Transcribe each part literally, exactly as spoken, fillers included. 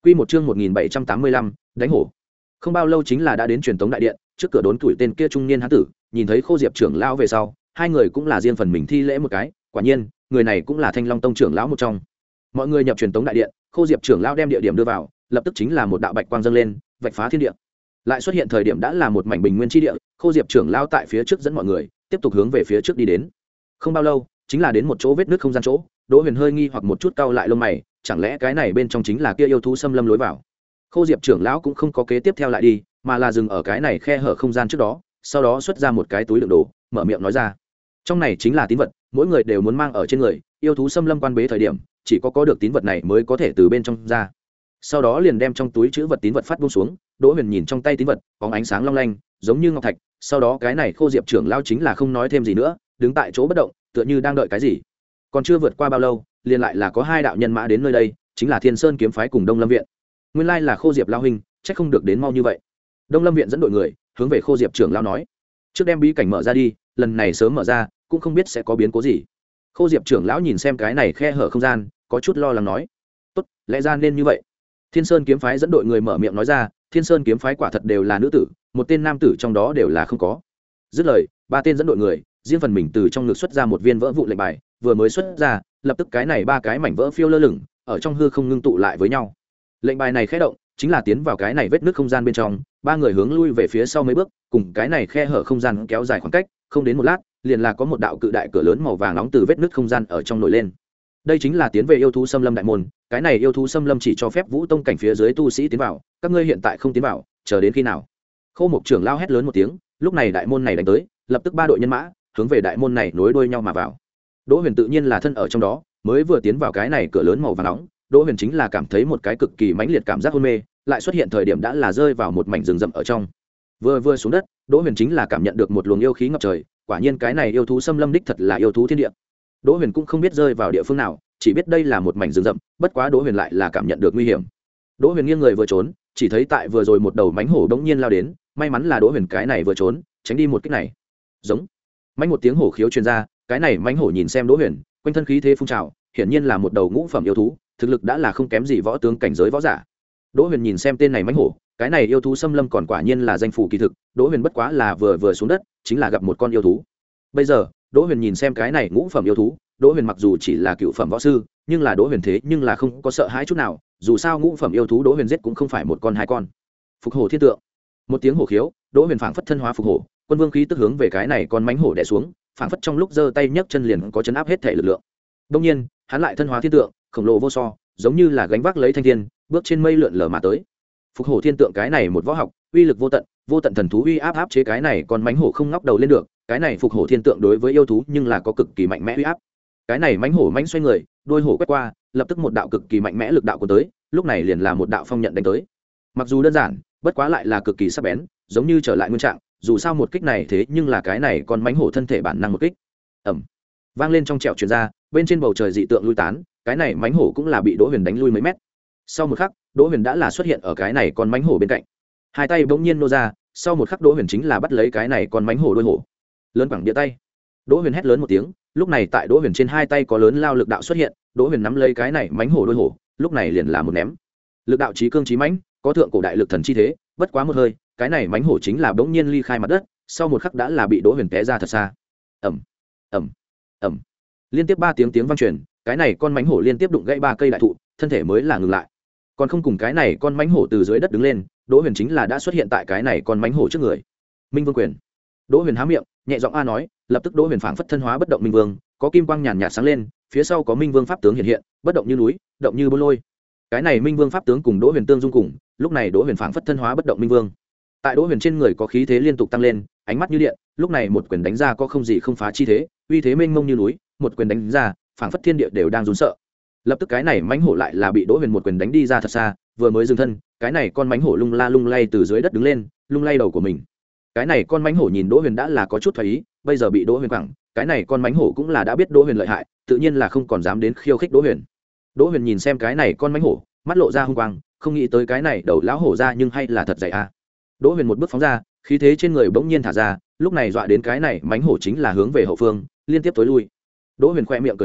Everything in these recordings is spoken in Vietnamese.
Quy một chương một nghìn bảy trăm tám mươi lăm, đánh hổ. Không bao lâu chính là đã đến truyền tống đại điện, trước cửa đốn tuổi tên kia trung niên hán tử, nhìn thấy Khô Diệp trưởng lão về sau, hai người cũng là riêng phần mình thi lễ một cái, quả nhiên, người này cũng là Thanh Long tông trưởng lão một trong. Mọi người nhập truyền tống đại điện, Khô Diệp trưởng lão đem địa điểm đưa vào, lập tức chính là một đạo bạch quang dâng lên, vạch phá thiên địa. Lại xuất hiện thời điểm đã là một mảnh bình nguyên chi địa, Khô Diệp trưởng lão tại phía trước dẫn mọi người, tiếp tục hướng về phía trước đi đến. Không bao lâu, chính là đến một chỗ vết nứt không gian chỗ, Đỗ Huyền hơi nghi hoặc một chút cau lại lông mày, chẳng lẽ cái này bên trong chính là kia yêu thú xâm lâm lối vào. Khô Diệp trưởng lão cũng không có kế tiếp theo lại đi, mà là dừng ở cái này khe hở không gian trước đó, sau đó xuất ra một cái túi đựng đồ, mở miệng nói ra. Trong này chính là tín vật, mỗi người đều muốn mang ở trên người, yêu thú xâm lâm quan bế thời điểm, chỉ có có được tín vật này mới có thể từ bên trong ra. Sau đó liền đem trong túi trữ vật tín vật phát buông xuống, Đỗ Huyền nhìn trong tay tín vật, có ánh sáng long lanh, giống như ngọc thạch, sau đó cái này Khô Diệp trưởng lão chính là không nói thêm gì nữa, đứng tại chỗ bất động, tựa như đang đợi cái gì. Còn chưa vượt qua bao lâu, liền lại là có hai đạo nhân mã đến nơi đây, chính là Thiên Sơn kiếm phái cùng Đông Lâm viện. Nguyên lai là Khô Diệp lão huynh, chắc không được đến mau như vậy. Đông Lâm viện dẫn đội người hướng về Khô Diệp trưởng lão nói, trước đem bí cảnh mở ra đi, lần này sớm mở ra, cũng không biết sẽ có biến cố gì. Khô Diệp trưởng lão nhìn xem cái này khe hở không gian, có chút lo lắng nói, tốt, lẽ ra nên như vậy. Thiên Sơn kiếm phái dẫn đội người mở miệng nói ra, Thiên Sơn kiếm phái quả thật đều là nữ tử, một tên nam tử trong đó đều là không có. Dứt lời, ba tên dẫn đội người riêng phần mình từ trong ngực xuất ra một viên vỡ vụn lệnh bài, vừa mới xuất ra, lập tức cái này ba cái mảnh vỡ phiêu lơ lửng ở trong hư không ngưng tụ lại với nhau. Lệnh bài này khẽ động, chính là tiến vào cái này vết nứt không gian bên trong, ba người hướng lui về phía sau mấy bước, cùng cái này khe hở không gian kéo dài khoảng cách, không đến một lát, liền là có một đạo cự đại cửa lớn màu vàng nóng từ vết nứt không gian ở trong nổi lên. Đây chính là tiến về yêu thú xâm lâm đại môn, cái này yêu thú xâm lâm chỉ cho phép vũ tông cảnh phía dưới tu sĩ tiến vào, các ngươi hiện tại không tiến vào, chờ đến khi nào? Khô Mục trưởng lao hét lớn một tiếng, lúc này đại môn này đánh tới, lập tức ba đội nhân mã hướng về đại môn này nối đuôi nhau mà vào. Đỗ Huyền tự nhiên là thân ở trong đó, mới vừa tiến vào cái này cửa lớn màu vàng nóng, Đỗ Huyền chính là cảm thấy một cái cực kỳ mãnh liệt cảm giác hôn mê, lại xuất hiện thời điểm đã là rơi vào một mảnh rừng rậm ở trong. Vừa vừa xuống đất, Đỗ Huyền chính là cảm nhận được một luồng yêu khí ngập trời, quả nhiên cái này yêu thú xâm lâm đích thật là yêu thú thiên địa. Đỗ Huyền cũng không biết rơi vào địa phương nào, chỉ biết đây là một mảnh rừng rậm, bất quá Đỗ Huyền lại là cảm nhận được nguy hiểm. Đỗ Huyền nghiêng người vừa trốn, chỉ thấy tại vừa rồi một đầu mãnh hổ đống nhiên lao đến, may mắn là Đỗ Huyền cái này vừa trốn, tránh đi một kích này. Giống. Mãnh một tiếng hổ khiếu truyền ra, cái này mãnh hổ nhìn xem Đỗ Huyền, quanh thân khí thế phun trào, hiển nhiên là một đầu ngũ phẩm yêu thú, thực lực đã là không kém gì võ tướng cảnh giới võ giả. Đỗ Huyền nhìn xem tên này mãnh hổ, cái này yêu thú xâm lâm còn quả nhiên là danh phủ kỳ thực, Đỗ Huyền bất quá là vừa vừa xuống đất, chính là gặp một con yêu thú. Bây giờ, Đỗ Huyền nhìn xem cái này ngũ phẩm yêu thú, Đỗ Huyền mặc dù chỉ là cựu phẩm võ sư, nhưng là Đỗ Huyền thế nhưng là không có sợ hãi chút nào, dù sao ngũ phẩm yêu thú Đỗ Huyền giết cũng không phải một con hai con. Phục hổ thiên tượng. Một tiếng hổ khiếu, Đỗ Huyền phảng phất thân hóa phục hổ, quân vương khí tức hướng về cái này con mãnh hổ đè xuống, phảng phất trong lúc giơ tay nhấc chân liền có chấn áp hết thể lực lượng. Đương nhiên, hắn lại thân hóa thiên tượng, khổng lồ vô so, giống như là gánh vác lấy thanh thiên, bước trên mây lượn lờ mà tới. Phục hổ thiên tượng cái này một võ học, uy lực vô tận, vô tận thần thú uy áp áp chế cái này con mãnh hổ không ngóc đầu lên được, cái này phục hổ thiên tượng đối với yêu thú nhưng là có cực kỳ mạnh mẽ uy áp. Cái này mãnh hổ mãnh xoay người, đôi hổ quét qua, lập tức một đạo cực kỳ mạnh mẽ lực đạo của tới, lúc này liền là một đạo phong nhận đánh tới. Mặc dù đơn giản, bất quá lại là cực kỳ sắc bén, giống như trở lại nguyên trạng, dù sao một kích này thế nhưng là cái này con mãnh hổ thân thể bản năng một kích. Ầm. Vang lên trong trẻo truyền ra, bên trên bầu trời dị tượng lui tán, cái này mãnh hổ cũng là bị Đỗ Huyền đánh lui mấy mét. Sau một khắc, Đỗ Huyền đã là xuất hiện ở cái này con mãnh hổ bên cạnh. Hai tay bỗng nhiên nô ra, sau một khắc Đỗ Huyền chính là bắt lấy cái này con mãnh hổ đuôi hổ. Lớn bằng địa tay. Đỗ Huyền hét lớn một tiếng, lúc này tại Đỗ Huyền trên hai tay có lớn lao lực đạo xuất hiện, Đỗ Huyền nắm lấy cái này mãnh hổ đuôi hổ, lúc này liền là một ném. Lực đạo chí cương chí mãnh, có thượng cổ đại lực thần chi thế, bất quá một hơi, cái này mãnh hổ chính là bỗng nhiên ly khai mặt đất, sau một khắc đã là bị Đỗ Huyền té ra thật xa. Ầm, ầm, ầm. Liên tiếp ba tiếng tiếng vang truyền, cái này con mãnh hổ liên tiếp đụng gãy ba cây đại thụ, thân thể mới là ngừng lại. Còn không cùng cái này con mãnh hổ từ dưới đất đứng lên, Đỗ Huyền chính là đã xuất hiện tại cái này con mãnh hổ trước người. Minh Vương quyền. Đỗ Huyền há miệng, nhẹ giọng a nói, lập tức Đỗ Huyền phảng phất thân hóa bất động Minh Vương, có kim quang nhàn nhạt sáng lên, phía sau có Minh Vương pháp tướng hiện hiện, bất động như núi, động như bôn lôi. Cái này Minh Vương pháp tướng cùng Đỗ Huyền tương dung cùng, lúc này Đỗ Huyền phảng phất thân hóa bất động Minh Vương. Tại Đỗ Huyền trên người có khí thế liên tục tăng lên, ánh mắt như điện, lúc này một quyền đánh ra có không gì không phá chi thế, uy thế mênh mông như núi, một quyền đánh ra, phảng phất thiên địa đều đang run sợ. Lập tức cái này mãnh hổ lại là bị Đỗ Huyền một quyền đánh đi ra thật xa, vừa mới dừng thân, cái này con mãnh hổ lung la lung lay từ dưới đất đứng lên, lung lay đầu của mình. Cái này con mãnh hổ nhìn Đỗ Huyền đã là có chút thoái ý, bây giờ bị Đỗ Huyền quẳng, cái này con mãnh hổ cũng là đã biết Đỗ Huyền lợi hại, tự nhiên là không còn dám đến khiêu khích Đỗ Huyền. Đỗ Huyền nhìn xem cái này con mãnh hổ, mắt lộ ra hung quang, không nghĩ tới cái này đầu lão hổ ra nhưng hay là thật dày a. Đỗ Huyền một bước phóng ra, khí thế trên người bỗng nhiên thả ra, lúc này dọa đến cái này mãnh hổ chính là hướng về hậu phương, liên tiếp tối lui. Đỗ Huyền khẽ miệng cười khẽ,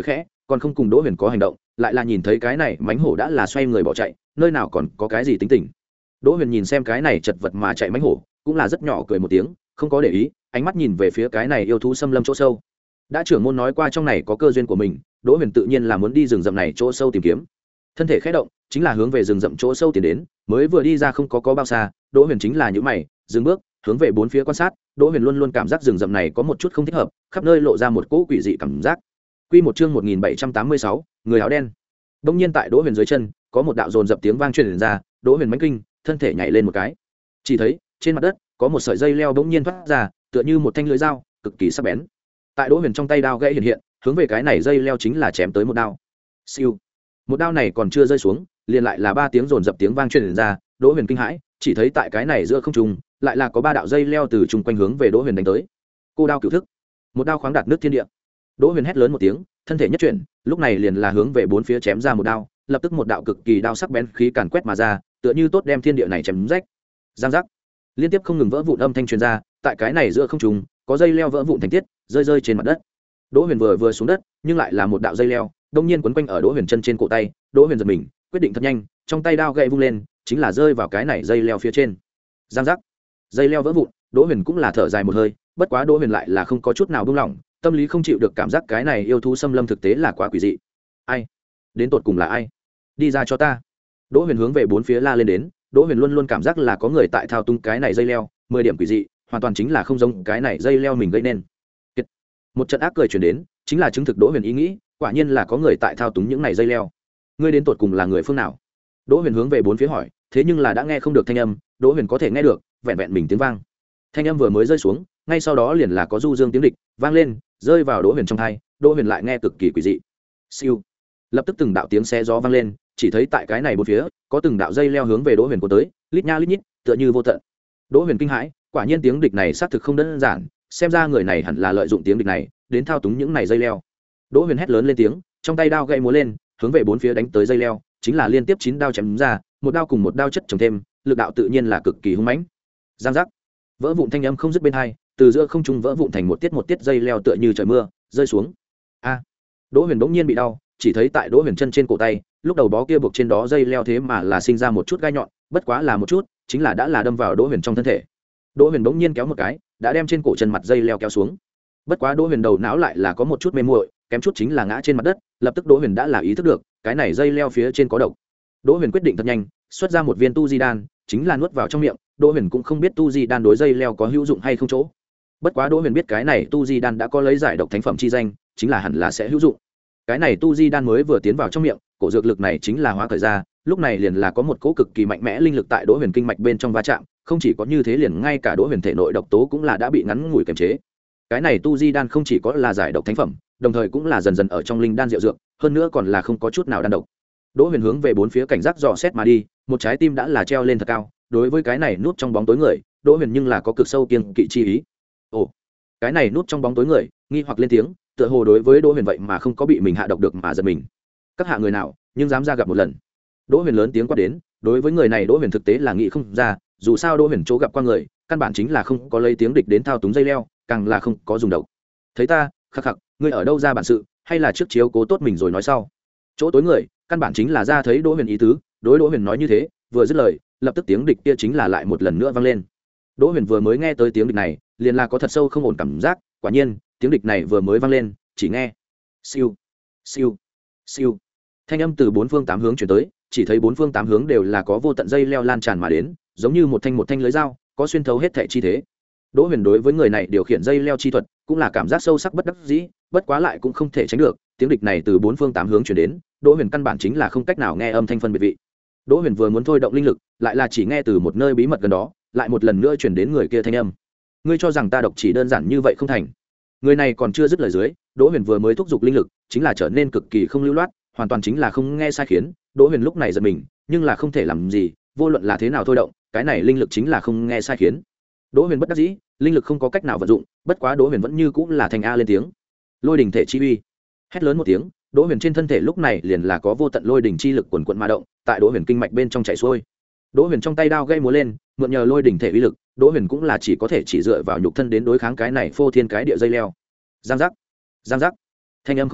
còn không cùng Đỗ Huyền có hành động, lại là nhìn thấy cái này mãnh hổ đã là xoay người bỏ chạy, nơi nào còn có cái gì tính tình. Đỗ Huyền nhìn xem cái này chật vật mà chạy mãnh hổ, cũng là rất nhỏ cười một tiếng, không có để ý, ánh mắt nhìn về phía cái này yêu thú xâm lâm chỗ sâu. Đã trưởng môn nói qua trong này có cơ duyên của mình, Đỗ Huyền tự nhiên là muốn đi rừng rậm này chỗ sâu tìm kiếm. Thân thể khẽ động, chính là hướng về rừng rậm chỗ sâu tiến đến, mới vừa đi ra không có có bao xa, Đỗ Huyền chính là nhíu mày, dừng bước, hướng về bốn phía quan sát. Đỗ Huyền luôn luôn cảm giác rừng rậm này có một chút không thích hợp, khắp nơi lộ ra một cỗ quỷ dị cảm giác. Quy một chương một nghìn bảy trăm tám mươi sáu, người áo đen. Đông nhiên tại Đỗ Huyền dưới chân, có một đạo dồn dập tiếng vang truyền ra, Đỗ Huyền mãnh kinh, thân thể nhảy lên một cái. Chỉ thấy, trên mặt đất, có một sợi dây leo bỗng nhiên thoát ra, tựa như một thanh lưỡi dao, cực kỳ sắc bén. Tại Đỗ Huyền trong tay đao gãy hiện hiện, hướng về cái này dây leo chính là chém tới một đao. Siêu. Một đao này còn chưa rơi xuống, liền lại là ba tiếng dồn dập tiếng vang truyền ra, Đỗ Huyền kinh hãi, chỉ thấy tại cái này giữa không trung, lại là có ba đạo dây leo từ trung quanh hướng về Đỗ Huyền đánh tới. Cô đao cửu thức, một đao khoáng đạt nước thiên địa. Đỗ Huyền hét lớn một tiếng, thân thể nhất chuyển, lúc này liền là hướng về bốn phía chém ra một đao, lập tức một đạo cực kỳ đao sắc bén khí càn quét mà ra, tựa như tốt đem thiên địa này chém rách. Giang giác, liên tiếp không ngừng vỡ vụn âm thanh truyền ra, tại cái này giữa không trung, có dây leo vỡ vụn thành tiết, rơi rơi trên mặt đất. Đỗ Huyền vừa vừa xuống đất, nhưng lại là một đạo dây leo, đông nhiên quấn quanh ở Đỗ Huyền chân trên cổ tay. Đỗ Huyền giật mình, quyết định thật nhanh, trong tay đao gậy vung lên, chính là rơi vào cái này dây leo phía trên. Giang giác, dây leo vỡ vụn, Đỗ Huyền cũng là thở dài một hơi, bất quá Đỗ Huyền lại là không có chút nào buông lỏng, tâm lý không chịu được cảm giác cái này yêu thú xâm lâm thực tế là quá quỷ dị. Ai? Đến tột cùng là ai? Đi ra cho ta. Đỗ Huyền hướng về bốn phía la lên đến, Đỗ Huyền luôn luôn cảm giác là có người tại thao túng cái này dây leo, mười điểm quỷ dị, hoàn toàn chính là không giống cái này dây leo mình gây nên. Kiệt. Một trận ác cười truyền đến, chính là chứng thực Đỗ Huyền ý nghĩ, quả nhiên là có người tại thao túng những này dây leo. Ngươi đến tột cùng là người phương nào? Đỗ Huyền hướng về bốn phía hỏi, thế nhưng là đã nghe không được thanh âm, Đỗ Huyền có thể nghe được, vẹn vẹn mình tiếng vang. Thanh âm vừa mới rơi xuống, ngay sau đó liền là có du dương tiếng địch vang lên, rơi vào Đỗ Huyền trong tai. Đỗ Huyền lại nghe cực kỳ quỷ dị. Siêu. Lập tức từng đạo tiếng xé gió vang lên, chỉ thấy tại cái này bốn phía, có từng đạo dây leo hướng về Đỗ Huyền cuốn tới, lít nha lít nhít, tựa như vô tận. Đỗ Huyền kinh hãi, quả nhiên tiếng địch này xác thực không đơn giản, xem ra người này hẳn là lợi dụng tiếng địch này đến thao túng những này dây leo. Đỗ Huyền hét lớn lên tiếng, trong tay đao gậy múa lên, hướng về bốn phía đánh tới dây leo, chính là liên tiếp chín đao chém ra, một đao cùng một đao chất chồng thêm, lực đạo tự nhiên là cực kỳ hung mãnh. Giang giác, vỡ vụn thanh âm không dứt bên hai, từ giữa không trung vỡ vụn thành một tiết một tiết dây leo tựa như trời mưa rơi xuống. A! Đỗ Huyền bỗng nhiên bị đau, chỉ thấy tại Đỗ Huyền chân trên cổ tay, lúc đầu bó kia buộc trên đó dây leo thế mà là sinh ra một chút gai nhọn, bất quá là một chút, chính là đã là đâm vào Đỗ Huyền trong thân thể. Đỗ Huyền bỗng nhiên kéo một cái, đã đem trên cổ chân mặt dây leo kéo xuống. Bất quá Đỗ Huyền đầu não lại là có một chút mê muội, kém chút chính là ngã trên mặt đất, lập tức Đỗ Huyền đã là ý thức được, cái này dây leo phía trên có độc. Đỗ Huyền quyết định thật nhanh, xuất ra một viên tu di đan, chính là nuốt vào trong miệng. Đỗ Huyền cũng không biết tu di đan đối dây leo có hữu dụng hay không chỗ. Bất quá Đỗ Huyền biết cái này tu di đan đã có lấy giải độc thánh phẩm chi danh, chính là hẳn là sẽ hữu dụng. Cái này tu di đan mới vừa tiến vào trong miệng, cổ dược lực này chính là hóa khởi ra, lúc này liền là có một cỗ cực kỳ mạnh mẽ linh lực tại Đỗ Huyền kinh mạch bên trong va chạm, không chỉ có như thế, liền ngay cả Đỗ Huyền thể nội độc tố cũng là đã bị ngắn ngủi kiềm chế. Cái này tu di đan không chỉ có là giải độc thánh phẩm, đồng thời cũng là dần dần ở trong linh đan diệu dược, hơn nữa còn là không có chút nào đan độc. Đỗ Huyền hướng về bốn phía cảnh giác dò xét mà đi, một trái tim đã là treo lên thật cao, đối với cái này núp trong bóng tối người, Đỗ Huyền nhưng là có cực sâu kiêng kỵ chi ý. Ồ, cái này núp trong bóng tối người, nghi hoặc lên tiếng, tựa hồ đối với Đỗ Huyền vậy mà không có bị mình hạ độc được mà giật mình. Các hạ người nào, nhưng dám ra gặp một lần. Đỗ Huyền lớn tiếng quát đến, đối với người này Đỗ Huyền thực tế là nghĩ không ra, dù sao Đỗ Huyền chỗ gặp qua người, căn bản chính là không có lấy tiếng địch đến thao túng dây leo, càng là không có dùng độc. Thấy ta, khắc khắc, ngươi ở đâu ra bản sự, hay là trước chiếu cố tốt mình rồi nói sau. Chỗ tối người, căn bản chính là ra thấy Đỗ Huyền ý tứ, đối Đỗ Huyền nói như thế, vừa dứt lời, lập tức tiếng địch kia chính là lại một lần nữa vang lên. Đỗ Huyền vừa mới nghe tới tiếng địch này, liền là có thật sâu không ổn cảm giác, quả nhiên, tiếng địch này vừa mới vang lên, chỉ nghe siêu, siêu, siêu. Thanh âm từ bốn phương tám hướng truyền tới, chỉ thấy bốn phương tám hướng đều là có vô tận dây leo lan tràn mà đến, giống như một thanh một thanh lưới dao, có xuyên thấu hết thảy chi thế. Đỗ Huyền đối với người này điều khiển dây leo chi thuật, cũng là cảm giác sâu sắc bất đắc dĩ, bất quá lại cũng không thể tránh được, tiếng địch này từ bốn phương tám hướng truyền đến, Đỗ Huyền căn bản chính là không cách nào nghe âm thanh phân biệt vị. Đỗ Huyền vừa muốn thôi động linh lực, lại là chỉ nghe từ một nơi bí mật gần đó, lại một lần nữa truyền đến người kia thanh âm. Ngươi cho rằng ta độc chỉ đơn giản như vậy không thành? Người này còn chưa dứt lời dưới, Đỗ Huyền vừa mới thúc giục linh lực, chính là trở nên cực kỳ không lưu loát, hoàn toàn chính là không nghe sai khiến. Đỗ Huyền lúc này giật mình, nhưng là không thể làm gì, vô luận là thế nào thôi động, cái này linh lực chính là không nghe sai khiến. Đỗ Huyền bất đắc dĩ, linh lực không có cách nào vận dụng, bất quá Đỗ Huyền vẫn như cũng là thành a lên tiếng. Lôi đỉnh thể chi uy. Hét lớn một tiếng, Đỗ Huyền trên thân thể lúc này liền là có vô tận lôi đỉnh chi lực quần quần mà động, tại Đỗ Huyền kinh mạch bên trong chảy xuôi. Đỗ Huyền trong tay đao gãy múa lên, mượn nhờ lôi đỉnh thể uy lực, Đỗ Huyền cũng là chỉ có thể chỉ dựa vào nhục thân đến đối kháng cái này phô thiên cái địa dây leo. Giang giác, giang giác. Thanh âm không dứt,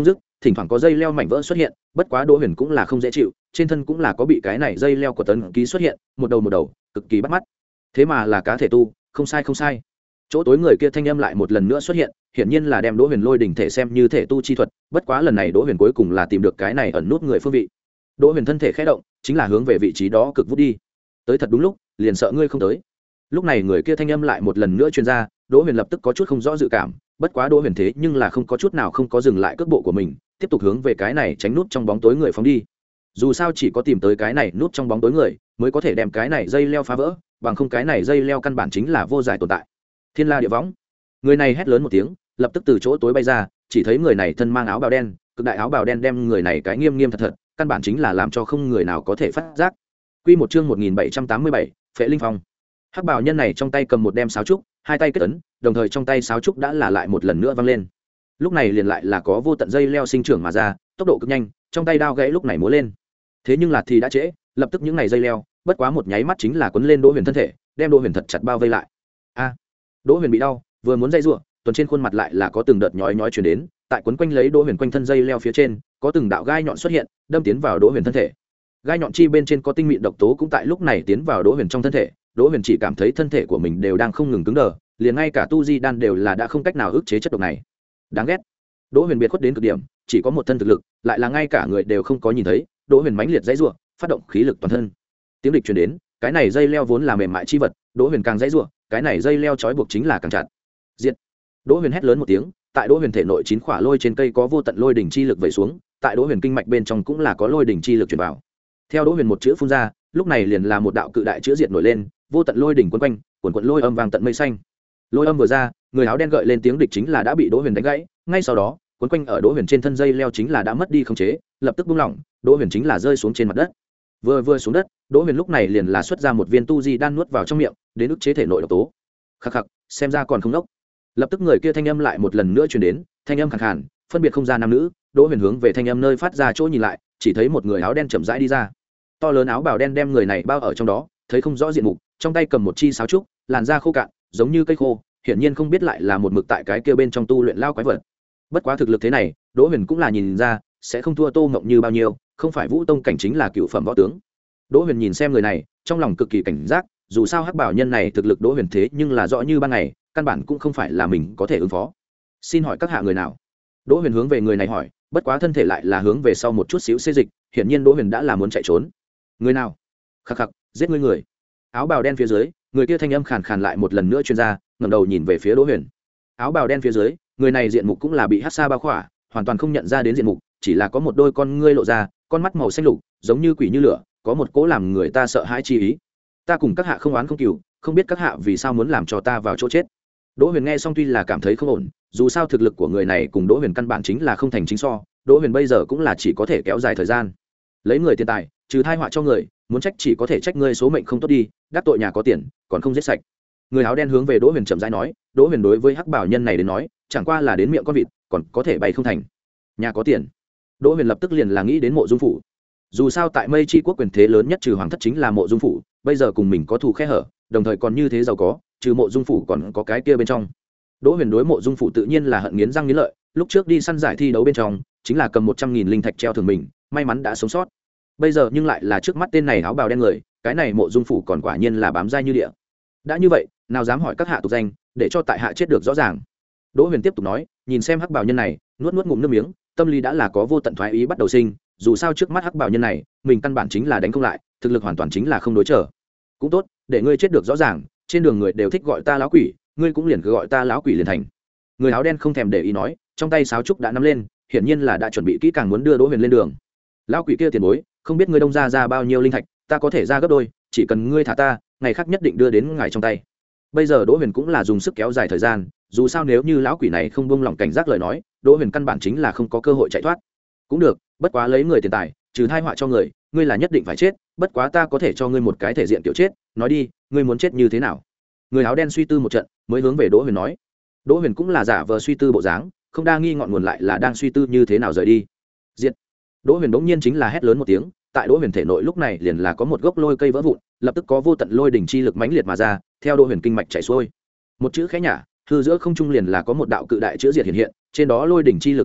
thỉnh thoảng có dây leo mảnh vỡ xuất hiện, bất quá Đỗ Huyền cũng là không dễ chịu, trên thân cũng là có bị cái này dây leo của tấn ký xuất hiện, một đầu một đầu, cực kỳ bắt mắt. Thế mà là cá thể tu, không sai không sai. Chỗ tối người kia thanh âm lại một lần nữa xuất hiện, hiển nhiên là đem Đỗ Huyền lôi đỉnh thể xem như thể tu chi thuật, bất quá lần này Đỗ Huyền cuối cùng là tìm được cái này ẩn nút người phương vị. Đỗ Huyền thân thể khẽ động, chính là hướng về vị trí đó cực vút đi. Tới thật đúng lúc, liền sợ ngươi không tới. Lúc này người kia thanh âm lại một lần nữa truyền ra, Đỗ Huyền lập tức có chút không rõ dự cảm, bất quá Đỗ Huyền thế nhưng là không có chút nào không có dừng lại cước bộ của mình, tiếp tục hướng về cái này tránh nút trong bóng tối người phóng đi. Dù sao chỉ có tìm tới cái này nút trong bóng tối người, mới có thể đem cái này dây leo phá vỡ, bằng không cái này dây leo căn bản chính là vô giải tồn tại. Thiên La địa võng. Người này hét lớn một tiếng, lập tức từ chỗ tối bay ra, chỉ thấy người này thân mang áo bào đen, cực đại áo bào đen đem người này cái nghiêm nghiêm thật thật, căn bản chính là làm cho không người nào có thể phát giác. Quy một chương một nghìn bảy trăm tám mươi bảy, Phệ Linh Phong. Hắc bào nhân này trong tay cầm một đem sáo trúc, hai tay kết ấn, đồng thời trong tay sáo trúc đã là lại một lần nữa văng lên. Lúc này liền lại là có vô tận dây leo sinh trưởng mà ra, tốc độ cực nhanh, trong tay đao gãy lúc này múa lên. Thế nhưng là thì đã trễ, lập tức những này dây leo, bất quá một nháy mắt chính là quấn lên Đỗ Huyền thân thể, đem Đỗ Huyền thật chặt bao vây lại. A! Đỗ Huyền bị đau, vừa muốn dây rủa, tuần trên khuôn mặt lại là có từng đợt nhói nhói truyền đến, tại quấn quanh lấy Đỗ Huyền quanh thân dây leo phía trên, có từng đạo gai nhọn xuất hiện, đâm tiến vào Đỗ Huyền thân thể. Gai nhọn chi bên trên có tinh mịn độc tố cũng tại lúc này tiến vào Đỗ Huyền trong thân thể. Đỗ Huyền chỉ cảm thấy thân thể của mình đều đang không ngừng cứng đờ, liền ngay cả tu di đan đều là đã không cách nào ức chế chất độc này. Đáng ghét. Đỗ Huyền biệt khuất đến cực điểm, chỉ có một thân thực lực, lại là ngay cả người đều không có nhìn thấy. Đỗ Huyền mãnh liệt dãy rủa, phát động khí lực toàn thân. Tiếng địch truyền đến, cái này dây leo vốn là mềm mại chi vật, Đỗ Huyền càng dãy rủa, cái này dây leo trói buộc chính là càng chặt. Diệt. Đỗ Huyền hét lớn một tiếng, tại Đỗ Huyền thể nội chín khỏa lôi trên cây có vô tận lôi đỉnh chi lực vẩy xuống, tại Đỗ Huyền kinh mạch bên trong cũng là có lôi đỉnh chi lực truyền vào. Theo Đỗ Huyền một chữ phun ra, lúc này liền là một đạo cự đại chữ diệt nổi lên, vô tận lôi đỉnh quấn quanh, quần quần lôi âm vang tận mây xanh. Lôi âm vừa ra, người áo đen gợi lên tiếng địch chính là đã bị Đỗ Huyền đánh gãy, ngay sau đó, quấn quanh ở Đỗ Huyền trên thân dây leo chính là đã mất đi khống chế, lập tức buông lỏng, Đỗ Huyền chính là rơi xuống trên mặt đất. Vừa vừa xuống đất, Đỗ Huyền lúc này liền là xuất ra một viên tu di đan nuốt vào trong miệng, đến ức chế thể nội độc tố. Khắc khắc, xem ra còn không đốc. Lập tức người kia thanh âm lại một lần nữa truyền đến, thanh âm khàn khàn, phân biệt không ra nam nữ. Đỗ Huyền hướng về thanh âm nơi phát ra chỗ nhìn lại, chỉ thấy một người áo đen chậm rãi đi ra. To lớn áo bào đen đem người này bao ở trong đó, thấy không rõ diện mục, trong tay cầm một chi sáo trúc, làn da khô cạn, giống như cây khô, hiển nhiên không biết lại là một mực tại cái kia bên trong tu luyện lao quái vật. Bất quá thực lực thế này, Đỗ Huyền cũng là nhìn ra, sẽ không thua Tô Ngộng Như bao nhiêu, không phải Vũ Tông cảnh chính là cựu phẩm võ tướng. Đỗ Huyền nhìn xem người này, trong lòng cực kỳ cảnh giác, dù sao hắc bảo nhân này thực lực Đỗ Huyền thế nhưng là rõ như ban ngày, căn bản cũng không phải là mình có thể ứng phó. Xin hỏi các hạ người nào? Đỗ Huyền hướng về người này hỏi, bất quá thân thể lại là hướng về sau một chút xíu xê dịch, hiển nhiên Đỗ Huyền đã là muốn chạy trốn. Người nào? Khắc khắc, giết ngươi người. Áo bào đen phía dưới, người kia thanh âm khàn khàn lại một lần nữa truyền ra, ngẩng đầu nhìn về phía Đỗ Huyền. Áo bào đen phía dưới, người này diện mục cũng là bị hắc sa bao khỏa, hoàn toàn không nhận ra đến diện mục, chỉ là có một đôi con ngươi lộ ra, con mắt màu xanh lục, giống như quỷ như lửa, có một cỗ làm người ta sợ hãi chi ý. Ta cùng các hạ không oán không cừu, không biết các hạ vì sao muốn làm cho ta vào chỗ chết. Đỗ Huyền nghe xong tuy là cảm thấy không ổn, dù sao thực lực của người này cùng Đỗ Huyền căn bản chính là không thành chính so, Đỗ Huyền bây giờ cũng là chỉ có thể kéo dài thời gian. Lấy người tiền tài, trừ thai họa cho người, muốn trách chỉ có thể trách ngươi số mệnh không tốt đi, đắc tội nhà có tiền, còn không giết sạch. Người áo đen hướng về Đỗ Huyền chậm rãi nói, Đỗ Huyền đối với hắc bảo nhân này đến nói, chẳng qua là đến miệng con vịt, còn có thể bay không thành. Nhà có tiền. Đỗ Huyền lập tức liền là nghĩ đến Mộ Dung phủ. Dù sao tại Mây Chi quốc quyền thế lớn nhất trừ hoàng thất chính là Mộ Dung phủ, bây giờ cùng mình có thù khe hở, đồng thời còn như thế giàu có, trừ Mộ Dung phủ còn có cái kia bên trong. Đỗ Huyền đối Mộ Dung phủ tự nhiên là hận nghiến răng nghiến lợi, lúc trước đi săn giải thi đấu bên trong, chính là cầm một trăm nghìn linh thạch treo thưởng mình, may mắn đã sống sót. Bây giờ nhưng lại là trước mắt tên này áo bào đen người, cái này Mộ Dung phủ còn quả nhiên là bám dai như địa. Đã như vậy, nào dám hỏi các hạ tục danh, để cho tại hạ chết được rõ ràng. Đỗ Huyền tiếp tục nói, nhìn xem hắc bào nhân này, nuốt nuốt ngụm nước miếng, tâm lý đã là có vô tận thoái ý bắt đầu sinh, dù sao trước mắt hắc bào nhân này, mình căn bản chính là đánh không lại, thực lực hoàn toàn chính là không đối trở. Cũng tốt, để ngươi chết được rõ ràng, trên đường người đều thích gọi ta lão quỷ, ngươi cũng liền cứ gọi ta lão quỷ liền thành. Người áo đen không thèm để ý nói, trong tay sáo trúc đã nắm lên, hiển nhiên là đã chuẩn bị kỹ càng muốn đưa Đỗ Huyền lên đường. Lão quỷ kia tiền bối, không biết ngươi đông ra ra bao nhiêu linh thạch, ta có thể ra gấp đôi, chỉ cần ngươi thả ta, ngày khác nhất định đưa đến ngài trong tay. Bây giờ Đỗ Huyền cũng là dùng sức kéo dài thời gian, dù sao nếu như lão quỷ này không buông lỏng cảnh giác lời nói, Đỗ Huyền căn bản chính là không có cơ hội chạy thoát. Cũng được, bất quá lấy người tiền tài, trừ thai họa cho người, ngươi là nhất định phải chết, bất quá ta có thể cho ngươi một cái thể diện tiểu chết, nói đi, ngươi muốn chết như thế nào? Người áo đen suy tư một trận, mới hướng về Đỗ Huyền nói. Đỗ Huyền cũng là giả vờ suy tư bộ dáng, không đa nghi ngọn nguồn lại là đang suy tư như thế nào rời đi. Diệt. Đỗ Huyền bỗng nhiên chính là hét lớn một tiếng, tại Đỗ Huyền thể nội lúc này liền là có một gốc lôi cây vỡ vụn, lập tức có vô tận lôi đỉnh chi lực mãnh liệt mà ra, theo Đỗ Huyền kinh mạch chảy xuôi. Một chữ khẽ nhả, hư giữa không trung liền là có một đạo cự đại chữ diệt hiện hiện, trên đó lôi đỉnh chi lực cuồng bạo,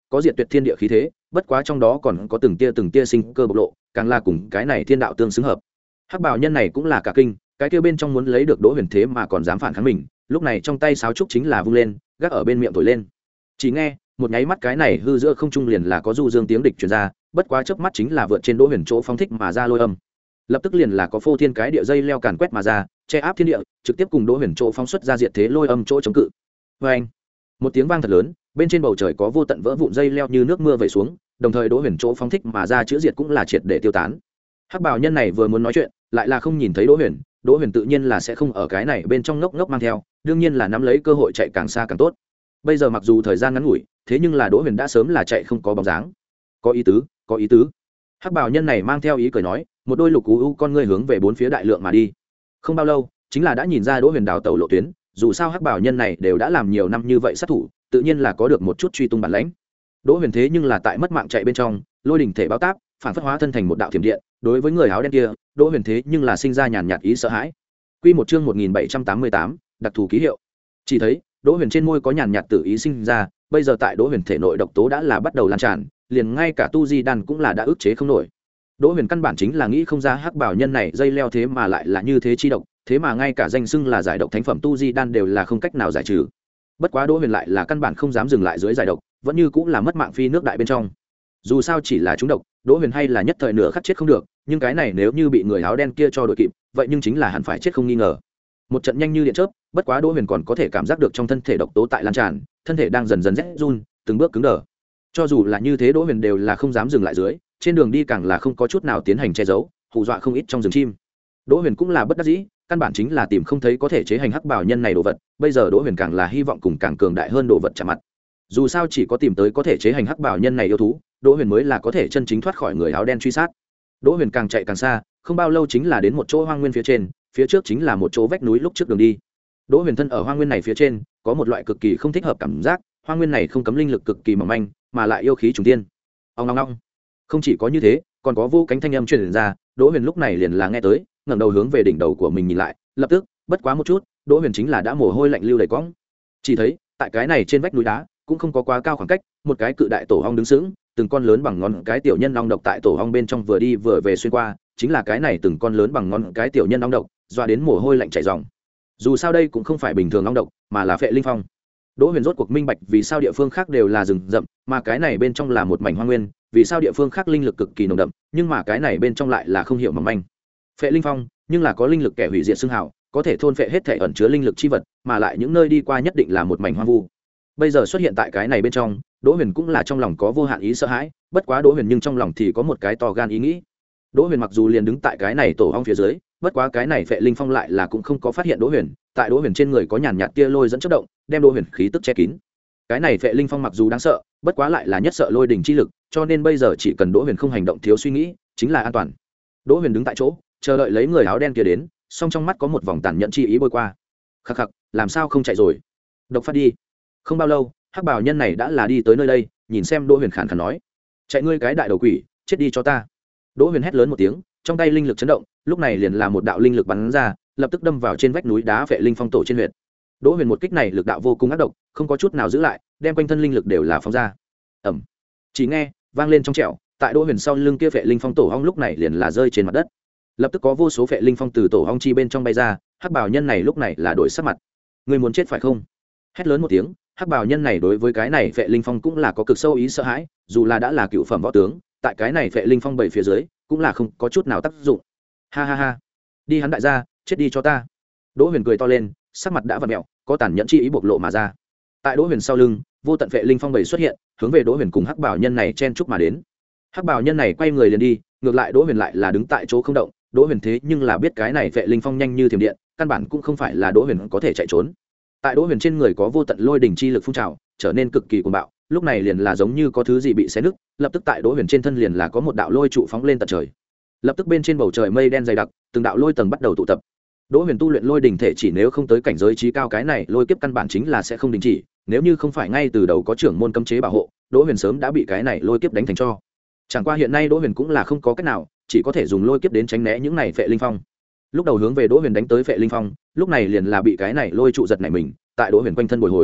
có diệt tuyệt thiên địa khí thế, bất quá trong đó còn có từng tia từng tia sinh cơ bộc lộ, càng là cùng cái này thiên đạo tương xứng hợp. Hắc bảo nhân này cũng là cả kinh, cái kia bên trong muốn lấy được Đỗ Huyền thế mà còn dám phản kháng mình, lúc này trong tay sáo trúc chính là vung lên, gác ở bên miệng thổi lên. Chỉ nghe một nháy mắt cái này hư giữa không trung liền là có du dương tiếng địch truyền ra, bất quá chớp mắt chính là vượt trên Đỗ Huyền chỗ phóng thích mà ra lôi âm. Lập tức liền là có phô thiên cái địa dây leo càn quét mà ra, che áp thiên địa, trực tiếp cùng Đỗ Huyền chỗ phóng xuất ra diệt thế lôi âm chỗ chống cự. Oeng! Một tiếng vang thật lớn, bên trên bầu trời có vô tận vỡ vụn dây leo như nước mưa vẩy xuống, đồng thời Đỗ Huyền chỗ phóng thích mà ra chữa diệt cũng là triệt để tiêu tán. Hắc bào nhân này vừa muốn nói chuyện, lại là không nhìn thấy Đỗ Huyền, Đỗ Huyền tự nhiên là sẽ không ở cái này bên trong ngốc ngốc mang theo, đương nhiên là nắm lấy cơ hội chạy càng xa càng tốt. Bây giờ mặc dù thời gian ngắn ngủi, thế nhưng là Đỗ Huyền đã sớm là chạy không có bóng dáng. Có ý tứ, có ý tứ. Hắc bào nhân này mang theo ý cười nói, một đôi lục u u con ngươi hướng về bốn phía đại lượng mà đi. Không bao lâu, chính là đã nhìn ra Đỗ Huyền đào tẩu lộ tuyến, dù sao Hắc bào nhân này đều đã làm nhiều năm như vậy sát thủ, tự nhiên là có được một chút truy tung bản lãnh. Đỗ Huyền thế nhưng là tại mất mạng chạy bên trong, lôi đỉnh thể báo táp, phản phất hóa thân thành một đạo thiểm điện, đối với người áo đen kia, Đỗ Huyền thế nhưng là sinh ra nhàn nhạt ý sợ hãi. Quy một chương một nghìn bảy trăm tám mươi tám, đặc thù ký hiệu. Chỉ thấy, Đỗ Huyền trên môi có nhàn nhạt tự ý sinh ra, bây giờ tại Đỗ Huyền thể nội độc tố đã là bắt đầu lan tràn, liền ngay cả tu di đan cũng là đã ức chế không nổi. Đỗ Huyền căn bản chính là nghĩ không ra hắc bảo nhân này dây leo thế mà lại là như thế chi độc, thế mà ngay cả danh xưng là giải độc thánh phẩm tu di đan đều là không cách nào giải trừ. Bất quá Đỗ Huyền lại là căn bản không dám dừng lại dưới giải độc, vẫn như cũng là mất mạng phi nước đại bên trong. Dù sao chỉ là trúng độc, Đỗ Huyền hay là nhất thời nửa khắc chết không được, nhưng cái này nếu như bị người áo đen kia cho đội kịp, vậy nhưng chính là hẳn phải chết không nghi ngờ. Một trận nhanh như điện chớp, bất quá Đỗ Huyền còn có thể cảm giác được trong thân thể độc tố tại lan tràn, thân thể đang dần dần rét run, từng bước cứng đờ. Cho dù là như thế Đỗ Huyền đều là không dám dừng lại dưới, trên đường đi càng là không có chút nào tiến hành che giấu, hù dọa không ít trong rừng chim. Đỗ Huyền cũng là bất đắc dĩ, căn bản chính là tìm không thấy có thể chế hành hắc bảo nhân này đồ vật, bây giờ Đỗ Huyền càng là hy vọng cùng càng cường đại hơn đồ vật chạm mặt. Dù sao chỉ có tìm tới có thể chế hành hắc bảo nhân này yêu thú, Đỗ Huyền mới là có thể chân chính thoát khỏi người áo đen truy sát. Đỗ Huyền càng chạy càng xa, không bao lâu chính là đến một chỗ hoang nguyên phía trên, phía trước chính là một chỗ vách núi lúc trước đường đi. Đỗ Huyền thân ở hoang nguyên này phía trên, có một loại cực kỳ không thích hợp cảm giác, hoang nguyên này không cấm linh lực cực kỳ mỏng manh, mà lại yêu khí trùng tiên. Ong ong ong. Không chỉ có như thế, còn có vô cánh thanh âm truyền ra, Đỗ Huyền lúc này liền là nghe tới, ngẩng đầu hướng về đỉnh đầu của mình nhìn lại, lập tức, bất quá một chút, Đỗ Huyền chính là đã mồ hôi lạnh lưu đầy quõng. Chỉ thấy, tại cái này trên vách núi đá, cũng không có quá cao khoảng cách, một cái cự đại tổ ong đứng sững, từng con lớn bằng ngón cái tiểu nhân ong độc tại tổ ong bên trong vừa đi vừa về xuyên qua, chính là cái này từng con lớn bằng ngón cái tiểu nhân ong độc, doa đến mồ hôi lạnh chảy ròng. Dù sao đây cũng không phải bình thường ong độc, mà là phệ linh phong. Đỗ Huyền rốt cuộc minh bạch vì sao địa phương khác đều là rừng rậm, mà cái này bên trong là một mảnh hoang nguyên, vì sao địa phương khác linh lực cực kỳ nồng đậm, nhưng mà cái này bên trong lại là không hiểu mỏng manh. Phệ linh phong, nhưng là có linh lực kẻ hủy diệt xưng hào, có thể thôn phệ hết thể ẩn chứa linh lực chi vật, mà lại những nơi đi qua nhất định là một mảnh hoang vu. Bây giờ xuất hiện tại cái này bên trong, Đỗ Huyền cũng là trong lòng có vô hạn ý sợ hãi, bất quá Đỗ Huyền nhưng trong lòng thì có một cái to gan ý nghĩ. Đỗ Huyền mặc dù liền đứng tại cái này tổ ong phía dưới, bất quá cái này phệ linh phong lại là cũng không có phát hiện Đỗ Huyền, tại Đỗ Huyền trên người có nhàn nhạt tia lôi dẫn chớp động, đem Đỗ Huyền khí tức che kín. Cái này phệ linh phong mặc dù đáng sợ, bất quá lại là nhất sợ lôi đỉnh chi lực, cho nên bây giờ chỉ cần Đỗ Huyền không hành động thiếu suy nghĩ, chính là an toàn. Đỗ Huyền đứng tại chỗ, chờ đợi lấy người áo đen kia đến, song trong mắt có một vòng tàn nhẫn chi ý bôi qua. Khắc khắc, làm sao không chạy rồi? Độc phát đi. Không bao lâu, hắc bảo nhân này đã là đi tới nơi đây, nhìn xem Đỗ Huyền khàn khàn nói: "Chạy ngươi cái đại đầu quỷ, chết đi cho ta." Đỗ Huyền hét lớn một tiếng, trong tay linh lực chấn động, lúc này liền là một đạo linh lực bắn ra, lập tức đâm vào trên vách núi đá phệ linh phong tổ trên huyệt. Đỗ Huyền một kích này lực đạo vô cùng ác độc, không có chút nào giữ lại, đem quanh thân linh lực đều là phóng ra. Ầm. Chỉ nghe vang lên trong trẻo, tại Đỗ Huyền sau lưng kia phệ linh phong tổ ong lúc này liền là rơi trên mặt đất. Lập tức có vô số phệ linh phong từ tổ ong chi bên trong bay ra, hắc bảo nhân này lúc này là đổi sắc mặt. Ngươi muốn chết phải không? Hét lớn một tiếng, hắc bảo nhân này đối với cái này phệ linh phong cũng là có cực sâu ý sợ hãi, dù là đã là cựu phẩm võ tướng, tại cái này phệ linh phong bảy phía dưới cũng là không có chút nào tác dụng. Ha ha ha, đi hắn đại gia, chết đi cho ta. Đỗ Huyền cười to lên, sắc mặt đã vặn mèo, có tàn nhẫn chi ý bộc lộ mà ra. Tại Đỗ Huyền sau lưng, vô tận phệ linh phong bảy xuất hiện, hướng về Đỗ Huyền cùng hắc bảo nhân này chen chúc mà đến. Hắc bảo nhân này quay người liền đi, ngược lại Đỗ Huyền lại là đứng tại chỗ không động. Đỗ Huyền thế nhưng là biết cái này phệ linh phong nhanh như thiểm điện, căn bản cũng không phải là Đỗ Huyền có thể chạy trốn. Tại Đỗ Huyền trên người có vô tận lôi đỉnh chi lực phun trào, trở nên cực kỳ cuồng bạo, lúc này liền là giống như có thứ gì bị xé nứt, lập tức tại Đỗ Huyền trên thân liền là có một đạo lôi trụ phóng lên tận trời. Lập tức bên trên bầu trời mây đen dày đặc, từng đạo lôi tầng bắt đầu tụ tập. Đỗ Huyền tu luyện lôi đỉnh thể chỉ nếu không tới cảnh giới trí cao cái này lôi kiếp căn bản chính là sẽ không đình chỉ, nếu như không phải ngay từ đầu có trưởng môn cấm chế bảo hộ, Đỗ Huyền sớm đã bị cái này lôi kiếp đánh thành tro. Chẳng qua hiện nay Đỗ Huyền cũng là không có cách nào, chỉ có thể dùng lôi kiếp đến tránh né những này phệ linh phong. Lúc đầu hướng về Đỗ Huyền đánh tới phệ linh phong, lúc này liền là bị cái này lôi trụ giật nảy mình, tại Đỗ Huyền quanh thân bồi hồi.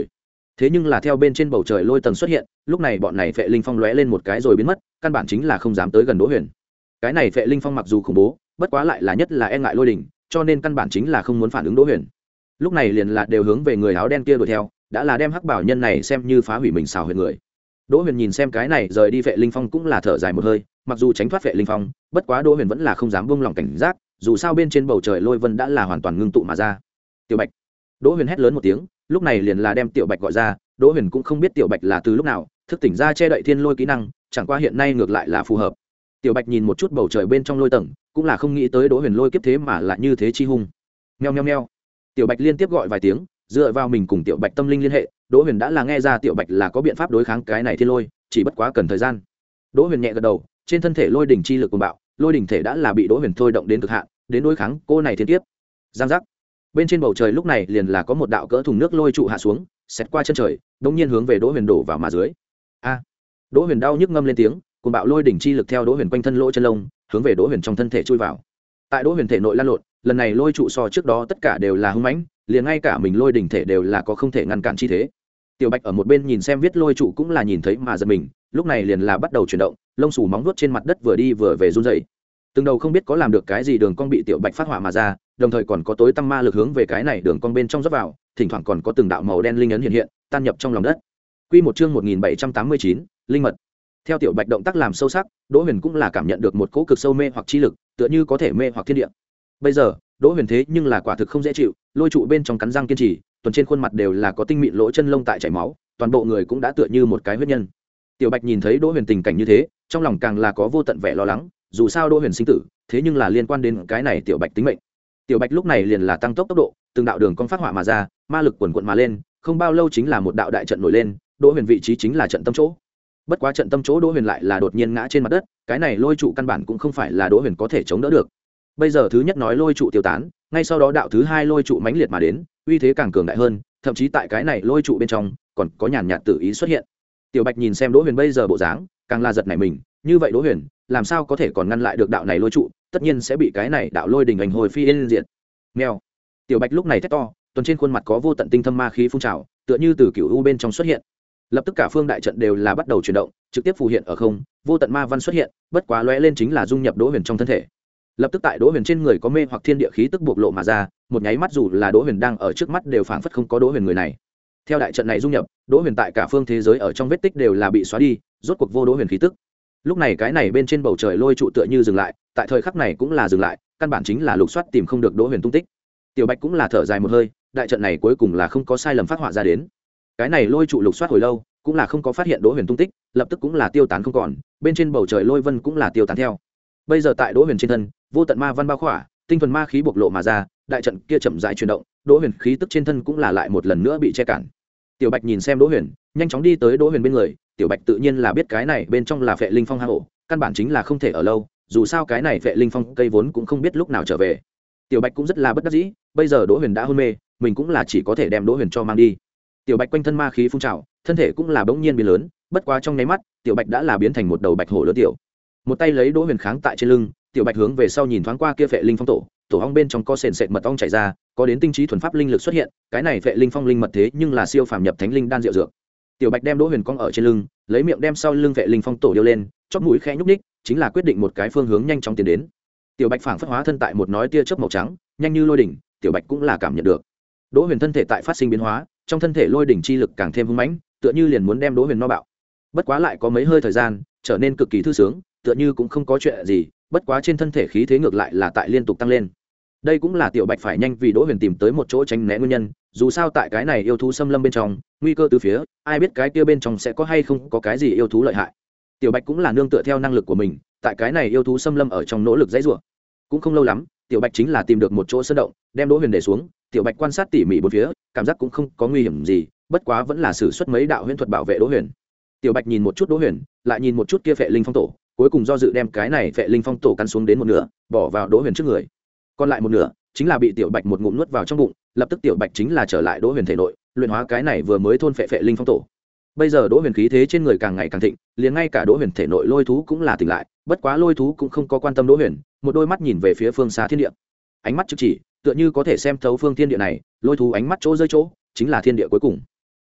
thế nhưng là theo bên trên bầu trời lôi tầng xuất hiện, lúc này bọn này phệ linh phong lóe lên một cái rồi biến mất, căn bản chính là không dám tới gần Đỗ Huyền. Cái này phệ linh phong mặc dù khủng bố, bất quá lại là nhất là e ngại lôi đỉnh, cho nên căn bản chính là không muốn phản ứng Đỗ Huyền. Lúc này liền là đều hướng về người áo đen kia đuổi theo, đã là đem hắc bảo nhân này xem như phá hủy mình xào huyệt người. Đỗ Huyền nhìn xem cái này rời đi phệ linh phong cũng là thở dài một hơi, mặc dù tránh thoát phệ linh phong, bất quá Đỗ Huyền vẫn là không dám buông lỏng cảnh giác, dù sao bên trên bầu trời lôi vân đã là hoàn toàn ngưng tụ mà ra. Tiểu Bạch. Đỗ Huyền hét lớn một tiếng, lúc này liền là đem Tiểu Bạch gọi ra. Đỗ Huyền cũng không biết Tiểu Bạch là từ lúc nào thức tỉnh ra che đậy thiên lôi kỹ năng, chẳng qua hiện nay ngược lại là phù hợp. Tiểu Bạch nhìn một chút bầu trời bên trong lôi tầng, cũng là không nghĩ tới Đỗ Huyền lôi kiếp thế mà lại như thế chi hung. Meo meo meo. Tiểu Bạch liên tiếp gọi vài tiếng, dựa vào mình cùng Tiểu Bạch tâm linh liên hệ, Đỗ Huyền đã là nghe ra Tiểu Bạch là có biện pháp đối kháng cái này thiên lôi, chỉ bất quá cần thời gian. Đỗ Huyền nhẹ gật đầu, trên thân thể lôi đỉnh chi lực cuồng bạo, lôi đỉnh thể đã là bị Đỗ Huyền thôi động đến cực hạn, đến đối kháng cô này thiên kiếp. Giang giác. Bên trên bầu trời lúc này liền là có một đạo cỡ thùng nước lôi trụ hạ xuống, xét qua chân trời, đột nhiên hướng về Đỗ Huyền đổ vào mà dưới. A! Đỗ Huyền đau nhức ngâm lên tiếng, cuồng bạo lôi đỉnh chi lực theo Đỗ Huyền quanh thân lỗ chân lông, hướng về Đỗ Huyền trong thân thể chui vào. Tại Đỗ Huyền thể nội lan lộn, lần này lôi trụ so trước đó tất cả đều là hung mãnh, liền ngay cả mình lôi đỉnh thể đều là có không thể ngăn cản chi thế. Tiểu Bạch ở một bên nhìn xem viết lôi trụ cũng là nhìn thấy mà giật mình, lúc này liền là bắt đầu chuyển động, lông xù móng vuốt trên mặt đất vừa đi vừa về run rẩy. Từng đầu không biết có làm được cái gì đường cong bị Tiểu Bạch phát hỏa mà ra, đồng thời còn có tối tăm ma lực hướng về cái này đường cong bên trong rót vào, thỉnh thoảng còn có từng đạo màu đen linh ấn hiện hiện, tan nhập trong lòng đất. Quy một chương một nghìn bảy trăm tám mươi chín, linh mật. Theo Tiểu Bạch động tác làm sâu sắc, Đỗ Huyền cũng là cảm nhận được một cỗ cực sâu mê hoặc chi lực, tựa như có thể mê hoặc thiên địa. Bây giờ, Đỗ Huyền thế nhưng là quả thực không dễ chịu, lôi trụ bên trong cắn răng kiên trì, tuần trên khuôn mặt đều là có tinh mịn lỗ chân lông tại chảy máu, toàn bộ người cũng đã tựa như một cái huyết nhân. Tiểu Bạch nhìn thấy Đỗ Huyền tình cảnh như thế, trong lòng càng là có vô tận vẻ lo lắng, dù sao Đỗ Huyền sinh tử, thế nhưng là liên quan đến cái này Tiểu Bạch tính mệnh. Tiểu Bạch lúc này liền là tăng tốc tốc độ, từng đạo đường cong phát họa mà ra, ma lực quần quần mà lên, không bao lâu chính là một đạo đại trận nổi lên, Đỗ Huyền vị trí chính là trận tâm chỗ. Bất quá trận tâm chỗ Đỗ Huyền lại là đột nhiên ngã trên mặt đất, cái này lôi trụ căn bản cũng không phải là Đỗ Huyền có thể chống đỡ được. Bây giờ thứ nhất nói lôi trụ tiêu tán, ngay sau đó đạo thứ hai lôi trụ mãnh liệt mà đến, uy thế càng cường đại hơn, thậm chí tại cái này lôi trụ bên trong còn có nhàn nhạt tự ý xuất hiện. Tiểu Bạch nhìn xem Đỗ Huyền bây giờ bộ dáng, càng là giật nảy mình, như vậy Đỗ Huyền làm sao có thể còn ngăn lại được đạo này lôi trụ, tất nhiên sẽ bị cái này đạo lôi đình ảnh hồi phi yên diện. Mèo. Tiểu Bạch lúc này thét to, tuần trên khuôn mặt có vô tận tinh thâm ma khí phun trào, tựa như từ cựu u bên trong xuất hiện. Lập tức cả phương đại trận đều là bắt đầu chuyển động, trực tiếp phù hiện ở không, vô tận ma văn xuất hiện, bất quá lóe lên chính là dung nhập Đỗ Huyền trong thân thể. Lập tức tại Đỗ Huyền trên người có mê hoặc thiên địa khí tức bộc lộ mà ra, một nháy mắt dù là Đỗ Huyền đang ở trước mắt đều phảng phất không có Đỗ Huyền người này. Theo đại trận này dung nhập, Đỗ Huyền tại cả phương thế giới ở trong vết tích đều là bị xóa đi, rốt cuộc vô Đỗ Huyền khí tức. Lúc này cái này bên trên bầu trời lôi trụ tựa như dừng lại, tại thời khắc này cũng là dừng lại, căn bản chính là lục soát tìm không được Đỗ Huyền tung tích. Tiểu Bạch cũng là thở dài một hơi, đại trận này cuối cùng là không có sai lầm phát họa ra đến. Cái này lôi trụ lục soát hồi lâu, cũng là không có phát hiện Đỗ Huyền tung tích, lập tức cũng là tiêu tán không còn, bên trên bầu trời lôi vân cũng là tiêu tán theo. Bây giờ tại Đỗ Huyền trên thân, vô tận ma văn bao khỏa, tinh thuần ma khí bộc lộ mà ra, đại trận kia chậm rãi chuyển động, Đỗ Huyền khí tức trên thân cũng là lại một lần nữa bị che cản. Tiểu Bạch nhìn xem Đỗ Huyền, nhanh chóng đi tới Đỗ Huyền bên người, Tiểu Bạch tự nhiên là biết cái này bên trong là Phệ Linh Phong hang ổ, căn bản chính là không thể ở lâu, dù sao cái này Phệ Linh Phong cây vốn cũng không biết lúc nào trở về. Tiểu Bạch cũng rất là bất đắc dĩ, bây giờ Đỗ Huyền đã hôn mê, mình cũng là chỉ có thể đem Đỗ Huyền cho mang đi. Tiểu Bạch quanh thân ma khí phun trào, thân thể cũng là bỗng nhiên biến lớn, bất quá trong nháy mắt, Tiểu Bạch đã là biến thành một đầu bạch hổ lớn tiểu. Một tay lấy Đỗ Huyền kháng tại trên lưng, Tiểu Bạch hướng về sau nhìn thoáng qua kia Phệ Linh Phong tổ, tổ ong bên trong có sền sệt mật ong chảy ra, có đến tinh trí thuần pháp linh lực xuất hiện, cái này Phệ Linh Phong linh mật thế nhưng là siêu phàm nhập thánh linh đan diệu dược. Tiểu Bạch đem Đỗ Huyền cong ở trên lưng, lấy miệng đem sau lưng Phệ Linh Phong tổ điêu lên, chóp mũi khẽ nhúc nhích, chính là quyết định một cái phương hướng nhanh chóng tiến đến. Tiểu Bạch phảng phất hóa thân tại một nói tia chớp màu trắng, nhanh như lôi đỉnh, Tiểu Bạch cũng là cảm nhận được. Đỗ Huyền thân thể tại phát sinh biến hóa, trong thân thể lôi đỉnh chi lực càng thêm hung mãnh, tựa như liền muốn đem Đỗ Huyền no bạo. Bất quá lại có mấy hơi thời gian, trở nên cực kỳ thư sướng, tựa như cũng không có chuyện gì, bất quá trên thân thể khí thế ngược lại là tại liên tục tăng lên. Đây cũng là Tiểu Bạch phải nhanh vì Đỗ Huyền tìm tới một chỗ tránh né nguyên nhân, dù sao tại cái này yêu thú xâm lâm bên trong, nguy cơ từ phía, ai biết cái kia bên trong sẽ có hay không có cái gì yêu thú lợi hại. Tiểu Bạch cũng là nương tựa theo năng lực của mình, tại cái này yêu thú xâm lâm ở trong nỗ lực dãy rủa. Cũng không lâu lắm, Tiểu Bạch chính là tìm được một chỗ sơn động, đem Đỗ Huyền để xuống, Tiểu Bạch quan sát tỉ mỉ bốn phía, cảm giác cũng không có nguy hiểm gì, bất quá vẫn là sử xuất mấy đạo huyễn thuật bảo vệ Đỗ Huyền. Tiểu Bạch nhìn một chút Đỗ Huyền, lại nhìn một chút kia Phệ Linh Phong tổ, cuối cùng do dự đem cái này Phệ Linh Phong tổ cắn xuống đến một nửa, bỏ vào Đỗ Huyền trước người. Còn lại một nửa, chính là bị Tiểu Bạch một ngụm nuốt vào trong bụng, lập tức Tiểu Bạch chính là trở lại Đỗ Huyền thể nội, luyện hóa cái này vừa mới thôn phệ Phệ Linh Phong tổ. Bây giờ Đỗ Huyền khí thế trên người càng ngày càng thịnh, liền ngay cả Đỗ Huyền thể nội lôi thú cũng là tỉnh lại, bất quá lôi thú cũng không có quan tâm Đỗ Huyền, một đôi mắt nhìn về phía phương xa thiên địa. Ánh mắt trực chỉ, tựa như có thể xem thấu phương thiên địa này, lôi thú ánh mắt chỗ rơi chỗ, chính là thiên địa cuối cùng.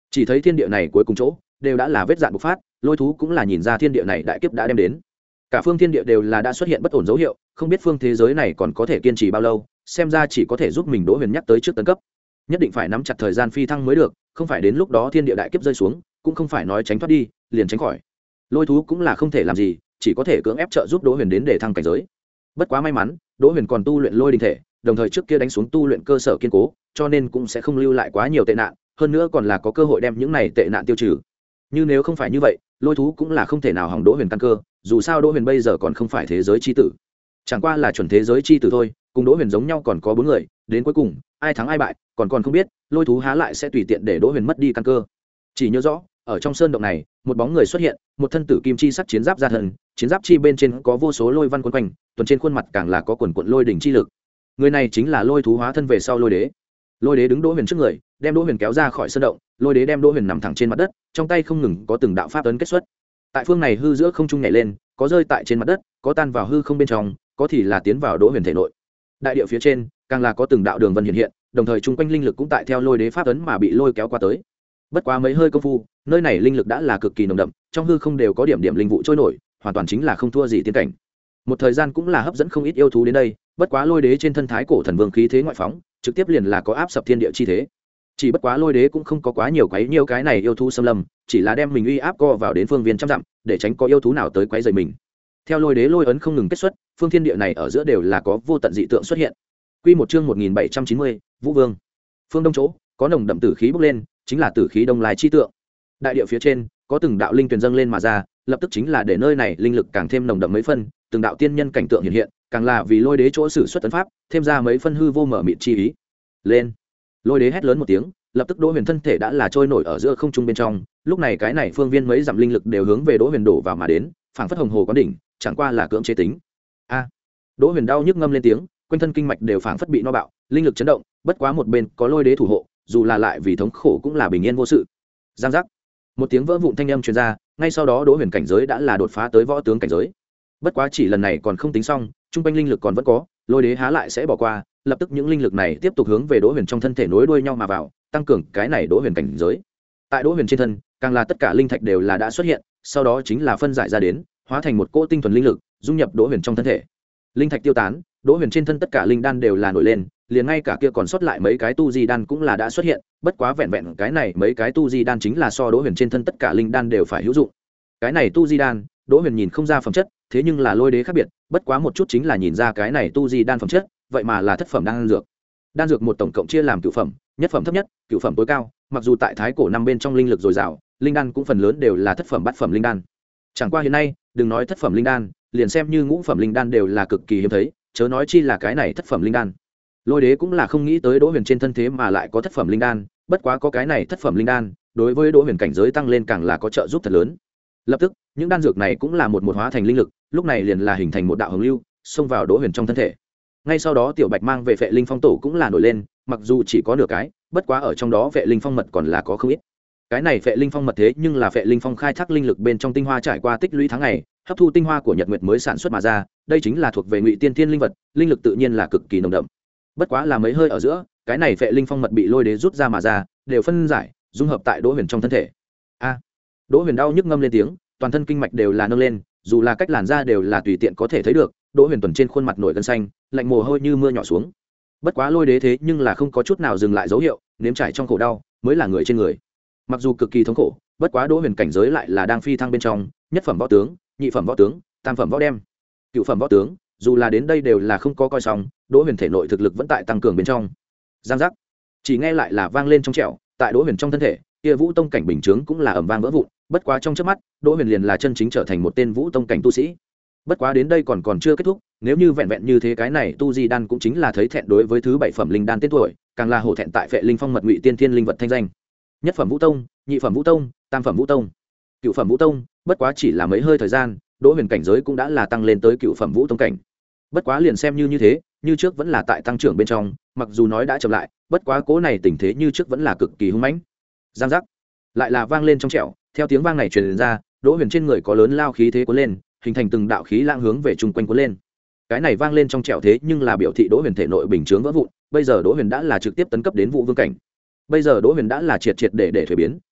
chỉ thấy thiên địa này cuối cùng chỗ đều đã là vết dạn bộc phát, lôi thú cũng là nhìn ra thiên địa này đại kiếp đã đem đến, cả phương thiên địa đều là đã xuất hiện bất ổn dấu hiệu, không biết phương thế giới này còn có thể kiên trì bao lâu, xem ra chỉ có thể giúp mình Đỗ Huyền nhắc tới trước tấn cấp, nhất định phải nắm chặt thời gian phi thăng mới được, không phải đến lúc đó thiên địa đại kiếp rơi xuống cũng không phải nói tránh thoát đi liền tránh khỏi. Lôi thú cũng là không thể làm gì, chỉ có thể cưỡng ép trợ giúp Đỗ Huyền đến để thăng cảnh giới. Bất quá may mắn, Đỗ Huyền còn tu luyện lôi đình thể, đồng thời trước kia đánh xuống tu luyện cơ sở kiên cố, cho nên cũng sẽ không lưu lại quá nhiều tệ nạn, hơn nữa còn là có cơ hội đem những này tệ nạn tiêu trừ. Như nếu không phải như vậy, lôi thú cũng là không thể nào hỏng Đỗ Huyền căn cơ, dù sao Đỗ Huyền bây giờ còn không phải thế giới chi tử, chẳng qua là chuẩn thế giới chi tử thôi, cùng Đỗ Huyền giống nhau còn có bốn người, đến cuối cùng ai thắng ai bại còn còn không biết, lôi thú há lại sẽ tùy tiện để Đỗ Huyền mất đi căn cơ. Chỉ nhớ rõ, ở trong sơn động này, một bóng người xuất hiện, một thân tử kim chi sắc chiến giáp ra thần, chiến giáp chi bên trên có vô số lôi văn quấn quanh, tuần trên khuôn mặt càng là có quần quần lôi đỉnh chi lực. Người này chính là lôi thú hóa thân về sau Lôi Đế. Lôi Đế đứng Đỗ Huyền trước người, đem Đỗ Huyền kéo ra khỏi sơn động, Lôi Đế đem Đỗ Huyền nằm thẳng trên mặt đất, trong tay không ngừng có từng đạo pháp ấn kết xuất. Tại phương này hư giữa không trung nhảy lên, có rơi tại trên mặt đất, có tan vào hư không bên trong, có thì là tiến vào Đỗ Huyền thể nội. Đại địa phía trên, càng là có từng đạo đường vân hiện hiện, đồng thời chung quanh linh lực cũng tại theo Lôi Đế pháp ấn mà bị lôi kéo qua tới. Bất quá mấy hơi công phu, nơi này linh lực đã là cực kỳ nồng đậm, trong hư không đều có điểm điểm linh vụ trôi nổi, hoàn toàn chính là không thua gì tiên cảnh. Một thời gian cũng là hấp dẫn không ít yêu thú đến đây, bất quá Lôi Đế trên thân thái cổ thần vương khí thế ngoại phóng, trực tiếp liền là có áp sập thiên địa chi thế. Chỉ bất quá Lôi Đế cũng không có quá nhiều quấy nhiều cái này yêu thú xâm lâm, chỉ là đem mình uy áp co vào đến phương viên trăm dặm, để tránh có yêu thú nào tới quấy rầy mình. Theo Lôi Đế lôi ấn không ngừng kết xuất, phương thiên địa này ở giữa đều là có vô tận dị tượng xuất hiện. Quy một chương một nghìn bảy trăm chín mươi, Vũ Vương. Phương đông chỗ, có nồng đậm tử khí bốc lên, chính là tử khí đông lai chi tượng. Đại địa phía trên, có từng đạo linh tuyền dâng lên mà ra, lập tức chính là để nơi này linh lực càng thêm nồng đậm mấy phân, từng đạo tiên nhân cảnh tượng hiện hiện, càng là vì Lôi Đế chỗ sử xuất tấn pháp, thêm ra mấy phân hư vô mở mịt chi ý. Lên! Lôi Đế hét lớn một tiếng, lập tức Đỗ Huyền thân thể đã là trôi nổi ở giữa không trung bên trong, lúc này cái này phương viên mấy dặm linh lực đều hướng về Đỗ Huyền đổ vào mà đến, phảng phất hồng hồ quán đỉnh, chẳng qua là cưỡng chế tính. A! Đỗ Huyền đau nhức ngâm lên tiếng, quanh thân kinh mạch đều phảng phất bị no bạo, linh lực chấn động, bất quá một bên có Lôi Đế thủ hộ, dù là lại vì thống khổ cũng là bình yên vô sự. Giang giác, một tiếng vỡ vụn thanh âm truyền ra, ngay sau đó Đỗ Huyền cảnh giới đã là đột phá tới võ tướng cảnh giới. Bất quá chỉ lần này còn không tính xong, trung quanh linh lực còn vẫn có, Lôi Đế há lại sẽ bỏ qua, lập tức những linh lực này tiếp tục hướng về Đỗ Huyền trong thân thể nối đuôi nhau mà vào, tăng cường cái này Đỗ Huyền cảnh giới. Tại Đỗ Huyền trên thân, càng là tất cả linh thạch đều là đã xuất hiện, sau đó chính là phân giải ra đến, hóa thành một cỗ tinh thuần linh lực, dung nhập Đỗ Huyền trong thân thể. Linh thạch tiêu tán, Đỗ Huyền trên thân tất cả linh đan đều là nổi lên, liền ngay cả kia còn sót lại mấy cái tu di đan cũng là đã xuất hiện, bất quá vẹn vẹn cái này mấy cái tu di đan chính là so Đỗ Huyền trên thân tất cả linh đan đều phải hữu dụng. Cái này tu di đan, Đỗ Huyền nhìn không ra phẩm chất, thế nhưng là Lôi Đế khác biệt, bất quá một chút chính là nhìn ra cái này tu di đan phẩm chất, vậy mà là thất phẩm đan dược. Đan dược một tổng cộng chia làm cửu phẩm, nhất phẩm thấp nhất, cửu phẩm tối cao, mặc dù tại thái cổ năm bên trong linh lực dồi dào, linh đan cũng phần lớn đều là thất phẩm bát phẩm linh đan. Chẳng qua hiện nay, đừng nói thất phẩm linh đan, liền xem như ngũ phẩm linh đan đều là cực kỳ hiếm thấy, chớ nói chi là cái này thất phẩm linh đan. Lôi Đế cũng là không nghĩ tới Đỗ Huyền trên thân thế mà lại có thất phẩm linh đan, bất quá có cái này thất phẩm linh đan, đối với Đỗ Huyền cảnh giới tăng lên càng là có trợ giúp thật lớn. Lập tức, những đan dược này cũng là một một hóa thành linh lực, lúc này liền là hình thành một đạo hồng lưu, xông vào Đỗ Huyền trong thân thể. Ngay sau đó Tiểu Bạch mang về Vệ Linh Phong tổ cũng là nổi lên, mặc dù chỉ có nửa cái, bất quá ở trong đó Vệ Linh Phong mật còn là có không ít. Cái này Vệ Linh Phong mật thế nhưng là Vệ Linh Phong khai thác linh lực bên trong tinh hoa trải qua tích lũy tháng ngày, hấp thu tinh hoa của Nhật Nguyệt mới sản xuất mà ra, đây chính là thuộc về Ngụy Tiên Thiên linh vật, linh lực tự nhiên là cực kỳ nồng đậm. Bất quá là mấy hơi ở giữa, cái này Vệ Linh Phong mật bị Lôi Đế rút ra mà ra, đều phân giải, dung hợp tại Đỗ Huyền trong thân thể. A! Đỗ Huyền đau nhức ngâm lên tiếng, toàn thân kinh mạch đều là nâng lên, dù là cách làn da đều là tùy tiện có thể thấy được, Đỗ Huyền tuần trên khuôn mặt nổi gân xanh, lạnh mồ hôi như mưa nhỏ xuống. Bất quá Lôi Đế thế nhưng là không có chút nào dừng lại dấu hiệu, nếm trải trong khổ đau, mới là người trên người. Mặc dù cực kỳ thống khổ, bất quá Đỗ Huyền cảnh giới lại là đang phi thăng bên trong, nhất phẩm võ tướng, nhị phẩm võ tướng, tam phẩm võ đem, cựu phẩm võ tướng, dù là đến đây đều là không có coi xong, Đỗ Huyền thể nội thực lực vẫn tại tăng cường bên trong. Giang giác, chỉ nghe lại là vang lên trong trẻo, tại Đỗ Huyền trong thân thể, kia Vũ Tông cảnh bình chướng cũng là ầm vang vỡ vụn, bất quá trong chớp mắt, Đỗ Huyền liền là chân chính trở thành một tên Vũ Tông cảnh tu sĩ. Bất quá đến đây còn còn chưa kết thúc, nếu như vẹn vẹn như thế cái này tu di đan cũng chính là thấy thẹn đối với thứ bảy phẩm linh đan tên tuổi, càng là hổ thẹn tại Vệ Linh Phong mật Ngụy Tiên Thiên linh vật thanh danh. Nhất phẩm Vũ Tông, nhị phẩm Vũ Tông, tam phẩm Vũ Tông, cựu phẩm Vũ Tông, bất quá chỉ là mấy hơi thời gian, Đỗ Huyền cảnh giới cũng đã là tăng lên tới cựu phẩm Vũ Tông cảnh. Bất quá liền xem như như thế, như trước vẫn là tại tăng trưởng bên trong, mặc dù nói đã chậm lại, bất quá cố này tình thế như trước vẫn là cực kỳ hung mãnh. Giang giác, lại là vang lên trong trẻo, theo tiếng vang này truyền ra, Đỗ Huyền trên người có lớn lao khí thế cuốn lên, hình thành từng đạo khí lang hướng về chung quanh cuốn lên. Cái này vang lên trong trẻo thế nhưng là biểu thị Đỗ Huyền thể nội bình chướng vỡ vụn, bây giờ Đỗ Huyền đã là trực tiếp tấn cấp đến Vũ Vương cảnh. Bây giờ Đỗ Huyền đã là triệt triệt để để thuế biến,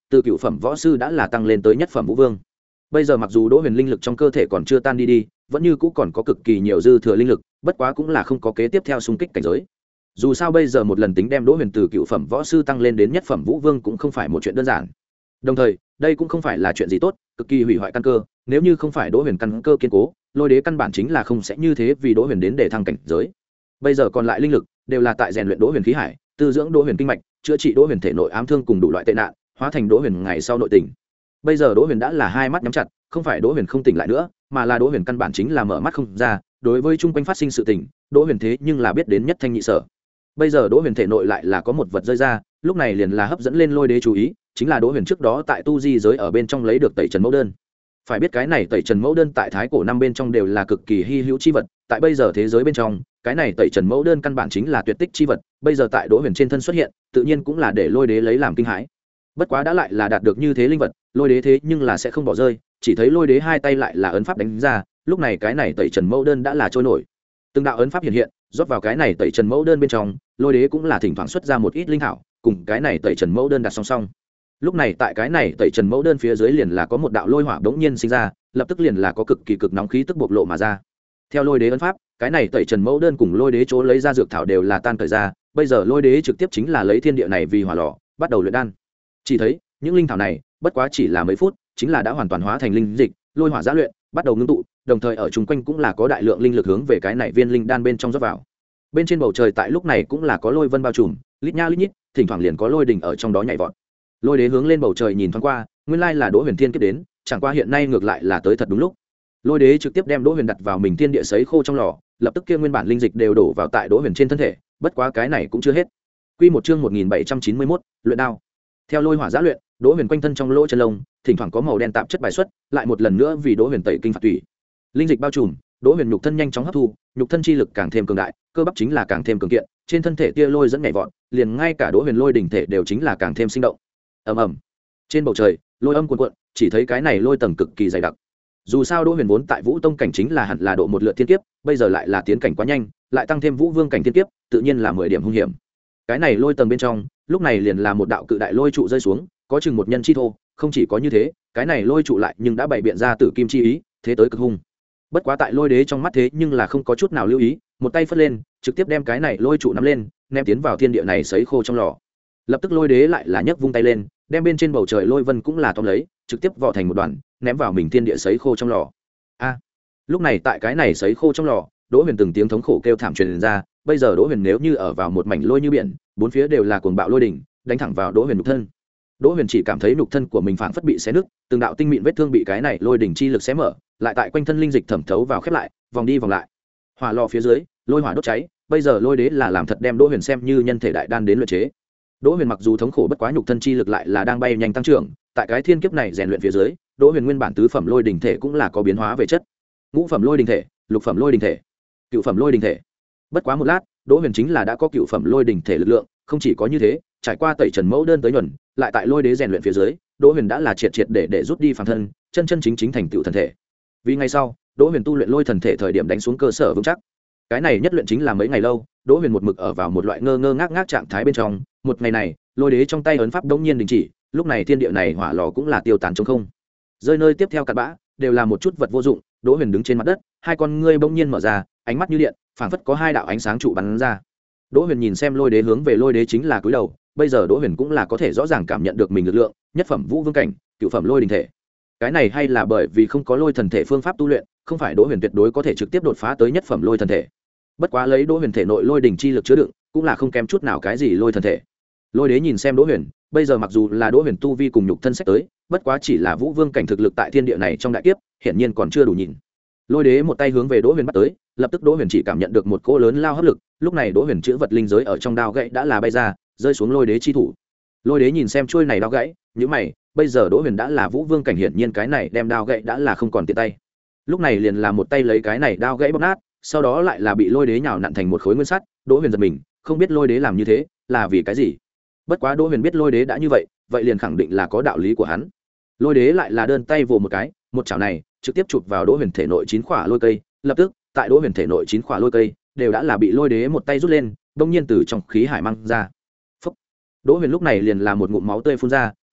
từ cựu phẩm võ sư đã là tăng lên tới nhất phẩm vũ vương. Bây giờ mặc dù Đỗ Huyền linh lực trong cơ thể còn chưa tan đi đi, vẫn như cũ còn có cực kỳ nhiều dư thừa linh lực, bất quá cũng là không có kế tiếp theo xung kích cảnh giới. Dù sao bây giờ một lần tính đem Đỗ Huyền từ cựu phẩm võ sư tăng lên đến nhất phẩm vũ vương cũng không phải một chuyện đơn giản. Đồng thời, đây cũng không phải là chuyện gì tốt, cực kỳ hủy hoại căn cơ, nếu như không phải Đỗ Huyền căn cơ kiên cố, Lôi Đế căn bản chính là không sẽ như thế vì Đỗ Huyền đến để thăng cảnh giới. Bây giờ còn lại linh lực đều là tại rèn luyện Đỗ Huyền khí hải, tư dưỡng Đỗ Huyền kinh mạch, chữa trị Đỗ Huyền thể nội ám thương cùng đủ loại tệ nạn, hóa thành Đỗ Huyền ngày sau nội tình. Bây giờ Đỗ Huyền đã là hai mắt nhắm chặt, không phải Đỗ Huyền không tỉnh lại nữa, mà là Đỗ Huyền căn bản chính là mở mắt không ra, đối với chung quanh phát sinh sự tình, Đỗ Huyền thế nhưng là biết đến nhất thanh nhị sở. Bây giờ Đỗ Huyền thể nội lại là có một vật rơi ra, lúc này liền là hấp dẫn lên Lôi Đế chú ý, chính là Đỗ Huyền trước đó tại tu di giới ở bên trong lấy được tẩy trần mẫu đơn. Phải biết cái này tẩy trần mẫu đơn tại thái cổ năm bên trong đều là cực kỳ hy hữu chi vật, tại bây giờ thế giới bên trong, cái này tẩy trần mẫu đơn căn bản chính là tuyệt tích chi vật, bây giờ tại Đỗ Huyền trên thân xuất hiện, tự nhiên cũng là để Lôi Đế lấy làm kinh hãi. Bất quá đã lại là đạt được như thế linh vật, Lôi Đế thế nhưng là sẽ không bỏ rơi, chỉ thấy Lôi Đế hai tay lại là ấn pháp đánh ra, lúc này cái này tẩy trần mẫu đơn đã là trôi nổi. Từng đạo ấn pháp hiện hiện, rót vào cái này tẩy trần mẫu đơn bên trong, Lôi Đế cũng là thỉnh thoảng xuất ra một ít linh thảo, cùng cái này tẩy trần mẫu đơn đặt song song. Lúc này tại cái này tẩy trần mẫu đơn phía dưới liền là có một đạo lôi hỏa bỗng nhiên sinh ra, lập tức liền là có cực kỳ cực nóng khí tức bộc lộ mà ra. Theo Lôi Đế ấn pháp, cái này tẩy trần mẫu đơn cùng Lôi Đế chỗ lấy ra dược thảo đều là tan thời ra, bây giờ Lôi Đế trực tiếp chính là lấy thiên địa này vì hỏa lò, bắt đầu luyện đan. Chỉ thấy, những linh thảo này, bất quá chỉ là mấy phút, chính là đã hoàn toàn hóa thành linh dịch, lôi hỏa giã luyện, bắt đầu ngưng tụ, đồng thời ở chung quanh cũng là có đại lượng linh lực hướng về cái này viên linh đan bên trong rót vào. Bên trên bầu trời tại lúc này cũng là có lôi vân bao trùm, lít nha lít nhít, thỉnh thoảng liền có lôi đình ở trong đó nhảy vọt. Lôi Đế hướng lên bầu trời nhìn thoáng qua, nguyên lai là Đỗ Huyền Thiên kiếp đến, chẳng qua hiện nay ngược lại là tới thật đúng lúc. Lôi Đế trực tiếp đem Đỗ Huyền đặt vào mình thiên địa sấy khô trong lò, lập tức kia nguyên bản linh dịch đều đổ vào tại Đỗ Huyền trên thân thể, bất quá cái này cũng chưa hết. Quy một chương một nghìn bảy trăm chín mươi mốt, luyện đao. Theo lôi hỏa giã luyện, Đỗ Huyền quanh thân trong lỗ chân lông, thỉnh thoảng có màu đen tạp chất bài xuất, lại một lần nữa vì Đỗ Huyền tẩy kinh phạt tủy. Linh dịch bao trùm, Đỗ Huyền nhục thân nhanh chóng hấp thu, nhục thân chi lực càng thêm cường đại, cơ bắp chính là càng thêm cường kiện, trên thân thể tia lôi dẫn nhảy vọt, liền ngay cả Đỗ Huyền lôi đỉnh thể đều chính là càng thêm sinh động. Ầm ầm. Trên bầu trời, lôi âm cuồn cuộn, chỉ thấy cái này lôi tầng cực kỳ dày đặc. Dù sao Đỗ Huyền vốn tại Vũ Tông cảnh chính là hẳn là độ một lượt thiên kiếp, bây giờ lại là tiến cảnh quá nhanh, lại tăng thêm Vũ Vương cảnh thiên kiếp, tự nhiên là mười điểm hung hiểm. Cái này lôi tầng bên trong, lúc này liền là một đạo cự đại lôi trụ rơi xuống, có chừng một nhân chi thô, không chỉ có như thế, cái này lôi trụ lại nhưng đã bày biện ra tử kim chi ý, thế tới cực hung. Bất quá tại Lôi Đế trong mắt thế nhưng là không có chút nào lưu ý, một tay phất lên, trực tiếp đem cái này lôi trụ nắm lên, ném tiến vào thiên địa này sấy khô trong lò. Lập tức Lôi Đế lại là nhấc vung tay lên, đem bên trên bầu trời lôi vân cũng là tóm lấy, trực tiếp vò thành một đoàn, ném vào mình thiên địa sấy khô trong lò. A! Lúc này tại cái này sấy khô trong lò, Đỗ Huyền từng tiếng thống khổ kêu thảm truyền ra, bây giờ Đỗ Huyền nếu như ở vào một mảnh lôi như biển, bốn phía đều là cuồng bạo lôi đỉnh, đánh thẳng vào Đỗ Huyền nhục thân. Đỗ Huyền chỉ cảm thấy nhục thân của mình phảng phất bị xé nứt, từng đạo tinh mịn vết thương bị cái này lôi đỉnh chi lực xé mở, lại tại quanh thân linh dịch thẩm thấu vào khép lại, vòng đi vòng lại. Hỏa lò phía dưới, lôi hỏa đốt cháy, bây giờ Lôi Đế là làm thật đem Đỗ Huyền xem như nhân thể đại đan đến luyện chế. Đỗ Huyền mặc dù thống khổ bất quá nhục thân chi lực lại là đang bay nhanh tăng trưởng, tại cái thiên kiếp này rèn luyện phía dưới, Đỗ Huyền nguyên bản tứ phẩm lôi đỉnh thể cũng là có biến hóa về chất. Ngũ phẩm lôi đỉnh thể, lục phẩm lôi đỉnh thể, cựu phẩm lôi đỉnh thể. Bất quá một lát, Đỗ Huyền chính là đã có cựu phẩm lôi đỉnh thể lực lượng, không chỉ có như thế, trải qua tẩy trần mẫu đơn tới nhuần, lại tại Lôi Đế rèn luyện phía dưới, Đỗ Huyền đã là triệt triệt để để rút đi phàm thân, chân chân chính chính thành tựu thần thể. Vì ngày sau, Đỗ Huyền tu luyện lôi thần thể thời điểm đánh xuống cơ sở vững chắc. Cái này nhất luyện chính là mấy ngày lâu, Đỗ Huyền một mực ở vào một loại ngơ ngơ ngác ngác trạng thái bên trong, một ngày này, Lôi Đế trong tay ấn pháp đống nhiên đình chỉ, lúc này thiên địa này hỏa lò cũng là tiêu tán trống không. Rơi nơi tiếp theo cặn bã, đều là một chút vật vô dụng, Đỗ Huyền đứng trên mặt đất, hai con ngươi bỗng nhiên mở ra, ánh mắt như điện, phảng phất có hai đạo ánh sáng trụ bắn ra. Đỗ Huyền nhìn xem Lôi Đế hướng về Lôi Đế chính là cúi đầu, bây giờ Đỗ Huyền cũng là có thể rõ ràng cảm nhận được mình lực lượng, nhất phẩm Vũ Vương cảnh, cửu phẩm lôi đình thể. Cái này hay là bởi vì không có lôi thần thể phương pháp tu luyện, không phải Đỗ Huyền tuyệt đối có thể trực tiếp đột phá tới nhất phẩm lôi thần thể. Bất quá lấy Đỗ Huyền thể nội lôi đình chi lực chứa đựng, cũng là không kém chút nào cái gì lôi thần thể. Lôi Đế nhìn xem Đỗ Huyền, bây giờ mặc dù là Đỗ Huyền tu vi cùng nhục thân sách tới, bất quá chỉ là Vũ Vương cảnh thực lực tại thiên địa này trong đại kiếp, hiển nhiên còn chưa đủ nhìn. Lôi Đế một tay hướng về Đỗ Huyền bắt tới, lập tức Đỗ Huyền chỉ cảm nhận được một cỗ lớn lao hấp lực, lúc này Đỗ Huyền chữ vật linh giới ở trong đao gãy đã là bay ra, rơi xuống Lôi Đế chi thủ. Lôi Đế nhìn xem chuôi này đao gãy, nhíu mày, bây giờ Đỗ Huyền đã là Vũ Vương cảnh, hiển nhiên cái này đem đao gãy đã là không còn tiện tay. Lúc này liền là một tay lấy cái này đao gãy bóp nát, sau đó lại là bị Lôi Đế nhào nặn thành một khối nguyên sắt. Đỗ Huyền giật mình, không biết Lôi Đế làm như thế là vì cái gì. Bất quá Đỗ Huyền biết Lôi Đế đã như vậy, vậy liền khẳng định là có đạo lý của hắn. Lôi Đế lại là đơn tay vồ một cái, một chảo này trực tiếp chụp vào Đỗ Huyền thể nội chín khỏa lôi cây, lập tức, tại Đỗ Huyền thể nội chín khỏa lôi cây đều đã là bị Lôi Đế một tay rút lên, bỗng nhiên từ trong khí hải mang ra. Phốc. Đỗ Huyền lúc này liền là một ngụm máu tươi phun ra,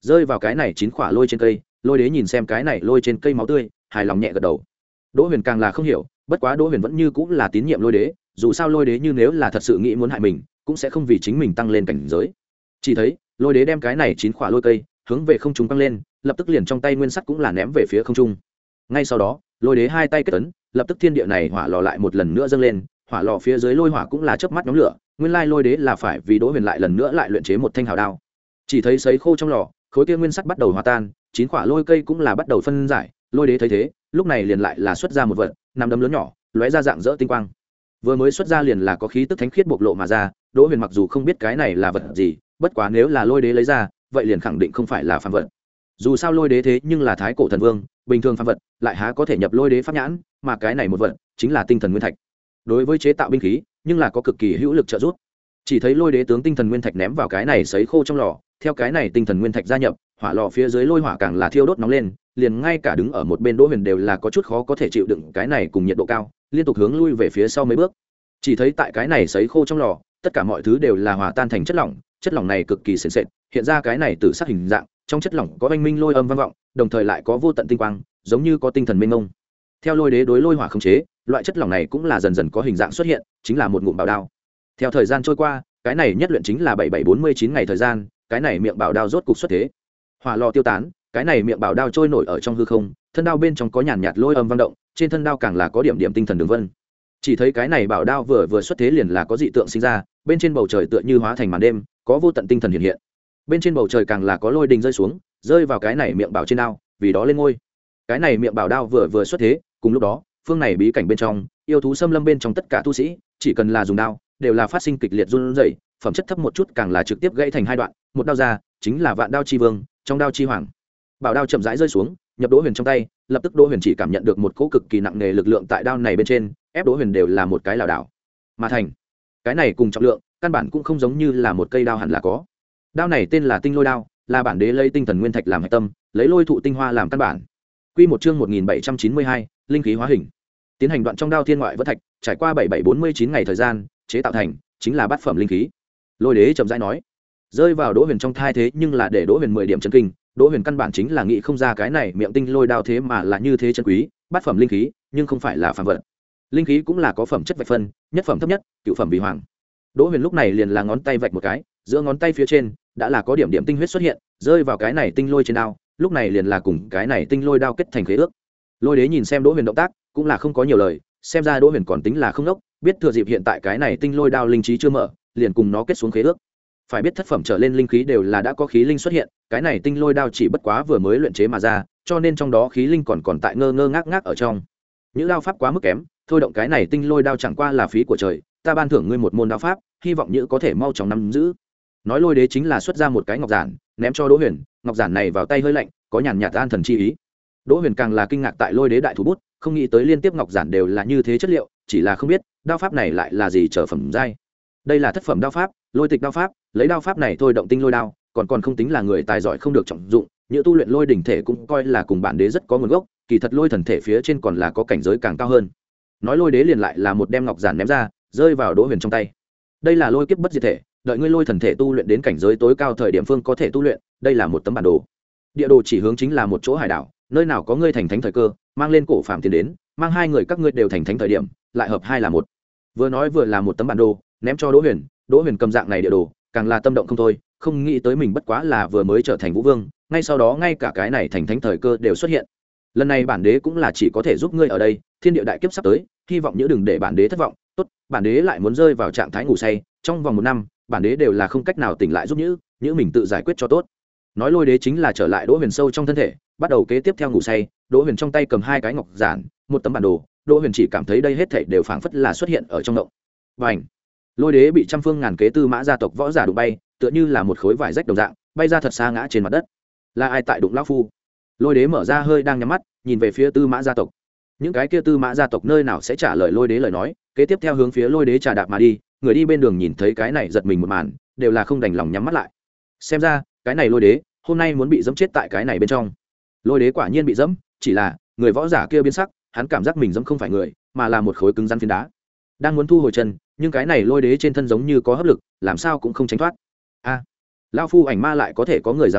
rơi vào cái này chín khỏa lôi trên cây. Lôi đế nhìn xem cái này lôi trên cây máu tươi, hài lòng nhẹ gật đầu. Đỗ Huyền càng là không hiểu, bất quá Đỗ Huyền vẫn như cũng là tín nhiệm lôi đế, dù sao lôi đế như nếu là thật sự nghĩ muốn hại mình, cũng sẽ không vì chính mình tăng lên cảnh giới. Chỉ thấy lôi đế đem cái này chín khỏa lôi cây hướng về không trung tăng lên, lập tức liền trong tay nguyên sắt cũng là ném về phía không trung. Ngay sau đó lôi đế hai tay kết ấn, lập tức thiên địa này hỏa lò lại một lần nữa dâng lên, hỏa lò phía dưới lôi hỏa cũng là chớp mắt nhóm lửa. Nguyên lai lôi đế là phải vì Đỗ Huyền lại lần nữa lại luyện chế một thanh hào đao. Chỉ thấy sấy khô trong lò, khối kia nguyên sắt bắt đầu hòa tan, chín quả lôi cây cũng là bắt đầu phân giải. Lôi đế thấy thế, lúc này liền lại là xuất ra một vật, nắm đấm lớn nhỏ, lóe ra dạng dỡ tinh quang. Vừa mới xuất ra liền là có khí tức thánh khiết bộc lộ mà ra. Đỗ Huyền mặc dù không biết cái này là vật gì, bất quá nếu là lôi đế lấy ra, vậy liền khẳng định không phải là phàm vật. Dù sao lôi đế thế nhưng là thái cổ thần vương, bình thường phàm vật lại há có thể nhập lôi đế pháp nhãn, mà cái này một vật chính là tinh thần nguyên thạch. Đối với chế tạo binh khí, nhưng là có cực kỳ hữu lực trợ giúp. Chỉ thấy lôi đế tướng tinh thần nguyên thạch ném vào cái này sấy khô trong lò, theo cái này tinh thần nguyên thạch gia nhập, hỏa lò phía dưới lôi hỏa càng là thiêu đốt nóng lên, liền ngay cả đứng ở một bên Đỗ Huyền đều là có chút khó có thể chịu đựng cái này cùng nhiệt độ cao, liên tục hướng lui về phía sau mấy bước. Chỉ thấy tại cái này sấy khô trong lò, tất cả mọi thứ đều là hòa tan thành chất lỏng, chất lỏng này cực kỳ sền sệt, hiện ra cái này từ sắc hình dạng, trong chất lỏng có oanh minh lôi âm vang vọng, đồng thời lại có vô tận tinh quang, giống như có tinh thần mênh mông. Theo lôi đế đối lôi hỏa khống chế, loại chất lỏng này cũng là dần dần có hình dạng xuất hiện, chính là một ngụm bảo đao. Theo thời gian trôi qua, cái này nhất luyện chính là bảy bảy bốn mươi chín ngày thời gian, cái này miệng bảo đao rốt cục xuất thế. Hỏa lò tiêu tán, cái này miệng bảo đao trôi nổi ở trong hư không, thân đao bên trong có nhàn nhạt lôi âm vang động, trên thân đao càng là có điểm điểm tinh thần đường vân. Chỉ thấy cái này bảo đao vừa vừa xuất thế liền là có dị tượng sinh ra, bên trên bầu trời tựa như hóa thành màn đêm, có vô tận tinh thần hiện hiện. Bên trên bầu trời càng là có lôi đình rơi xuống, rơi vào cái này miệng bảo trên đao, vì đó lên ngôi. Cái này miệng bảo đao vừa vừa xuất thế, cùng lúc đó, phương này bí cảnh bên trong, yêu thú xâm lâm bên trong tất cả tu sĩ, chỉ cần là dùng đao, đều là phát sinh kịch liệt run rẩy, phẩm chất thấp một chút càng là trực tiếp gãy thành hai đoạn, một đao ra, chính là vạn đao chi vương, trong đao chi hoàng. Bảo đao chậm rãi rơi xuống, nhập Đỗ Huyền trong tay, lập tức Đỗ Huyền chỉ cảm nhận được một cỗ cực kỳ nặng nề lực lượng tại đao này bên trên, ép Đỗ Huyền đều là một cái lảo đảo. Mà thành, cái này cùng trọng lượng, căn bản cũng không giống như là một cây đao hẳn là có. Đao này tên là Tinh Lôi đao, là bản đế lấy tinh thần nguyên thạch làm hệ tâm, lấy lôi thụ tinh hoa làm căn bản. Quy một chương một nghìn bảy trăm chín mươi hai, linh khí hóa hình. Tiến hành đoạn trong đao thiên ngoại vẫn thạch, trải qua bảy bảy bốn mươi chín ngày thời gian, chế tạo thành chính là bát phẩm linh khí. Lôi đế chậm rãi nói, rơi vào Đỗ Huyền trong thai thế nhưng là để Đỗ Huyền mười điểm chấn kinh. Đỗ Huyền căn bản chính là nghĩ không ra cái này miệng tinh lôi đao thế mà là như thế chân quý, bát phẩm linh khí, nhưng không phải là phàm vật. Linh khí cũng là có phẩm chất vạch phân, nhất phẩm thấp nhất, cửu phẩm vì hoàng. Đỗ Huyền lúc này liền là ngón tay vạch một cái, giữa ngón tay phía trên đã là có điểm điểm tinh huyết xuất hiện, rơi vào cái này tinh lôi trên đao, lúc này liền là cùng cái này tinh lôi đao kết thành khế ước. Lôi đế nhìn xem Đỗ Huyền động tác, cũng là không có nhiều lời, xem ra Đỗ Huyền còn tính là không ngốc, biết thừa dịp hiện tại cái này tinh lôi đao linh trí chưa mở, liền cùng nó kết xuống khế ước. Phải biết thất phẩm trở lên linh khí đều là đã có khí linh xuất hiện, cái này tinh lôi đao chỉ bất quá vừa mới luyện chế mà ra, cho nên trong đó khí linh còn còn tại ngơ ngơ ngác ngác ở trong. Những đao pháp quá mức kém, thôi động cái này tinh lôi đao chẳng qua là phí của trời, ta ban thưởng ngươi một môn đao pháp, hy vọng như có thể mau chóng nắm giữ. Nói lôi đế chính là xuất ra một cái ngọc giản, ném cho Đỗ Huyền, ngọc giản này vào tay hơi lạnh, có nhàn nhạt an thần chi ý. Đỗ Huyền càng là kinh ngạc tại lôi đế đại thủ bút, không nghĩ tới liên tiếp ngọc giản đều là như thế chất liệu, chỉ là không biết đao pháp này lại là gì trở phẩm giai. Đây là thất phẩm đao pháp, lôi tịch đao pháp, lấy đao pháp này thôi động tinh lôi đao, còn còn không tính là người tài giỏi không được trọng dụng, như tu luyện lôi đỉnh thể cũng coi là cùng bản đế rất có nguồn gốc, kỳ thật lôi thần thể phía trên còn là có cảnh giới càng cao hơn. Nói lôi đế liền lại là một đem ngọc giản ném ra, rơi vào Đỗ Huyền trong tay. Đây là lôi kiếp bất diệt thể, đợi ngươi lôi thần thể tu luyện đến cảnh giới tối cao thời điểm phương có thể tu luyện, đây là một tấm bản đồ. Địa đồ chỉ hướng chính là một chỗ hải đảo, nơi nào có ngươi thành thánh thời cơ, mang lên cổ phạm tiền đến, mang hai người các ngươi đều thành thánh thời điểm, lại hợp hai là một. Vừa nói vừa là một tấm bản đồ, ném cho Đỗ Huyền, Đỗ Huyền cầm dạng này địa đồ, càng là tâm động không thôi, không nghĩ tới mình bất quá là vừa mới trở thành vũ vương, ngay sau đó ngay cả cái này thành thánh thời cơ đều xuất hiện. Lần này bản đế cũng là chỉ có thể giúp ngươi ở đây, thiên địa đại kiếp sắp tới, hy vọng nhớ đừng để bản đế thất vọng. Tốt, bản đế lại muốn rơi vào trạng thái ngủ say, trong vòng một năm, bản đế đều là không cách nào tỉnh lại giúp nhữ, nhữ mình tự giải quyết cho tốt. Nói lôi đế chính là trở lại Đỗ Huyền sâu trong thân thể, bắt đầu kế tiếp theo ngủ say. Đỗ Huyền trong tay cầm hai cái ngọc giản, một tấm bản đồ, Đỗ Huyền chỉ cảm thấy đây hết thảy đều phảng phất là xuất hiện ở trong động. Bành! Lôi đế bị trăm phương ngàn kế tư mã gia tộc võ giả đụng bay, tựa như là một khối vải rách đồng dạng, bay ra thật xa ngã trên mặt đất. Là ai tại đụng lão phu? Lôi đế mở ra hơi đang nhắm mắt, nhìn về phía tư mã gia tộc. Những cái kia tư mã gia tộc nơi nào sẽ trả lời lôi đế lời nói, kế tiếp theo hướng phía lôi đế trà đạp mà đi. Người đi bên đường nhìn thấy cái này giật mình một màn, đều là không đành lòng nhắm mắt lại. Xem ra cái này lôi đế hôm nay muốn bị dẫm chết tại cái này bên trong. Lôi đế quả nhiên bị dẫm, chỉ là người võ giả kia biến sắc, hắn cảm giác mình dẫm không phải người, mà là một khối cứng rắn phiến đá. Đang muốn thu hồi chân, nhưng cái này lôi đế trên thân giống như có hấp lực, làm sao cũng không tránh thoát. A, lão phu ảnh ma lại có thể có người dám dẫm,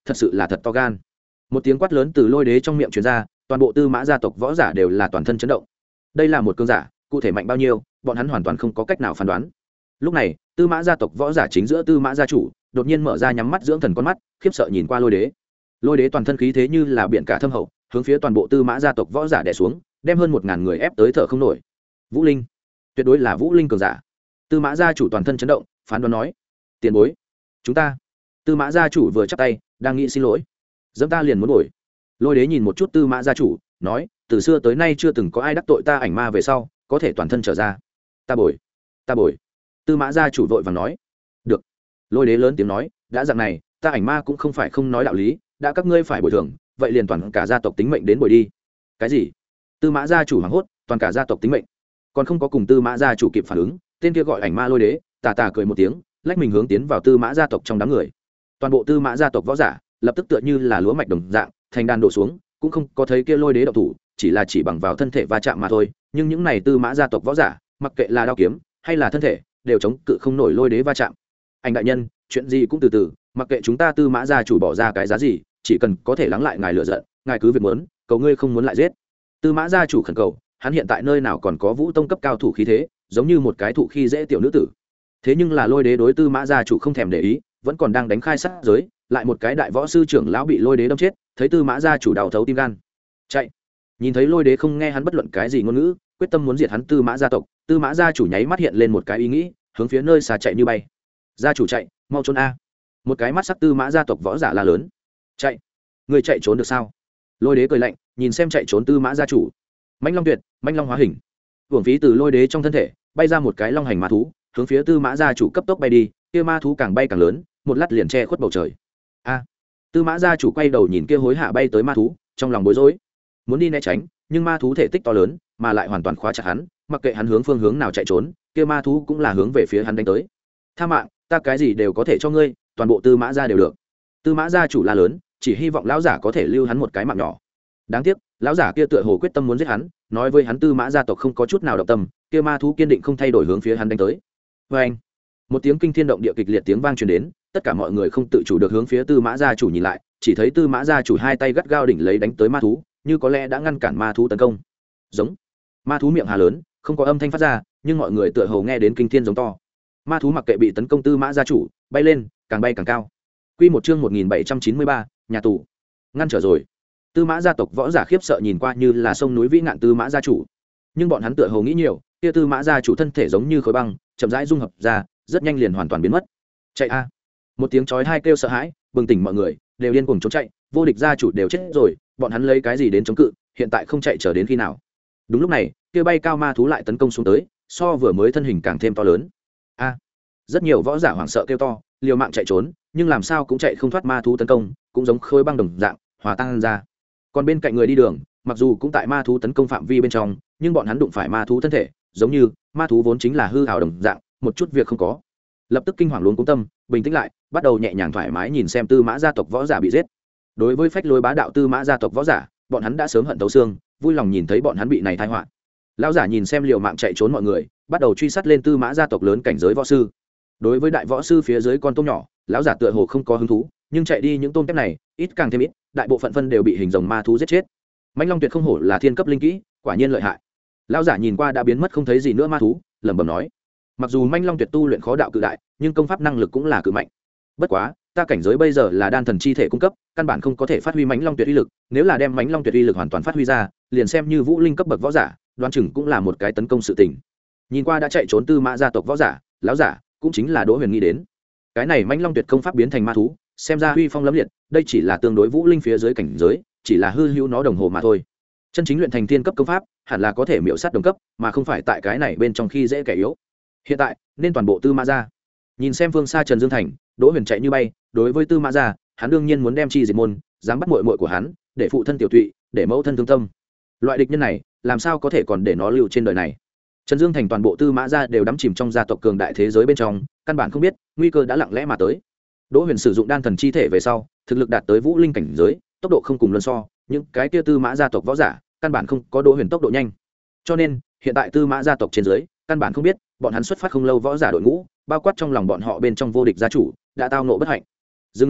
thật sự là thật to gan. Một tiếng quát lớn từ Lôi Đế trong miệng truyền ra, toàn bộ Tư Mã gia tộc võ giả đều là toàn thân chấn động. Đây là một cường giả, cụ thể mạnh bao nhiêu, bọn hắn hoàn toàn không có cách nào phán đoán. Lúc này, Tư Mã gia tộc võ giả chính giữa Tư Mã gia chủ, đột nhiên mở ra nhắm mắt dưỡng thần con mắt, khiếp sợ nhìn qua Lôi Đế. Lôi Đế toàn thân khí thế như là biển cả thâm hậu, hướng phía toàn bộ Tư Mã gia tộc võ giả đè xuống, đem hơn một ngàn người ép tới thở không nổi. Vũ Linh, tuyệt đối là Vũ Linh cường giả. Tư Mã gia chủ toàn thân chấn động, phán đoán nói: "Tiền bối, chúng ta." Tư Mã gia chủ vừa chắp tay, đang nghĩ xin lỗi. "Dẫm ta liền muốn bồi." Lôi Đế nhìn một chút Tư Mã gia chủ, nói: "Từ xưa tới nay chưa từng có ai đắc tội ta ảnh ma về sau, có thể toàn thân trở ra. Ta bồi, ta bồi." Tư Mã gia chủ vội vàng nói: "Được." Lôi Đế lớn tiếng nói: "Đã dạng này, ta ảnh ma cũng không phải không nói đạo lý, đã các ngươi phải bồi thường, vậy liền toàn cả gia tộc tính mệnh đến bồi đi." "Cái gì?" Tư Mã gia chủ hoảng hốt, toàn cả gia tộc tính mệnh. Còn không có cùng Tư Mã gia chủ kịp phản ứng, tên kia gọi ảnh ma Lôi Đế, tà tà cười một tiếng, lách mình hướng tiến vào Tư Mã gia tộc trong đám người. Toàn bộ Tư Mã gia tộc võ giả lập tức tựa như là lúa mạch đồng dạng, thành đàn đổ xuống, cũng không có thấy kia Lôi Đế động thủ, chỉ là chỉ bằng vào thân thể va chạm mà thôi. Nhưng những này Tư Mã gia tộc võ giả, mặc kệ là đao kiếm hay là thân thể, đều chống cự không nổi Lôi Đế va chạm. "Anh đại nhân, chuyện gì cũng từ từ, mặc kệ chúng ta Tư Mã gia chủ bỏ ra cái giá gì, chỉ cần có thể lắng lại ngài lửa giận, ngài cứ việc muốn, cầu ngươi không muốn lại giết." Tư Mã gia chủ khẩn cầu, hắn hiện tại nơi nào còn có vũ tông cấp cao thủ khí thế, giống như một cái thụ khi dễ tiểu nữ tử. Thế nhưng là Lôi Đế đối Tư Mã gia chủ không thèm để ý, vẫn còn đang đánh khai sát giới, lại một cái đại võ sư trưởng lão bị Lôi Đế đâm chết, thấy Tư Mã gia chủ đau thấu tim gan, chạy. Nhìn thấy Lôi Đế không nghe hắn bất luận cái gì ngôn ngữ, quyết tâm muốn diệt hắn Tư Mã gia tộc, Tư Mã gia chủ nháy mắt hiện lên một cái ý nghĩ, hướng phía nơi xa chạy như bay. "Gia chủ chạy, mau trốn a!" Một cái mắt sắc Tư Mã gia tộc võ giả la lớn. "Chạy? Người chạy trốn được sao?" Lôi Đế cười lạnh, nhìn xem chạy trốn Tư Mã gia chủ. Mãnh Long Tuyệt, Mãnh Long hóa hình. Hưởng phí từ Lôi Đế trong thân thể bay ra một cái long hành ma thú, hướng phía Tư Mã gia chủ cấp tốc bay đi, kia ma thú càng bay càng lớn, một lát liền che khuất bầu trời. A! Tư Mã gia chủ quay đầu nhìn kia hối hạ bay tới ma thú, trong lòng bối rối, muốn đi né tránh, nhưng ma thú thể tích to lớn, mà lại hoàn toàn khóa chặt hắn, mặc kệ hắn hướng phương hướng nào chạy trốn, kia ma thú cũng là hướng về phía hắn đánh tới. "Tha mạng, ta cái gì đều có thể cho ngươi, toàn bộ Tư Mã gia đều được." Tư Mã gia chủ la lớn, chỉ hy vọng lão giả có thể lưu hắn một cái mạng nhỏ. Đáng tiếc, lão giả kia tựa hồ quyết tâm muốn giết hắn, nói với hắn Tư Mã gia tộc không có chút nào động tâm, kia ma thú kiên định không thay đổi hướng phía hắn đánh tới. Và anh, một tiếng kinh thiên động địa kịch liệt tiếng vang truyền đến, tất cả mọi người không tự chủ được hướng phía Tư Mã gia chủ nhìn lại, chỉ thấy Tư Mã gia chủ hai tay gắt gao đỉnh lấy đánh tới ma thú, như có lẽ đã ngăn cản ma thú tấn công. Giống. Ma thú miệng hà lớn, không có âm thanh phát ra, nhưng mọi người tựa hồ nghe đến kinh thiên giống to. Ma thú mặc kệ bị tấn công Tư Mã gia chủ, bay lên, càng bay càng cao. Quy một chương một nghìn bảy trăm chín mươi ba, nhà tù. Ngăn trở rồi. Tư Mã gia tộc võ giả khiếp sợ nhìn qua như là sông núi vĩ ngạn Tư Mã gia chủ, nhưng bọn hắn tựa hồ nghĩ nhiều, kia Tư Mã gia chủ thân thể giống như khối băng, chậm rãi dung hợp ra, rất nhanh liền hoàn toàn biến mất. "Chạy a!" Một tiếng chói tai kêu sợ hãi, bừng tỉnh mọi người, đều điên cuồng trốn chạy, vô địch gia chủ đều chết rồi, bọn hắn lấy cái gì đến chống cự, hiện tại không chạy chờ đến khi nào? Đúng lúc này, kia bay cao ma thú lại tấn công xuống tới, so vừa mới thân hình càng thêm to lớn. A! Rất nhiều võ giả hoảng sợ kêu to, liều mạng chạy trốn, nhưng làm sao cũng chạy không thoát ma thú tấn công, cũng giống khối băng đồng dạng, hòa tan ra. Còn bên cạnh người đi đường, mặc dù cũng tại ma thú tấn công phạm vi bên trong, nhưng bọn hắn đụng phải ma thú thân thể, giống như ma thú vốn chính là hư ảo đồng dạng, một chút việc không có. Lập tức kinh hoàng luống cuống tâm, bình tĩnh lại, bắt đầu nhẹ nhàng thoải mái nhìn xem Tư Mã gia tộc võ giả bị giết. Đối với phách lối bá đạo Tư Mã gia tộc võ giả, bọn hắn đã sớm hận thấu xương, vui lòng nhìn thấy bọn hắn bị này tai họa. Lão giả nhìn xem liều mạng chạy trốn mọi người, bắt đầu truy sát lên Tư Mã gia tộc lớn cảnh giới võ sư. Đối với đại võ sư phía dưới con tôm nhỏ, lão giả tựa hồ không có hứng thú, nhưng chạy đi những tôm tép này, ít càng thêm ít, đại bộ phận phân đều bị hình rồng ma thú giết chết. Mãnh Long Tuyệt không hổ là thiên cấp linh kỹ, quả nhiên lợi hại. Lão giả nhìn qua đã biến mất không thấy gì nữa ma thú, lẩm bẩm nói: mặc dù Mãnh Long Tuyệt tu luyện khó đạo cự đại, nhưng công pháp năng lực cũng là cự mạnh. Bất quá, ta cảnh giới bây giờ là đan thần chi thể cung cấp, căn bản không có thể phát huy Mãnh Long Tuyệt uy lực, nếu là đem Mãnh Long Tuyệt uy lực hoàn toàn phát huy ra, liền xem như vũ linh cấp bậc võ giả, đoán chừng cũng là một cái tấn công sự tình. Nhìn qua đã chạy trốn Tư Mã gia tộc võ giả, lão giả cũng chính là Đỗ Huyền nghĩ đến. Cái này Mãnh Long Tuyệt công pháp biến thành ma thú, xem ra uy phong lẫm liệt, đây chỉ là tương đối vũ linh phía dưới cảnh giới, chỉ là hư hữu nó đồng hồ mà thôi. Chân chính luyện thành thiên cấp công pháp, hẳn là có thể miểu sát đồng cấp, mà không phải tại cái này bên trong khi dễ kẻ yếu. Hiện tại, nên toàn bộ Tư Mã gia. Nhìn xem phương xa Trần Dương Thành, Đỗ Huyền chạy như bay, đối với Tư Mã gia, hắn đương nhiên muốn đem chi diệt môn, dám bắt muội muội của hắn, để phụ thân tiểu tụy, để mẫu thân thương tâm. Loại địch nhân này, làm sao có thể còn để nó lưu trên đời này? Trần Dương Thành toàn bộ Tư Mã gia đều đắm chìm trong gia tộc cường đại thế giới bên trong, căn bản không biết, nguy cơ đã lặng lẽ mà tới. Đỗ Huyền sử dụng đan thần chi thể về sau, thực lực đạt tới vũ linh cảnh giới, tốc độ không cùng luân so, những cái kia Tư Mã gia tộc võ giả, căn bản không có Đỗ Huyền tốc độ nhanh. Cho nên, hiện tại Tư Mã gia tộc trên dưới, căn bản không biết, bọn hắn xuất phát không lâu võ giả đội ngũ, bao quát trong lòng bọn họ bên trong vô địch gia chủ, đã tao ngộ bất hạnh. Dừng lại,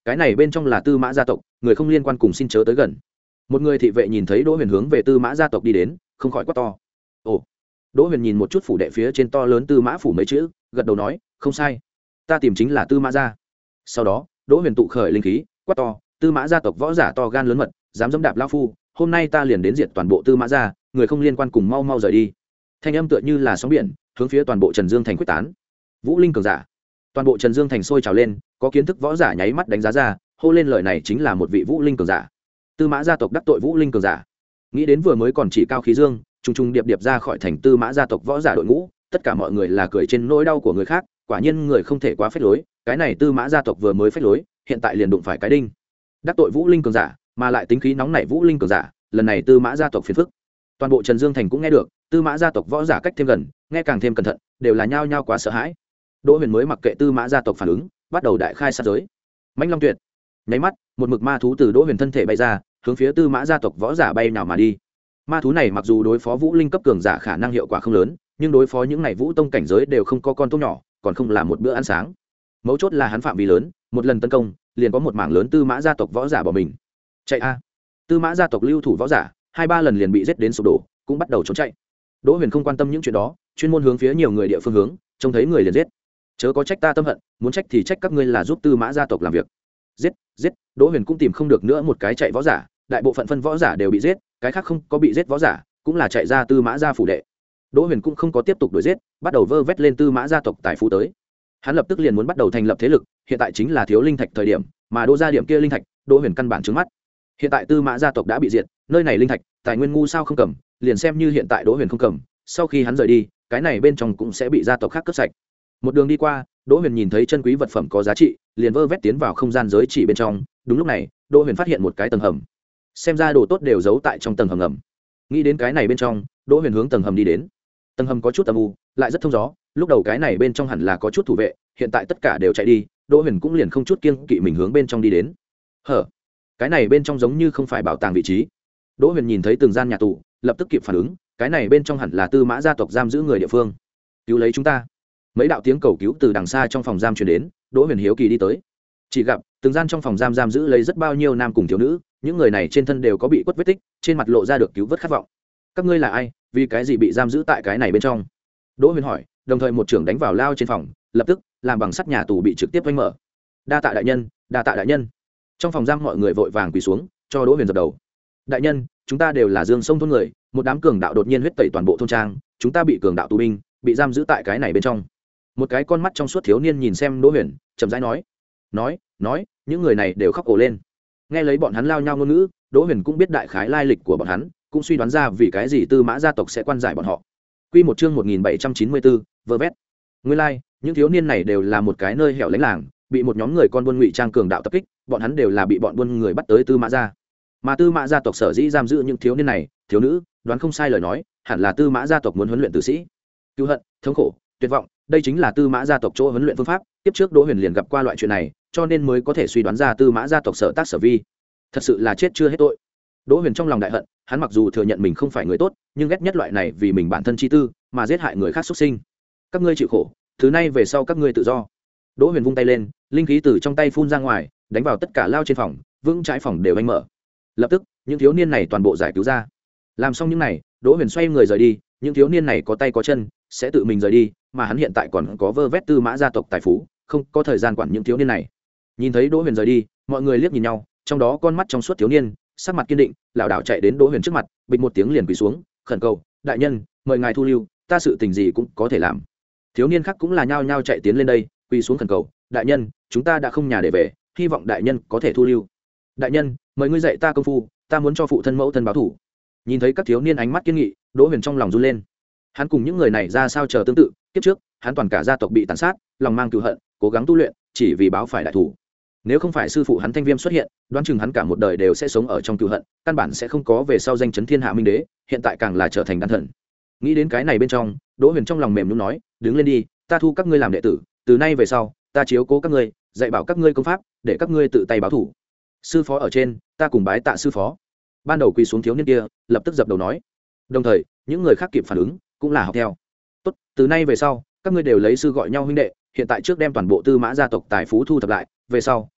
cái này bên trong là tư mã gia tộc, người không liên quan cùng xin chớ tới gần. Một người thị vệ nhìn thấy Đỗ Huyền hướng về tư mã gia tộc đi đến, không khỏi quát to. Ồ. Đỗ Huyền nhìn một chút phủ đệ phía trên to lớn tư mã phủ mấy chữ, gật đầu nói, không sai, ta tìm chính là tư mã gia. Sau đó Đỗ Huyền tụ khởi linh khí, quát to, tư mã gia tộc võ giả to gan lớn mật, dám dẫm đạp lão phu, hôm nay ta liền đến diệt toàn bộ tư mã gia, người không liên quan cùng mau mau rời đi. Thanh âm tựa như là sóng biển, hướng phía toàn bộ Trần Dương thành quyết tán. Vũ linh cường giả, toàn bộ Trần Dương thành sôi trào lên, có kiến thức võ giả nháy mắt đánh giá ra, hô lên lời này chính là một vị vũ linh cường giả. Tư mã gia tộc đắc tội vũ linh cường giả. Nghĩ đến vừa mới còn chỉ cao khí dương, trùng trùng điệp điệp ra khỏi thành tư mã gia tộc võ giả đội ngũ, tất cả mọi người là cười trên nỗi đau của người khác, quả nhiên người không thể quá phế lối, cái này tư mã gia tộc vừa mới phế lối, hiện tại liền đụng phải cái đinh. Đắc tội vũ linh cường giả, mà lại tính khí nóng nảy vũ linh cường giả, lần này tư mã gia tộc phiền phức. Toàn bộ Trần Dương thành cũng nghe được, tư mã gia tộc võ giả cách thêm gần, nghe càng thêm cẩn thận, đều là nhao nhao quá sợ hãi. Đỗ Huyền mới mặc kệ tư mã gia tộc phản ứng, bắt đầu đại khai sát giới. Mãnh Long Tuyệt, nháy mắt, một mực ma thú từ Đỗ Huyền thân thể bay ra, hướng phía tư mã gia tộc võ giả bay nào mà đi. Ma thú này mặc dù đối phó vũ linh cấp cường giả khả năng hiệu quả không lớn, nhưng đối phó những này vũ tông cảnh giới đều không có con tôm nhỏ, còn không là một bữa ăn sáng. Mấu chốt là hắn phạm vi lớn, một lần tấn công, liền có một mảng lớn tư mã gia tộc võ giả bỏ mình. Chạy a! Tư mã gia tộc lưu thủ võ giả, hai ba lần liền bị giết đến sụp đổ, cũng bắt đầu trốn chạy. Đỗ Huyền không quan tâm những chuyện đó, chuyên môn hướng phía nhiều người địa phương hướng, trông thấy người liền giết. Chớ có trách ta tâm hận, muốn trách thì trách các ngươi là giúp tư mã gia tộc làm việc. Giết, giết, Đỗ Huyền cũng tìm không được nữa một cái chạy võ giả, đại bộ phận phân võ giả đều bị giết, cái khác không có bị giết võ giả, cũng là chạy ra tư mã gia phủ đệ. Đỗ Huyền cũng không có tiếp tục đuổi giết, bắt đầu vơ vét lên tư mã gia tộc tài phú tới. Hắn lập tức liền muốn bắt đầu thành lập thế lực, hiện tại chính là thiếu linh thạch thời điểm, mà đỗ gia điểm kia linh thạch, Đỗ Huyền căn bản trướng mắt. Hiện tại tư mã gia tộc đã bị diệt, nơi này linh thạch, tài nguyên ngu sao không cầm, liền xem như hiện tại Đỗ Huyền không cầm, sau khi hắn rời đi, cái này bên trong cũng sẽ bị gia tộc khác cướp sạch. Một đường đi qua, Đỗ Huyền nhìn thấy chân quý vật phẩm có giá trị, liền vơ vét tiến vào không gian giới chỉ bên trong. Đúng lúc này, Đỗ Huyền phát hiện một cái tầng hầm. Xem ra đồ tốt đều giấu tại trong tầng hầm ngầm. Nghĩ đến cái này bên trong, Đỗ Huyền hướng tầng hầm đi đến. Tầng hầm có chút âm u, lại rất thông gió, lúc đầu cái này bên trong hẳn là có chút thủ vệ, hiện tại tất cả đều chạy đi, Đỗ Huyền cũng liền không chút kiêng kỵ mình hướng bên trong đi đến. Hở, cái này bên trong giống như không phải bảo tàng vị trí. Đỗ Huyền nhìn thấy từng gian nhà tù, lập tức kịp phản ứng, cái này bên trong hẳn là tư mã gia tộc giam giữ người địa phương. Cứu lấy chúng ta. Mấy đạo tiếng cầu cứu từ đằng xa trong phòng giam truyền đến, Đỗ Huyền hiếu kỳ đi tới. Chỉ gặp từng gian trong phòng giam giam giữ lấy rất bao nhiêu nam cùng thiếu nữ, những người này trên thân đều có bị quất vết tích, trên mặt lộ ra được cứu vớt khát vọng. Các ngươi là ai, vì cái gì bị giam giữ tại cái này bên trong? Đỗ Huyền hỏi, đồng thời một trưởng đánh vào lao trên phòng, lập tức làm bằng sắt nhà tù bị trực tiếp vênh mở. Đa tạ đại nhân, đa tạ đại nhân. Trong phòng giam mọi người vội vàng quỳ xuống, cho Đỗ Huyền dập đầu. Đại nhân, chúng ta đều là Dương Sông thôn người, một đám cường đạo đột nhiên huyết tẩy toàn bộ thôn trang, chúng ta bị cường đạo tù binh, bị giam giữ tại cái này bên trong. Một cái con mắt trong suốt thiếu niên nhìn xem Đỗ Huyền, chậm rãi nói, nói, nói, những người này đều khóc ồ lên. Nghe lấy bọn hắn lao nhau ngôn ngữ, Đỗ Huyền cũng biết đại khái lai lịch của bọn hắn, cũng suy đoán ra vì cái gì tư mã gia tộc sẽ quan giải bọn họ. Quy một chương một nghìn bảy trăm chín mươi bốn, vơ vét. Nguyên lai, like, những thiếu niên này đều là một cái nơi hẻo lánh làng, bị một nhóm người con buôn ngụy trang cường đạo tập kích, bọn hắn đều là bị bọn buôn người bắt tới tư mã gia. Mà tư mã gia tộc sở dĩ giam giữ những thiếu niên này, thiếu nữ, đoán không sai lời nói, hẳn là tư mã gia tộc muốn huấn luyện tử sĩ. Cứu hận, thống khổ, tuyệt vọng, đây chính là tư mã gia tộc chỗ huấn luyện phương pháp. Tiếp trước Đỗ Huyền liền gặp qua loại chuyện này, cho nên mới có thể suy đoán ra tư mã gia tộc sở tác sở vi. Thật sự là chết chưa hết tội. Đỗ Huyền trong lòng đại hận, hắn mặc dù thừa nhận mình không phải người tốt, nhưng ghét nhất loại này vì mình bản thân chi tư mà giết hại người khác xuất sinh. Các ngươi chịu khổ, thứ này về sau các ngươi tự do. Đỗ Huyền vung tay lên, linh khí từ trong tay phun ra ngoài, đánh vào tất cả lao trên phòng, vững trái phòng đều anh mở. Lập tức, những thiếu niên này toàn bộ giải cứu ra. Làm xong những này, Đỗ Huyền xoay người rời đi, những thiếu niên này có tay có chân, sẽ tự mình rời đi, mà hắn hiện tại còn có vơ vét tư mã gia tộc tài phú, không có thời gian quản những thiếu niên này. Nhìn thấy Đỗ Huyền rời đi, mọi người liếc nhìn nhau, trong đó con mắt trong suốt thiếu niên, sắc mặt kiên định, lảo đảo chạy đến Đỗ Huyền trước mặt, bịch một tiếng liền quỳ xuống, khẩn cầu, đại nhân, mời ngài thu lưu, ta sự tình gì cũng có thể làm. Thiếu niên khác cũng là nhao nhao chạy tiến lên đây, quỳ xuống khẩn cầu, đại nhân, chúng ta đã không nhà để về, hy vọng đại nhân có thể thu lưu. Đại nhân, mời ngươi dạy ta công phu, ta muốn cho phụ thân mẫu thân báo thủ. Nhìn thấy các thiếu niên ánh mắt kiên nghị, Đỗ Huyền trong lòng run lên. Hắn cùng những người này ra sao chờ tương tự, kiếp trước, hắn toàn cả gia tộc bị tàn sát, lòng mang cừu hận, cố gắng tu luyện, chỉ vì báo phải đại thủ. Nếu không phải sư phụ hắn Thanh Viêm xuất hiện, đoán chừng hắn cả một đời đều sẽ sống ở trong cừu hận, căn bản sẽ không có về sau danh chấn thiên hạ minh đế, hiện tại càng là trở thành đan thần. Nghĩ đến cái này bên trong, Đỗ Huyền trong lòng mềm nhũn nói, đứng lên đi, ta thu các ngươi làm đệ tử, từ nay về sau, ta chiếu cố các ngươi, dạy bảo các ngươi công pháp, để các ngươi tự tay báo thủ. Sư phó ở trên, ta cùng bái tạ sư phó. Ban đầu quỳ xuống thiếu niên kia, lập tức dập đầu nói. Đồng thời, những người khác kịp phản ứng, cũng là học theo. Tốt, từ nay về sau, các ngươi đều lấy sư gọi nhau huynh đệ, hiện tại trước đem toàn bộ tư mã gia tộc tài phú thu thập lại, về sau,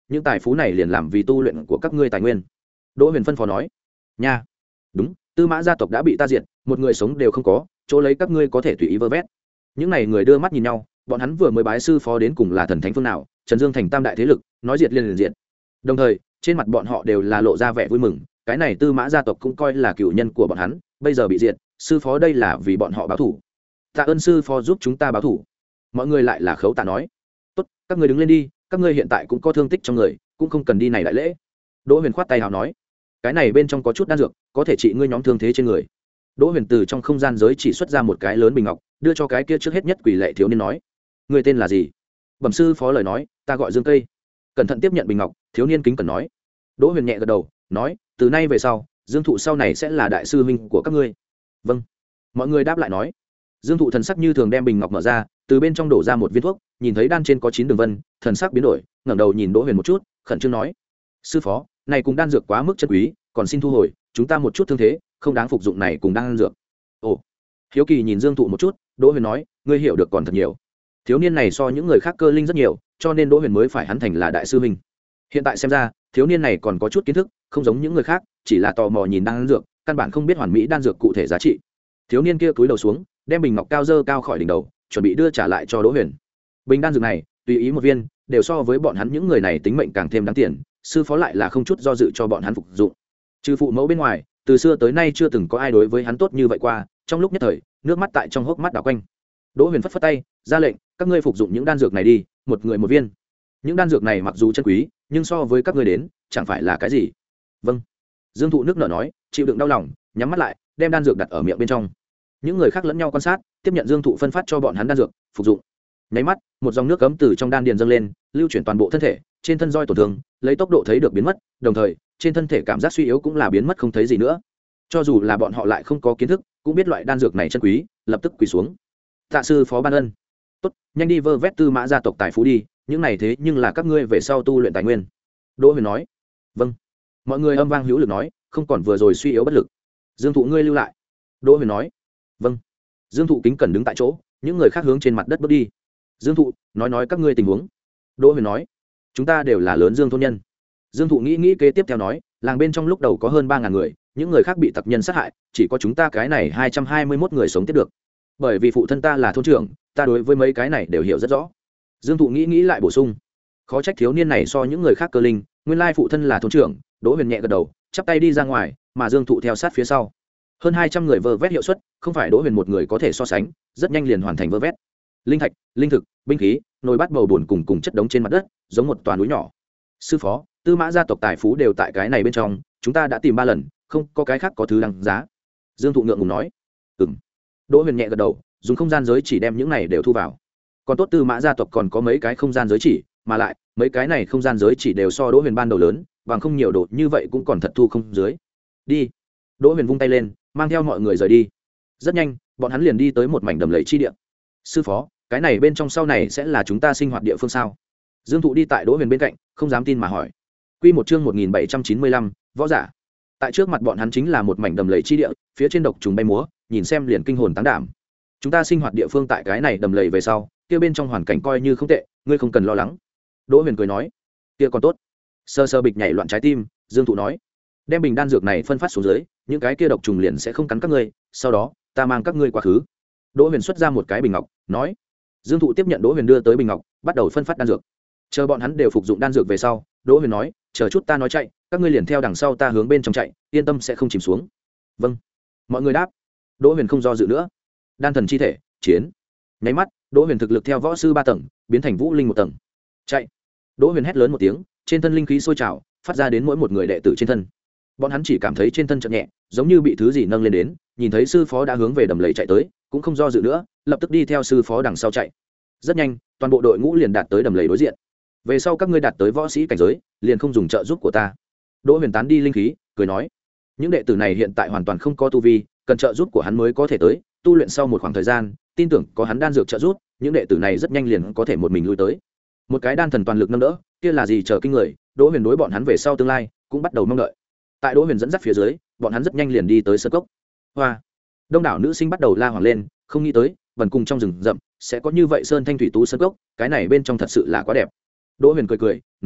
những tài phú này liền làm vì tu luyện của các ngươi tài nguyên. Đỗ Huyền phân phó nói. Nha, đúng, Tư Mã gia tộc đã bị ta diệt, một người sống đều không có, chỗ lấy các ngươi có thể tùy ý vơ vét. Những này người đưa mắt nhìn nhau, bọn hắn vừa mới bái sư phó đến cùng là thần thánh phương nào, Trần Dương thành tam đại thế lực, nói diệt liền liền diệt. Đồng thời, trên mặt bọn họ đều là lộ ra vẻ vui mừng, cái này Tư Mã gia tộc cũng coi là cựu nhân của bọn hắn, bây giờ bị diệt, sư phó đây là vì bọn họ báo thủ. Tạ ơn sư phó giúp chúng ta báo thủ. Mọi người lại là khấu tạ nói. Tốt, các ngươi đứng lên đi, các ngươi hiện tại cũng có thương tích trong người, cũng không cần đi này đại lễ. Đỗ Huyền khoát tay hào nói, cái này bên trong có chút đan dược, có thể trị ngươi nhóm thương thế trên người. Đỗ Huyền từ trong không gian giới chỉ xuất ra một cái lớn bình ngọc, đưa cho cái kia trước hết nhất quỷ lệ thiếu niên nói, người tên là gì? Bẩm sư phó lời nói, ta gọi Dương Cây. Cẩn thận tiếp nhận bình ngọc, thiếu niên kính cẩn nói. Đỗ Huyền nhẹ gật đầu, nói, từ nay về sau, Dương Thụ sau này sẽ là đại sư huynh của các ngươi. Vâng. Mọi người đáp lại nói. Dương Thụ thần sắc như thường đem bình ngọc mở ra, từ bên trong đổ ra một viên thuốc, nhìn thấy đan trên có chín đường vân, thần sắc biến đổi, ngẩng đầu nhìn Đỗ Huyền một chút, khẩn trương nói, sư phó, này cùng đan dược quá mức chân quý, còn xin thu hồi, chúng ta một chút thương thế, không đáng phục dụng này cùng đan dược. Ồ. Hiếu kỳ nhìn Dương Thụ một chút, Đỗ Huyền nói, ngươi hiểu được còn thật nhiều. Thiếu niên này so những người khác cơ linh rất nhiều, cho nên Đỗ Huyền mới phải hắn thành là đại sư huynh. Hiện tại xem ra, thiếu niên này còn có chút kiến thức, không giống những người khác, chỉ là tò mò nhìn đan dược, căn bản không biết hoàn mỹ đan dược cụ thể giá trị. Thiếu niên kia cúi đầu xuống, đem bình ngọc cao dơ cao khỏi đỉnh đầu, chuẩn bị đưa trả lại cho Đỗ Huyền. Bình đan dược này, tùy ý một viên, đều so với bọn hắn những người này tính mệnh càng thêm đáng tiền, sư phó lại là không chút do dự cho bọn hắn phục dụng. Trừ phụ mẫu bên ngoài, từ xưa tới nay chưa từng có ai đối với hắn tốt như vậy qua, trong lúc nhất thời, nước mắt tại trong hốc mắt đảo quanh. Đỗ Huyền phất phất tay, ra lệnh, các ngươi phục dụng những đan dược này đi, một người một viên. Những đan dược này mặc dù chân quý, nhưng so với các ngươi đến, chẳng phải là cái gì. Vâng. Dương Thụ nước nở nói, chịu đựng đau lòng, nhắm mắt lại, đem đan dược đặt ở miệng bên trong. Những người khác lẫn nhau quan sát, tiếp nhận Dương Thụ phân phát cho bọn hắn đan dược, phục dụng. Nháy mắt, một dòng nước cấm từ trong đan điền dâng lên, lưu chuyển toàn bộ thân thể, trên thân roi tổn thương, lấy tốc độ thấy được biến mất, đồng thời, trên thân thể cảm giác suy yếu cũng là biến mất không thấy gì nữa. Cho dù là bọn họ lại không có kiến thức, cũng biết loại đan dược này chân quý, lập tức quỳ xuống. Tạ sư phó ban ân. Tốt, nhanh đi vơ vét Tư Mã gia tộc tài phú đi, những này thế nhưng là các ngươi về sau tu luyện tài nguyên. Đỗ Huyền nói. Vâng. Mọi người âm vang hữu lực nói, không còn vừa rồi suy yếu bất lực. Dương Thụ ngươi lưu lại. Đỗ Huyền nói. Vâng. Dương Thụ kính cẩn đứng tại chỗ, những người khác hướng trên mặt đất bước đi. Dương Thụ, nói nói các ngươi tình huống. Đỗ Huyền nói. Chúng ta đều là lớn Dương thôn nhân. Dương Thụ nghĩ nghĩ kế tiếp theo nói, làng bên trong lúc đầu có hơn ba ngàn người, những người khác bị tặc nhân sát hại, chỉ có chúng ta cái này hai trăm hai mươi mốt người sống tiếp được. Bởi vì phụ thân ta là thôn trưởng, ta đối với mấy cái này đều hiểu rất rõ. Dương Thụ nghĩ nghĩ lại bổ sung, khó trách thiếu niên này so những người khác cơ linh, nguyên lai phụ thân là thôn trưởng. Đỗ Huyền nhẹ gật đầu, chắp tay đi ra ngoài, mà Dương Thụ theo sát phía sau. Hơn hai trăm người vơ vét hiệu suất, không phải Đỗ Huyền một người có thể so sánh, rất nhanh liền hoàn thành vơ vét. Linh thạch, linh thực, binh khí, nồi bát bầu bùn cùng cùng chất đống trên mặt đất, giống một toàn núi nhỏ. Sư phó, Tư Mã gia tộc tài phú đều tại cái này bên trong, chúng ta đã tìm ba lần, không có cái khác có thứ đáng giá. Dương Thụ ngượng ngùng nói. Ừm. Đỗ Huyền nhẹ gật đầu, dùng không gian giới chỉ đem những này đều thu vào. Còn tốt Tư Mã gia tộc còn có mấy cái không gian giới chỉ, mà lại mấy cái này không gian giới chỉ đều so Đỗ Huyền ban đầu lớn, bằng không nhiều đồ như vậy cũng còn thật thu không dưới. Đi. Đỗ Huyền vung tay lên, mang theo mọi người rời đi. Rất nhanh, bọn hắn liền đi tới một mảnh đầm lầy chi địa. Sư phó, cái này bên trong sau này sẽ là chúng ta sinh hoạt địa phương sao? Dương Thụ đi tại Đỗ Huyền bên cạnh, không dám tin mà hỏi. Quy một chương một nghìn bảy trăm chín mươi lăm, võ giả. Tại trước mặt bọn hắn chính là một mảnh đầm lầy chi địa, phía trên độc trùng bay múa, nhìn xem liền kinh hồn táng đảm. Chúng ta sinh hoạt địa phương tại cái này đầm lầy về sau, kia bên trong hoàn cảnh coi như không tệ, ngươi không cần lo lắng. Đỗ Huyền cười nói, kia còn tốt. Sơ sơ bịch nhảy loạn trái tim, Dương Thụ nói, đem bình đan dược này phân phát xuống dưới, những cái kia độc trùng liền sẽ không cắn các ngươi, sau đó ta mang các ngươi quá khứ. Đỗ Huyền xuất ra một cái bình ngọc, nói. Dương Thụ tiếp nhận Đỗ Huyền đưa tới bình ngọc, bắt đầu phân phát đan dược. Chờ bọn hắn đều phục dụng đan dược về sau, Đỗ Huyền nói, chờ chút ta nói chạy, các ngươi liền theo đằng sau ta hướng bên trong chạy, yên tâm sẽ không chìm xuống. Vâng. Mọi người đáp. Đỗ Huyền không do dự nữa. Đan thần chi thể, chiến. Nháy mắt, Đỗ Huyền thực lực theo võ sư ba tầng biến thành vũ linh một tầng. Chạy. Đỗ Huyền hét lớn một tiếng, trên thân linh khí sôi trào, phát ra đến mỗi một người đệ tử trên thân. Bọn hắn chỉ cảm thấy trên thân chợt nhẹ, giống như bị thứ gì nâng lên đến, nhìn thấy sư phó đã hướng về đầm lầy chạy tới, cũng không do dự nữa, lập tức đi theo sư phó đằng sau chạy. Rất nhanh, toàn bộ đội ngũ liền đạt tới đầm lầy đối diện. Về sau các ngươi đạt tới võ sĩ cảnh giới, liền không dùng trợ giúp của ta. Đỗ Huyền tán đi linh khí, cười nói, những đệ tử này hiện tại hoàn toàn không có tu vi, cần trợ giúp của hắn mới có thể tới, tu luyện sau một khoảng thời gian, tin tưởng có hắn đan dược trợ giúp, những đệ tử này rất nhanh liền có thể một mình lui tới. Một cái đan thần toàn lực nâng đỡ, kia là gì chờ kinh người, Đỗ Huyền đối bọn hắn về sau tương lai cũng bắt đầu mong đợi. Tại Đỗ Huyền dẫn dắt phía dưới, bọn hắn rất nhanh liền đi tới sơn cốc. Hoa, đông đảo nữ sinh bắt đầu la hoảng lên, không nghĩ tới vần cùng trong rừng rậm sẽ có như vậy sơn thanh thủy tú sơn cốc, cái này bên trong thật sự là quá đẹp. Đỗ Huyền cười cười nói,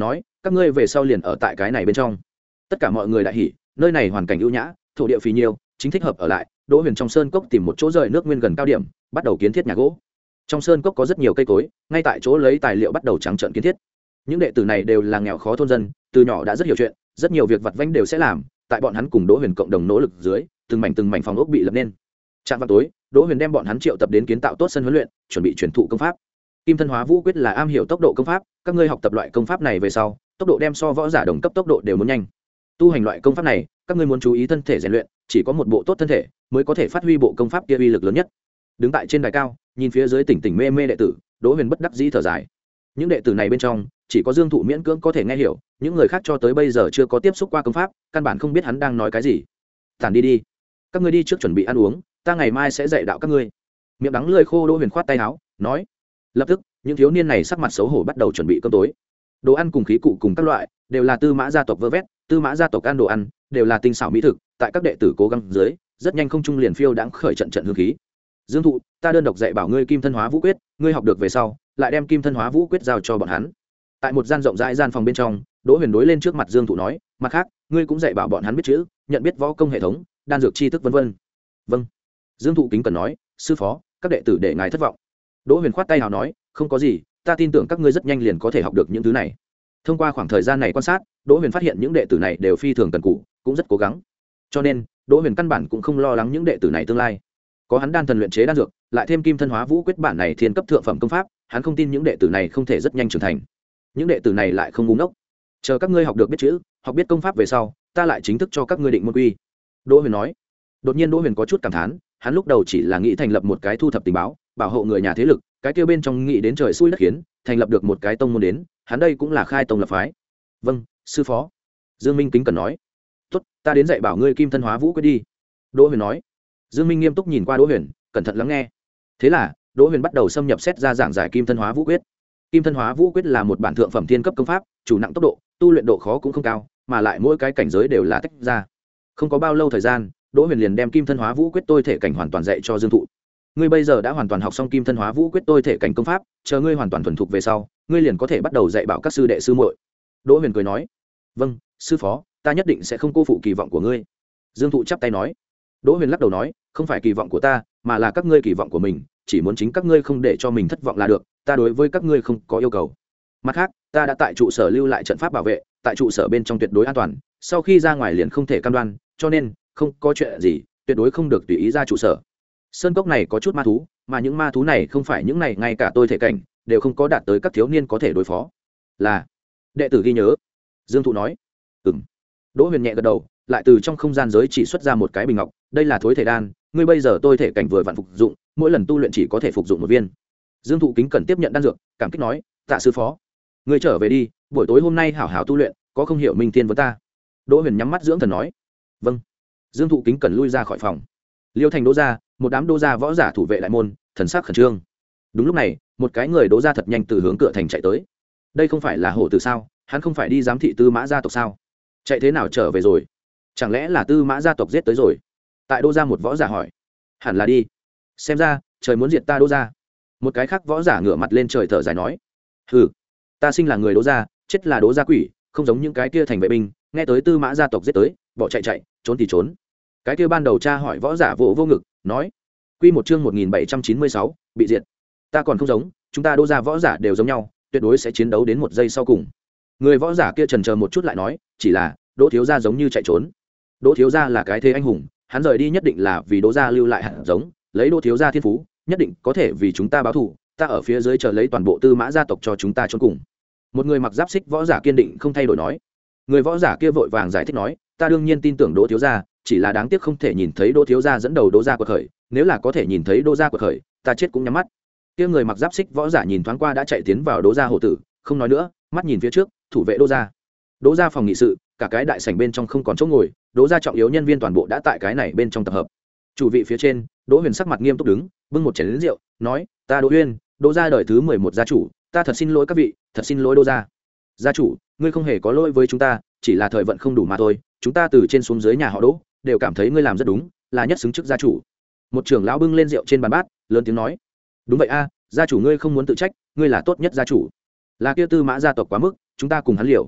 các ngươi về sau liền ở tại cái này bên trong. Tất cả mọi người đại hỉ, nơi này hoàn cảnh ưu nhã, thổ địa phì nhiều, chính thích hợp ở lại. Đỗ Huyền trong sơn cốc tìm một chỗ rời nước nguyên gần cao điểm, bắt đầu kiến thiết nhà gỗ. Trong sơn cốc có rất nhiều cây cối, ngay tại chỗ lấy tài liệu bắt đầu trắng trợn kiến thiết. Những đệ tử này đều là nghèo khó thôn dân, từ nhỏ đã rất hiểu chuyện, rất nhiều việc vặt vãnh đều sẽ làm. Tại bọn hắn cùng Đỗ Huyền cộng đồng nỗ lực dưới, từng mảnh từng mảnh phòng ốc bị lập nên. Trạm vào tối, Đỗ Huyền đem bọn hắn triệu tập đến kiến tạo tốt sân huấn luyện, chuẩn bị truyền thụ công pháp. Kim thân hóa vũ quyết là am hiểu tốc độ công pháp, các ngươi học tập loại công pháp này về sau, tốc độ đem so võ giả đồng cấp tốc độ đều muốn nhanh. Tu hành loại công pháp này, các ngươi muốn chú ý thân thể rèn luyện, chỉ có một bộ tốt thân thể mới có thể phát huy bộ công pháp kia uy lực lớn nhất. Đứng tại trên đài cao, nhìn phía dưới tỉnh tỉnh mê mê đệ tử, Đỗ Huyền bất đắc dĩ thở dài. Những đệ tử này bên trong, chỉ có Dương Thụ miễn cưỡng có thể nghe hiểu, những người khác cho tới bây giờ chưa có tiếp xúc qua công pháp, căn bản không biết hắn đang nói cái gì. Tản đi đi, các ngươi đi trước chuẩn bị ăn uống, ta ngày mai sẽ dạy đạo các ngươi. Miệng đắng lưỡi khô Đỗ Huyền khoát tay áo, nói. Lập tức, những thiếu niên này sắc mặt xấu hổ bắt đầu chuẩn bị cơm tối. Đồ ăn cùng khí cụ cùng các loại đều là Tư Mã gia tộc vơ vét, Tư Mã gia tộc ăn đồ ăn đều là tinh xảo mỹ thực, tại các đệ tử cố gắng dưới, rất nhanh không trung liền phiêu đãng khởi trận trận hương khí. Dương Thụ, ta đơn độc dạy bảo ngươi Kim thân hóa vũ quyết, ngươi học được về sau, lại đem Kim thân hóa vũ quyết giao cho bọn hắn. Tại một gian rộng rãi gian phòng bên trong, Đỗ Huyền đối lên trước mặt Dương Thụ nói, mặt khác, ngươi cũng dạy bảo bọn hắn biết chữ, nhận biết võ công hệ thống, đan dược tri thức vân vân. Vâng. Dương Thụ kính cần nói, sư phó, các đệ tử để ngài thất vọng. Đỗ Huyền khoát tay nào nói, không có gì, ta tin tưởng các ngươi rất nhanh liền có thể học được những thứ này. Thông qua khoảng thời gian này quan sát, Đỗ Huyền phát hiện những đệ tử này đều phi thường cần cù, cũng rất cố gắng. Cho nên, Đỗ Huyền căn bản cũng không lo lắng những đệ tử này tương lai. Có hắn đan thần luyện chế đan dược, lại thêm Kim thân hóa vũ quyết bản này thiên cấp thượng phẩm công pháp, hắn không tin những đệ tử này không thể rất nhanh trưởng thành. Những đệ tử này lại không ngu ngốc. Chờ các ngươi học được biết chữ, học biết công pháp về sau, ta lại chính thức cho các ngươi định môn quy. Đỗ Huyền nói. Đột nhiên Đỗ Huyền có chút cảm thán, hắn lúc đầu chỉ là nghĩ thành lập một cái thu thập tình báo, bảo hộ người nhà thế lực, cái kia bên trong nghĩ đến trời xui đất khiến, thành lập được một cái tông môn đến, hắn đây cũng là khai tông lập phái. Vâng, sư phó. Dương Minh kính cần nói. Tốt, ta đến dạy bảo ngươi Kim thân hóa vũ quyết đi. Đỗ Huyền nói. Dương Minh nghiêm túc nhìn qua Đỗ Huyền, cẩn thận lắng nghe. Thế là, Đỗ Huyền bắt đầu xâm nhập xét ra giảng giải Kim thân hóa vũ quyết. Kim thân hóa vũ quyết là một bản thượng phẩm thiên cấp công pháp, chủ nặng tốc độ, tu luyện độ khó cũng không cao, mà lại mỗi cái cảnh giới đều là tách ra. Không có bao lâu thời gian, Đỗ Huyền liền đem Kim thân hóa vũ quyết tôi thể cảnh hoàn toàn dạy cho Dương Thụ. Ngươi bây giờ đã hoàn toàn học xong Kim thân hóa vũ quyết tôi thể cảnh công pháp, chờ ngươi hoàn toàn thuần thục về sau, ngươi liền có thể bắt đầu dạy bảo các sư đệ sư muội. Đỗ Huyền cười nói. Vâng, sư phó, ta nhất định sẽ không cô phụ kỳ vọng của ngươi. Dương Thụ chắp tay nói. Đỗ Huyền lắc đầu nói, không phải kỳ vọng của ta, mà là các ngươi kỳ vọng của mình, chỉ muốn chính các ngươi không để cho mình thất vọng là được, ta đối với các ngươi không có yêu cầu. Mặt khác, ta đã tại trụ sở lưu lại trận pháp bảo vệ, tại trụ sở bên trong tuyệt đối an toàn, sau khi ra ngoài liền không thể cam đoan, cho nên không có chuyện gì, tuyệt đối không được tùy ý ra trụ sở. Sơn cốc này có chút ma thú, mà những ma thú này không phải những này ngay cả tôi thể cảnh đều không có đạt tới các thiếu niên có thể đối phó. Là đệ tử ghi nhớ. Dương Thụ nói. Ừm. Đỗ Huyền nhẹ gật đầu, lại từ trong không gian giới chỉ xuất ra một cái bình ngọc, đây là thối thể đan, ngươi bây giờ tôi thể cảnh vừa vặn phục dụng, mỗi lần tu luyện chỉ có thể phục dụng một viên. Dương Thụ kính cẩn tiếp nhận đan dược, cảm kích nói, tạ sư phó, ngươi trở về đi, buổi tối hôm nay hảo hảo tu luyện, có không hiểu minh tiên với ta. Đỗ Huyền nhắm mắt dưỡng thần nói. Vâng. Dương Thụ kính cẩn lui ra khỏi phòng. Liêu thành Đỗ gia, một đám Đỗ gia võ giả thủ vệ đại môn, thần sắc khẩn trương. Đúng lúc này, một cái người Đỗ gia thật nhanh từ hướng cửa thành chạy tới. Đây không phải là hổ tử sao? Hắn không phải đi giám thị Tư Mã gia tộc sao? Chạy thế nào trở về rồi? Chẳng lẽ là Tư Mã gia tộc giết tới rồi? Tại Đỗ gia một võ giả hỏi. Hẳn là đi. Xem ra, trời muốn diệt ta Đỗ gia. Một cái khác võ giả ngửa mặt lên trời thở dài nói. Hừ, ta sinh là người Đỗ gia, chết là Đỗ gia quỷ, không giống những cái kia thành vệ binh, nghe tới Tư Mã gia tộc giết tới, bỏ chạy chạy, trốn thì trốn. Cái kia ban đầu tra hỏi võ giả vỗ vô ngực, nói: Quy một chương một nghìn bảy trăm chín mươi sáu, bị diệt. Ta còn không giống, chúng ta Đỗ gia võ giả đều giống nhau, tuyệt đối sẽ chiến đấu đến một giây sau cùng. Người võ giả kia chần chờ một chút lại nói, chỉ là Đỗ thiếu gia giống như chạy trốn. Đỗ thiếu gia là cái thế anh hùng, hắn rời đi nhất định là vì Đỗ gia lưu lại hạt giống, lấy Đỗ thiếu gia thiên phú, nhất định có thể vì chúng ta báo thù, ta ở phía dưới chờ lấy toàn bộ Tư Mã gia tộc cho chúng ta trốn cùng. Một người mặc giáp xích võ giả kiên định không thay đổi nói. Người võ giả kia vội vàng giải thích nói, ta đương nhiên tin tưởng Đỗ thiếu gia, chỉ là đáng tiếc không thể nhìn thấy Đỗ thiếu gia dẫn đầu Đỗ gia quật khởi, nếu là có thể nhìn thấy Đỗ gia quật khởi, ta chết cũng nhắm mắt. Kia người mặc giáp xích võ giả nhìn thoáng qua đã chạy tiến vào Đỗ gia hộ tử, không nói nữa, mắt nhìn phía trước, thủ vệ Đỗ gia. Đỗ gia phòng nghị sự, cả cái đại sảnh bên trong không còn chỗ ngồi, Đỗ gia trọng yếu nhân viên toàn bộ đã tại cái này bên trong tập hợp. Chủ vị phía trên, Đỗ Huyền sắc mặt nghiêm túc đứng, bưng một chén lớn rượu, nói: "Ta Đỗ Huyền, Đỗ gia đời thứ mười một gia chủ, ta thật xin lỗi các vị, thật xin lỗi Đỗ gia. Gia chủ, ngươi không hề có lỗi với chúng ta, chỉ là thời vận không đủ mà thôi, chúng ta từ trên xuống dưới nhà họ Đỗ, đều cảm thấy ngươi làm rất đúng, là nhất xứng chức gia chủ." Một trưởng lão bưng lên rượu trên bàn bát, lớn tiếng nói: "Đúng vậy a, gia chủ ngươi không muốn tự trách, ngươi là tốt nhất gia chủ. Là kia Tư Mã gia tộc quá mức, chúng ta cùng hắn liều."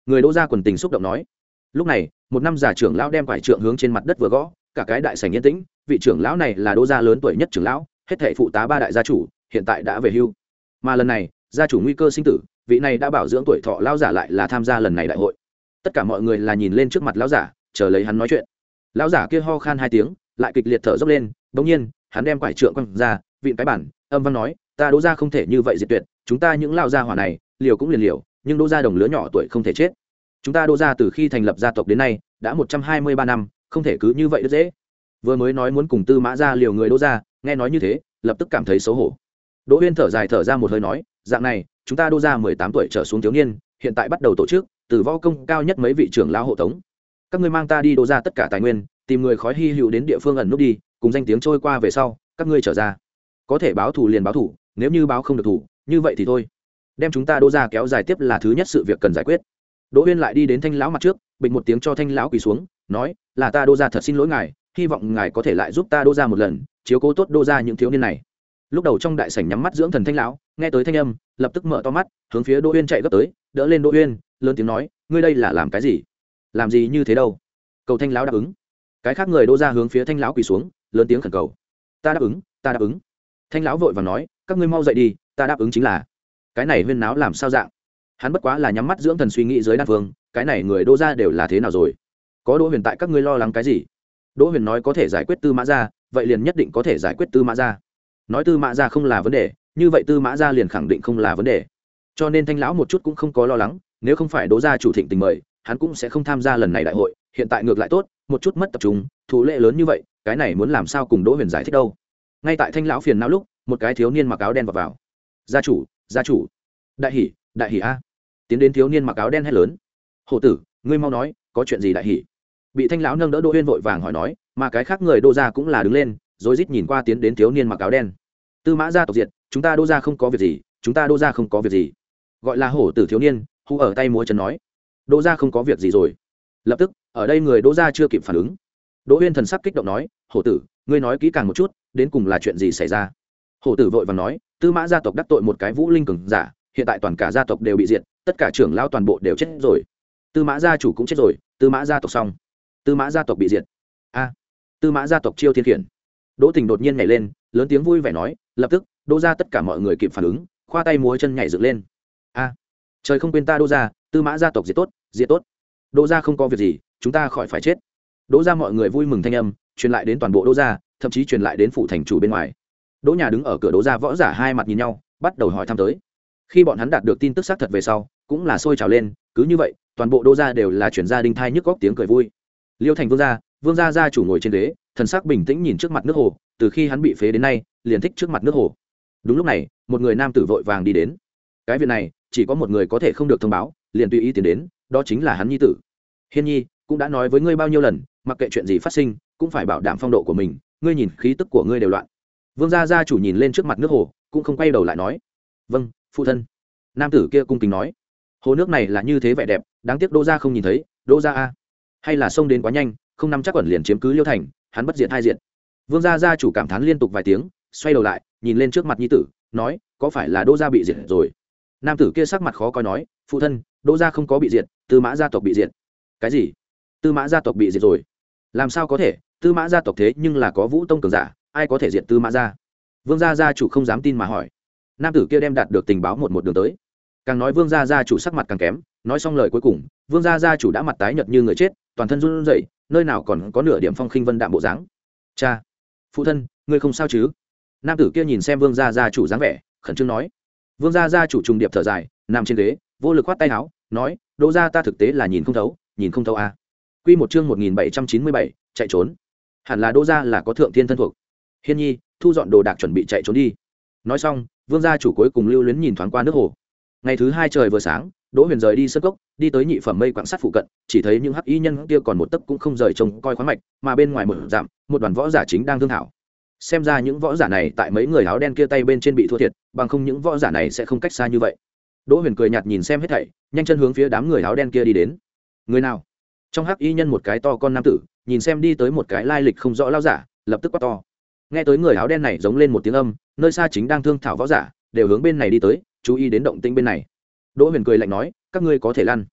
người đỗ gia quần tình xúc động nói. Lúc này một năm già trưởng lão đem quải trượng hướng trên mặt đất vừa gõ, cả cái đại sảnh yên tĩnh. Vị trưởng lão này là đỗ gia lớn tuổi nhất trưởng lão, hết thảy phụ tá ba đại gia chủ, hiện tại đã về hưu. Mà lần này gia chủ nguy cơ sinh tử, vị này đã bảo dưỡng tuổi thọ lão giả lại là tham gia lần này đại hội. Tất cả mọi người là nhìn lên trước mặt lão giả, chờ lấy hắn nói chuyện. Lão giả kia ho khan hai tiếng, lại kịch liệt thở dốc lên. Bỗng nhiên hắn đem quải trượng quăng ra, vịn cái bản, âm văn nói: ta đỗ gia không thể như vậy diệt tuyệt, chúng ta những lão gia hỏa này liều cũng liền liều, nhưng đỗ gia đồng lứa nhỏ tuổi không thể chết. Chúng ta đỗ gia từ khi thành lập gia tộc đến nay đã một trăm hai mươi ba năm, không thể cứ như vậy được dễ. Vừa mới nói muốn cùng Tư Mã gia liều người đỗ gia, nghe nói như thế lập tức cảm thấy xấu hổ. Đỗ Uyên thở dài thở ra một hơi nói: dạng này chúng ta đỗ gia mười tám tuổi trở xuống thiếu niên hiện tại bắt đầu tổ chức từ võ công cao nhất mấy vị trưởng lão hộ tống, các ngươi mang ta đi đỗ gia tất cả tài nguyên, tìm người khói hy hữu đến địa phương ẩn nút đi, cùng danh tiếng trôi qua về sau các ngươi trở ra, có thể báo thù liền báo thù, nếu như báo không được thù như vậy thì thôi, đem chúng ta đỗ gia kéo dài tiếp là thứ nhất sự việc cần giải quyết. Đỗ Uyên lại đi đến Thanh lão mặt trước, bịch một tiếng cho Thanh lão quỳ xuống, nói: là ta đỗ gia thật xin lỗi ngài, hy vọng ngài có thể lại giúp ta đỗ gia một lần, chiếu cố tốt đỗ gia những thiếu niên này. Lúc đầu trong đại sảnh nhắm mắt dưỡng thần Thanh lão nghe tới thanh âm lập tức mở to mắt, hướng phía Đỗ Uyên chạy gấp tới, đỡ lên Đỗ Uyên, lớn tiếng nói: ngươi đây là làm cái gì? Làm gì như thế đâu? Cầu Thanh lão đáp ứng. Cái khác người đỗ gia hướng phía Thanh lão quỳ xuống, lớn tiếng khẩn cầu: ta đáp ứng, ta đáp ứng. Thanh lão vội vàng nói: các ngươi mau dậy đi, ta đáp ứng chính là. Cái này huyên náo làm sao dạng? Hắn bất quá là nhắm mắt dưỡng thần suy nghĩ dưới đan phương, cái này người đỗ gia đều là thế nào rồi? Có Đỗ Huyền tại các ngươi lo lắng cái gì? Đỗ Huyền nói có thể giải quyết Tư Mã gia, vậy liền nhất định có thể giải quyết Tư Mã gia. Nói Tư Mã gia không là vấn đề, như vậy Tư Mã gia liền khẳng định không là vấn đề. Cho nên Thanh lão một chút cũng không có lo lắng, nếu không phải Đỗ gia chủ thịnh tình mời, hắn cũng sẽ không tham gia lần này đại hội, hiện tại ngược lại tốt, một chút mất tập trung, thủ lệ lớn như vậy, cái này muốn làm sao cùng Đỗ Huyền giải thích đâu. Ngay tại Thanh lão phiền não lúc, một cái thiếu niên mặc áo đen vào vào. Gia chủ, gia chủ. Đại hỉ, đại hỉ a. Tiến đến thiếu niên mặc áo đen hét lớn: hổ tử, ngươi mau nói, có chuyện gì đại hỉ? Bị Thanh lão nâng đỡ Đỗ Uyên vội vàng hỏi nói, mà cái khác người Đỗ gia cũng là đứng lên, rối rít nhìn qua tiến đến thiếu niên mặc áo đen. Tư Mã gia tộc diệt, chúng ta Đỗ gia không có việc gì, chúng ta Đỗ gia không có việc gì. Gọi là hổ tử thiếu niên hú ở tay múa chân nói: Đỗ gia không có việc gì rồi. Lập tức ở đây người Đỗ gia chưa kịp phản ứng. Đỗ Uyên thần sắc kích động nói: hổ tử, ngươi nói kỹ càng một chút, đến cùng là chuyện gì xảy ra? Hổ tử vội vàng nói: Tư Mã gia tộc đắc tội một cái vũ linh cường giả, hiện tại toàn cả gia tộc đều bị diệt, tất cả trưởng lão toàn bộ đều chết rồi, Tư Mã gia chủ cũng chết rồi, Tư Mã gia tộc xong, Tư Mã gia tộc bị diệt. A, Tư Mã gia tộc chiêu thiên khiển. Đỗ Tình đột nhiên nhảy lên, lớn tiếng vui vẻ nói, lập tức Đỗ gia tất cả mọi người kịp phản ứng, khoa tay múa chân nhảy dựng lên. A, trời không quên ta Đỗ gia, Tư Mã gia tộc diệt tốt, diệt tốt. Đỗ gia không có việc gì, chúng ta khỏi phải chết. Đỗ gia mọi người vui mừng thanh âm truyền lại đến toàn bộ Đỗ gia, thậm chí truyền lại đến phủ thành chủ bên ngoài. Đỗ nhà đứng ở cửa Đỗ gia võ giả hai mặt nhìn nhau, bắt đầu hỏi thăm tới. Khi bọn hắn đạt được tin tức xác thật về sau, cũng là sôi trào lên, cứ như vậy toàn bộ Đỗ gia đều là chuyển gia đinh thai nhức góc tiếng cười vui. Liêu thành vương gia, vương gia gia chủ ngồi trên ghế, thần sắc bình tĩnh nhìn trước mặt nước hồ, từ khi hắn bị phế đến nay liền thích trước mặt nước hồ. Đúng lúc này một người nam tử vội vàng đi đến. Cái việc này chỉ có một người có thể không được thông báo, liền tùy ý tiến đến, đó chính là hắn nhi tử Hiên Nhi. Cũng đã nói với ngươi bao nhiêu lần, mặc kệ chuyện gì phát sinh cũng phải bảo đảm phong độ của mình, ngươi nhìn khí tức của ngươi đều loạn. Vương gia gia chủ nhìn lên trước mặt nước hồ, cũng không quay đầu lại nói: vâng phụ thân. Nam tử kia cung kính nói: hồ nước này là như thế vẻ đẹp, đáng tiếc Đỗ gia không nhìn thấy. Đỗ gia a, hay là xông đến quá nhanh, không nắm chắc ẩn liền chiếm cứ Liêu thành, hắn bất diệt hai diện. Vương gia gia chủ cảm thán liên tục vài tiếng, xoay đầu lại nhìn lên trước mặt nhi tử, nói: có phải là Đỗ gia bị diệt rồi? Nam tử kia sắc mặt khó coi nói: phụ thân, Đỗ gia không có bị diệt, Tư Mã gia tộc bị diệt. Cái gì? Tư Mã gia tộc bị diệt rồi? Làm sao có thể, Tư Mã gia tộc thế nhưng là có vũ tông cường giả, ai có thể diệt Tư Mã gia? Vương gia gia chủ không dám tin mà hỏi. Nam tử kia đem đạt được tình báo một một đường tới, càng nói vương gia gia chủ sắc mặt càng kém. Nói xong lời cuối cùng, vương gia gia chủ đã mặt tái nhợt như người chết, toàn thân run rẩy, nơi nào còn có nửa điểm phong khinh vân đạm bộ dáng. Cha, phụ thân, ngươi không sao chứ? Nam tử kia nhìn xem vương gia gia chủ dáng vẻ, khẩn trương nói. Vương gia gia chủ trùng điệp thở dài, nằm trên ghế vô lực khoát tay áo, nói: Đỗ gia ta thực tế là nhìn không thấu, nhìn không thấu a. Quy một chương một nghìn bảy trăm chín mươi bảy, chạy trốn. Hẳn là Đỗ gia là có thượng thiên thân thuộc. Hiên Nhi, thu dọn đồ đạc chuẩn bị chạy trốn đi. Nói xong, vương gia chủ cuối cùng lưu luyến nhìn thoáng qua nước hồ. Ngày thứ hai trời vừa sáng, Đỗ Huyền rời đi sân cốc, đi tới nhị phẩm mây quặng sắt phụ cận, chỉ thấy những hắc y nhân kia còn một tấc cũng không rời trông coi khoáng mạch, mà bên ngoài một dặm, một đoàn võ giả chính đang thương thảo. Xem ra những võ giả này tại mấy người áo đen kia tay bên trên bị thua thiệt, bằng không những võ giả này sẽ không cách xa như vậy. Đỗ Huyền cười nhạt nhìn xem hết thảy, nhanh chân hướng phía đám người áo đen kia đi đến. Người nào? Trong hắc y nhân một cái to con nam tử, nhìn xem đi tới một cái lai lịch không rõ lão giả, lập tức quát to. Nghe tới người áo đen này giống lên một tiếng âm, nơi xa chính đang thương thảo võ giả đều hướng bên này đi tới, chú ý đến động tĩnh bên này. Đỗ Huyền cười lạnh nói: các ngươi có thể lăn.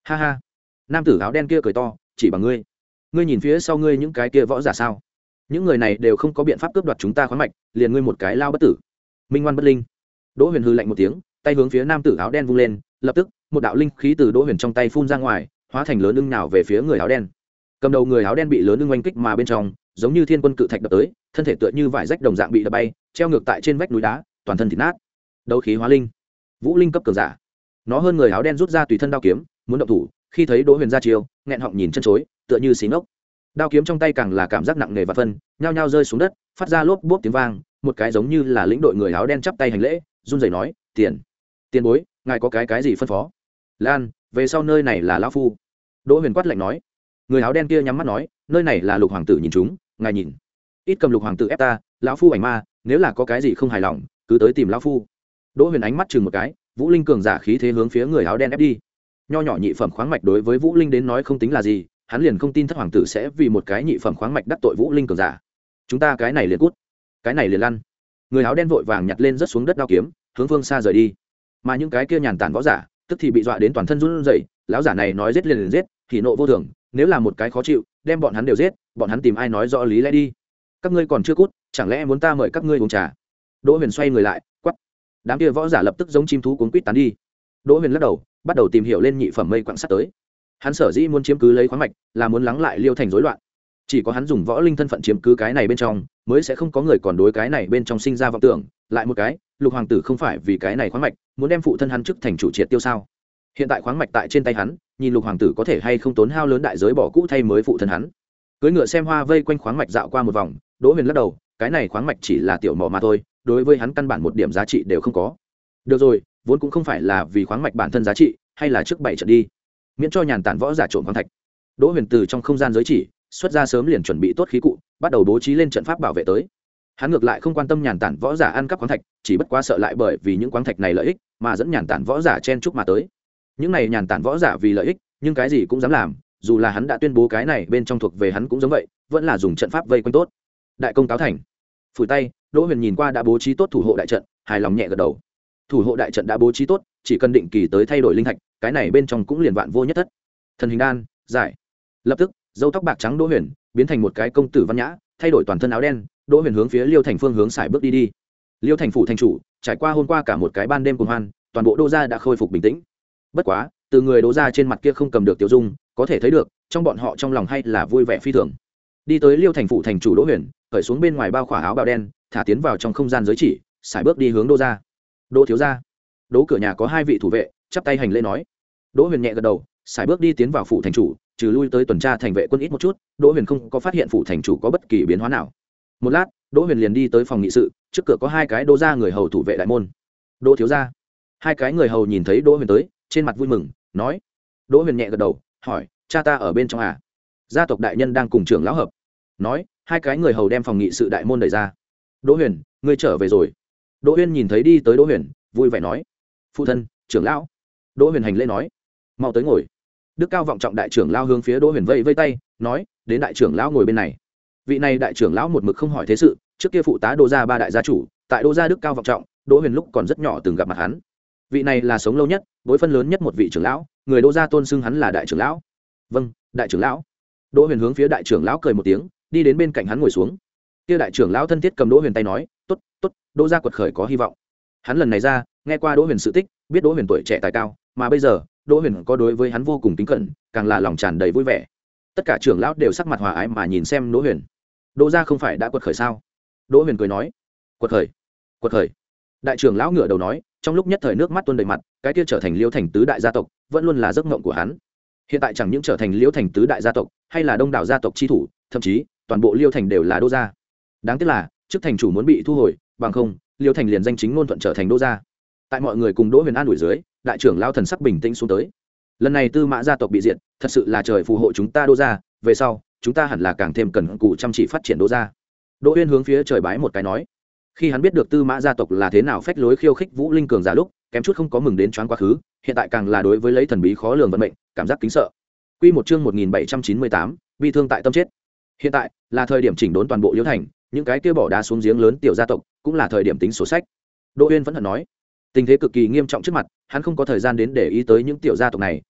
ha ha. Nam tử áo đen kia cười to, chỉ bằng ngươi ngươi nhìn phía sau ngươi những cái kia võ giả sao, những người này đều không có biện pháp cướp đoạt chúng ta khoáng mạch, liền ngươi một cái lao bất tử, minh ngoan bất linh. Đỗ Huyền hư lạnh một tiếng, tay hướng phía nam tử áo đen vung lên, lập tức một đạo linh khí từ Đỗ Huyền trong tay phun ra ngoài, hóa thành lớn ưng nào về phía người áo đen. Cầm đầu người áo đen bị lớn ưng oanh kích mà bên trong giống như thiên quân cự thạch đập tới, thân thể tựa như vải rách đồng dạng bị đập bay, treo ngược tại trên vách núi đá, toàn thân thịt nát. Đấu khí hóa linh, vũ linh cấp cường giả. Nó hơn người áo đen rút ra tùy thân đao kiếm, muốn động thủ, khi thấy Đỗ Huyền ra chiêu, nghẹn họng nhìn chân chối, tựa như xí ngốc. Đao kiếm trong tay càng là cảm giác nặng nề và phân, nhao nhao rơi xuống đất, phát ra lốp bốp tiếng vang, một cái giống như là lĩnh đội người áo đen chắp tay hành lễ, run rẩy nói: "Tiền, tiền bối, ngài có cái cái gì phân phó?" "Lan, về sau nơi này là lão phu." Đỗ Huyền quát lạnh nói. Người áo đen kia nhắm mắt nói: "Nơi này là Lục hoàng tử nhìn chúng, ngài nhìn. Ít cầm Lục hoàng tử ép ta, lão phu ảnh ma, nếu là có cái gì không hài lòng, cứ tới tìm lão phu." Đỗ Huyền ánh mắt chừng một cái, vũ linh cường giả khí thế hướng phía người áo đen ép đi. Nho nhỏ nhị phẩm khoáng mạch đối với vũ linh đến nói không tính là gì, hắn liền không tin thất hoàng tử sẽ vì một cái nhị phẩm khoáng mạch đắc tội vũ linh cường giả. "Chúng ta cái này liền cút, cái này liền lăn." Người áo đen vội vàng nhặt lên rất xuống đất đao kiếm, hướng phương xa rời đi. Mà những cái kia nhàn tản võ giả tức thì bị dọa đến toàn thân run rẩy, lão giả này nói giết liền liền giết, thì nộ vô thường, nếu là một cái khó chịu đem bọn hắn đều giết, bọn hắn tìm ai nói rõ lý lẽ đi. "Các ngươi còn chưa cút, chẳng lẽ muốn ta mời các ngươi uống trà?" Đỗ Huyền xoay người lại quát. Đám kia võ giả lập tức giống chim thú cuốn quýt tán đi. Đỗ Huyền lắc đầu, bắt đầu tìm hiểu lên nhị phẩm mây quặng sắt tới. Hắn sở dĩ muốn chiếm cứ lấy khoáng mạch là muốn lắng lại Liêu Thành rối loạn, chỉ có hắn dùng võ linh thân phận chiếm cứ cái này bên trong mới sẽ không có người còn đối cái này bên trong sinh ra vọng tưởng. Lại một cái, Lục hoàng tử không phải vì cái này khoáng mạch muốn đem phụ thân hắn chức thành chủ triệt tiêu sao? Hiện tại khoáng mạch tại trên tay hắn, nhìn Lục hoàng tử có thể hay không tốn hao lớn đại giới bỏ cũ thay mới phụ thân hắn. Cưỡi ngựa xem hoa vây quanh khoáng mạch dạo qua một vòng, Đỗ Huyền lắc đầu, cái này khoáng mạch chỉ là tiểu mỏ mà thôi, đối với hắn căn bản một điểm giá trị đều không có. Được rồi, vốn cũng không phải là vì khoáng mạch bản thân giá trị, hay là trước bảy trận đi, miễn cho nhàn tản võ giả trộm khoáng thạch. Đỗ Huyền từ trong không gian giới chỉ xuất ra sớm liền chuẩn bị tốt khí cụ, bắt đầu bố trí lên trận pháp bảo vệ tới. Hắn ngược lại không quan tâm nhàn tản võ giả ăn cắp khoáng thạch, chỉ bất quá sợ lại bởi vì những khoáng thạch này lợi ích mà dẫn nhàn tản võ giả chen chúc mà tới. Những này nhàn tản võ giả vì lợi ích, nhưng cái gì cũng dám làm, dù là hắn đã tuyên bố cái này bên trong thuộc về hắn cũng giống vậy, vẫn là dùng trận pháp vây quanh tốt. Đại công cáo thành. Phủi tay, Đỗ Huyền nhìn qua đã bố trí tốt thủ hộ đại trận, hài lòng nhẹ gật đầu. Thủ hộ đại trận đã bố trí tốt, chỉ cần định kỳ tới thay đổi linh thạch, cái này bên trong cũng liền vạn vô nhất thất. Thần hình đan, giải. Lập tức, râu tóc bạc trắng Đỗ Huyền biến thành một cái công tử văn nhã, thay đổi toàn thân áo đen, Đỗ Huyền hướng phía Liêu Thành phương hướng xài bước đi đi. Liêu Thành phủ thành chủ, trải qua hôm qua cả một cái ban đêm cuồng hoan, toàn bộ Đỗ gia đã khôi phục bình tĩnh. Bất quá, từ người Đỗ gia trên mặt kia không cầm được tiêu dung, có thể thấy được, trong bọn họ trong lòng hay là vui vẻ phi thường. Đi tới Liêu Thành phủ thành chủ Đỗ Huyền, cởi xuống bên ngoài bao khỏa áo bào đen, thả tiến vào trong không gian giới chỉ, xài bước đi hướng Đỗ gia. "Đỗ thiếu gia." Đỗ cửa nhà có hai vị thủ vệ, chắp tay hành lễ nói. Đỗ Huyền nhẹ gật đầu, xài bước đi tiến vào phủ thành chủ, trừ lui tới tuần tra thành vệ quân ít một chút, Đỗ Huyền không có phát hiện phủ thành chủ có bất kỳ biến hóa nào. Một lát, Đỗ Huyền liền đi tới phòng nghị sự, trước cửa có hai cái Đỗ gia người hầu thủ vệ đại môn. "Đỗ thiếu gia." Hai cái người hầu nhìn thấy Đỗ Huyền tới, trên mặt vui mừng, nói. Đỗ Huyền nhẹ gật đầu, hỏi: "Cha ta ở bên trong à?" "Gia tộc đại nhân đang cùng trưởng lão hợp." Nói, hai cái người hầu đem phòng nghị sự đại môn đẩy ra. "Đỗ Huyền, ngươi trở về rồi." Đỗ Huyền nhìn thấy đi tới Đỗ Huyền, vui vẻ nói: "Phụ thân, trưởng lão." Đỗ Huyền hành lễ nói: "Mau tới ngồi." Đức cao vọng trọng đại trưởng lão hướng phía Đỗ Huyền vây vây tay, nói: "Đến đại trưởng lão ngồi bên này." Vị này đại trưởng lão một mực không hỏi thế sự, trước kia phụ tá Đỗ gia ba đại gia chủ, tại Đỗ gia đức cao vọng trọng, Đỗ Huyền lúc còn rất nhỏ từng gặp mặt hắn. Vị này là sống lâu nhất, bối phân lớn nhất một vị trưởng lão, người Đỗ gia tôn xưng hắn là đại trưởng lão. "Vâng, đại trưởng lão." Đỗ Huyền hướng phía đại trưởng lão cười một tiếng, đi đến bên cạnh hắn ngồi xuống. Kia đại trưởng lão thân thiết cầm Đỗ Huyền tay nói: "Tốt, tốt, Đỗ gia quật khởi có hy vọng." Hắn lần này ra, nghe qua Đỗ Huyền sự tích, biết Đỗ Huyền tuổi trẻ tài cao, mà bây giờ, Đỗ Huyền có đối với hắn vô cùng kính cẩn, càng là lòng tràn đầy vui vẻ. Tất cả trưởng lão đều sắc mặt hòa ái mà nhìn xem Đỗ Huyền. "Đỗ gia không phải đã quật khởi sao?" Đỗ Huyền cười nói: "Quật khởi, quật khởi." Đại trưởng lão ngửa đầu nói, trong lúc nhất thời nước mắt tuôn đầy mặt, cái kia trở thành Liêu Thành tứ đại gia tộc, vẫn luôn là giấc mộng của hắn. Hiện tại chẳng những trở thành Liêu Thành tứ đại gia tộc, hay là đông đảo gia tộc chi thủ, thậm chí toàn bộ Liêu Thành đều là Đỗ gia. Đáng tiếc là, chức thành chủ muốn bị thu hồi, bằng không, Liêu Thành liền danh chính ngôn thuận trở thành Đỗ gia. Tại mọi người cùng Đỗ Huyền an ủi dưới, đại trưởng lão thần sắc bình tĩnh xuống tới. Lần này Tư Mã gia tộc bị diệt, thật sự là trời phù hộ chúng ta Đỗ gia, về sau, chúng ta hẳn là càng thêm cần cù chăm chỉ phát triển Đỗ gia. Đỗ Uyên hướng phía trời bái một cái nói. Khi hắn biết được Tư Mã gia tộc là thế nào phách lối khiêu khích Vũ Linh cường giả lúc, kém chút không có mừng đến choáng quá khứ, hiện tại càng là đối với lấy thần bí khó lường vận mệnh, cảm giác kính sợ. Quy một chương một nghìn bảy trăm chín mươi tám, bi thương tại tâm chết. Hiện tại là thời điểm chỉnh đốn toàn bộ Liễu Thành, những cái kia bỏ đá xuống giếng lớn tiểu gia tộc, cũng là thời điểm tính sổ sách. Đỗ Uyên vẫn hận nói, tình thế cực kỳ nghiêm trọng trước mặt, hắn không có thời gian đến để ý tới những tiểu gia tộc này,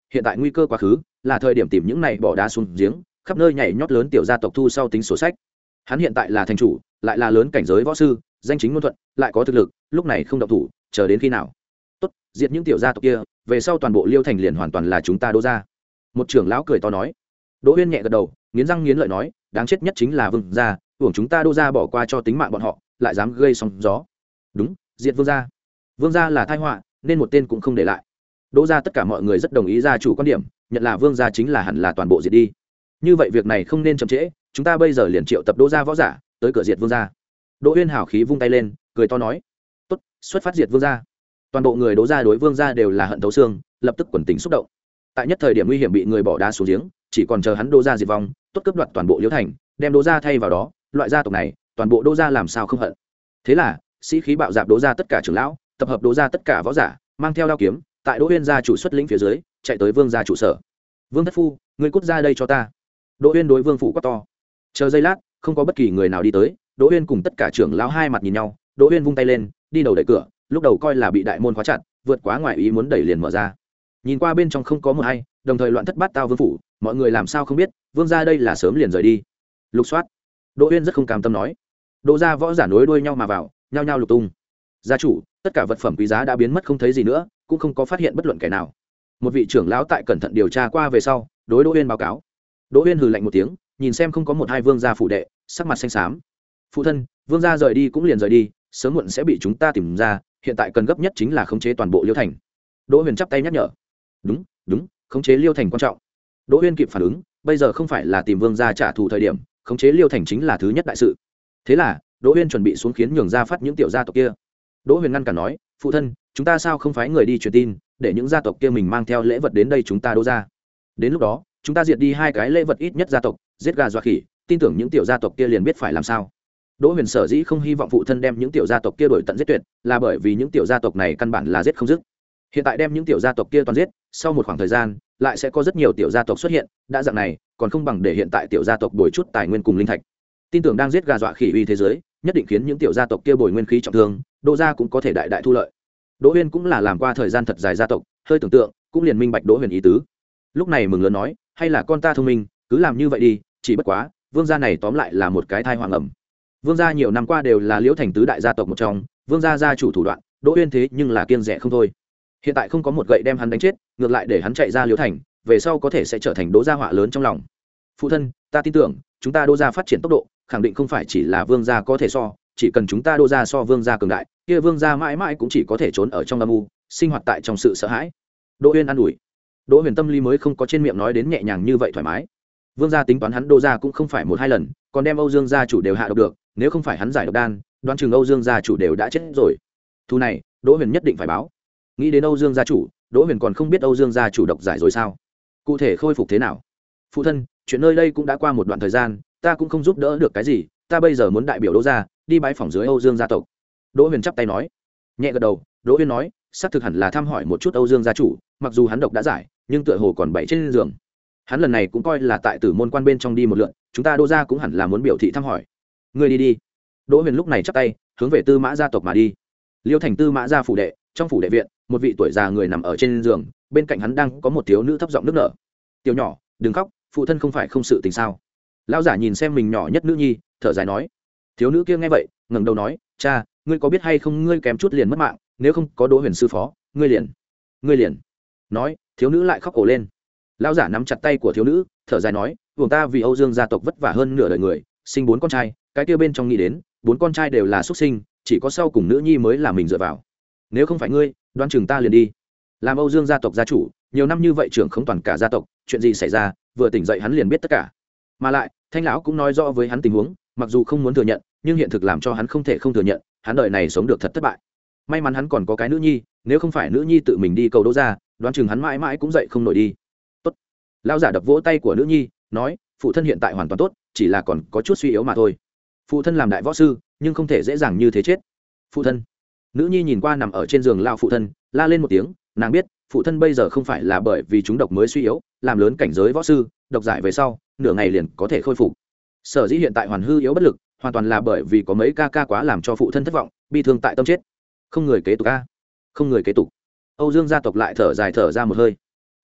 hiện tại nguy cơ quá khứ, là thời điểm tìm những này bỏ đá xuống giếng, khắp nơi nhảy nhót lớn tiểu gia tộc thu sau tính sổ sách. Hắn hiện tại là thành chủ, lại là lớn cảnh giới võ sư, danh chính ngôn thuận, lại có thực lực, lúc này không động thủ, chờ đến khi nào? Tốt, diệt những tiểu gia tộc kia, về sau toàn bộ Liêu Thành liền hoàn toàn là chúng ta Đỗ gia. Một trưởng lão cười to nói. Đỗ Uyên nhẹ gật đầu, nghiến răng nghiến lợi nói, đáng chết nhất chính là Vương gia, uổng chúng ta Đỗ gia bỏ qua cho tính mạng bọn họ, lại dám gây sóng gió. Đúng, diệt Vương gia. Vương gia là tai họa, nên một tên cũng không để lại. Đỗ gia tất cả mọi người rất đồng ý gia chủ quan điểm, nhận là Vương gia chính là hẳn là toàn bộ diệt đi. Như vậy việc này không nên chậm trễ, chúng ta bây giờ liền triệu tập Đỗ gia võ giả, tới cửa diệt Vương gia. Đỗ Uyên hào khí vung tay lên, cười to nói, tốt, xuất phát diệt Vương gia. Toàn bộ người Đỗ gia đối Vương gia đều là hận thấu xương, lập tức quần tình xúc động. Tại nhất thời điểm nguy hiểm bị người bỏ đá xuống giếng, chỉ còn chờ hắn Đỗ gia diệt vong, tốt cướp đoạt toàn bộ Liễu Thành, đem Đỗ gia thay vào đó, loại gia tộc này, toàn bộ Đỗ gia làm sao không hận. Thế là, sĩ khí bạo dạn Đỗ gia tất cả trưởng lão, tập hợp Đỗ gia tất cả võ giả, mang theo đao kiếm, tại Đỗ Uyên gia chủ xuất lĩnh phía dưới, chạy tới Vương gia trụ sở. Vương thất phu, ngươi cút ra đây cho ta. Đỗ Uyên đối Vương phủ quát to. Chờ giây lát, không có bất kỳ người nào đi tới, Đỗ Uyên cùng tất cả trưởng lão hai mặt nhìn nhau, Đỗ Uyên vung tay lên, đi đầu đẩy cửa, lúc đầu coi là bị đại môn khóa chặt, vượt quá ngoài ý muốn đẩy liền mở ra. Nhìn qua bên trong không có một ai, đồng thời loạn thất bát tao Vương phủ, mọi người làm sao không biết, Vương gia đây là sớm liền rời đi. Lục soát. Đỗ Uyên rất không cam tâm nói. Đỗ gia võ giả nối đuôi nhau mà vào, nhao nhao lục tung. Gia chủ, tất cả vật phẩm quý giá đã biến mất không thấy gì nữa, cũng không có phát hiện bất luận kẻ nào. Một vị trưởng lão tại cẩn thận điều tra qua về sau, đối Đỗ Uyên báo cáo. Đỗ Uyên hừ lạnh một tiếng, nhìn xem không có một hai vương gia phủ đệ, sắc mặt xanh xám. Phụ thân, vương gia rời đi cũng liền rời đi, sớm muộn sẽ bị chúng ta tìm ra, hiện tại cần gấp nhất chính là khống chế toàn bộ Liêu Thành. Đỗ Huyền chắp tay nhắc nhở. Đúng, đúng, khống chế Liêu Thành quan trọng. Đỗ Huyền kịp phản ứng, bây giờ không phải là tìm vương gia trả thù thời điểm, khống chế Liêu Thành chính là thứ nhất đại sự. Thế là, Đỗ Huyền chuẩn bị xuống khiến nhường ra phát những tiểu gia tộc kia. Đỗ Huyền ngăn cản nói, phụ thân, chúng ta sao không phái người đi truyền tin, để những gia tộc kia mình mang theo lễ vật đến đây chúng ta Đỗ gia. Đến lúc đó, chúng ta diệt đi hai cái lễ vật ít nhất gia tộc, giết gà dọa khỉ, tin tưởng những tiểu gia tộc kia liền biết phải làm sao. Đỗ Huyền sở dĩ không hy vọng phụ thân đem những tiểu gia tộc kia đổi tận giết tuyệt, là bởi vì những tiểu gia tộc này căn bản là giết không dứt. Hiện tại đem những tiểu gia tộc kia toàn giết, sau một khoảng thời gian, lại sẽ có rất nhiều tiểu gia tộc xuất hiện, đã dạng này, còn không bằng để hiện tại tiểu gia tộc bồi chút tài nguyên cùng linh thạch. Tin tưởng đang giết gà dọa khỉ uy thế giới, nhất định khiến những tiểu gia tộc kia bồi nguyên khí trọng thương, Đỗ gia cũng có thể đại đại thu lợi. Đỗ Huyền cũng là làm qua thời gian thật dài gia tộc, hơi tưởng tượng, cũng liền minh bạch Đỗ Huyền ý tứ. Lúc này mừng lớn nói, hay là con ta thông minh, cứ làm như vậy đi, chỉ bất quá, vương gia này tóm lại là một cái thai hoàng ẩm. Vương gia nhiều năm qua đều là Liễu Thành tứ đại gia tộc một trong, vương gia gia chủ thủ đoạn, Đỗ Uyên thế nhưng là kiêng dè không thôi. Hiện tại không có một gậy đem hắn đánh chết, ngược lại để hắn chạy ra Liễu Thành, về sau có thể sẽ trở thành Đỗ gia họa lớn trong lòng. Phụ thân, ta tin tưởng, chúng ta Đỗ gia phát triển tốc độ, khẳng định không phải chỉ là vương gia có thể so, chỉ cần chúng ta Đỗ gia so vương gia cường đại, kia vương gia mãi mãi cũng chỉ có thể trốn ở trong âm u, sinh hoạt tại trong sự sợ hãi. Đỗ Uyên an ủi. Đỗ Huyền tâm lý mới không có trên miệng nói đến nhẹ nhàng như vậy thoải mái. Vương gia tính toán hắn Đỗ gia cũng không phải một hai lần, còn đem Âu Dương gia chủ đều hạ độc được, nếu không phải hắn giải độc đan, đoán chừng Âu Dương gia chủ đều đã chết rồi. Thu này, Đỗ Huyền nhất định phải báo. Nghĩ đến Âu Dương gia chủ, Đỗ Huyền còn không biết Âu Dương gia chủ độc giải rồi sao? Cụ thể khôi phục thế nào? Phụ thân, chuyện nơi đây cũng đã qua một đoạn thời gian, ta cũng không giúp đỡ được cái gì, ta bây giờ muốn đại biểu Đỗ gia, đi bái phỏng dưới Âu Dương gia tộc. Đỗ Huyền chắp tay nói. Nhẹ gật đầu, Đỗ Huyền nói, xác thực hẳn là thăm hỏi một chút Âu Dương gia chủ, mặc dù hắn độc đã giải, nhưng tựa hồ còn bảy trên giường. Hắn lần này cũng coi là tại Tử Môn quan bên trong đi một lượt, chúng ta Đỗ gia cũng hẳn là muốn biểu thị thăm hỏi. Ngươi đi đi. Đỗ Huyền lúc này chắp tay, hướng về Tư Mã gia tộc mà đi. Liêu Thành Tư Mã gia phủ đệ, trong phủ đệ viện, một vị tuổi già người nằm ở trên giường, bên cạnh hắn đang có một thiếu nữ thấp giọng nức nở. "Tiểu nhỏ, đừng khóc, phụ thân không phải không sự tình sao?" Lão giả nhìn xem mình nhỏ nhất nữ nhi, thở dài nói. Thiếu nữ kia nghe vậy, ngẩng đầu nói, "Cha, ngươi có biết hay không, ngươi kém chút liền mất mạng, nếu không có Đỗ Huyền sư phó, ngươi liền, ngươi liền." Nói, thiếu nữ lại khóc ồ lên. Lão giả nắm chặt tay của thiếu nữ, thở dài nói, "Vùng ta vì Âu Dương gia tộc vất vả hơn nửa đời người, sinh bốn con trai, cái kia bên trong nghĩ đến, bốn con trai đều là xuất sinh, chỉ có sau cùng nữ nhi mới là mình dựa vào. Nếu không phải ngươi, đoán chừng ta liền đi. Làm Âu Dương gia tộc gia chủ, nhiều năm như vậy trưởng không toàn cả gia tộc, chuyện gì xảy ra, vừa tỉnh dậy hắn liền biết tất cả. Mà lại, Thanh lão cũng nói rõ với hắn tình huống, mặc dù không muốn thừa nhận, nhưng hiện thực làm cho hắn không thể không thừa nhận, hắn đời này sống được thật thất bại. May mắn hắn còn có cái nữ nhi, nếu không phải nữ nhi tự mình đi cầu Đỗ gia, đoán chừng hắn mãi mãi cũng dậy không nổi đi." Tốt. Lão giả đập vỗ tay của nữ nhi, nói, "Phụ thân hiện tại hoàn toàn tốt, chỉ là còn có chút suy yếu mà thôi. Phụ thân làm đại võ sư, nhưng không thể dễ dàng như thế chết." Phụ thân. Nữ nhi nhìn qua nằm ở trên giường lao phụ thân, la lên một tiếng, nàng biết, phụ thân bây giờ không phải là bởi vì chúng độc mới suy yếu, làm lớn cảnh giới võ sư, độc giải về sau, nửa ngày liền có thể khôi phục. Sở dĩ hiện tại hoàn hư yếu bất lực, hoàn toàn là bởi vì có mấy ca ca quá làm cho phụ thân thất vọng, bi thương tại tâm chết. Không người kế tục a, không người kế tục. Âu Dương gia tộc lại thở dài thở ra một hơi.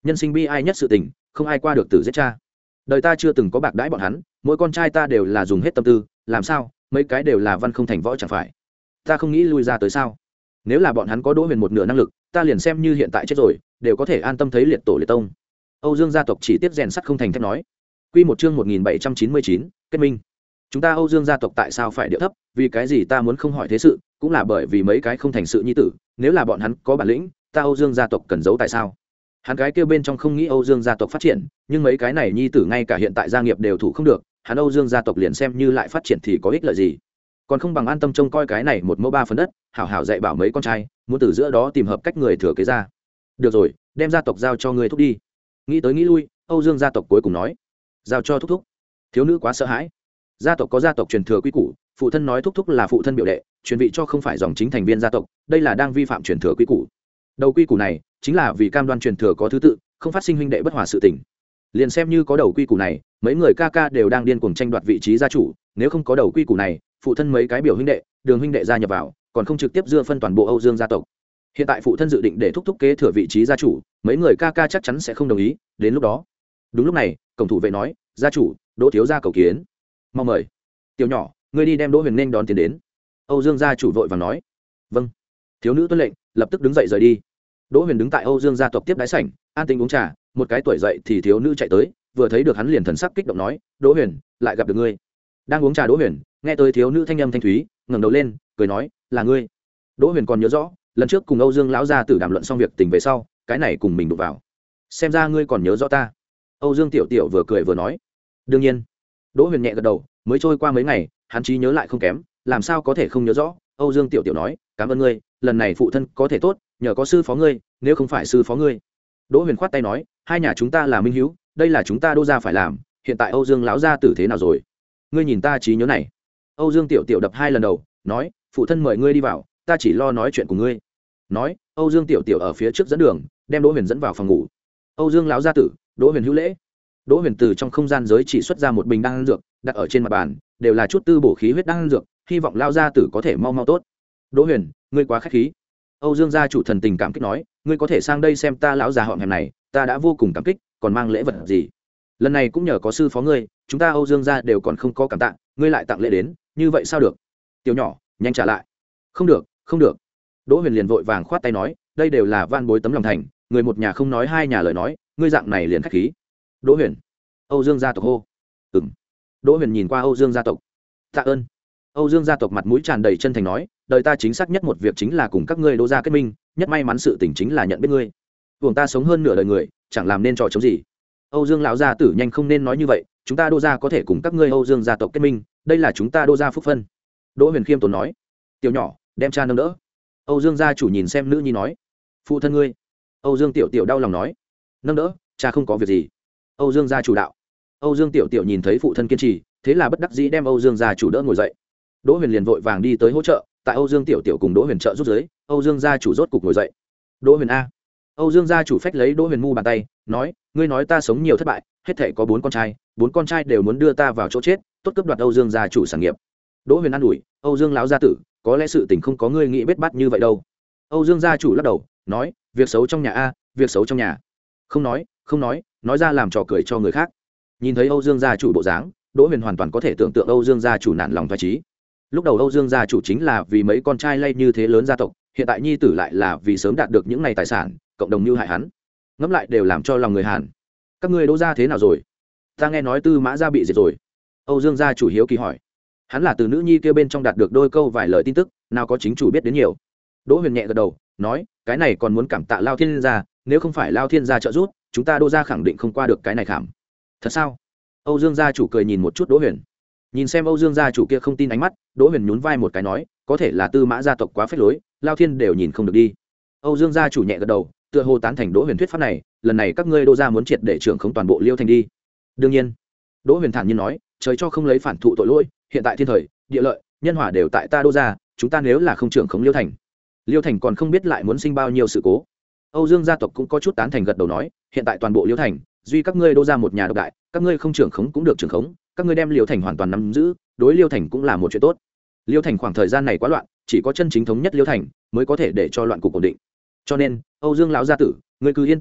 nhân sinh bi ai nhất sự tình, không ai qua được tử giết cha. Đời ta chưa từng có bạc đãi bọn hắn, mỗi con trai ta đều là dùng hết tâm tư, làm sao mấy cái đều là văn không thành võ chẳng phải. Ta không nghĩ lui ra tới sao. Nếu là bọn hắn có Đỗ Huyền một nửa năng lực, ta liền xem như hiện tại chết rồi đều có thể an tâm thấy liệt tổ liệt tông. Âu Dương gia tộc chỉ tiếp rèn sắt không thành thép nói. Quy một chương một nghìn bảy trăm chín mươi chín, kết minh. Chúng ta Âu Dương gia tộc tại sao phải điệu thấp, vì cái gì ta muốn không hỏi thế sự, cũng là bởi vì mấy cái không thành sự nhi tử, nếu là bọn hắn có bản lĩnh, ta Âu Dương gia tộc cần giấu tại sao? Hắn cái kia bên trong không nghĩ Âu Dương gia tộc phát triển, nhưng mấy cái này nhi tử ngay cả hiện tại gia nghiệp đều thủ không được, hắn Âu Dương gia tộc liền xem như lại phát triển thì có ích lợi gì? Còn không bằng an tâm trông coi cái này một mẫu ba phần đất, hảo hảo dạy bảo mấy con trai, muốn từ giữa đó tìm hợp cách người thừa kế ra. Được rồi, đem gia tộc giao cho người thúc đi. Nghĩ tới nghĩ lui, Âu Dương gia tộc cuối cùng nói, giao cho thúc thúc. Thiếu nữ quá sợ hãi. Gia tộc có gia tộc truyền thừa quy củ, phụ thân nói thúc thúc là phụ thân biểu đệ, truyền vị cho không phải dòng chính thành viên gia tộc, đây là đang vi phạm truyền thừa quy củ. Đầu quy củ này chính là vì cam đoan truyền thừa có thứ tự, không phát sinh huynh đệ bất hòa sự tình. Liền xem như có đầu quy củ này, mấy người ca ca đều đang điên cuồng tranh đoạt vị trí gia chủ, nếu không có đầu quy củ này, phụ thân mấy cái biểu huynh đệ, đường huynh đệ gia nhập vào, còn không trực tiếp dưa phân toàn bộ Âu Dương gia tộc. Hiện tại phụ thân dự định để thúc thúc kế thừa vị trí gia chủ, mấy người ca ca chắc chắn sẽ không đồng ý, đến lúc đó. Đúng lúc này, cổng thủ vệ nói, gia chủ, Đỗ thiếu gia cầu kiến. Mong mời. Tiểu nhỏ, ngươi đi đem Đỗ Huyền nên đón tiền đến. Âu Dương gia chủ vội vàng nói. Vâng. Thiếu nữ tuân lệnh, lập tức đứng dậy rời đi. Đỗ Huyền đứng tại Âu Dương gia tộc tiếp đái sảnh, an tĩnh uống trà, một cái tuổi dậy thì thiếu nữ chạy tới, vừa thấy được hắn liền thần sắc kích động nói, "Đỗ Huyền, lại gặp được ngươi." Đang uống trà Đỗ Huyền, nghe tới thiếu nữ thanh âm thanh thúy, ngẩng đầu lên, cười nói, "Là ngươi." Đỗ Huyền còn nhớ rõ, lần trước cùng Âu Dương lão gia tử đàm luận xong việc tình về sau, cái này cùng mình đụng vào. Xem ra ngươi còn nhớ rõ ta. Âu Dương tiểu tiểu vừa cười vừa nói. Đương nhiên. Đỗ Huyền nhẹ gật đầu, mới trôi qua mấy ngày, hắn trí nhớ lại không kém, làm sao có thể không nhớ rõ. Âu Dương tiểu tiểu nói, "Cảm ơn ngươi, lần này phụ thân có thể tốt, nhờ có sư phó ngươi, nếu không phải sư phó ngươi." Đỗ Huyền khoát tay nói, "Hai nhà chúng ta là minh hữu, đây là chúng ta Đỗ gia phải làm, hiện tại Âu Dương lão gia tử thế nào rồi? Ngươi nhìn ta trí nhớ này." Âu Dương tiểu tiểu đập hai lần đầu, nói, "Phụ thân mời ngươi đi vào, ta chỉ lo nói chuyện cùng ngươi." Nói, Âu Dương tiểu tiểu ở phía trước dẫn đường, đem Đỗ Huyền dẫn vào phòng ngủ. Âu Dương lão gia tử, Đỗ Huyền hữu lễ. Đỗ Huyền từ trong không gian giới chỉ xuất ra một bình đan dược, đặt ở trên mặt bàn, đều là chút tư bổ khí huyết đan dược, hy vọng lão gia tử có thể mau mau tốt. "Đỗ Huyền, ngươi quá khách khí." Âu Dương gia chủ thần tình cảm kích nói, "Ngươi có thể sang đây xem ta lão già họm hẹm này, ta đã vô cùng cảm kích, còn mang lễ vật gì? Lần này cũng nhờ có sư phó ngươi, chúng ta Âu Dương gia đều còn không có cảm tạ, ngươi lại tặng lễ đến, như vậy sao được? Tiểu nhỏ, nhanh trả lại." "Không được, không được." Đỗ Huyền liền vội vàng khoát tay nói, "Đây đều là van bối tấm lòng thành, người một nhà không nói hai nhà lời nói, ngươi dạng này liền khách khí." "Đỗ Huyền." Âu Dương gia tộc hô. "Ừm." Đỗ Huyền nhìn qua Âu Dương gia tộc. "Tạ ơn." Âu Dương gia tộc mặt mũi tràn đầy chân thành nói, "Đời ta chính xác nhất một việc chính là cùng các ngươi Đỗ gia kết minh, nhất may mắn sự tình chính là nhận biết ngươi. Vùng ta sống hơn nửa đời người, chẳng làm nên trò chống gì." Âu Dương lão gia tử nhanh không nên nói như vậy, chúng ta Đỗ gia có thể cùng các ngươi Âu Dương gia tộc kết minh, đây là chúng ta Đỗ gia phúc phân. Đỗ Huyền khiêm tốn nói. "Tiểu nhỏ, đem cha nâng đỡ." Âu Dương gia chủ nhìn xem nữ nhi nói, "Phụ thân ngươi." Âu Dương tiểu tiểu đau lòng nói, "Nâng đỡ, cha không có việc gì." Âu Dương gia chủ đạo. Âu Dương tiểu tiểu nhìn thấy phụ thân kiên trì, thế là bất đắc dĩ đem Âu Dương gia chủ đỡ ngồi dậy. Đỗ Huyền liền vội vàng đi tới hỗ trợ, tại Âu Dương tiểu tiểu cùng Đỗ Huyền trợ giúp dưới, Âu Dương gia chủ rốt cục ngồi dậy. "Đỗ Huyền a." Âu Dương gia chủ phách lấy Đỗ Huyền mu bàn tay, nói, "Ngươi nói ta sống nhiều thất bại, hết thảy có bốn con trai, bốn con trai đều muốn đưa ta vào chỗ chết, tốt cướp đoạt Âu Dương gia chủ sản nghiệp." Đỗ Huyền an ủi, "Âu Dương lão gia tử, có lẽ sự tình không có ngươi nghĩ bết bát như vậy đâu." Âu Dương gia chủ lắc đầu, nói, "Việc xấu trong nhà a, việc xấu trong nhà. Không nói, không nói, nói ra làm trò cười cho người khác." Nhìn thấy Âu Dương gia chủ bộ dáng, Đỗ Huyền hoàn toàn có thể tưởng tượng Âu Dương gia chủ nản lòng thoái trí. Lúc đầu Âu Dương gia chủ chính là vì mấy con trai lay như thế lớn gia tộc, hiện tại nhi tử lại là vì sớm đạt được những này tài sản, cộng đồng mưu hại hắn. Ngẫm lại đều làm cho lòng người Hàn. "Các ngươi Đỗ gia thế nào rồi? Ta nghe nói Tư Mã gia bị diệt rồi." Âu Dương gia chủ hiếu kỳ hỏi. Hắn là từ nữ nhi kia bên trong đạt được đôi câu vài lời tin tức, nào có chính chủ biết đến nhiều. Đỗ Huyền nhẹ gật đầu, nói, "Cái này còn muốn cảm tạ Lao Thiên gia, nếu không phải Lao Thiên gia trợ giúp, chúng ta Đỗ gia khẳng định không qua được cái này khảm." "Thật sao?" Âu Dương gia chủ cười nhìn một chút Đỗ Huyền. Nhìn xem Âu Dương gia chủ kia không tin ánh mắt, Đỗ Huyền nhún vai một cái nói, "Có thể là Tư Mã gia tộc quá phết lối, Lao Thiên đều nhìn không được đi." Âu Dương gia chủ nhẹ gật đầu, tựa hồ tán thành Đỗ Huyền thuyết pháp này, "Lần này các ngươi Đỗ gia muốn triệt để trưởng không toàn bộ Liêu Thành đi." "Đương nhiên." Đỗ Huyền thản nhiên nói, "Trời cho không lấy phản thụ tội lỗi, hiện tại thiên thời, địa lợi, nhân hòa đều tại ta Đỗ gia, chúng ta nếu là không trưởng khống Liêu Thành, Liêu Thành còn không biết lại muốn sinh bao nhiêu sự cố." Âu Dương gia tộc cũng có chút tán thành gật đầu nói, "Hiện tại toàn bộ Liêu Thành, duy các ngươi Đỗ gia một nhà độc đại, các ngươi không trưởng khống cũng được trưởng khống, các ngươi đem Liêu Thành hoàn toàn nắm giữ, đối Liêu Thành cũng là một chuyện tốt. Liêu Thành khoảng thời gian này quá loạn, chỉ có chân chính thống nhất Liêu Thành mới có thể để cho loạn cục ổn định. Cho nên, Âu Dương lão gia tử, ngươi cứ yên tâm đi,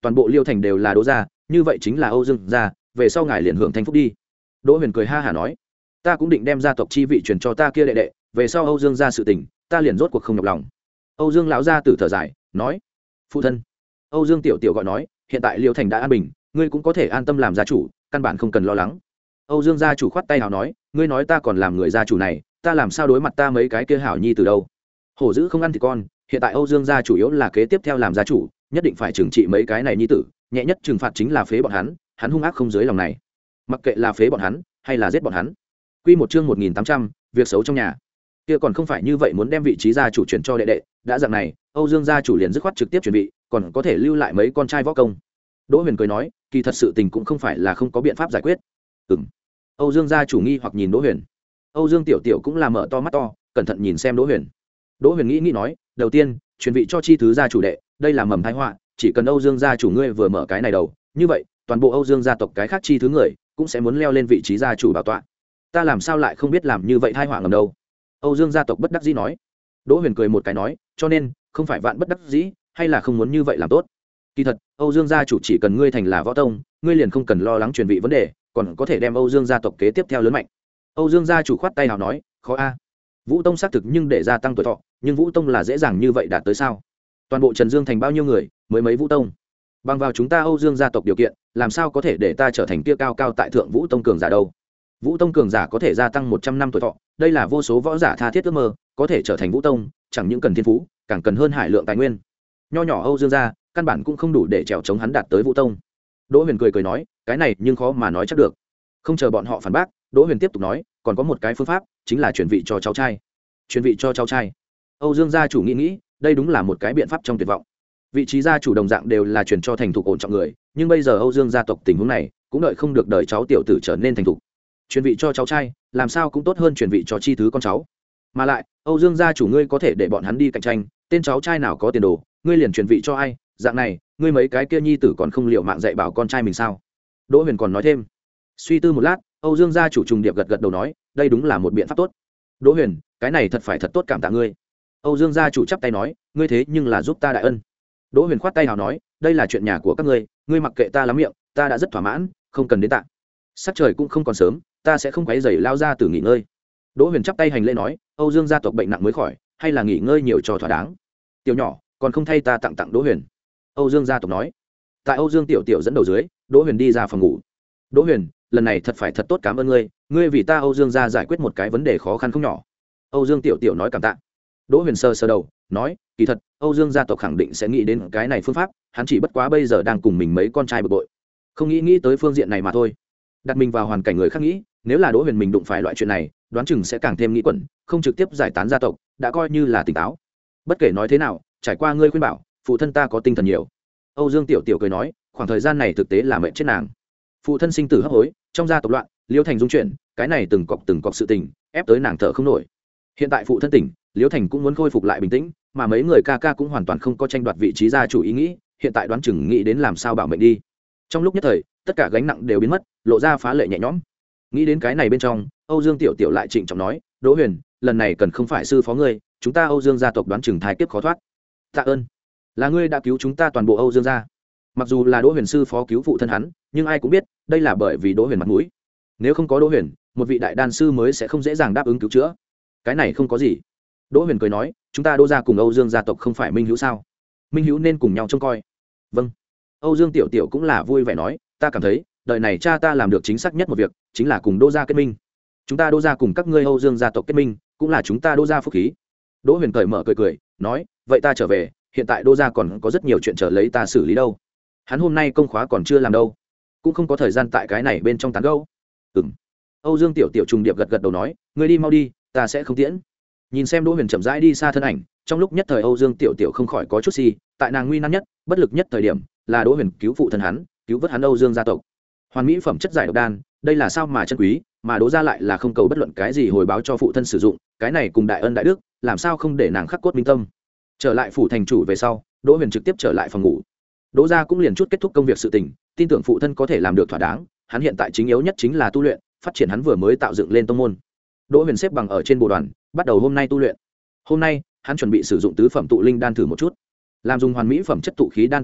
toàn bộ Liêu thành đều là Đỗ gia, như vậy chính là Âu Dương gia, về sau ngài liền hưởng thanh phúc đi. Đỗ Huyền cười ha hả nói, ta cũng định đem gia tộc chi vị truyền cho ta kia đệ đệ, về sau Âu Dương gia sự tình, ta liền rốt cuộc không nhọc lòng. Âu Dương lão gia tử thở dài, nói, phụ thân. Âu Dương tiểu tiểu gọi nói, hiện tại Liêu thành đã an bình, ngươi cũng có thể an tâm làm gia chủ, căn bản không cần lo lắng. Âu Dương gia chủ khoát tay hào nói, ngươi nói ta còn làm người gia chủ này, ta làm sao đối mặt ta mấy cái kia hảo nhi từ đâu. Hổ dữ không ăn thì con, hiện tại Âu Dương gia chủ yếu là kế tiếp theo làm gia chủ, nhất định phải trừng trị mấy cái này nhi tử, nhẹ nhất trừng phạt chính là phế bọn hắn, hắn hung ác không dưới lòng này. Mặc kệ là phế bọn hắn hay là giết bọn hắn. Quy một chương một nghìn tám trăm, việc xấu trong nhà. Kia còn không phải như vậy muốn đem vị trí gia chủ chuyển cho đệ đệ, đã dạng này, Âu Dương gia chủ liền dứt khoát trực tiếp chuyển vị, còn có thể lưu lại mấy con trai võ công. Đỗ Huyền cười nói, kỳ thật sự tình cũng không phải là không có biện pháp giải quyết. Ừm. Âu Dương gia chủ nghi hoặc nhìn Đỗ Huyền. Âu Dương tiểu tiểu cũng là mở to mắt to, cẩn thận nhìn xem Đỗ Huyền. Đỗ Huyền nghĩ nghĩ nói, đầu tiên, chuyển vị cho chi thứ gia chủ đệ, đây là mầm tai họa, chỉ cần Âu Dương gia chủ ngươi vừa mở cái này đầu, như vậy, toàn bộ Âu Dương gia tộc cái khác chi thứ người cũng sẽ muốn leo lên vị trí gia chủ bảo tọa. Ta làm sao lại không biết làm như vậy tai họa ngầm đâu? Âu Dương gia tộc bất đắc dĩ nói. Đỗ Huyền cười một cái nói, cho nên, không phải vạn bất đắc dĩ, hay là không muốn như vậy làm tốt. Kỳ thật, Âu Dương gia chủ chỉ cần ngươi thành là võ tông, ngươi liền không cần lo lắng truyền vị vấn đề, còn có thể đem Âu Dương gia tộc kế tiếp theo lớn mạnh. Âu Dương gia chủ khoát tay nào nói, khó a. Vũ tông xác thực nhưng để gia tăng tuổi thọ, nhưng Vũ tông là dễ dàng như vậy đạt tới sao? Toàn bộ Trần Dương thành bao nhiêu người, mới mấy Vũ tông? Bằng vào chúng ta Âu Dương gia tộc điều kiện, làm sao có thể để ta trở thành kia cao cao tại thượng Vũ tông cường giả đâu? Vũ tông cường giả có thể gia tăng một trăm năm tuổi thọ, đây là vô số võ giả tha thiết ước mơ, có thể trở thành Vũ tông, chẳng những cần thiên phú, càng cần hơn hải lượng tài nguyên. Nho nhỏ Âu Dương gia, căn bản cũng không đủ để trèo chống hắn đạt tới Vũ tông. Đỗ Huyền cười cười nói, cái này nhưng khó mà nói chắc được. Không chờ bọn họ phản bác, Đỗ Huyền tiếp tục nói, còn có một cái phương pháp, chính là chuyển vị cho cháu trai. Chuyển vị cho cháu trai. Âu Dương gia chủ nghĩ nghĩ, đây đúng là một cái biện pháp trong tuyệt vọng. Vị trí gia chủ đồng dạng đều là chuyển cho thành thục ổn trọng người, nhưng bây giờ Âu Dương gia tộc tình huống này, cũng đợi không được đợi cháu tiểu tử trở nên thành thục. Chuyển vị cho cháu trai, làm sao cũng tốt hơn chuyển vị cho chi thứ con cháu. Mà lại, Âu Dương gia chủ ngươi có thể để bọn hắn đi cạnh tranh, tên cháu trai nào có tiền đồ, ngươi liền chuyển vị cho ai, dạng này, ngươi mấy cái kia nhi tử còn không liệu mạng dạy bảo con trai mình sao? Đỗ Huyền còn nói thêm. Suy tư một lát, Âu Dương gia chủ trùng điệp gật gật đầu nói, đây đúng là một biện pháp tốt. Đỗ Huyền, cái này thật phải thật tốt, cảm tạ ngươi. Âu Dương gia chủ chắp tay nói, ngươi thế nhưng là giúp ta đại ân. Đỗ Huyền khoát tay hào nói, đây là chuyện nhà của các ngươi, ngươi mặc kệ ta lắm miệng, ta đã rất thỏa mãn, không cần đến tạ. Sắc trời cũng không còn sớm, ta sẽ không quấy rầy lao ra từ nghỉ ngơi. Đỗ Huyền chắp tay hành lễ nói, Âu Dương gia tộc bệnh nặng mới khỏi, hay là nghỉ ngơi nhiều cho thỏa đáng. Tiểu nhỏ, còn không thay ta tặng tặng Đỗ Huyền. Âu Dương gia tộc nói. Tại Âu Dương tiểu tiểu dẫn đầu dưới, Đỗ Huyền đi ra phòng ngủ. Đỗ Huyền, lần này thật phải thật tốt, cảm ơn ngươi, ngươi vì ta Âu Dương gia giải quyết một cái vấn đề khó khăn không nhỏ. Âu Dương tiểu tiểu nói cảm tạ. Đỗ Huyền sờ sờ đầu, nói, kỳ thật, Âu Dương gia tộc khẳng định sẽ nghĩ đến cái này phương pháp, hắn chỉ bất quá bây giờ đang cùng mình mấy con trai bực bội, không nghĩ nghĩ tới phương diện này mà thôi. Đặt mình vào hoàn cảnh người khác nghĩ, nếu là Đỗ Huyền mình đụng phải loại chuyện này, đoán chừng sẽ càng thêm nghĩ quẩn, không trực tiếp giải tán gia tộc, đã coi như là tỉnh táo. Bất kể nói thế nào, trải qua ngươi khuyên bảo, phụ thân ta có tinh thần nhiều. Âu Dương tiểu tiểu cười nói, khoảng thời gian này thực tế là mệnh chết nàng. Phụ thân sinh tử hấp hối, trong gia tộc loạn, Liễu Thành dung chuyển, cái này từng cọc từng cọc sự tình, ép tới nàng thở không nổi. Hiện tại phụ thân tỉnh, Liễu Thành cũng muốn khôi phục lại bình tĩnh, mà mấy người ca ca cũng hoàn toàn không có tranh đoạt vị trí gia chủ ý nghĩ, hiện tại đoán chừng nghĩ đến làm sao bảo mệnh đi. Trong lúc nhất thời, tất cả gánh nặng đều biến mất, lộ ra phá lệ nhẹ nhõm. Nghĩ đến cái này bên trong, Âu Dương tiểu tiểu lại trịnh trọng nói, Đỗ Huyền, lần này cần không phải sư phó ngươi, chúng ta Âu Dương gia tộc đoán chừng thai kiếp khó thoát. Tạ ơn, là ngươi đã cứu chúng ta toàn bộ Âu Dương gia. Mặc dù là Đỗ Huyền sư phó cứu phụ thân hắn, nhưng ai cũng biết, đây là bởi vì Đỗ Huyền mặt mũi. Nếu không có Đỗ Huyền, một vị đại đan sư mới sẽ không dễ dàng đáp ứng cứu chữa. Cái này không có gì. Đỗ Huyền cười nói, chúng ta Đỗ gia cùng Âu Dương gia tộc không phải minh hữu sao? Minh hữu nên cùng nhau trông coi. Vâng. Âu Dương tiểu tiểu cũng là vui vẻ nói, ta cảm thấy, đời này cha ta làm được chính xác nhất một việc, chính là cùng Đỗ gia kết minh. Chúng ta Đỗ gia cùng các ngươi Âu Dương gia tộc kết minh, cũng là chúng ta Đỗ gia phúc khí. Đỗ Huyền cởi mở cười cười, nói, vậy ta trở về, hiện tại Đỗ gia còn có rất nhiều chuyện chờ lấy ta xử lý đâu. Hắn hôm nay công khóa còn chưa làm đâu, cũng không có thời gian tại cái này bên trong tán gẫu. Ừm. Âu Dương tiểu tiểu trùng điệp gật gật đầu nói, ngươi đi mau đi, ta sẽ không tiễn. Nhìn xem Đỗ Huyền chậm rãi đi xa thân ảnh, trong lúc nhất thời Âu Dương tiểu tiểu không khỏi có chút si, tại nàng nguy nan nhất, bất lực nhất thời điểm, là Đỗ Huyền cứu phụ thân hắn, cứu vớt hắn Âu Dương gia tộc. Hoàn mỹ phẩm chất giải độc đan, đây là sao mà chân quý, mà Đỗ gia lại là không cầu bất luận cái gì hồi báo cho phụ thân sử dụng, cái này cùng đại ân đại đức, làm sao không để nàng khắc cốt minh tâm. Trở lại phủ thành chủ về sau, Đỗ Huyền trực tiếp trở lại phòng ngủ. Đỗ gia cũng liền chút kết thúc công việc sự tình, tin tưởng phụ thân có thể làm được thỏa đáng, hắn hiện tại chính yếu nhất chính là tu luyện, phát triển hắn vừa mới tạo dựng lên tông môn. Đỗ Huyền xếp bằng ở trên bồ đoàn, bắt đầu hôm nay tu luyện. Hôm nay, hắn chuẩn bị sử dụng tứ phẩm tụ linh đan thử một chút. Làm dùng hoàn mỹ phẩm chất tụ khí đan tu luyện,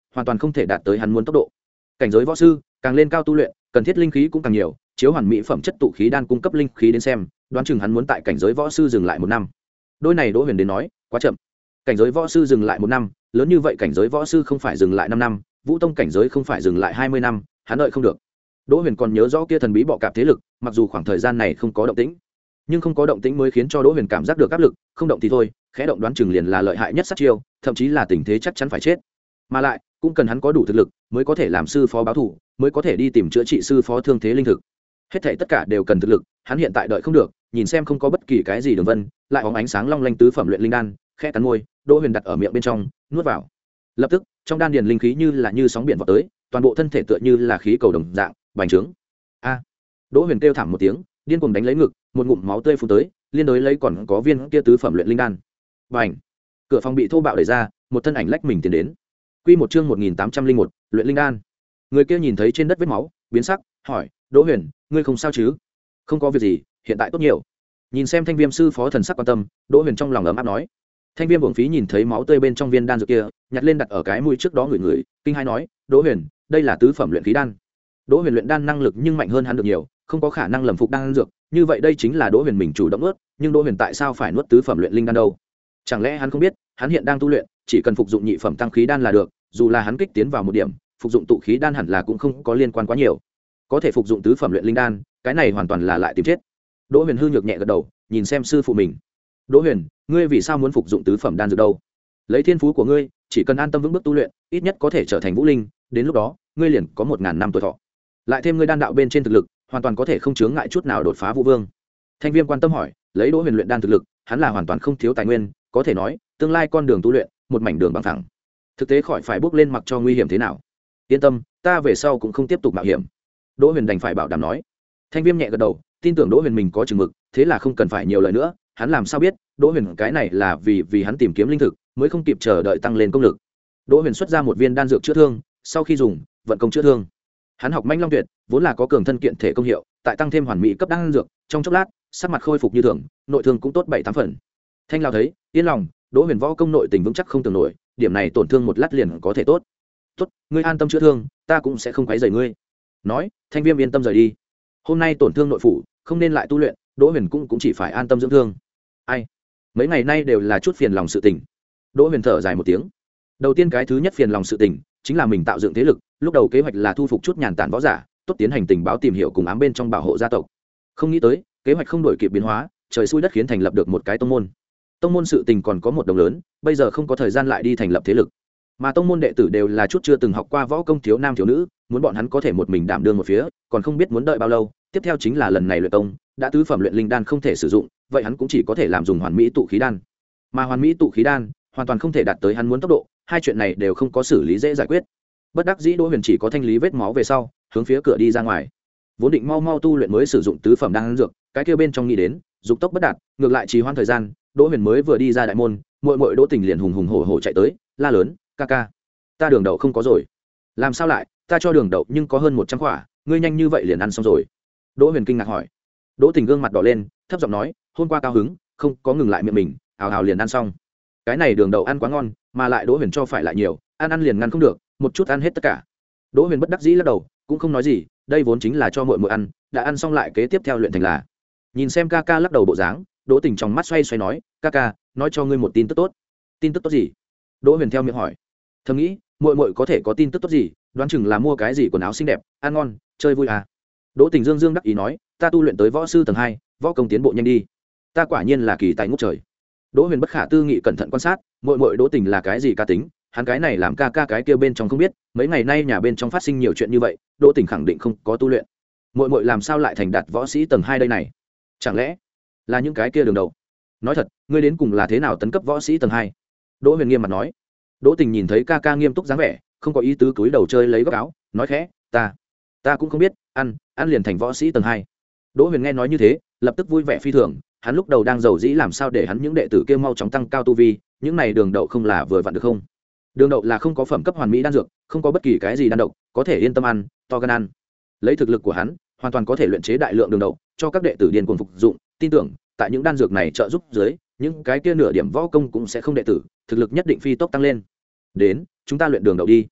hoàn toàn không thể đạt tới hắn muốn tốc độ. Cảnh giới võ sư càng lên cao tu luyện cần thiết linh khí cũng càng nhiều, chiếu hoàn mỹ phẩm chất tụ khí đan cung cấp linh khí đến xem, đoán chừng hắn muốn tại cảnh giới võ sư dừng lại một năm. Đôi này Đỗ Huyền đến nói quá chậm. Cảnh giới võ sư dừng lại một năm, lớn như vậy cảnh giới võ sư không phải dừng lại năm năm, Vũ Tông cảnh giới không phải dừng lại hai mươi năm, hắn đợi không được. Đỗ Huyền còn nhớ rõ kia thần bí bọ cạp thế lực, mặc dù khoảng thời gian này không có động tĩnh, nhưng không có động tĩnh mới khiến cho Đỗ Huyền cảm giác được áp lực, không động thì thôi, khẽ động đoán chừng liền là lợi hại nhất sát chiêu, thậm chí là tình thế chắc chắn phải chết. Mà lại, cũng cần hắn có đủ thực lực mới có thể làm sư phó báo thù, mới có thể đi tìm chữa trị sư phó thương thế linh thực. Hết thảy tất cả đều cần thực lực, hắn hiện tại đợi không được, nhìn xem không có bất kỳ cái gì đường vân, lại bóng ánh sáng long lanh tứ phẩm luyện linh đan, khẽ cắn môi, Đỗ Huyền đặt ở miệng bên trong, nuốt vào. Lập tức, trong đan điền linh khí như là như sóng biển vọt tới, toàn bộ thân thể tựa như là khí cầu đồng dạng, bành trướng. A! Đỗ Huyền kêu thảm một tiếng, điên cuồng đánh lấy ngực, một ngụm máu tươi phun tới, liên đối lấy còn có viên kia tứ phẩm luyện linh đan. Bành! Cửa phòng bị thô bạo đẩy ra, một thân ảnh lách mình tiến đến. Quy một chương một nghìn tám trăm linh một, luyện linh đan. Người kia nhìn thấy trên đất vết máu, biến sắc, hỏi: "Đỗ Huyền, ngươi không sao chứ?" "Không có việc gì, hiện tại tốt nhiều." Nhìn xem Thanh Viêm sư phó thần sắc quan tâm, Đỗ Huyền trong lòng ấm áp nói. Thanh Viêm uổng phí nhìn thấy máu tươi bên trong viên đan dược kia, nhặt lên đặt ở cái mũi trước đó người người, kinh hai nói: "Đỗ Huyền, đây là tứ phẩm luyện khí đan." Đỗ Huyền luyện đan năng lực nhưng mạnh hơn hắn được nhiều, không có khả năng lầm phục đan dược, như vậy đây chính là Đỗ Huyền mình chủ động nuốt, nhưng Đỗ Huyền tại sao phải nuốt tứ phẩm luyện linh đan đâu? Chẳng lẽ hắn không biết, hắn hiện đang tu luyện, chỉ cần phục dụng nhị phẩm tăng khí đan là được, dù là hắn kích tiến vào một điểm, phục dụng tụ khí đan hẳn là cũng không có liên quan quá nhiều. Có thể phục dụng tứ phẩm luyện linh đan, cái này hoàn toàn là lại tìm chết. Đỗ Huyền hư nhược nhẹ gật đầu, nhìn xem sư phụ mình. "Đỗ Huyền, ngươi vì sao muốn phục dụng tứ phẩm đan dược đâu? Lấy thiên phú của ngươi, chỉ cần an tâm vững bước tu luyện, ít nhất có thể trở thành vũ linh, đến lúc đó, ngươi liền có một ngàn năm tuổi thọ. Lại thêm ngươi đan đạo bên trên thực lực, hoàn toàn có thể không chướng ngại chút nào đột phá vũ vương." Thanh Viêm quan tâm hỏi, lấy Đỗ Huyền luyện đan thực lực, hắn là hoàn toàn không thiếu tài nguyên, có thể nói, tương lai con đường tu luyện, một mảnh đường bằng phẳng. Thực tế khỏi phải bước lên mặc cho nguy hiểm thế nào. Yên tâm, ta về sau cũng không tiếp tục mạo hiểm. Đỗ Huyền đành phải bảo đảm nói. Thanh Viêm nhẹ gật đầu, tin tưởng Đỗ Huyền mình có chừng mực, thế là không cần phải nhiều lời nữa, hắn làm sao biết, Đỗ Huyền cái này là vì vì hắn tìm kiếm linh thực, mới không kịp chờ đợi tăng lên công lực. Đỗ Huyền xuất ra một viên đan dược chữa thương, sau khi dùng, vận công chữa thương. Hắn học Mãnh Long Tuyệt, vốn là có cường thân kiện thể công hiệu, tại tăng thêm hoàn mỹ cấp đan dược, trong chốc lát, sắc mặt khôi phục như thường, nội thương cũng tốt bảy tám phần. Thanh Lão thấy, yên lòng, Đỗ Huyền võ công nội tình vững chắc không tưởng nổi, điểm này tổn thương một lát liền có thể tốt. "Tốt, ngươi an tâm chữa thương, ta cũng sẽ không quấy rầy ngươi." Nói, Thanh Viêm yên tâm rời đi. Hôm nay tổn thương nội phủ, không nên lại tu luyện, Đỗ Huyền cũng cũng chỉ phải an tâm dưỡng thương. Ai, mấy ngày nay đều là chút phiền lòng sự tình. Đỗ Huyền thở dài một tiếng. Đầu tiên cái thứ nhất phiền lòng sự tình, chính là mình tạo dựng thế lực, lúc đầu kế hoạch là thu phục chút nhàn tản võ giả, tốt tiến hành tình báo tìm hiểu cùng ám bên trong bảo hộ gia tộc. Không nghĩ tới, kế hoạch không đổi kịp biến hóa, trời xui đất khiến thành lập được một cái tông môn. Tông môn sự tình còn có một đồng lớn, bây giờ không có thời gian lại đi thành lập thế lực. Mà tông môn đệ tử đều là chút chưa từng học qua võ công thiếu nam thiếu nữ, muốn bọn hắn có thể một mình đảm đương một phía, còn không biết muốn đợi bao lâu. Tiếp theo chính là lần này luyện công, đã tứ phẩm luyện linh đan không thể sử dụng, vậy hắn cũng chỉ có thể làm dùng hoàn mỹ tụ khí đan. Mà hoàn mỹ tụ khí đan, hoàn toàn không thể đạt tới hắn muốn tốc độ, hai chuyện này đều không có xử lý dễ giải quyết. Bất đắc dĩ Đỗ Huyền chỉ có thanh lý vết máu về sau, hướng phía cửa đi ra ngoài. Vốn định mau mau tu luyện mới sử dụng tứ phẩm đan dược, cái kia bên trong nghĩ đến, dục tốc bất đạt, ngược lại trì hoãn thời gian, Đỗ Huyền mới vừa đi ra đại môn, muội muội Đỗ Tình liền hùng hùng hổ hổ chạy tới, la lớn, "Ca ca, ta đường đậu không có rồi." "Làm sao lại, ta cho đường đậu nhưng có hơn một trăm quả, ngươi nhanh như vậy liền ăn xong rồi?" Đỗ Huyền kinh ngạc hỏi. Đỗ Tình gương mặt đỏ lên, thấp giọng nói, "Hôm qua cao hứng, không có ngừng lại miệng mình, ào ào liền ăn xong. Cái này đường đậu ăn quá ngon, mà lại Đỗ Huyền cho phải lại nhiều, ăn ăn liền ngăn không được, một chút ăn hết tất cả." Đỗ Huyền bất đắc dĩ lắc đầu, cũng không nói gì, đây vốn chính là cho muội muội ăn, đã ăn xong lại kế tiếp theo luyện thành là. Nhìn xem ca ca lắc đầu bộ dáng, Đỗ Tình trong mắt xoay xoay nói, "Ca ca, nói cho ngươi một tin tức tốt." "Tin tức tốt gì?" Đỗ Huyền theo miệng hỏi. Thầm nghĩ, muội muội có thể có tin tức tốt gì, đoán chừng là mua cái gì quần áo xinh đẹp, ăn ngon, chơi vui à. Đỗ Tình dương dương đắc ý nói, "Ta tu luyện tới võ sư tầng hai, võ công tiến bộ nhanh đi. Ta quả nhiên là kỳ tài ngút trời." Đỗ Huyền bất khả tư nghị cẩn thận quan sát, muội muội Đỗ Tình là cái gì ca tính, hắn cái này làm ca ca cái kia bên trong không biết, mấy ngày nay nhà bên trong phát sinh nhiều chuyện như vậy, Đỗ Tình khẳng định không có tu luyện. Muội muội làm sao lại thành đạt võ sĩ tầng hai đây này? Chẳng lẽ là những cái kia đường đầu? Nói thật, ngươi đến cùng là thế nào tấn cấp võ sĩ tầng hai? Đỗ Huyền nghiêm mặt nói. Đỗ Tình nhìn thấy ca ca nghiêm túc dáng vẻ, không có ý tứ cúi đầu chơi lấy góc áo, nói khẽ, "Ta, ta cũng không biết, ăn, ăn liền thành võ sĩ tầng hai." Đỗ Huyền nghe nói như thế, lập tức vui vẻ phi thường, hắn lúc đầu đang giàu dĩ làm sao để hắn những đệ tử kia mau chóng tăng cao tu vi, những này đường đậu không là vừa vặn được không? Đường đậu là không có phẩm cấp hoàn mỹ đan dược, không có bất kỳ cái gì đan độc, có thể yên tâm ăn, to gan ăn. Lấy thực lực của hắn, hoàn toàn có thể luyện chế đại lượng đường đậu, cho các đệ tử điên cuồng phục dụng, tin tưởng, tại những đan dược này trợ giúp dưới, những cái kia nửa điểm võ công cũng sẽ không đệ tử, thực lực nhất định phi tốc tăng lên. "Đến, chúng ta luyện đường đậu đi."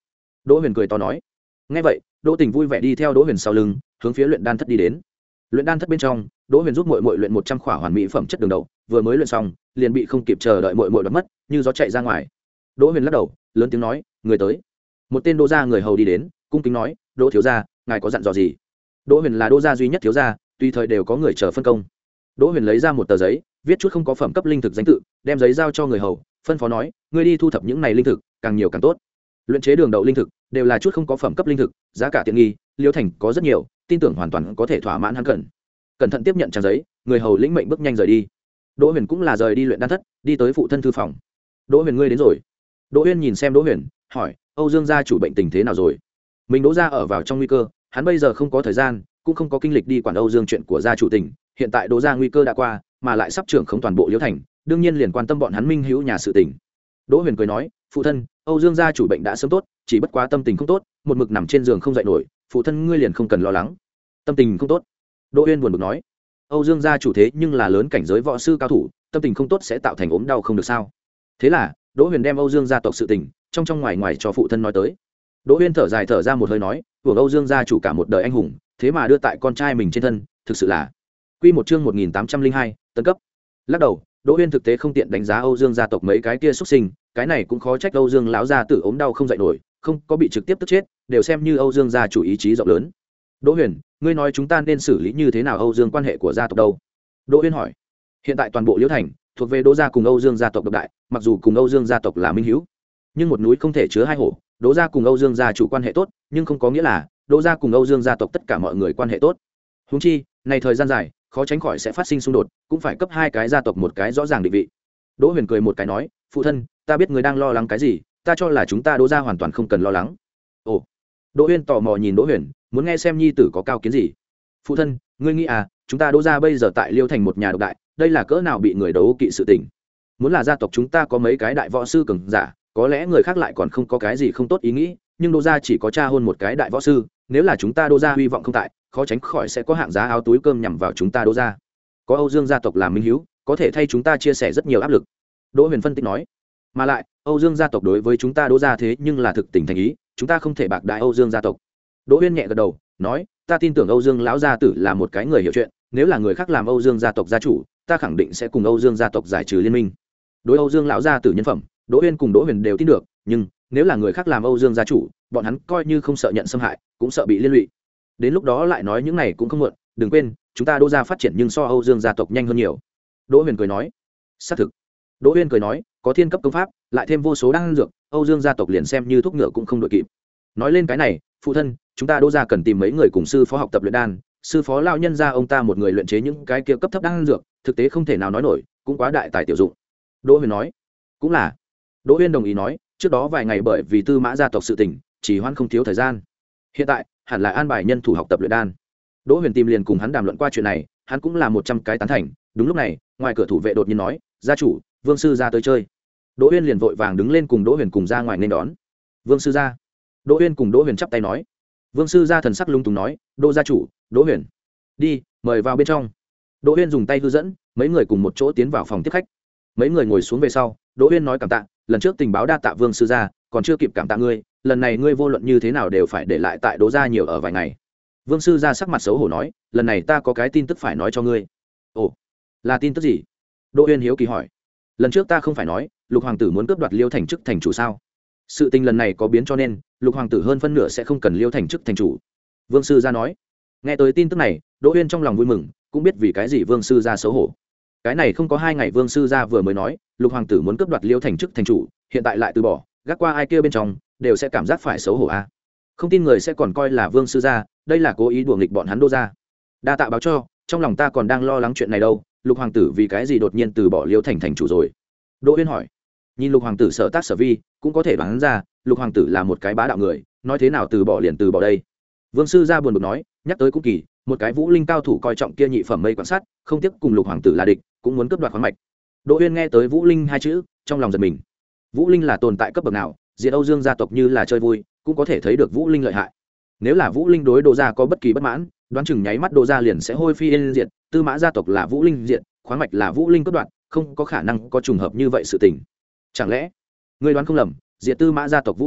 Đỗ Huyền cười to nói. Nghe vậy, Đỗ Tình vui vẻ đi theo Đỗ Huyền sau lưng, hướng phía luyện đan thất đi đến. Luyện đan thất bên trong, Đỗ Huyền giúp muội muội luyện một trăm khỏa hoàn mỹ phẩm chất đường đậu, vừa mới luyện xong, liền bị không kịp chờ đợi muội muội đoạt mất, như gió chạy ra ngoài. Đỗ Huyền lắc đầu, lớn tiếng nói, người tới. Một tên Đỗ gia người hầu đi đến, cung kính nói, Đỗ thiếu gia, ngài có dặn dò gì? Đỗ Huyền là Đỗ gia duy nhất thiếu gia, tùy thời đều có người chờ phân công. Đỗ Huyền lấy ra một tờ giấy, viết chút không có phẩm cấp linh thực danh tự, đem giấy giao cho người hầu, phân phó nói, ngươi đi thu thập những này linh thực, càng nhiều càng tốt. Luyện chế đường đậu linh thực đều là chút không có phẩm cấp linh thực, giá cả tiện nghi, Liêu Thành có rất nhiều, tin tưởng hoàn toàn có thể thỏa mãn hắn cần. Cẩn thận tiếp nhận trang giấy, người hầu lĩnh mệnh bước nhanh rời đi. Đỗ Huyền cũng là rời đi luyện đan thất, đi tới phụ thân thư phòng. Đỗ Huyền, ngươi đến rồi. Đỗ Uyên nhìn xem Đỗ Huyền, hỏi, Âu Dương gia chủ bệnh tình thế nào rồi? Mình Đỗ gia ở vào trong nguy cơ, hắn bây giờ không có thời gian, cũng không có kinh lịch đi quản Âu Dương chuyện của gia chủ tình, hiện tại Đỗ gia nguy cơ đã qua, mà lại sắp trưởng không toàn bộ Liễu Thành, đương nhiên liền quan tâm bọn hắn Minh Hữu nhà sự tình. Đỗ Huyền cười nói, phụ thân, Âu Dương gia chủ bệnh đã sớm tốt, chỉ bất quá tâm tình không tốt, một mực nằm trên giường không dậy nổi, phụ thân ngươi liền không cần lo lắng. Tâm tình không tốt? Đỗ Uyên buồn bực nói. Âu Dương gia chủ thế nhưng là lớn cảnh giới võ sư cao thủ, tâm tình không tốt sẽ tạo thành ốm đau không được sao? Thế là, Đỗ Huyền đem Âu Dương gia tộc sự tình, trong trong ngoài ngoài cho phụ thân nói tới. Đỗ Uyên thở dài thở ra một hơi nói, "Của Âu Dương gia chủ cả một đời anh hùng, thế mà đưa tại con trai mình trên thân, thực sự là." Quy một chương một nghìn tám trăm linh hai, tấn cấp. Lắc đầu, Đỗ Uyên thực tế không tiện đánh giá Âu Dương gia tộc mấy cái kia xuất sinh, cái này cũng khó trách Âu Dương lão gia tử ốm đau không dậy nổi, không có bị trực tiếp tức chết, đều xem như Âu Dương gia chủ ý chí rộng lớn. Đỗ Huyền, ngươi nói chúng ta nên xử lý như thế nào Âu Dương quan hệ của gia tộc đâu? Đỗ Uyên hỏi. Hiện tại toàn bộ Liễu Thành thuộc về Đỗ gia cùng Âu Dương gia tộc độc đại, mặc dù cùng Âu Dương gia tộc là minh hữu, nhưng một núi không thể chứa hai hổ. Đỗ gia cùng Âu Dương gia chủ quan hệ tốt, nhưng không có nghĩa là Đỗ gia cùng Âu Dương gia tộc tất cả mọi người quan hệ tốt. Huống chi, này thời gian dài, khó tránh khỏi sẽ phát sinh xung đột, cũng phải cấp hai cái gia tộc một cái rõ ràng định vị. Đỗ Huyền cười một cái nói, phụ thân, ta biết người đang lo lắng cái gì, ta cho là chúng ta Đỗ gia hoàn toàn không cần lo lắng. Ồ. Đỗ Huyền tò mò nhìn Đỗ Huyền, muốn nghe xem nhi tử có cao kiến gì. Phụ thân, ngươi nghĩ à, chúng ta Đỗ gia bây giờ tại Liêu Thành một nhà độc đại, đây là cỡ nào bị người đấu kỵ sự tình. Muốn là gia tộc chúng ta có mấy cái đại võ sư cường giả, có lẽ người khác lại còn không có cái gì không tốt ý nghĩ, nhưng Đỗ gia chỉ có cha hôn một cái đại võ sư, nếu là chúng ta Đỗ gia hy vọng không tại, khó tránh khỏi sẽ có hạng giá áo túi cơm nhằm vào chúng ta Đỗ gia. Có Âu Dương gia tộc làm minh hiếu, có thể thay chúng ta chia sẻ rất nhiều áp lực. Đỗ Huyền phân tích nói. Mà lại, Âu Dương gia tộc đối với chúng ta Đỗ gia thế nhưng là thực tình thành ý, chúng ta không thể bạc đại Âu Dương gia tộc. Đỗ Huyền nhẹ gật đầu, nói, ta tin tưởng Âu Dương lão gia tử là một cái người hiểu chuyện, nếu là người khác làm Âu Dương gia tộc gia chủ, ta khẳng định sẽ cùng Âu Dương gia tộc giải trừ liên minh. Đối Âu Dương lão gia tử nhân phẩm, Đỗ Huyền cùng Đỗ Huyền đều tin được, nhưng nếu là người khác làm Âu Dương gia chủ, bọn hắn coi như không sợ nhận xâm hại, cũng sợ bị liên lụy. Đến lúc đó lại nói những này cũng không muộn, đừng quên, chúng ta Đỗ gia phát triển nhưng so Âu Dương gia tộc nhanh hơn nhiều. Đỗ Huyền cười nói. Xác thực. Đỗ Huyền cười nói, có thiên cấp công pháp, lại thêm vô số đan dược, Âu Dương gia tộc liền xem như thuốc ngựa cũng không đội kịp. Nói lên cái này, phụ thân, chúng ta Đỗ gia cần tìm mấy người cùng sư phó học tập luyện đan, sư phó lão nhân gia ông ta một người luyện chế những cái kia cấp thấp đan dược, thực tế không thể nào nói nổi, cũng quá đại tài tiểu dụng. Đỗ Huyền nói. Cũng là. Đỗ Huyền đồng ý nói, trước đó vài ngày bởi vì Tư Mã gia tộc sự tình, chỉ hoãn không thiếu thời gian. Hiện tại, hẳn là an bài nhân thủ học tập luyện đan. Đỗ Huyền tìm liền cùng hắn đàm luận qua chuyện này, hắn cũng là một trăm cái tán thành. Đúng lúc này, ngoài cửa thủ vệ đột nhiên nói, gia chủ, Vương sư gia tới chơi. Đỗ Huyền liền vội vàng đứng lên cùng Đỗ Huyền cùng ra ngoài nên đón. Vương sư gia. Đỗ Huyền cùng Đỗ Huyền chắp tay nói. Vương sư gia thần sắc lung túng nói, Đỗ gia chủ, Đỗ Huyền, đi, mời vào bên trong. Đỗ Huyền dùng tay hư dẫn, mấy người cùng một chỗ tiến vào phòng tiếp khách. Mấy người ngồi xuống về sau, Đỗ Huyền nói cảm tạ, lần trước tình báo đa tạ Vương sư gia, còn chưa kịp cảm tạ ngươi, lần này ngươi vô luận như thế nào đều phải để lại tại Đỗ gia nhiều ở vài ngày. Vương sư gia sắc mặt xấu hổ nói, lần này ta có cái tin tức phải nói cho ngươi. Ồ, là tin tức gì? Đỗ Huyền hiếu kỳ hỏi. Lần trước ta không phải nói, Lục hoàng tử muốn cướp đoạt Liêu Thành chức thành chủ sao? Sự tình lần này có biến cho nên, Lục hoàng tử hơn phân nửa sẽ không cần Liêu Thành chức thành chủ. Vương sư gia nói. Nghe tới tin tức này, Đỗ Huyền trong lòng vui mừng, cũng biết vì cái gì Vương sư gia xấu hổ. Cái này không có hai ngày Vương sư gia vừa mới nói, Lục hoàng tử muốn cướp đoạt Liêu Thành chức thành chủ, hiện tại lại từ bỏ, gác qua ai kia bên trong, đều sẽ cảm giác phải xấu hổ a. À. Không tin người sẽ còn coi là Vương sư gia, đây là cố ý đùa nghịch bọn hắn Đỗ gia. Đa tạ báo cho, trong lòng ta còn đang lo lắng chuyện này đâu, Lục hoàng tử vì cái gì đột nhiên từ bỏ Liêu Thành thành chủ rồi? Đỗ Huyền hỏi. Nhìn Lục hoàng tử sở tác sở vi, cũng có thể đoán ra, Lục hoàng tử là một cái bá đạo người, nói thế nào từ bỏ liền từ bỏ đây. Vương sư gia buồn bực nói, nhắc tới cũng kỳ, một cái vũ linh cao thủ coi trọng kia nhị phẩm mây quan sát, không tiếc cùng Lục hoàng tử là địch, cũng muốn cướp đoạt khoáng mạch. Đỗ Huyền nghe tới vũ linh hai chữ, trong lòng giật mình. Vũ linh là tồn tại cấp bậc nào, diệt Âu Dương gia tộc như là chơi vui, cũng có thể thấy được vũ linh lợi hại. Nếu là vũ linh đối Đỗ gia có bất kỳ bất mãn, đoán chừng nháy mắt Đỗ gia liền sẽ hôi phi yên diệt. Tư Mã gia tộc là vũ linh diệt, khoáng mạch là vũ linh cướp đoạt, không có khả năng có trùng hợp như vậy sự tình. Chẳng lẽ ngươi đoán không lầm, diệt Tư Mã gia tộc vũ linh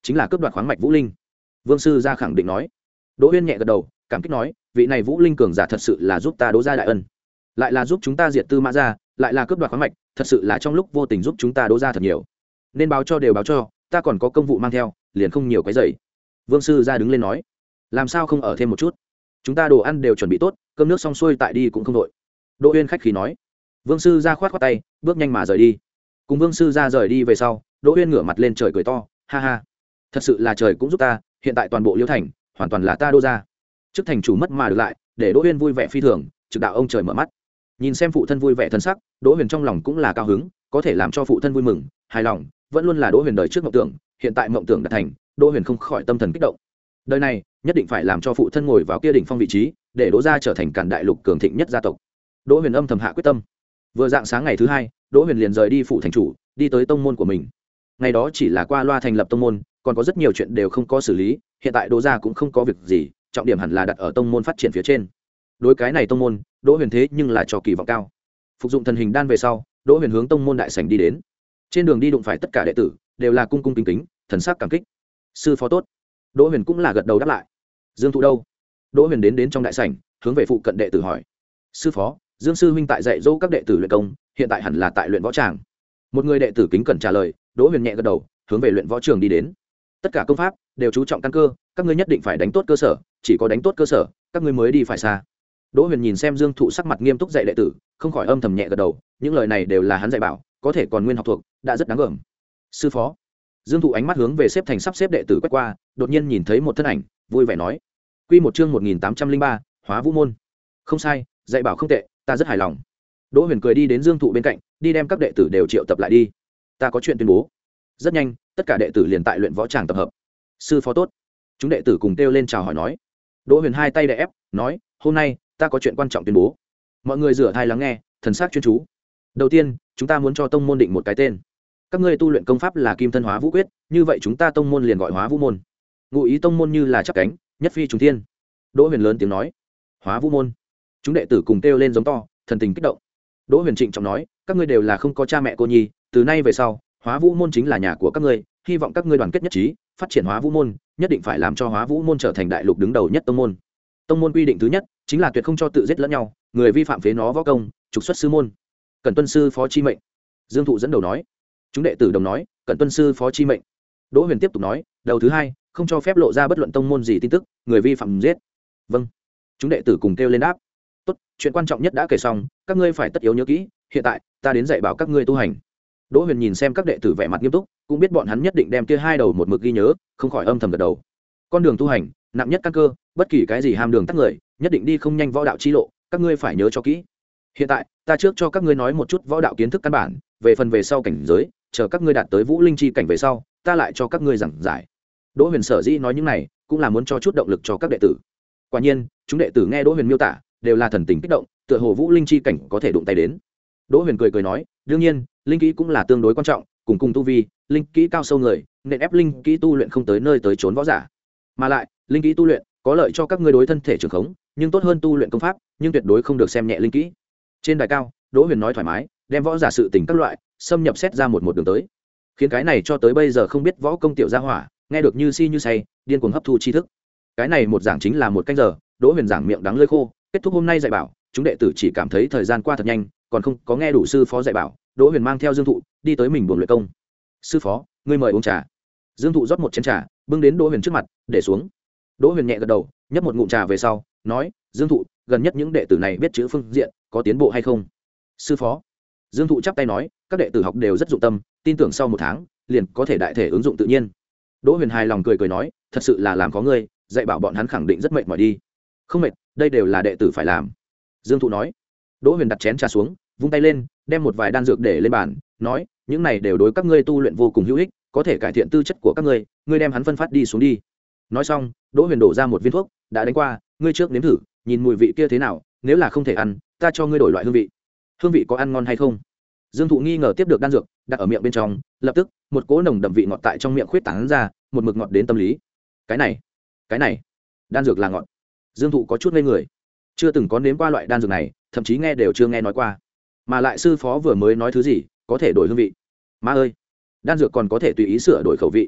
chính là cướp đoạt khoáng mạch vũ linh. Vương sư gia khẳng định nói. Đỗ Uyên nhẹ gật đầu, cảm kích nói, vị này vũ linh cường giả thật sự là giúp ta Đỗ gia đại ân, lại là giúp chúng ta diệt Tư Mã gia, lại là cướp đoạt khoáng mạch, thật sự là trong lúc vô tình giúp chúng ta Đỗ gia thật nhiều, nên báo cho đều báo cho, ta còn có công vụ mang theo, liền không nhiều cái dậy. Vương sư gia đứng lên nói, làm sao không ở thêm một chút, chúng ta đồ ăn đều chuẩn bị tốt, cơm nước xong xuôi tại đi cũng không đội. Đỗ Uyên khách khí nói. Vương sư gia khoát khoát tay, bước nhanh mà rời đi. Cùng Vương sư gia rời đi về sau, Đỗ Uyên ngửa mặt lên trời cười to, ha ha, thật sự là trời cũng giúp ta, hiện tại toàn bộ Liêu thành hoàn toàn là ta Đỗ gia. Trước thành chủ mất mà được lại, để Đỗ Uyên vui vẻ phi thường, trực đạo ông trời mở mắt. Nhìn xem phụ thân vui vẻ thân sắc, Đỗ Huyền trong lòng cũng là cao hứng, có thể làm cho phụ thân vui mừng, hài lòng, vẫn luôn là Đỗ Huyền đời trước mộng tưởng, hiện tại mộng tưởng đã thành, Đỗ Huyền không khỏi tâm thần kích động. Đời này, nhất định phải làm cho phụ thân ngồi vào kia đỉnh phong vị trí, để Đỗ gia trở thành càn đại lục cường thịnh nhất gia tộc. Đỗ Huyền âm thầm hạ quyết tâm. Vừa dạng sáng ngày thứ hai, Đỗ Huyền liền rời đi phụ thành chủ, đi tới tông môn của mình. Ngày đó chỉ là qua loa thành lập tông môn, còn có rất nhiều chuyện đều không có xử lý, hiện tại Đỗ gia cũng không có việc gì, trọng điểm hẳn là đặt ở tông môn phát triển phía trên. Đối cái này tông môn, Đỗ Huyền thế nhưng là cho kỳ vọng cao. Phục dụng thần hình đan về sau, Đỗ Huyền hướng tông môn đại sảnh đi đến. Trên đường đi đụng phải tất cả đệ tử, đều là cung cung kính kính, thần sắc cảm kích. Sư phó tốt. Đỗ Huyền cũng là gật đầu đáp lại. Dương Thụ đâu? Đỗ Huyền đến đến trong đại sảnh, hướng về phụ cận đệ tử hỏi. Sư phó, Dương sư huynh tại dạy dỗ các đệ tử luyện công, hiện tại hẳn là tại luyện võ tràng. Một người đệ tử kính cẩn trả lời. Đỗ Huyền nhẹ gật đầu, hướng về luyện võ trường đi đến. Tất cả công pháp đều chú trọng căn cơ, các ngươi nhất định phải đánh tốt cơ sở, chỉ có đánh tốt cơ sở, các ngươi mới đi phải xa. Đỗ Huyền nhìn xem Dương Thụ sắc mặt nghiêm túc dạy đệ tử, không khỏi âm thầm nhẹ gật đầu, những lời này đều là hắn dạy bảo, có thể còn nguyên học thuộc, đã rất đáng gờm. Sư phó. Dương Thụ ánh mắt hướng về xếp thành sắp xếp đệ tử quét qua, đột nhiên nhìn thấy một thân ảnh, vui vẻ nói: "Quy một chương một nghìn tám trăm linh ba, Hóa Vũ môn." Không sai, dạy bảo không tệ, ta rất hài lòng. Đỗ Huyền cười đi đến Dương Thụ bên cạnh, đi đem các đệ tử đều triệu tập lại đi. Ta có chuyện tuyên bố. Rất nhanh, tất cả đệ tử liền tại luyện võ tràng tập hợp. Sư phó tốt. Chúng đệ tử cùng kêu lên chào hỏi nói. Đỗ Huyền hai tay đè ép, nói: "Hôm nay, ta có chuyện quan trọng tuyên bố." Mọi người rửa thai lắng nghe, thần sắc chuyên chú. Đầu tiên, chúng ta muốn cho tông môn định một cái tên. Các ngươi tu luyện công pháp là Kim Thân Hóa Vũ Quyết, như vậy chúng ta tông môn liền gọi Hóa Vũ môn. Ngụ ý tông môn như là chắp cánh, nhất phi trùng thiên. Đỗ Huyền lớn tiếng nói: "Hóa Vũ môn." Chúng đệ tử cùng kêu lên giống to, thần tình kích động. Đỗ Huyền trịnh trọng nói: "Các ngươi đều là không có cha mẹ cô nhi, từ nay về sau, Hóa Vũ môn chính là nhà của các ngươi, hy vọng các ngươi đoàn kết nhất trí, phát triển Hóa Vũ môn, nhất định phải làm cho Hóa Vũ môn trở thành đại lục đứng đầu nhất tông môn. Tông môn quy định thứ nhất chính là tuyệt không cho tự giết lẫn nhau, người vi phạm phế nó võ công, trục xuất sư môn. Cần tuân sư phó chi mệnh." Dương Thụ dẫn đầu nói. Chúng đệ tử đồng nói: "Cần tuân sư phó chi mệnh." Đỗ Huyền tiếp tục nói: "Đầu thứ hai, không cho phép lộ ra bất luận tông môn gì tin tức, người vi phạm giết." Vâng. Chúng đệ tử cùng kêu lên đáp. "Tốt, chuyện quan trọng nhất đã kể xong, các ngươi phải tất yếu nhớ kỹ, hiện tại, ta đến dạy bảo các ngươi tu hành." Đỗ Huyền nhìn xem các đệ tử vẻ mặt nghiêm túc, cũng biết bọn hắn nhất định đem kia hai đầu một mực ghi nhớ, không khỏi âm thầm gật đầu. Con đường tu hành, nặng nhất căn cơ, bất kỳ cái gì ham đường tắt người, nhất định đi không nhanh võ đạo chi lộ, các ngươi phải nhớ cho kỹ. Hiện tại, ta trước cho các ngươi nói một chút võ đạo kiến thức căn bản, về phần về sau cảnh giới, chờ các ngươi đạt tới vũ linh chi cảnh về sau, ta lại cho các ngươi giảng giải. Đỗ Huyền sở dĩ nói những này, cũng là muốn cho chút động lực cho các đệ tử. Quả nhiên, chúng đệ tử nghe Đỗ Huyền miêu tả, đều là thần tình kích động, tựa hồ vũ linh chi cảnh có thể đụng tay đến. Đỗ Huyền cười cười nói: "Đương nhiên, linh kỹ cũng là tương đối quan trọng, cùng cùng tu vi, linh kỹ cao sâu người, nên ép linh kỹ tu luyện không tới nơi tới chốn võ giả. Mà lại, linh kỹ tu luyện có lợi cho các ngươi đối thân thể trường khống, nhưng tốt hơn tu luyện công pháp, nhưng tuyệt đối không được xem nhẹ linh kỹ." Trên đài cao, Đỗ Huyền nói thoải mái, đem võ giả sự tình các loại, xâm nhập xét ra một một đường tới, khiến cái này cho tới bây giờ không biết võ công tiểu gia hỏa, nghe được như si như say, điên cuồng hấp thu tri thức. Cái này một giảng chính là một canh giờ, Đỗ Huyền giảng miệng đắng lưỡi khô, kết thúc hôm nay dạy bảo, chúng đệ tử chỉ cảm thấy thời gian qua thật nhanh, còn không có nghe đủ sư phó dạy bảo. Đỗ Huyền mang theo Dương Thụ đi tới mình buồng luyện công. "Sư phó, ngươi mời uống trà." Dương Thụ rót một chén trà, bưng đến Đỗ Huyền trước mặt, để xuống. Đỗ Huyền nhẹ gật đầu, nhấp một ngụm trà về sau, nói: "Dương Thụ, gần nhất những đệ tử này biết chữ phương diện, có tiến bộ hay không?" "Sư phó." Dương Thụ chắp tay nói: "Các đệ tử học đều rất dụng tâm, tin tưởng sau một tháng, liền có thể đại thể ứng dụng tự nhiên." Đỗ Huyền hài lòng cười cười nói: "Thật sự là làm có ngươi, dạy bảo bọn hắn khẳng định rất mệt mỏi đi." "Không mệt, đây đều là đệ tử phải làm." Dương Thụ nói. Đỗ Huyền đặt chén trà xuống, vung tay lên, đem một vài đan dược để lên bàn, nói: "Những này đều đối các ngươi tu luyện vô cùng hữu ích, có thể cải thiện tư chất của các ngươi, ngươi đem hắn phân phát đi xuống đi." Nói xong, Đỗ Huyền đổ ra một viên thuốc, đã đánh qua, ngươi trước nếm thử, nhìn mùi vị kia thế nào, nếu là không thể ăn, ta cho ngươi đổi loại hương vị. Hương vị có ăn ngon hay không? Dương Thụ nghi ngờ tiếp được đan dược, đặt ở miệng bên trong, lập tức, một cỗ nồng đậm vị ngọt tại trong miệng khuyết tán ra, một mực ngọt đến tâm lý. Cái này, cái này, đan dược là ngọt. Dương Thụ có chút ngây người, chưa từng có nếm qua loại đan dược này, thậm chí nghe đều chưa nghe nói qua. Mà lại sư phó vừa mới nói thứ gì, có thể đổi hương vị. Má ơi, đan dược còn có thể tùy ý sửa đổi khẩu vị.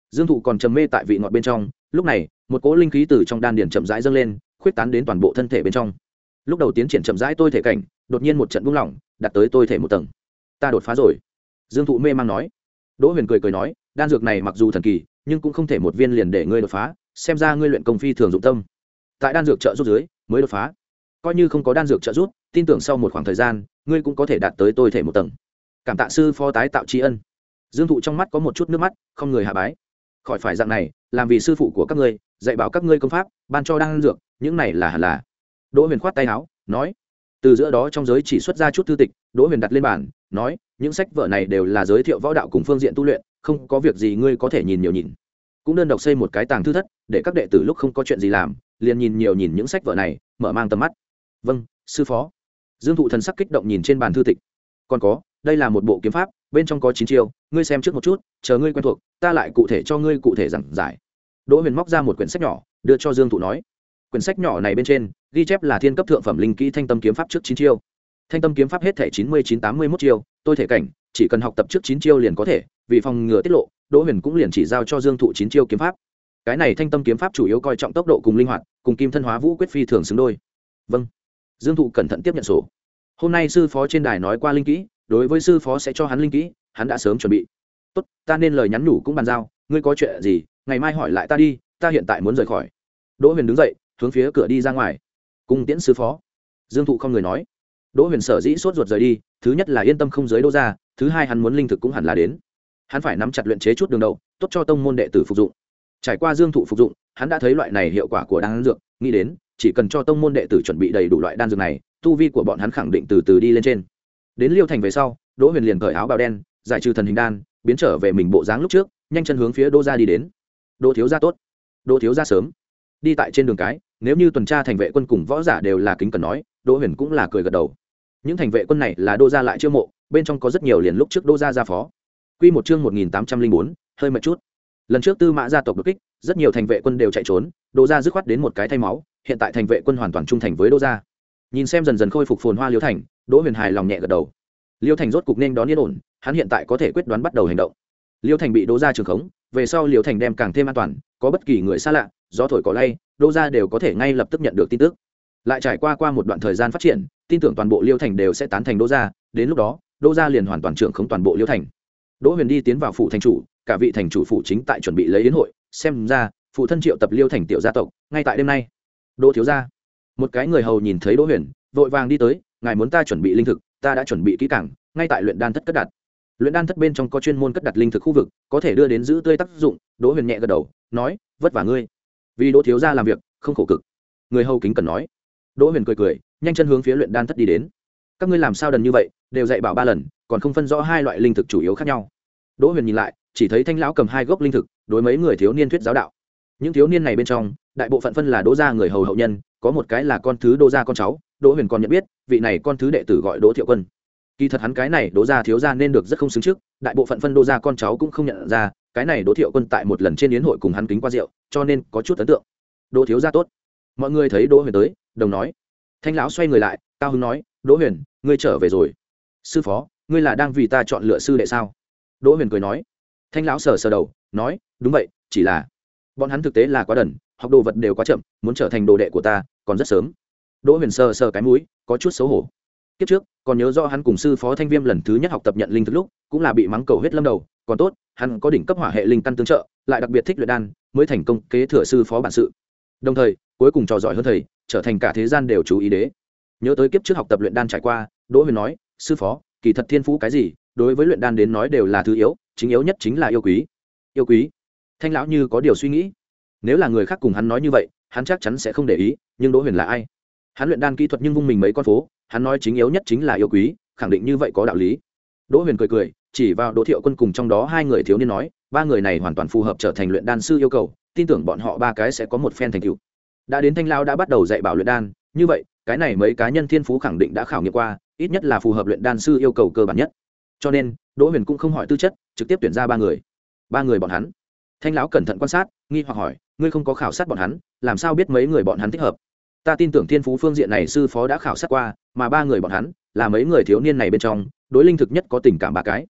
Dương Thụ còn trầm mê tại vị ngọt bên trong, lúc này một cỗ linh khí từ trong đan điền chậm rãi dâng lên, khuyết tán đến toàn bộ thân thể bên trong. Lúc đầu tiến triển chậm rãi tôi thể cảnh, đột nhiên một trận buông lỏng, đạt tới tôi thể một tầng. Ta đột phá rồi. Dương Thụ mê mang nói. Đỗ Huyền cười cười nói, đan dược này mặc dù thần kỳ, nhưng cũng không thể một viên liền để ngươi đột phá, xem ra ngươi luyện công phi thường dụng tâm. Tại đan dược trợ giúp dưới, mới đột phá. Coi như không có đan dược trợ giúp, tin tưởng sau một khoảng thời gian, ngươi cũng có thể đạt tới tôi thể một tầng. Cảm tạ sư phó tái tạo tri ân. Dương Thụ trong mắt có một chút nước mắt, không người hạ bái. Khỏi phải dạng này, làm vì sư phụ của các ngươi, dạy bảo các ngươi công pháp, ban cho đan dược, những này là hẳn là. Đỗ Huyền khoát tay áo, nói. Từ giữa đó trong giới chỉ xuất ra chút thư tịch, Đỗ Huyền đặt lên bàn, nói, những sách vở này đều là giới thiệu võ đạo cùng phương diện tu luyện, không có việc gì ngươi có thể nhìn nhiều nhìn. Cũng đơn độc xây một cái tàng thư thất, để các đệ tử lúc không có chuyện gì làm, liền nhìn nhiều nhìn những sách vở này, mở mang tầm mắt. Vâng, sư phó. Dương Thụ thần sắc kích động nhìn trên bàn thư tịch. Còn có, đây là một bộ kiếm pháp, bên trong có chín chiêu, ngươi xem trước một chút, chờ ngươi quen thuộc, ta lại cụ thể cho ngươi cụ thể giảng giải. Đỗ Huyền móc ra một quyển sách nhỏ, đưa cho Dương Thụ nói. Quyển sách nhỏ này bên trên ghi chép là thiên cấp thượng phẩm linh kỹ thanh tâm kiếm pháp trước chín chiêu. Thanh tâm kiếm pháp hết thể chín mươi chín tám mươi mốt chiêu, tôi thể cảnh, chỉ cần học tập trước chín chiêu liền có thể, vì phòng ngừa tiết lộ, Đỗ Huyền cũng liền chỉ giao cho Dương Thụ chín chiêu kiếm pháp. Cái này thanh tâm kiếm pháp chủ yếu coi trọng tốc độ cùng linh hoạt, cùng kim thân hóa vũ quyết phi thường xứng đôi. Vâng. Dương Thụ cẩn thận tiếp nhận sổ. Hôm nay sư phó trên đài nói qua linh kỹ, đối với sư phó sẽ cho hắn linh kỹ, hắn đã sớm chuẩn bị. Tốt, ta nên lời nhắn nhủ cũng bàn giao, ngươi có chuyện gì, ngày mai hỏi lại ta đi, ta hiện tại muốn rời khỏi. Đỗ Huyền đứng dậy, hướng phía cửa đi ra ngoài. Cung tiễn sư phó. Dương Thụ không người nói. Đỗ Huyền sở dĩ sốt ruột rời đi, thứ nhất là yên tâm không giới Đỗ ra, thứ hai hắn muốn linh thực cũng hẳn là đến. Hắn phải nắm chặt luyện chế chút đường đầu, tốt cho tông môn đệ tử phục dụng. Trải qua Dương Thụ phục dụng, hắn đã thấy loại này hiệu quả của đan dược, nghĩ đến chỉ cần cho tông môn đệ tử chuẩn bị đầy đủ loại đan dược này, tu vi của bọn hắn khẳng định từ từ đi lên trên. Đến Liêu Thành về sau, Đỗ Huyền liền cởi áo bào đen, giải trừ thần hình đan, biến trở về mình bộ dáng lúc trước, nhanh chân hướng phía Đỗ gia đi đến. Đỗ thiếu gia tốt. Đỗ thiếu gia sớm. Đi tại trên đường cái, nếu như tuần tra thành vệ quân cùng võ giả đều là kính cẩn nói, Đỗ Huyền cũng là cười gật đầu. Những thành vệ quân này là Đỗ gia lại chiêu mộ, bên trong có rất nhiều liền lúc trước Đỗ gia gia phó. Quy một chương một nghìn tám trăm linh bốn, hơi mệt chút. Lần trước Tư Mã gia tộc đột kích, rất nhiều thành vệ quân đều chạy trốn, Đỗ gia dứt khoát đến một cái thay máu, hiện tại thành vệ quân hoàn toàn trung thành với Đỗ gia. Nhìn xem dần dần khôi phục phồn hoa Liêu Thành, Đỗ Huyền hài lòng nhẹ gật đầu. Liêu Thành rốt cục nên đón yên ổn, hắn hiện tại có thể quyết đoán bắt đầu hành động. Liêu Thành bị Đỗ gia trường khống, về sau Liêu Thành đem càng thêm an toàn, có bất kỳ người xa lạ, gió thổi cỏ lay, Đỗ gia đều có thể ngay lập tức nhận được tin tức. Lại trải qua qua một đoạn thời gian phát triển, tin tưởng toàn bộ Liêu Thành đều sẽ tán thành Đỗ gia, đến lúc đó, Đỗ gia liền hoàn toàn trưởng khống toàn bộ Liêu Thành. Đỗ Huyền đi tiến vào phủ thành chủ, cả vị thành chủ phủ chính tại chuẩn bị lấy yến hội, xem ra phụ thân triệu tập Liêu Thành tiểu gia tộc, ngay tại đêm nay. Đỗ thiếu gia. Một cái người hầu nhìn thấy Đỗ Huyền, vội vàng đi tới, ngài muốn ta chuẩn bị linh thực, ta đã chuẩn bị kỹ càng, ngay tại luyện đan thất cất đặt. Luyện đan thất bên trong có chuyên môn cất đặt linh thực khu vực, có thể đưa đến giữ tươi tác dụng. Đỗ Huyền nhẹ gật đầu, nói, vất vả ngươi. Vì Đỗ thiếu gia làm việc, không khổ cực. Người hầu kính cần nói. Đỗ Huyền cười cười, nhanh chân hướng phía luyện đan thất đi đến. Các ngươi làm sao đần như vậy, đều dạy bảo ba lần, còn không phân rõ hai loại linh thực chủ yếu khác nhau. Đỗ Huyền nhìn lại, chỉ thấy Thanh lão cầm hai gốc linh thực, đối mấy người thiếu niên thuyết giáo đạo. Những thiếu niên này bên trong, đại bộ phận phân là Đỗ gia người hầu hậu nhân, có một cái là con thứ Đỗ gia con cháu, Đỗ Huyền còn nhận biết, vị này con thứ đệ tử gọi Đỗ Thiệu Quân. Kỳ thật hắn cái này Đỗ gia thiếu gia nên được rất không xứng trước, đại bộ phận phân Đỗ gia con cháu cũng không nhận ra, cái này Đỗ Thiệu Quân tại một lần trên yến hội cùng hắn kính qua rượu, cho nên có chút ấn tượng. Đỗ thiếu gia tốt. Mọi người thấy Đỗ Huyền tới, đồng nói. Thanh lão xoay người lại, cao hứng nói, Đỗ Huyền, ngươi trở về rồi. Sư phó, ngươi là đang vì ta chọn lựa sư đệ sao? Đỗ Huyền cười nói. Thanh lão sờ sờ đầu, nói, đúng vậy, chỉ là bọn hắn thực tế là quá đần, học đồ vật đều quá chậm, muốn trở thành đồ đệ của ta còn rất sớm. Đỗ Huyền sờ sờ cái mũi, có chút xấu hổ. Kiếp trước còn nhớ rõ hắn cùng sư phó Thanh Viêm lần thứ nhất học tập nhận linh thực lúc, cũng là bị mắng cầu huyết lâm đầu, còn tốt hắn có đỉnh cấp hỏa hệ linh căn tương trợ, lại đặc biệt thích luyện đan, mới thành công kế thừa sư phó bản sự. Đồng thời cuối cùng trò giỏi hơn thầy, trở thành cả thế gian đều chú ý đế. Nhớ tới kiếp trước học tập luyện đan trải qua, Đỗ Huyền nói, sư phó, kỳ thật thiên phú cái gì, đối với luyện đan đến nói đều là thứ yếu, chính yếu nhất chính là yêu quý. Yêu quý. Thanh lão như có điều suy nghĩ. Nếu là người khác cùng hắn nói như vậy, hắn chắc chắn sẽ không để ý, nhưng Đỗ Huyền là ai? Hắn luyện đan kỹ thuật nhưng vung mình mấy con phố, hắn nói chính yếu nhất chính là yêu quý, khẳng định như vậy có đạo lý. Đỗ Huyền cười cười, chỉ vào Đỗ Thiệu Quân cùng trong đó hai người thiếu niên nói, ba người này hoàn toàn phù hợp trở thành luyện đan sư yêu cầu, tin tưởng bọn họ ba cái sẽ có một phen thành tựu. Đã đến Thanh lão đã bắt đầu dạy bảo luyện đan, như vậy, cái này mấy cá nhân thiên phú khẳng định đã khảo nghiệm qua, ít nhất là phù hợp luyện đan sư yêu cầu cơ bản nhất. Cho nên, Đỗ Huyền cũng không hỏi tư chất, trực tiếp tuyển ra ba người. Ba người bọn hắn. Thanh lão cẩn thận quan sát, nghi hoặc hỏi, ngươi không có khảo sát bọn hắn, làm sao biết mấy người bọn hắn thích hợp? Ta tin tưởng thiên phú phương diện này sư phó đã khảo sát qua, mà ba người bọn hắn là mấy người thiếu niên này bên trong đối linh thực nhất có tình cảm ba cái.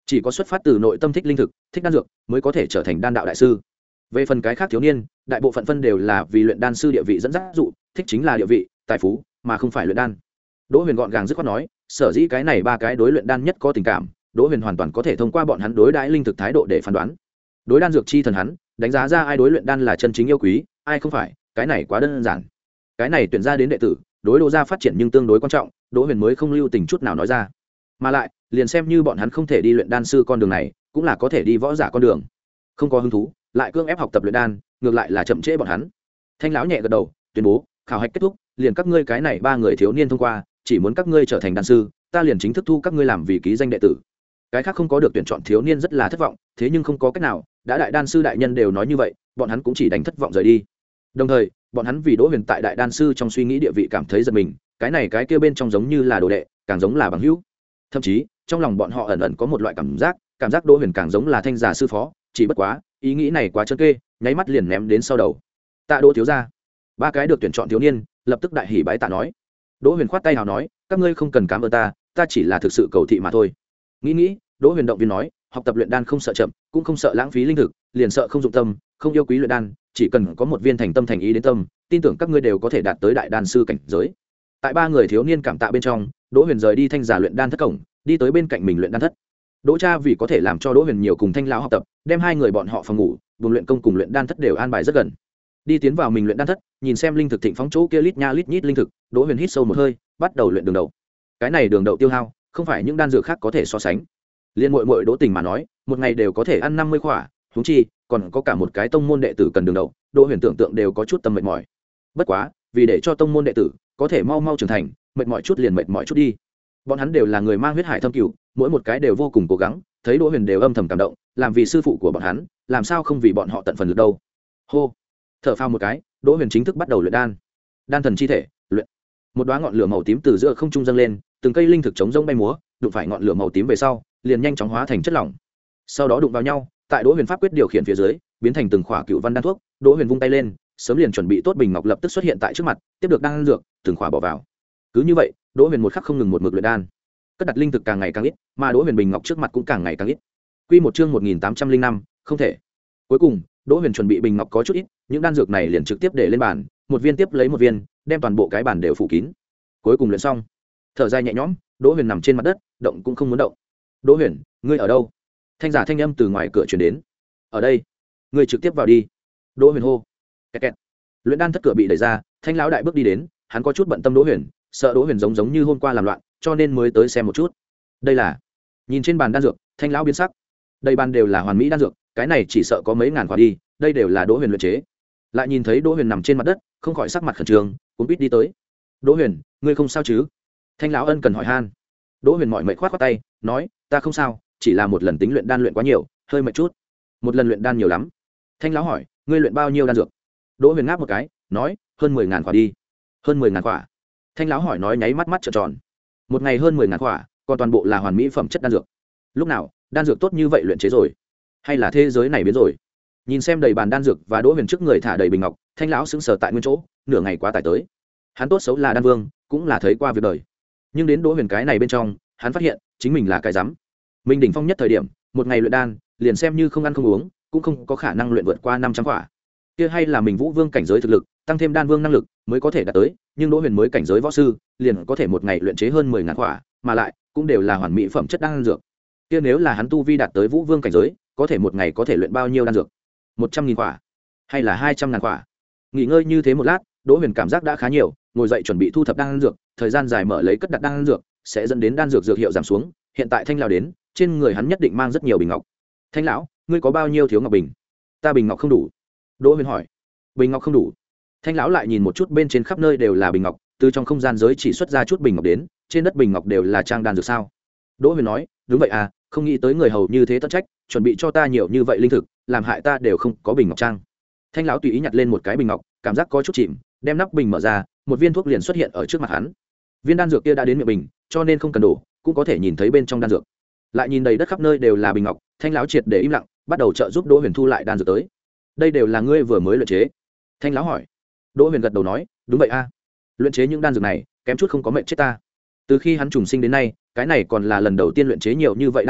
chỉ có xuất phát từ nội tâm thích linh thực thích đan dược mới có thể trở thành đan đạo đại sư. Về phần cái khác thiếu niên, đại bộ phận phân đều là vì luyện đan sư địa vị dẫn dắt dụ, thích chính là địa vị tài phú mà không phải luyện đan. Đỗ Huyền gọn gàng dứt khoát nói, sở dĩ cái này ba cái đối luyện đan nhất có tình cảm, Đỗ Huyền hoàn toàn có thể thông qua bọn hắn đối đãi linh thực thái độ để phán đoán. Đối đan dược chi thần hắn, đánh giá ra ai đối luyện đan là chân chính yêu quý, ai không phải, cái này quá đơn giản. Cái này tuyển ra đến đệ tử, đối Đỗ gia phát triển nhưng tương đối quan trọng, Đỗ Huyền mới không lưu tình chút nào nói ra. Mà lại, liền xem như bọn hắn không thể đi luyện đan sư con đường này, cũng là có thể đi võ giả con đường. Không có hứng thú, lại cương ép học tập luyện đan, ngược lại là chậm trễ bọn hắn. Thanh lão nhẹ gật đầu, tuyên bố, khảo hạch kết thúc, liền các ngươi cái này ba người thiếu niên thông qua, chỉ muốn các ngươi trở thành đan sư, ta liền chính thức thu các ngươi làm vì ký danh đệ tử. Cái khác không có được tuyển chọn thiếu niên rất là thất vọng, thế nhưng không có cách nào, đã đại đan sư đại nhân đều nói như vậy, bọn hắn cũng chỉ đánh thất vọng rời đi. Đồng thời, bọn hắn vì Đỗ Huyền tại đại đan sư trong suy nghĩ địa vị cảm thấy giật mình, cái này cái kia bên trong giống như là đồ đệ, càng giống là bằng hữu. Thậm chí, trong lòng bọn họ ẩn ẩn có một loại cảm giác, cảm giác Đỗ Huyền càng giống là thanh giả sư phó, chỉ bất quá, ý nghĩ này quá trơn kê, nháy mắt liền ném đến sau đầu. Tạ Đỗ thiếu gia. Ba cái được tuyển chọn thiếu niên, lập tức đại hỉ bái tạ nói. Đỗ Huyền khoát tay hào nói, các ngươi không cần cảm ơn ta, ta chỉ là thực sự cầu thị mà thôi. Nghĩ nghĩ, Đỗ Huyền động viên nói, học tập luyện đan không sợ chậm, cũng không sợ lãng phí linh thực, liền sợ không dụng tâm, không yêu quý luyện đan, chỉ cần có một viên thành tâm thành ý đến tâm, tin tưởng các ngươi đều có thể đạt tới đại đan sư cảnh giới. Tại ba người thiếu niên cảm tạ bên trong, Đỗ Huyền rời đi thanh giả luyện đan thất cổng, đi tới bên cạnh mình luyện đan thất. Đỗ cha vì có thể làm cho Đỗ Huyền nhiều cùng thanh lão học tập, đem hai người bọn họ phòng ngủ, buồng luyện công cùng luyện đan thất đều an bài rất gần. Đi tiến vào mình luyện đan thất, nhìn xem linh thực thịnh phóng chỗ kia lít nha lít nhít linh thực, Đỗ Huyền hít sâu một hơi, bắt đầu luyện đường đậu. Cái này đường đậu tiêu hao, không phải những đan dược khác có thể so sánh. Liên muội muội Đỗ Tình mà nói, một ngày đều có thể ăn năm mươi khỏa, huống chi còn có cả một cái tông môn đệ tử cần đường đậu, Đỗ Huyền tưởng tượng đều có chút tâm mệt mỏi. Bất quá, vì để cho tông môn đệ tử có thể mau mau trưởng thành, mệt mỏi chút liền mệt mỏi chút đi. Bọn hắn đều là người mang huyết hải thâm cửu, mỗi một cái đều vô cùng cố gắng, thấy Đỗ Huyền đều âm thầm cảm động, làm vì sư phụ của bọn hắn, làm sao không vì bọn họ tận phần được đâu. Hô, thở phào một cái, Đỗ Huyền chính thức bắt đầu luyện đan. Đan thần chi thể, luyện. Một đóa ngọn lửa màu tím từ giữa không trung dâng lên, từng cây linh thực chống rông bay múa, đụng phải ngọn lửa màu tím về sau, liền nhanh chóng hóa thành chất lỏng. Sau đó đụng vào nhau, tại Đỗ Huyền pháp quyết điều khiển phía dưới, biến thành từng khỏa cựu văn đan thuốc. Đỗ Huyền vung tay lên, sớm liền chuẩn bị tốt bình ngọc lập tức xuất hiện tại trước mặt, tiếp được đan dược, từng khỏa bỏ vào. Cứ như vậy, Đỗ Huyền một khắc không ngừng một mực luyện đan. Cất đặt linh thực càng ngày càng ít, mà Đỗ Huyền bình ngọc trước mặt cũng càng ngày càng ít. Quy một chương một nghìn tám trăm linh năm, không thể. Cuối cùng, Đỗ Huyền chuẩn bị bình ngọc có chút ít, những đan dược này liền trực tiếp để lên bàn, một viên tiếp lấy một viên, đem toàn bộ cái bàn đều phủ kín. Cuối cùng luyện xong, thở dài nhẹ nhõm, Đỗ Huyền nằm trên mặt đất, động cũng không muốn động. Đỗ Huyền, ngươi ở đâu? Thanh giả thanh âm từ ngoài cửa truyền đến. Ở đây. Ngươi trực tiếp vào đi. Đỗ Huyền hô. Kẹt kẹt. Luyện đan thất cửa bị đẩy ra, Thanh lão đại bước đi đến, hắn có chút bận tâm Đỗ Huyền, sợ Đỗ Huyền giống giống như hôm qua làm loạn, cho nên mới tới xem một chút. Đây là. Nhìn trên bàn đan dược, Thanh lão biến sắc. Đây bàn đều là hoàn mỹ đan dược, cái này chỉ sợ có mấy ngàn quả đi, đây đều là Đỗ Huyền luyện chế. Lại nhìn thấy Đỗ Huyền nằm trên mặt đất, không khỏi sắc mặt khẩn trương, cũng biết đi tới. Đỗ Huyền, ngươi không sao chứ? Thanh lão ân cần hỏi han. Đỗ Huyền mỏi mệt khoát khoát tay, nói, ta không sao, chỉ là một lần tính luyện đan luyện quá nhiều, hơi mệt chút. Một lần luyện đan nhiều lắm. Thanh lão hỏi, ngươi luyện bao nhiêu đan dược? Đỗ Huyền ngáp một cái, nói, hơn mười ngàn quả đi. Hơn mười ngàn quả. Thanh lão hỏi nói nháy mắt mắt trợn tròn. Một ngày hơn mười ngàn quả, còn toàn bộ là hoàn mỹ phẩm chất đan dược. Lúc nào, đan dược tốt như vậy luyện chế rồi? Hay là thế giới này biến rồi? Nhìn xem đầy bàn đan dược và Đỗ Huyền trước người thả đầy bình ngọc, Thanh lão sững sờ tại nguyên chỗ, nửa ngày quá tải tới. Hắn tốt xấu là đan vương, cũng là thấy qua việc đời. Nhưng đến Đỗ Huyền cái này bên trong, hắn phát hiện, chính mình là cái rắm. Mình đỉnh phong nhất thời điểm, một ngày luyện đan, liền xem như không ăn không uống, cũng không có khả năng luyện vượt qua năm trăm quả. Kia hay là mình Vũ Vương cảnh giới thực lực, tăng thêm đan vương năng lực, mới có thể đạt tới, nhưng Đỗ Huyền mới cảnh giới võ sư, liền có thể một ngày luyện chế hơn mười ngàn quả, mà lại cũng đều là hoàn mỹ phẩm chất đan dược. Kia nếu là hắn tu vi đạt tới Vũ Vương cảnh giới, có thể một ngày có thể luyện bao nhiêu đan dược? một trăm nghìn quả, hay là hai trăm ngàn quả? Nghỉ ngơi như thế một lát, Đỗ Huyền cảm giác đã khá nhiều, ngồi dậy chuẩn bị thu thập đan dược, thời gian dài mở lấy cất đặt đan dược, sẽ dẫn đến đan dược dược hiệu giảm xuống. Hiện tại Thanh lão đến, trên người hắn nhất định mang rất nhiều bình ngọc. Thanh lão, ngươi có bao nhiêu thiếu ngọc bình? Ta bình ngọc không đủ. Đỗ Huyền hỏi. Bình ngọc không đủ? Thanh lão lại nhìn một chút bên trên khắp nơi đều là bình ngọc, từ trong không gian giới chỉ xuất ra chút bình ngọc đến, trên đất bình ngọc đều là trang đan dược sao? Đỗ Huyền nói, đúng vậy à, không nghĩ tới người hầu như thế tận trách, chuẩn bị cho ta nhiều như vậy linh thực, làm hại ta đều không có bình ngọc trang. Thanh lão tùy ý nhặt lên một cái bình ngọc, cảm giác có chút chìm, đem nắp bình mở ra, một viên thuốc liền xuất hiện ở trước mặt hắn. Viên đan dược kia đã đến miệng bình, cho nên không cần đổ, cũng có thể nhìn thấy bên trong đan dược. Lại nhìn đầy đất khắp nơi đều là bình ngọc, Thanh lão triệt để im lặng, bắt đầu trợ giúp Đỗ Huyền thu lại đan dược tới. Đây đều là ngươi vừa mới luyện chế? Thanh lão hỏi. Đỗ Huyền gật đầu nói, đúng vậy a, luyện chế những đan dược này, kém chút không có mệnh chết ta. Từ khi hắn trùng sinh đến nay, cái này còn là lần đầu tiên luyện chế nhiều như vậy đan dược,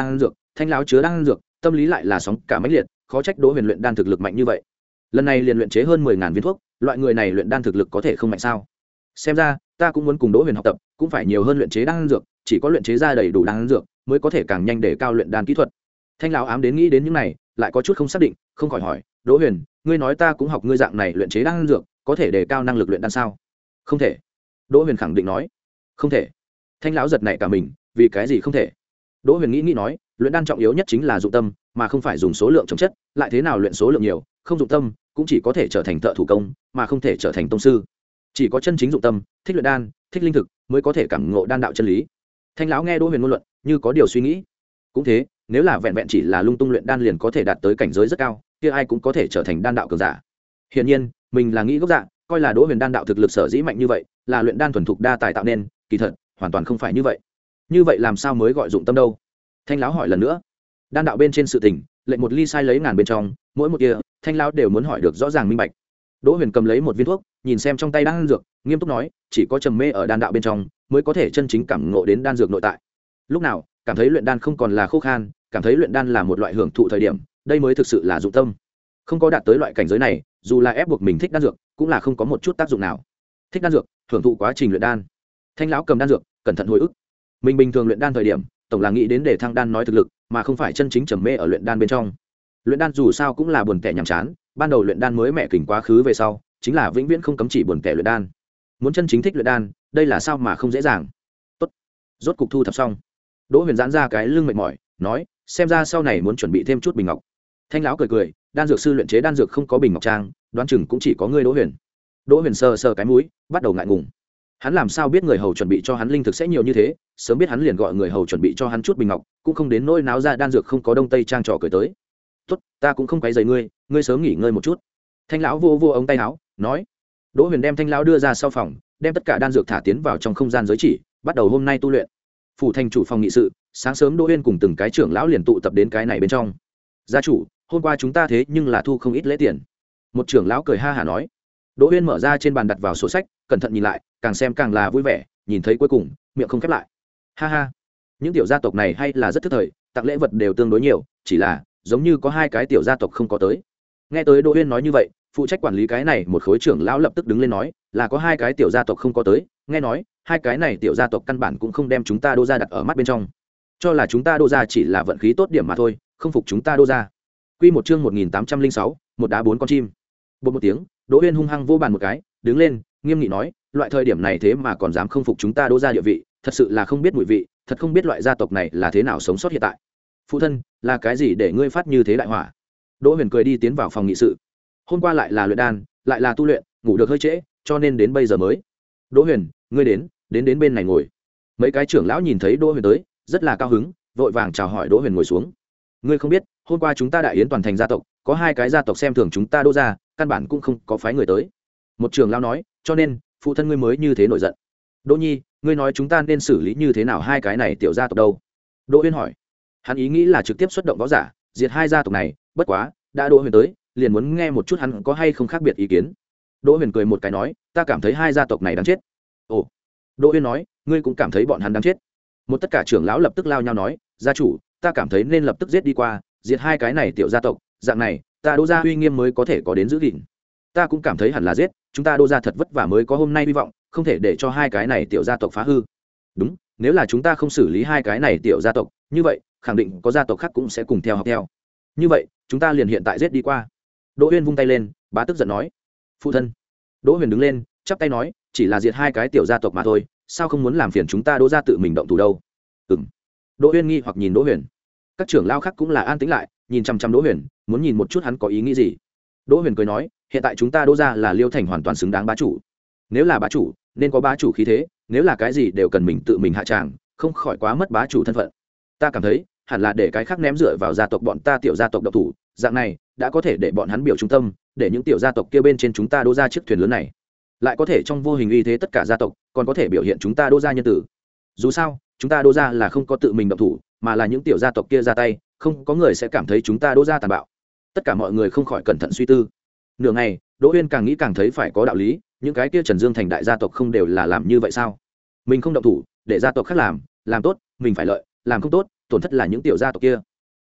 thanh lão chứa đan dược tâm lý lại là sóng cả mãnh liệt, khó trách đỗ huyền luyện đan thực lực mạnh như vậy. Lần này liền luyện chế hơn mười ngàn viên thuốc, loại người này luyện đan thực lực có thể không mạnh sao? Xem ra ta cũng muốn cùng đỗ huyền học tập, cũng phải nhiều hơn luyện chế đan dược, chỉ có luyện chế ra đầy đủ đan dược mới có thể càng nhanh để cao luyện đan kỹ thuật. Thanh lão ám đến nghĩ đến những này, lại có chút không xác định, không khỏi hỏi, đỗ huyền, ngươi nói ta cũng học ngươi dạng này luyện chế đan dược, có thể đề cao năng lực luyện đan sao? Không thể. Đỗ huyền khẳng định nói. Không thể. Thanh lão giật nảy cả mình, vì cái gì không thể? Đỗ huyền nghĩ nghĩ nói, luyện đan trọng yếu nhất chính là dụng tâm, mà không phải dùng số lượng chống chất, lại thế nào luyện số lượng nhiều, không dụng tâm, cũng chỉ có thể trở thành thợ thủ công, mà không thể trở thành tông sư. Chỉ có chân chính dụng tâm, thích luyện đan, thích linh thực, mới có thể cảm ngộ đan đạo chân lý. Thanh lão nghe Đỗ huyền ngôn luận, như có điều suy nghĩ. Cũng thế, nếu là vẹn vẹn chỉ là lung tung luyện đan liền có thể đạt tới cảnh giới rất cao, kia ai cũng có thể trở thành đan đạo cường giả. Hiển nhiên, mình là nghĩ gốc dạng, coi là Đỗ huyền đan đạo thực lực sở dĩ mạnh như vậy, là luyện đan thuần thục đa tài tạo nên, kỳ thật, hoàn toàn không phải như vậy. Như vậy làm sao mới gọi dụng tâm đâu? Thanh lão hỏi lần nữa. Đan đạo bên trên sự tình, lệnh một ly sai lấy ngàn bên trong, mỗi một kia, Thanh lão đều muốn hỏi được rõ ràng minh bạch. Đỗ huyền cầm lấy một viên thuốc, nhìn xem trong tay đan dược, nghiêm túc nói, chỉ có trầm mê ở đan đạo bên trong, mới có thể chân chính cảm ngộ đến đan dược nội tại. Lúc nào cảm thấy luyện đan không còn là khô khan, cảm thấy luyện đan là một loại hưởng thụ thời điểm, đây mới thực sự là dụng tâm. Không có đạt tới loại cảnh giới này, dù là ép buộc mình thích đan dược, cũng là không có một chút tác dụng nào. Thích đan dược, hưởng thụ quá trình luyện đan. Thanh lão cầm đan dược, cẩn thận hồi ức. Mình bình thường luyện đan thời điểm, tổng là nghĩ đến để thăng đan nói thực lực, mà không phải chân chính trầm mê ở luyện đan bên trong. Luyện đan dù sao cũng là buồn tẻ nhàm chán, ban đầu luyện đan mới mẹ kình quá khứ về sau, chính là vĩnh viễn không cấm chỉ buồn tẻ luyện đan. Muốn chân chính thích luyện đan, đây là sao mà không dễ dàng. Tốt, rốt cục thu thập xong. Đỗ huyền giãn ra cái lưng mệt mỏi, nói, xem ra sau này muốn chuẩn bị thêm chút bình ngọc. Thanh lão cười cười, đan dược sư luyện chế đan dược không có bình ngọc trang, đoán chừng cũng chỉ có ngươi Đỗ huyền. Đỗ huyền sờ sờ cái mũi, bắt đầu ngại ngùng. Hắn làm sao biết người hầu chuẩn bị cho hắn linh thực sẽ nhiều như thế, sớm biết hắn liền gọi người hầu chuẩn bị cho hắn chút bình ngọc, cũng không đến nỗi náo ra đan dược không có đông tây trang trò cười tới. Tốt, ta cũng không quấy rầy ngươi, ngươi sớm nghỉ ngơi một chút. Thanh lão vô vô ống tay áo, nói. Đỗ huyền đem thanh lão đưa ra sau phòng, đem tất cả đan dược thả tiến vào trong không gian giới chỉ, bắt đầu hôm nay tu luyện. Phủ thành chủ phòng nghị sự, sáng sớm Đỗ huyền cùng từng cái trưởng lão liền tụ tập đến cái này bên trong. Gia chủ, hôm qua chúng ta thế nhưng là thu không ít lễ tiền. Một trưởng lão cười ha hả nói. Đỗ huyền mở ra trên bàn đặt vào sổ sách, cẩn thận nhìn lại, càng xem càng là vui vẻ, nhìn thấy cuối cùng miệng không khép lại. Ha ha, những tiểu gia tộc này hay là rất thức thời, tặng lễ vật đều tương đối nhiều, chỉ là giống như có hai cái tiểu gia tộc không có tới. Nghe tới Đỗ Uyên nói như vậy, phụ trách quản lý cái này một khối trưởng lão lập tức đứng lên nói, là có hai cái tiểu gia tộc không có tới, nghe nói hai cái này tiểu gia tộc căn bản cũng không đem chúng ta Đỗ gia đặt ở mắt bên trong, cho là chúng ta Đỗ gia chỉ là vận khí tốt điểm mà thôi, không phục chúng ta Đỗ gia. Quy một chương một nghìn tám trăm linh sáu, một đá bốn con chim. Bột một tiếng, Đỗ Uyên hung hăng vô bàn một cái, đứng lên, nghiêm nghị nói, loại thời điểm này thế mà còn dám không phục chúng ta Đỗ gia địa vị, thật sự là không biết mùi vị, thật không biết loại gia tộc này là thế nào sống sót hiện tại. Phụ thân, là cái gì để ngươi phát như thế đại hỏa? Đỗ Huyền cười đi tiến vào phòng nghị sự. Hôm qua lại là luyện đan, lại là tu luyện, ngủ được hơi trễ, cho nên đến bây giờ mới. Đỗ Huyền, ngươi đến, đến đến bên này ngồi. Mấy cái trưởng lão nhìn thấy Đỗ Huyền tới, rất là cao hứng, vội vàng chào hỏi Đỗ Huyền ngồi xuống. Ngươi không biết, hôm qua chúng ta đại yến toàn thành gia tộc, có hai cái gia tộc xem thường chúng ta Đỗ gia, căn bản cũng không có phái người tới. Một trưởng lão nói, cho nên phụ thân ngươi mới như thế nổi giận. Đỗ Nhi, ngươi nói chúng ta nên xử lý như thế nào hai cái này tiểu gia tộc đâu? Đỗ Huyền hỏi. Hắn ý nghĩ là trực tiếp xuất động võ giả, diệt hai gia tộc này, bất quá, đã Đỗ Huyền tới, liền muốn nghe một chút hắn có hay không khác biệt ý kiến. Đỗ Huyền cười một cái nói, ta cảm thấy hai gia tộc này đáng chết. Ồ. Đỗ Huyền nói, ngươi cũng cảm thấy bọn hắn đáng chết. Một tất cả trưởng lão lập tức lao nhau nói, gia chủ, ta cảm thấy nên lập tức giết đi qua, diệt hai cái này tiểu gia tộc, dạng này, ta Đỗ gia uy nghiêm mới có thể có đến giữ gìn. Ta cũng cảm thấy hẳn là giết, chúng ta Đỗ gia thật vất vả mới có hôm nay hy vọng, không thể để cho hai cái này tiểu gia tộc phá hư. Đúng, nếu là chúng ta không xử lý hai cái này tiểu gia tộc, như vậy, khẳng định có gia tộc khác cũng sẽ cùng theo học theo. Như vậy, chúng ta liền hiện tại giết đi qua. Đỗ Huyền vung tay lên, bá tức giận nói, phụ thân. Đỗ Huyền đứng lên, chắp tay nói, chỉ là diệt hai cái tiểu gia tộc mà thôi, sao không muốn làm phiền chúng ta Đỗ gia tự mình động thủ đâu? Ừm. Đỗ Huyền nghi hoặc nhìn Đỗ Huyền. Các trưởng lão khác cũng là an tĩnh lại, nhìn chăm chăm Đỗ Huyền, muốn nhìn một chút hắn có ý nghĩ gì. Đỗ Huyền cười nói, hiện tại chúng ta Đỗ gia là Liêu Thành hoàn toàn xứng đáng bá chủ. Nếu là bá chủ, nên có bá chủ khí thế, nếu là cái gì đều cần mình tự mình hạ tràng, không khỏi quá mất bá chủ thân phận. Ta cảm thấy, hẳn là để cái khác ném dựa vào gia tộc bọn ta tiểu gia tộc độc thủ, dạng này đã có thể để bọn hắn biểu trung tâm, để những tiểu gia tộc kia bên trên chúng ta Đỗ gia chiếc thuyền lớn này, lại có thể trong vô hình uy thế tất cả gia tộc, còn có thể biểu hiện chúng ta Đỗ gia nhân tử. Dù sao, chúng ta Đỗ gia là không có tự mình động thủ, mà là những tiểu gia tộc kia ra tay, không có người sẽ cảm thấy chúng ta Đỗ gia tàn bạo. Tất cả mọi người không khỏi cẩn thận suy tư. Nửa ngày, Đỗ Uyên càng nghĩ càng thấy phải có đạo lý, những cái kia Trần Dương thành đại gia tộc không đều là làm như vậy sao? Mình không động thủ, để gia tộc khác làm, làm tốt, mình phải lợi, làm không tốt, tổn thất là những tiểu gia tộc kia.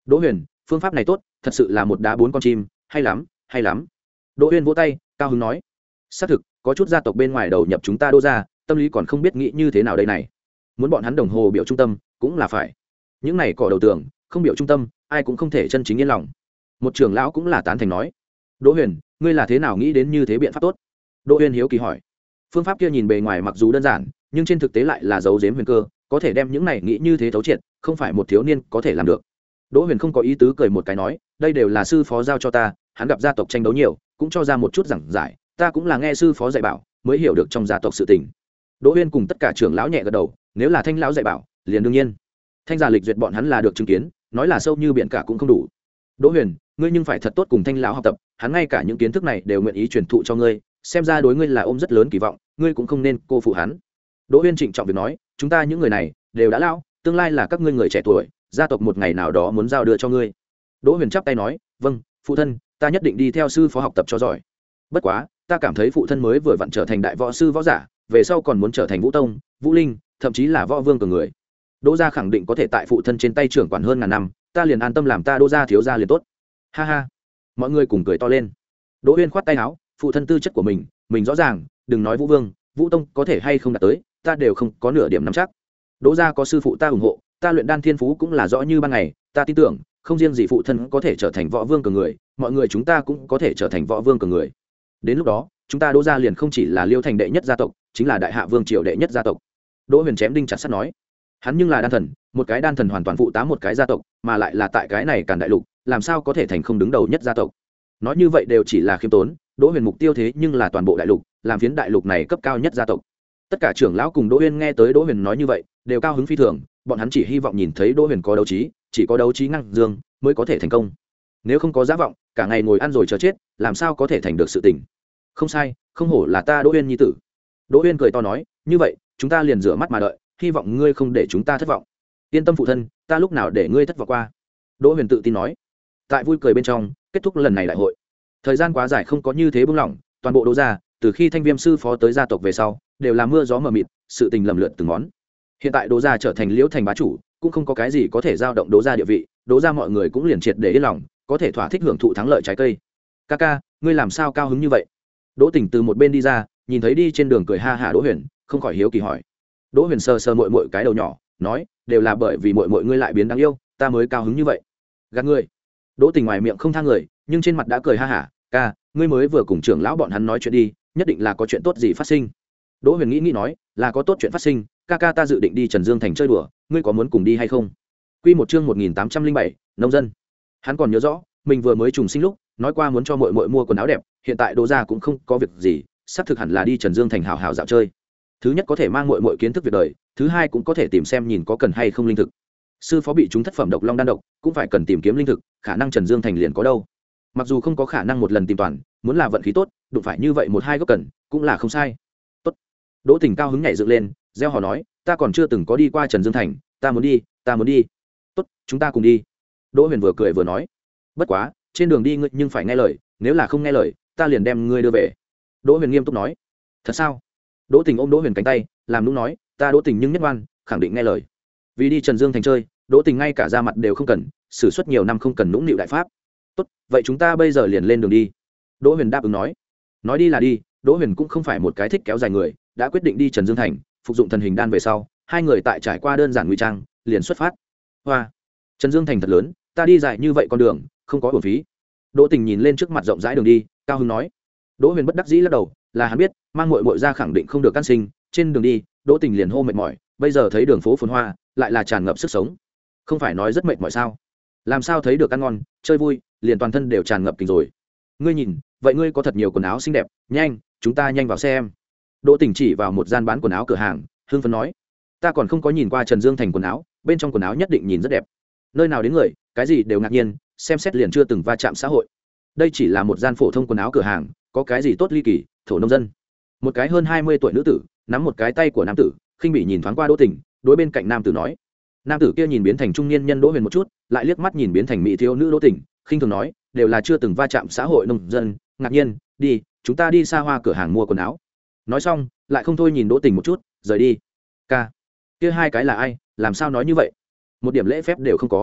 Đỗ Huyền, phương pháp này tốt, thật sự là một đá bốn con chim, hay lắm, hay lắm. Đỗ Huyền vỗ tay, cao hứng nói, xác thực, có chút gia tộc bên ngoài đầu nhập chúng ta Đỗ gia, tâm lý còn không biết nghĩ như thế nào đây này. Muốn bọn hắn đồng hồ biểu trung tâm, cũng là phải. Những này cỏ đầu tường, không biểu trung tâm, ai cũng không thể chân chính yên lòng. Một trưởng lão cũng là tán thành nói, Đỗ Huyền, ngươi là thế nào nghĩ đến như thế biện pháp tốt? Đỗ Huyền hiếu kỳ hỏi. Phương pháp kia nhìn bề ngoài mặc dù đơn giản, nhưng trên thực tế lại là giấu giếm huyền cơ, có thể đem những này nghĩ như thế thấu triệt, không phải một thiếu niên có thể làm được. Đỗ Huyền không có ý tứ cười một cái nói, đây đều là sư phó giao cho ta, hắn gặp gia tộc tranh đấu nhiều, cũng cho ra một chút giảng giải, ta cũng là nghe sư phó dạy bảo, mới hiểu được trong gia tộc sự tình. Đỗ Huyền cùng tất cả trưởng lão nhẹ gật đầu, nếu là Thanh lão dạy bảo, liền đương nhiên. Thanh gia lịch duyệt bọn hắn là được chứng kiến, nói là sâu như biển cả cũng không đủ. Đỗ Huyền, ngươi nhưng phải thật tốt cùng Thanh lão học tập, hắn ngay cả những kiến thức này đều nguyện ý truyền thụ cho ngươi, xem ra đối ngươi là ôm rất lớn kỳ vọng, ngươi cũng không nên cô phụ hắn. Đỗ Huyền trịnh trọng việc nói, chúng ta những người này đều đã lão, tương lai là các ngươi người trẻ tuổi, gia tộc một ngày nào đó muốn giao đưa cho ngươi. Đỗ Huyền chắp tay nói, vâng, phụ thân, ta nhất định đi theo sư phó học tập cho giỏi. Bất quá, ta cảm thấy phụ thân mới vừa vặn trở thành đại võ sư võ giả, về sau còn muốn trở thành vũ tông, vũ linh, thậm chí là võ vương cường người. Đỗ gia khẳng định có thể tại phụ thân trên tay trưởng quản hơn ngàn năm, ta liền an tâm làm ta Đỗ gia thiếu gia liền tốt. Ha ha. Mọi người cùng cười to lên. Đỗ Huyền khoát tay áo, phụ thân tư chất của mình, mình rõ ràng, đừng nói vũ vương, vũ tông có thể hay không đạt tới, ta đều không có nửa điểm nắm chắc. Đỗ gia có sư phụ ta ủng hộ, ta luyện đan thiên phú cũng là rõ như ban ngày, ta tin tưởng, không riêng gì phụ thân có thể trở thành võ vương cường người, mọi người chúng ta cũng có thể trở thành võ vương cường người. Đến lúc đó, chúng ta Đỗ gia liền không chỉ là Liêu thành đệ nhất gia tộc, chính là đại hạ vương triều đệ nhất gia tộc. Đỗ Huyền chém đinh chặt sắt nói, hắn nhưng là đan thần, một cái đan thần hoàn toàn phụ tá một cái gia tộc, mà lại là tại cái này Càn đại lục, làm sao có thể thành không đứng đầu nhất gia tộc. Nói như vậy đều chỉ là khiêm tốn, Đỗ Huyền mục tiêu thế nhưng là toàn bộ đại lục, làm phiến đại lục này cấp cao nhất gia tộc. Tất cả trưởng lão cùng Đỗ Huyền nghe tới Đỗ Huyền nói như vậy, đều cao hứng phi thường, bọn hắn chỉ hy vọng nhìn thấy Đỗ Huyền có đấu trí, chỉ có đấu trí năng dương mới có thể thành công. Nếu không có giả vọng, cả ngày ngồi ăn rồi chờ chết, làm sao có thể thành được sự tình. Không sai, không hổ là ta Đỗ Huyền nhi tử. Đỗ Huyền cười to nói, như vậy, chúng ta liền rửa mắt mà đợi, hy vọng ngươi không để chúng ta thất vọng. Yên tâm phụ thân, ta lúc nào để ngươi thất vọng qua. Đỗ Huyền tự tin nói. Tại vui cười bên trong, kết thúc lần này đại hội. Thời gian quá dài không có như thế buông lỏng, toàn bộ Đỗ gia, từ khi Thanh Viêm sư phó tới gia tộc về sau, đều là mưa gió mờ mịt, sự tình lầm lượt từng món. Hiện tại Đỗ gia trở thành Liễu thành bá chủ, cũng không có cái gì có thể dao động Đỗ gia địa vị, Đỗ gia mọi người cũng liền triệt để yên lòng, có thể thỏa thích hưởng thụ thắng lợi trái cây. Ca ca, ngươi làm sao cao hứng như vậy? Đỗ Tỉnh từ một bên đi ra, nhìn thấy đi trên đường cười ha hả Đỗ Huyền, không khỏi hiếu kỳ hỏi. Đỗ Huyền sờ sờ muội muội cái đầu nhỏ, nói, đều là bởi vì muội muội ngươi lại biến đáng yêu, ta mới cao hứng như vậy. Gạt ngươi. Đỗ Tỉnh ngoài miệng không tha người, nhưng trên mặt đã cười ha hả, ca, ngươi mới vừa cùng trưởng lão bọn hắn nói chuyện đi, nhất định là có chuyện tốt gì phát sinh. Đỗ Huyền nghĩ nghĩ nói, là có tốt chuyện phát sinh, ca ca ta dự định đi Trần Dương thành chơi đùa, ngươi có muốn cùng đi hay không? Quy một chương một nghìn tám trăm linh bảy, nông dân. Hắn còn nhớ rõ, mình vừa mới trùng sinh lúc, nói qua muốn cho muội muội mua quần áo đẹp, hiện tại Đỗ gia cũng không có việc gì, sắp thực hẳn là đi Trần Dương thành hào hào dạo chơi. Thứ nhất có thể mang muội muội kiến thức việc đời, thứ hai cũng có thể tìm xem nhìn có cần hay không linh thực. Sư phó bị chúng thất phẩm độc long đan độc, cũng phải cần tìm kiếm linh thực, khả năng Trần Dương thành liền có đâu. Mặc dù không có khả năng một lần tìm toàn, muốn là vận khí tốt, đụng phải như vậy một hai gốc cần, cũng là không sai. Tốt. Đỗ Tỉnh cao hứng nhảy dựng lên, reo hò nói, ta còn chưa từng có đi qua Trần Dương thành, ta muốn đi, ta muốn đi. Tốt, chúng ta cùng đi. Đỗ Huyền vừa cười vừa nói, bất quá, trên đường đi ngươi nhưng phải nghe lời, nếu là không nghe lời, ta liền đem ngươi đưa về. Đỗ Huyền nghiêm túc nói. Thật sao? Đỗ Tỉnh ôm Đỗ Huyền cánh tay, làm nũng nói, ta Đỗ Tỉnh nhưng nhất ngoan, khẳng định nghe lời. Vì đi Trần Dương thành chơi, Đỗ Tỉnh ngay cả ra mặt đều không cần, sử xuất nhiều năm không cần nũng nịu đại pháp. Tốt, vậy chúng ta bây giờ liền lên đường đi. Đỗ Huyền đáp ứng nói. Nói đi là đi, Đỗ Huyền cũng không phải một cái thích kéo dài người, đã quyết định đi Trần Dương thành, phục dụng thần hình đan về sau, hai người tại trải qua đơn giản ngụy trang, liền xuất phát. Hoa, Trần Dương thành thật lớn, ta đi dài như vậy con đường, không có uổng phí. Đỗ Tỉnh nhìn lên trước mặt rộng rãi đường đi, cao hứng nói. Đỗ Huyền bất đắc dĩ lắc đầu, là hắn biết, mang muội muội ra khẳng định không được can sinh, trên đường đi, Đỗ Tỉnh liền hô mệt mỏi, bây giờ thấy đường phố phồn hoa, lại là tràn ngập sức sống. Không phải nói rất mệt mỏi sao? Làm sao thấy được ăn ngon, chơi vui, liền toàn thân đều tràn ngập kinh rồi. Ngươi nhìn, vậy ngươi có thật nhiều quần áo xinh đẹp, nhanh, chúng ta nhanh vào xem. Đỗ Tỉnh chỉ vào một gian bán quần áo cửa hàng, hưng phấn nói, ta còn không có nhìn qua Trần Dương thành quần áo, bên trong quần áo nhất định nhìn rất đẹp. Nơi nào đến người, cái gì đều ngạc nhiên, xem xét liền chưa từng va chạm xã hội. Đây chỉ là một gian phổ thông quần áo cửa hàng, có cái gì tốt ly kỳ, thổ nông dân. Một cái hơn hai mươi tuổi nữ tử, nắm một cái tay của nam tử, khinh bỉ nhìn thoáng qua Đỗ Tỉnh, đối bên cạnh nam tử nói. Nam tử kia nhìn biến thành trung niên nhân Đỗ Huyền một chút, lại liếc mắt nhìn biến thành mỹ thiếu nữ Đỗ Tỉnh, khinh thường nói, đều là chưa từng va chạm xã hội nông dân, ngạc nhiên, đi, chúng ta đi xa hoa cửa hàng mua quần áo. Nói xong, lại không thôi nhìn Đỗ Tỉnh một chút, rời đi. Ca, kia hai cái là ai, làm sao nói như vậy? Một điểm lễ phép đều không có.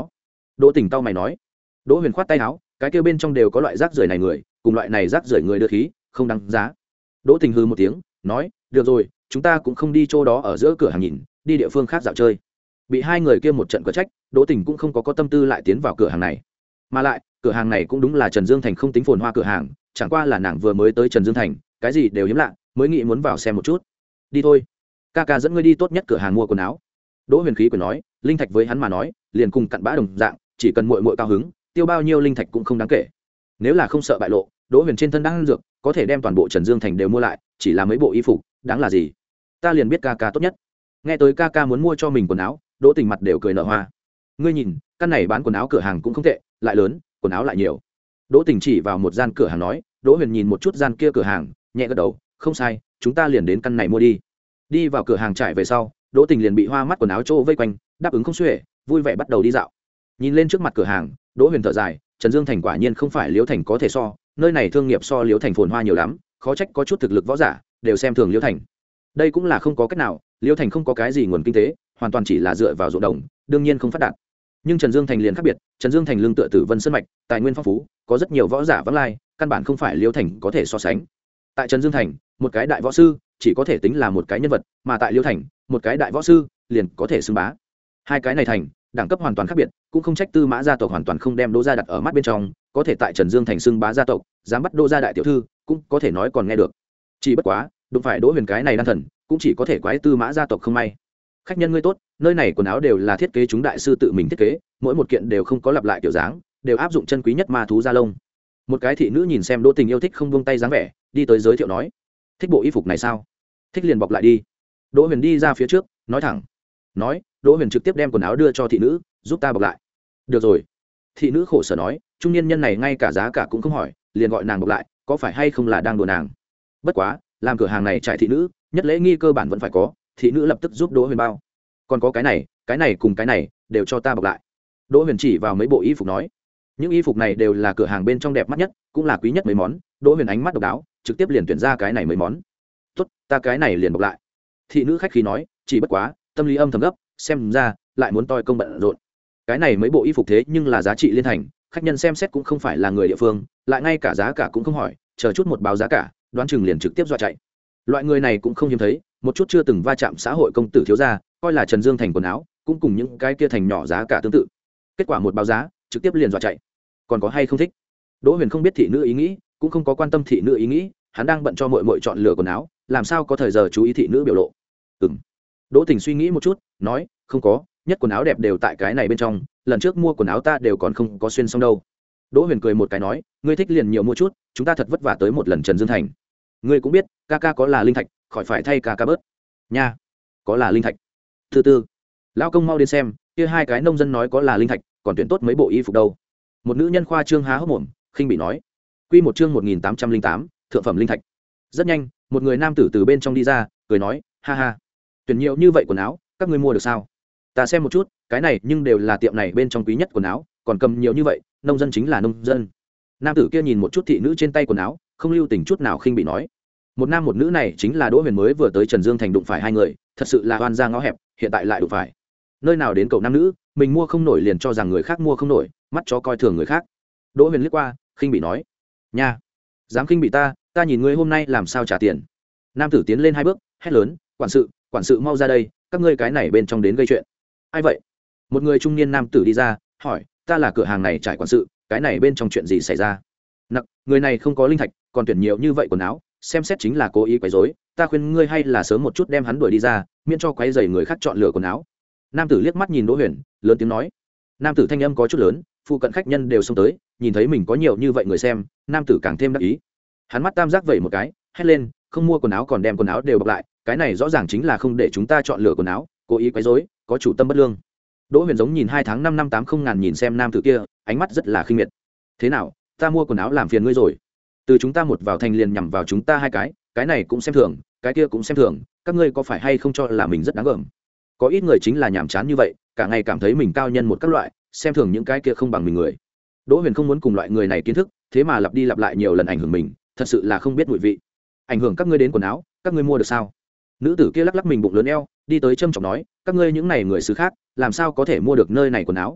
Đỗ Tình tao mày nói. Đỗ Huyền khoát tay áo, cái kia bên trong đều có loại rác rưởi này người, cùng loại này rác rưởi người đưa khí, không đáng giá. Đỗ Tình hừ một tiếng, nói, được rồi, chúng ta cũng không đi chỗ đó ở giữa cửa hàng nhìn, đi địa phương khác dạo chơi. Bị hai người kia một trận cở trách, Đỗ Tình cũng không có có tâm tư lại tiến vào cửa hàng này. Mà lại, cửa hàng này cũng đúng là Trần Dương Thành không tính phồn hoa cửa hàng, chẳng qua là nàng vừa mới tới Trần Dương Thành, cái gì đều hiếm lạ, mới nghĩ muốn vào xem một chút. Đi thôi, ca ca dẫn ngươi đi tốt nhất cửa hàng mua quần áo. Đỗ Huyền khí cười nói, linh thạch với hắn mà nói, liền cùng cặn bã đồng dạng, chỉ cần muội muội cao hứng, tiêu bao nhiêu linh thạch cũng không đáng kể. Nếu là không sợ bại lộ, Đỗ Huyền trên thân đang ăn dược, có thể đem toàn bộ Trần Dương Thành đều mua lại, chỉ là mấy bộ y phục, đáng là gì? Ta liền biết ca ca tốt nhất. Nghe tới ca ca muốn mua cho mình quần áo, Đỗ Tình mặt đều cười nở hoa. Ngươi nhìn, căn này bán quần áo cửa hàng cũng không tệ, lại lớn, quần áo lại nhiều. Đỗ Tình chỉ vào một gian cửa hàng nói, Đỗ Huyền nhìn một chút gian kia cửa hàng, nhẹ gật đầu, không sai, chúng ta liền đến căn này mua đi. Đi vào cửa hàng trải về sau, Đỗ Tình liền bị hoa mắt quần áo chỗ vây quanh, đáp ứng không xuể, vui vẻ bắt đầu đi dạo. Nhìn lên trước mặt cửa hàng, Đỗ Huyền thở dài, Trần Dương Thành quả nhiên không phải Liễu Thành có thể so, nơi này thương nghiệp so Liễu Thành phồn hoa nhiều lắm, khó trách có chút thực lực võ giả đều xem thường Liễu Thành. Đây cũng là không có cách nào, Liễu Thành không có cái gì nguồn kinh tế, hoàn toàn chỉ là dựa vào ruộng đồng, đương nhiên không phát đạt. Nhưng Trần Dương Thành liền khác biệt, Trần Dương Thành lương tựa Tử Vân Sơn mạch, tài nguyên phong phú, có rất nhiều võ giả vắng lai, căn bản không phải Liễu Thành có thể so sánh. Tại Trần Dương Thành, một cái đại võ sư chỉ có thể tính là một cái nhân vật, mà tại Liễu Thành, một cái đại võ sư liền có thể xưng bá. Hai cái này thành, đẳng cấp hoàn toàn khác biệt, cũng không trách Tư Mã gia tộc hoàn toàn không đem Đỗ gia đặt ở mắt bên trong, có thể tại Trần Dương Thành xưng bá gia tộc, dám bắt Đỗ gia đại tiểu thư, cũng có thể nói còn nghe được. Chỉ bất quá, đụng phải Đỗ Huyền cái này đan thần, cũng chỉ có thể quái Tư Mã gia tộc không may. Khách nhân ngươi tốt, nơi này quần áo đều là thiết kế chúng đại sư tự mình thiết kế, mỗi một kiện đều không có lặp lại kiểu dáng, đều áp dụng chân quý nhất ma thú da lông. Một cái thị nữ nhìn xem Đỗ Tình yêu thích không buông tay dáng vẻ, đi tới giới thiệu nói, thích bộ y phục này sao? Thích liền bọc lại đi. Đỗ Huyền đi ra phía trước, nói thẳng. Nói, Đỗ Huyền trực tiếp đem quần áo đưa cho thị nữ, giúp ta bọc lại. Được rồi. Thị nữ khổ sở nói, trung niên nhân này ngay cả giá cả cũng không hỏi, liền gọi nàng bọc lại, có phải hay không là đang đùa nàng? Bất quá, làm cửa hàng này trải thị nữ, nhất lễ nghi cơ bản vẫn phải có, thị nữ lập tức giúp Đỗ Huyền bao. Còn có cái này, cái này cùng cái này, đều cho ta bọc lại. Đỗ Huyền chỉ vào mấy bộ y phục nói, những y phục này đều là cửa hàng bên trong đẹp mắt nhất, cũng là quý nhất mấy món. Đỗ Huyền ánh mắt độc đáo, trực tiếp liền tuyển ra cái này mấy món. Tốt, ta cái này liền bọc lại. Thị nữ khách khí nói, chỉ bất quá, tâm lý âm thầm gấp, xem ra lại muốn toi công bận rộn. Cái này mấy bộ y phục thế nhưng là giá trị liên thành, khách nhân xem xét cũng không phải là người địa phương, lại ngay cả giá cả cũng không hỏi, chờ chút một báo giá cả, đoán chừng liền trực tiếp dọa chạy. Loại người này cũng không hiếm thấy, một chút chưa từng va chạm xã hội công tử thiếu gia, coi là Trần Dương Thành quần áo, cũng cùng những cái kia thành nhỏ giá cả tương tự. Kết quả một báo giá, trực tiếp liền dọa chạy. Còn có hay không thích? Đỗ Huyền không biết thị nữ ý nghĩ, cũng không có quan tâm thị nữ ý nghĩ, hắn đang bận cho muội muội chọn lựa quần áo, làm sao có thời giờ chú ý thị nữ biểu lộ. Ừm. Đỗ Tình suy nghĩ một chút, nói, không có, nhất quần áo đẹp đều tại cái này bên trong, lần trước mua quần áo ta đều còn không có xuyên xong đâu. Đỗ Huyền cười một cái nói, ngươi thích liền nhiều mua chút, chúng ta thật vất vả tới một lần Trần Dương Thành. Ngươi cũng biết, ca ca có là linh thạch, khỏi phải thay ca ca bớt. Nha, có là linh thạch. Thứ tư, lão công mau đến xem, kia hai cái nông dân nói có là linh thạch, còn tuyển tốt mấy bộ y phục đâu. Một nữ nhân khoa trương há hốc mồm, khinh bị nói. Quy một chương một nghìn tám trăm linh tám, thượng phẩm linh thạch. Rất nhanh, một người nam tử từ bên trong đi ra, cười nói, ha ha, tuyển nhiều như vậy quần áo, các ngươi mua được sao? Ta xem một chút, cái này nhưng đều là tiệm này bên trong quý nhất quần áo, còn cầm nhiều như vậy, nông dân chính là nông dân. Nam tử kia nhìn một chút thị nữ trên tay quần áo, không lưu tình chút nào khinh bị nói, một nam một nữ này chính là Đỗ Huyền mới vừa tới Trần Dương Thành đụng phải hai người, thật sự là oan ra ngõ hẹp, hiện tại lại đụng phải. Nơi nào đến cậu nam nữ, mình mua không nổi liền cho rằng người khác mua không nổi, mắt chó coi thường người khác. Đỗ Huyền liếc qua, khinh bị nói, nha, dám khinh bị ta, ta nhìn ngươi hôm nay làm sao trả tiền. Nam tử tiến lên hai bước, hét lớn, quản sự, quản sự mau ra đây, các ngươi cái này bên trong đến gây chuyện. Ai vậy? Một người trung niên nam tử đi ra, hỏi, ta là cửa hàng này trải quản sự, cái này bên trong chuyện gì xảy ra? Nặc, người này không có linh thạch, còn tuyển nhiều như vậy quần áo, xem xét chính là cố ý quấy rối, ta khuyên ngươi hay là sớm một chút đem hắn đuổi đi ra, miễn cho quấy rầy người khác chọn lựa quần áo. Nam tử liếc mắt nhìn Đỗ Huyền, lớn tiếng nói. Nam tử thanh âm có chút lớn, phụ cận khách nhân đều xông tới, nhìn thấy mình có nhiều như vậy người xem, nam tử càng thêm đắc ý. Hắn mắt tam giác vẩy một cái, hét lên, không mua quần áo còn đem quần áo đều bọc lại, cái này rõ ràng chính là không để chúng ta chọn lựa quần áo, cố ý quấy rối, có chủ tâm bất lương. Đỗ Huyền giống nhìn hai tháng năm năm tám không ngàn nhìn xem nam tử kia, ánh mắt rất là khinh miệt. Thế nào, ta mua quần áo làm phiền ngươi rồi? Từ chúng ta một vào thành liền nhằm vào chúng ta hai cái, cái này cũng xem thường, cái kia cũng xem thường, các ngươi có phải hay không cho là mình rất đáng gờm? Có ít người chính là nhàm chán như vậy, cả ngày cảm thấy mình cao nhân một các loại, xem thường những cái kia không bằng mình người. Đỗ Huyền không muốn cùng loại người này kiến thức, thế mà lặp đi lặp lại nhiều lần ảnh hưởng mình, thật sự là không biết mùi vị. Ảnh hưởng các ngươi đến quần áo, các ngươi mua được sao? Nữ tử kia lắc lắc mình bụng lớn eo, đi tới trâm trọng nói, các ngươi những này người xứ khác, làm sao có thể mua được nơi này quần áo?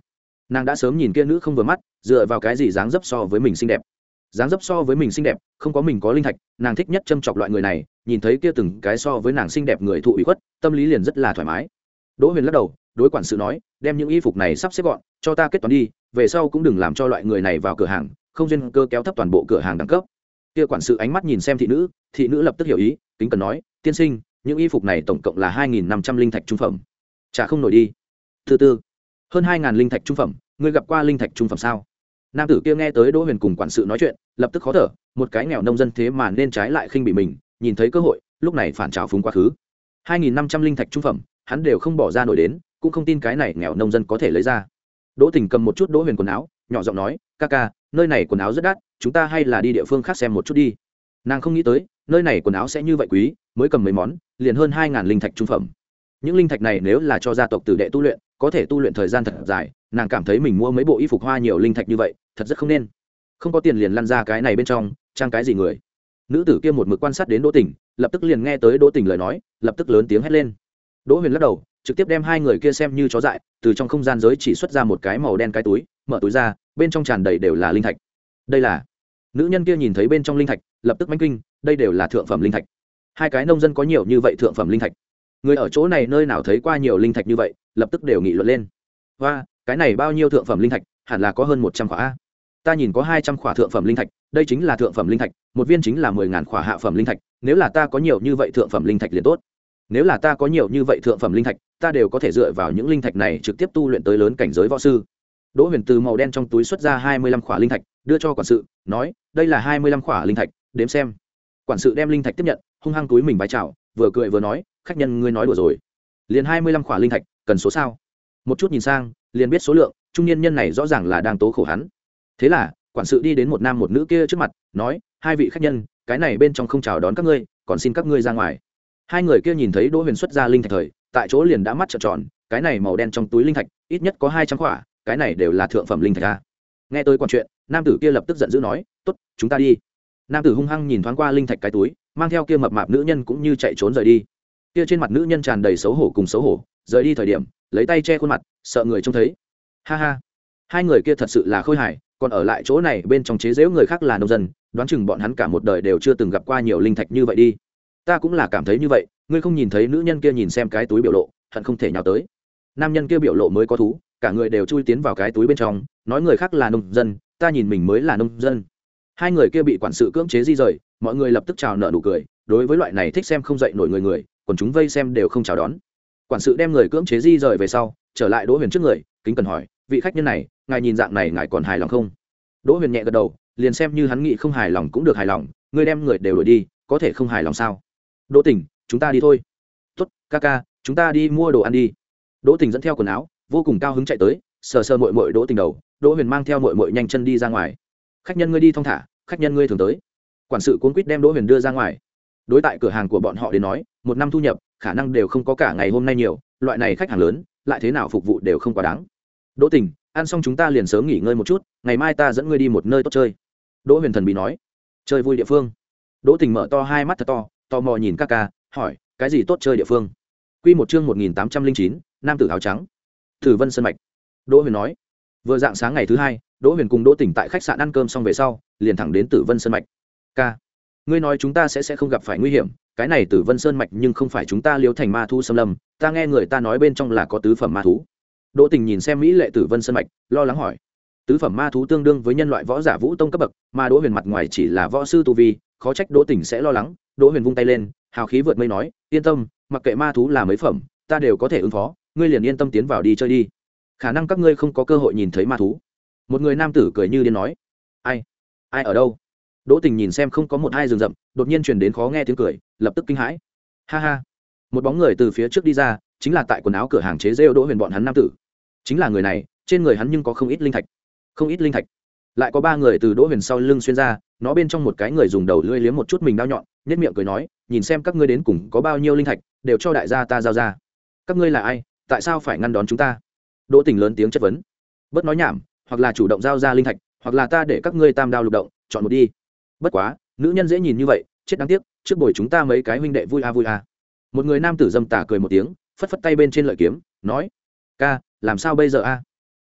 nàng đã sớm nhìn kia nữ không vừa mắt, dựa vào cái gì dáng dấp so với mình xinh đẹp, dáng dấp so với mình xinh đẹp, không có mình có linh thạch, nàng thích nhất châm chọc loại người này. Nhìn thấy kia từng cái so với nàng xinh đẹp người thụ ủy khuất, tâm lý liền rất là thoải mái. Đỗ Huyền lắc đầu, đối quản sự nói, đem những y phục này sắp xếp gọn, cho ta kết toán đi, về sau cũng đừng làm cho loại người này vào cửa hàng, không duyên cơ kéo thấp toàn bộ cửa hàng đẳng cấp. Kia quản sự ánh mắt nhìn xem thị nữ, thị nữ lập tức hiểu ý, kính cần nói, tiên sinh, những y phục này tổng cộng là hai nghìn năm trăm linh thạch trung phẩm, trả không nổi đi. Thứ tư, hơn hai ngàn linh thạch trung phẩm, ngươi gặp qua linh thạch trung phẩm sao? Nam tử kia nghe tới Đỗ Huyền cùng quản sự nói chuyện, lập tức khó thở, một cái nghèo nông dân thế mà nên trái lại khinh bị mình, nhìn thấy cơ hội, lúc này phản trào phúng quá khứ. hai nghìn năm trăm linh thạch trung phẩm, hắn đều không bỏ ra nổi đến, cũng không tin cái này nghèo nông dân có thể lấy ra. Đỗ Tình cầm một chút Đỗ Huyền quần áo, nhỏ giọng nói, ca ca, nơi này quần áo rất đắt, chúng ta hay là đi địa phương khác xem một chút đi. Nàng không nghĩ tới nơi này quần áo sẽ như vậy quý, mới cầm mấy món liền hơn hai ngàn linh thạch trung phẩm. Những linh thạch này nếu là cho gia tộc tử đệ tu luyện, có thể tu luyện thời gian thật dài. Nàng cảm thấy mình mua mấy bộ y phục hoa nhiều linh thạch như vậy thật rất không nên. Không có tiền liền lăn ra cái này bên trong trang cái gì người. Nữ tử kia một mực quan sát đến Đỗ Tình, lập tức liền nghe tới Đỗ Tình lời nói, lập tức lớn tiếng hét lên. Đỗ Huyền lắc đầu, trực tiếp đem hai người kia xem như chó dại, từ trong không gian giới chỉ xuất ra một cái màu đen cái túi, mở túi ra, bên trong tràn đầy đều là linh thạch. Đây là Nữ nhân kia nhìn thấy bên trong linh thạch, lập tức manh kinh, đây đều là thượng phẩm linh thạch. Hai cái nông dân có nhiều như vậy thượng phẩm linh thạch, người ở chỗ này nơi nào thấy qua nhiều linh thạch như vậy, lập tức đều nghị luận lên. Hoa, cái này bao nhiêu thượng phẩm linh thạch, hẳn là có hơn một trăm khỏa a. Ta nhìn có hai trăm khỏa thượng phẩm linh thạch, đây chính là thượng phẩm linh thạch, một viên chính là mười ngàn khỏa hạ phẩm linh thạch, nếu là ta có nhiều như vậy thượng phẩm linh thạch liền tốt. Nếu là ta có nhiều như vậy thượng phẩm linh thạch, ta đều có thể dựa vào những linh thạch này trực tiếp tu luyện tới lớn cảnh giới võ sư. Đỗ Huyền từ màu đen trong túi xuất ra hai mươi lăm khỏa linh thạch, đưa cho quản sự, nói, đây là hai mươi lăm khỏa linh thạch, đếm xem. Quản sự đem linh thạch tiếp nhận, hung hăng túi mình vái chào, vừa cười vừa nói, khách nhân ngươi nói đùa rồi. Liền hai mươi lăm khỏa linh thạch, cần số sao? Một chút nhìn sang, liền biết số lượng, trung niên nhân này rõ ràng là đang tố khổ hắn. Thế là, quản sự đi đến một nam một nữ kia trước mặt, nói, hai vị khách nhân, cái này bên trong không chào đón các ngươi, còn xin các ngươi ra ngoài. Hai người kia nhìn thấy Đỗ Huyền xuất ra linh thạch thời, tại chỗ liền đã mắt trợn tròn, cái này màu đen trong túi linh thạch, ít nhất có hai trăm khỏa, cái này đều là thượng phẩm linh thạch a. Nghe tôi quản chuyện, nam tử kia lập tức giận dữ nói, tốt, chúng ta đi. Nam tử hung hăng nhìn thoáng qua linh thạch cái túi, mang theo kia mập mạp nữ nhân cũng như chạy trốn rời đi. Kia trên mặt nữ nhân tràn đầy xấu hổ cùng xấu hổ, rời đi thời điểm, lấy tay che khuôn mặt, sợ người trông thấy. Ha ha, hai người kia thật sự là khôi hài, còn ở lại chỗ này bên trong chế giễu người khác là nông dân, đoán chừng bọn hắn cả một đời đều chưa từng gặp qua nhiều linh thạch như vậy đi. Ta cũng là cảm thấy như vậy, ngươi không nhìn thấy nữ nhân kia nhìn xem cái túi biểu lộ, hận không thể nhào tới. Nam nhân kia biểu lộ mới có thú, cả người đều chui tiến vào cái túi bên trong, nói người khác là nông dân, ta nhìn mình mới là nông dân. Hai người kia bị quản sự cưỡng chế di rời, mọi người lập tức chào nở nụ cười, đối với loại này thích xem không dậy nổi người người, còn chúng vây xem đều không chào đón. Quản sự đem người cưỡng chế di rời về sau, trở lại Đỗ Huyền trước người, kính cần hỏi, vị khách nhân này, ngài nhìn dạng này ngài còn hài lòng không? Đỗ Huyền nhẹ gật đầu, liền xem như hắn nghĩ không hài lòng cũng được hài lòng, ngươi đem người đều đuổi đi, có thể không hài lòng sao? Đỗ Tình, chúng ta đi thôi. Tốt, ca ca, chúng ta đi mua đồ ăn đi. Đỗ Tình dẫn theo quần áo, vô cùng cao hứng chạy tới, sờ sờ muội muội Đỗ Tình đầu, Đỗ Huyền mang theo muội muội nhanh chân đi ra ngoài. Khách nhân ngươi đi thong thả, khách nhân ngươi thường tới. Quản sự cuống quýt đem Đỗ Huyền đưa ra ngoài. Đối tại cửa hàng của bọn họ đến nói, một năm thu nhập khả năng đều không có cả ngày hôm nay nhiều, loại này khách hàng lớn, lại thế nào phục vụ đều không quá đáng. Đỗ Tình, ăn xong chúng ta liền sớm nghỉ ngơi một chút, ngày mai ta dẫn ngươi đi một nơi tốt chơi. Đỗ Huyền thần bí nói. Chơi vui địa phương. Đỗ Tình mở to hai mắt thật to, tò mò nhìn ca ca, hỏi, cái gì tốt chơi địa phương? Quy một chương một nghìn tám trăm linh chín, nam tử áo trắng. Tử Vân Sơn mạch. Đỗ Huyền nói. Vừa dạng sáng ngày thứ hai, Đỗ Huyền cùng Đỗ Tỉnh tại khách sạn ăn cơm xong về sau, liền thẳng đến Tử Vân Sơn mạch. Ca, ngươi nói chúng ta sẽ sẽ không gặp phải nguy hiểm, cái này Tử Vân Sơn mạch nhưng không phải chúng ta liếu thành ma thú xâm lâm, ta nghe người ta nói bên trong là có tứ phẩm ma thú. Đỗ Tình nhìn xem mỹ lệ Tử Vân Sơn mạch, lo lắng hỏi. Tứ phẩm ma thú tương đương với nhân loại võ giả vũ tông cấp bậc, mà Đỗ Huyền mặt ngoài chỉ là võ sư tu vi, khó trách Đỗ Tình sẽ lo lắng. Đỗ Huyền vung tay lên, hào khí vượt mây nói, yên tâm, mặc kệ ma thú là mấy phẩm, ta đều có thể ứng phó, ngươi liền yên tâm tiến vào đi chơi đi. Khả năng các ngươi không có cơ hội nhìn thấy ma thú. Một người nam tử cười như điên nói. Ai? Ai ở đâu? Đỗ Tình nhìn xem không có một hai rừng rậm, đột nhiên truyền đến khó nghe tiếng cười, lập tức kinh hãi. Ha ha! Một bóng người từ phía trước đi ra, chính là tại quần áo cửa hàng chế rêu Đỗ Huyền bọn hắn nam tử. Chính là người này, trên người hắn nhưng có không ít linh thạch. Không ít linh thạch. Lại có ba người từ Đỗ Huyền sau lưng xuyên ra, nó bên trong một cái người dùng đầu lưỡi liếm một chút mình đau nhọn, nhếch miệng cười nói, nhìn xem các ngươi đến cùng có bao nhiêu linh thạch, đều cho đại gia ta giao ra. Các ngươi là ai, tại sao phải ngăn đón chúng ta? Đỗ Tình lớn tiếng chất vấn. Bớt nói nhảm, hoặc là chủ động giao ra linh thạch, hoặc là ta để các ngươi tam đao lục động, chọn một đi. Bất quá, nữ nhân dễ nhìn như vậy, chết đáng tiếc, trước buổi chúng ta mấy cái huynh đệ vui a vui a. Một người nam tử dâm tà cười một tiếng, phất phất tay bên trên lợi kiếm, nói, ca, làm sao bây giờ a?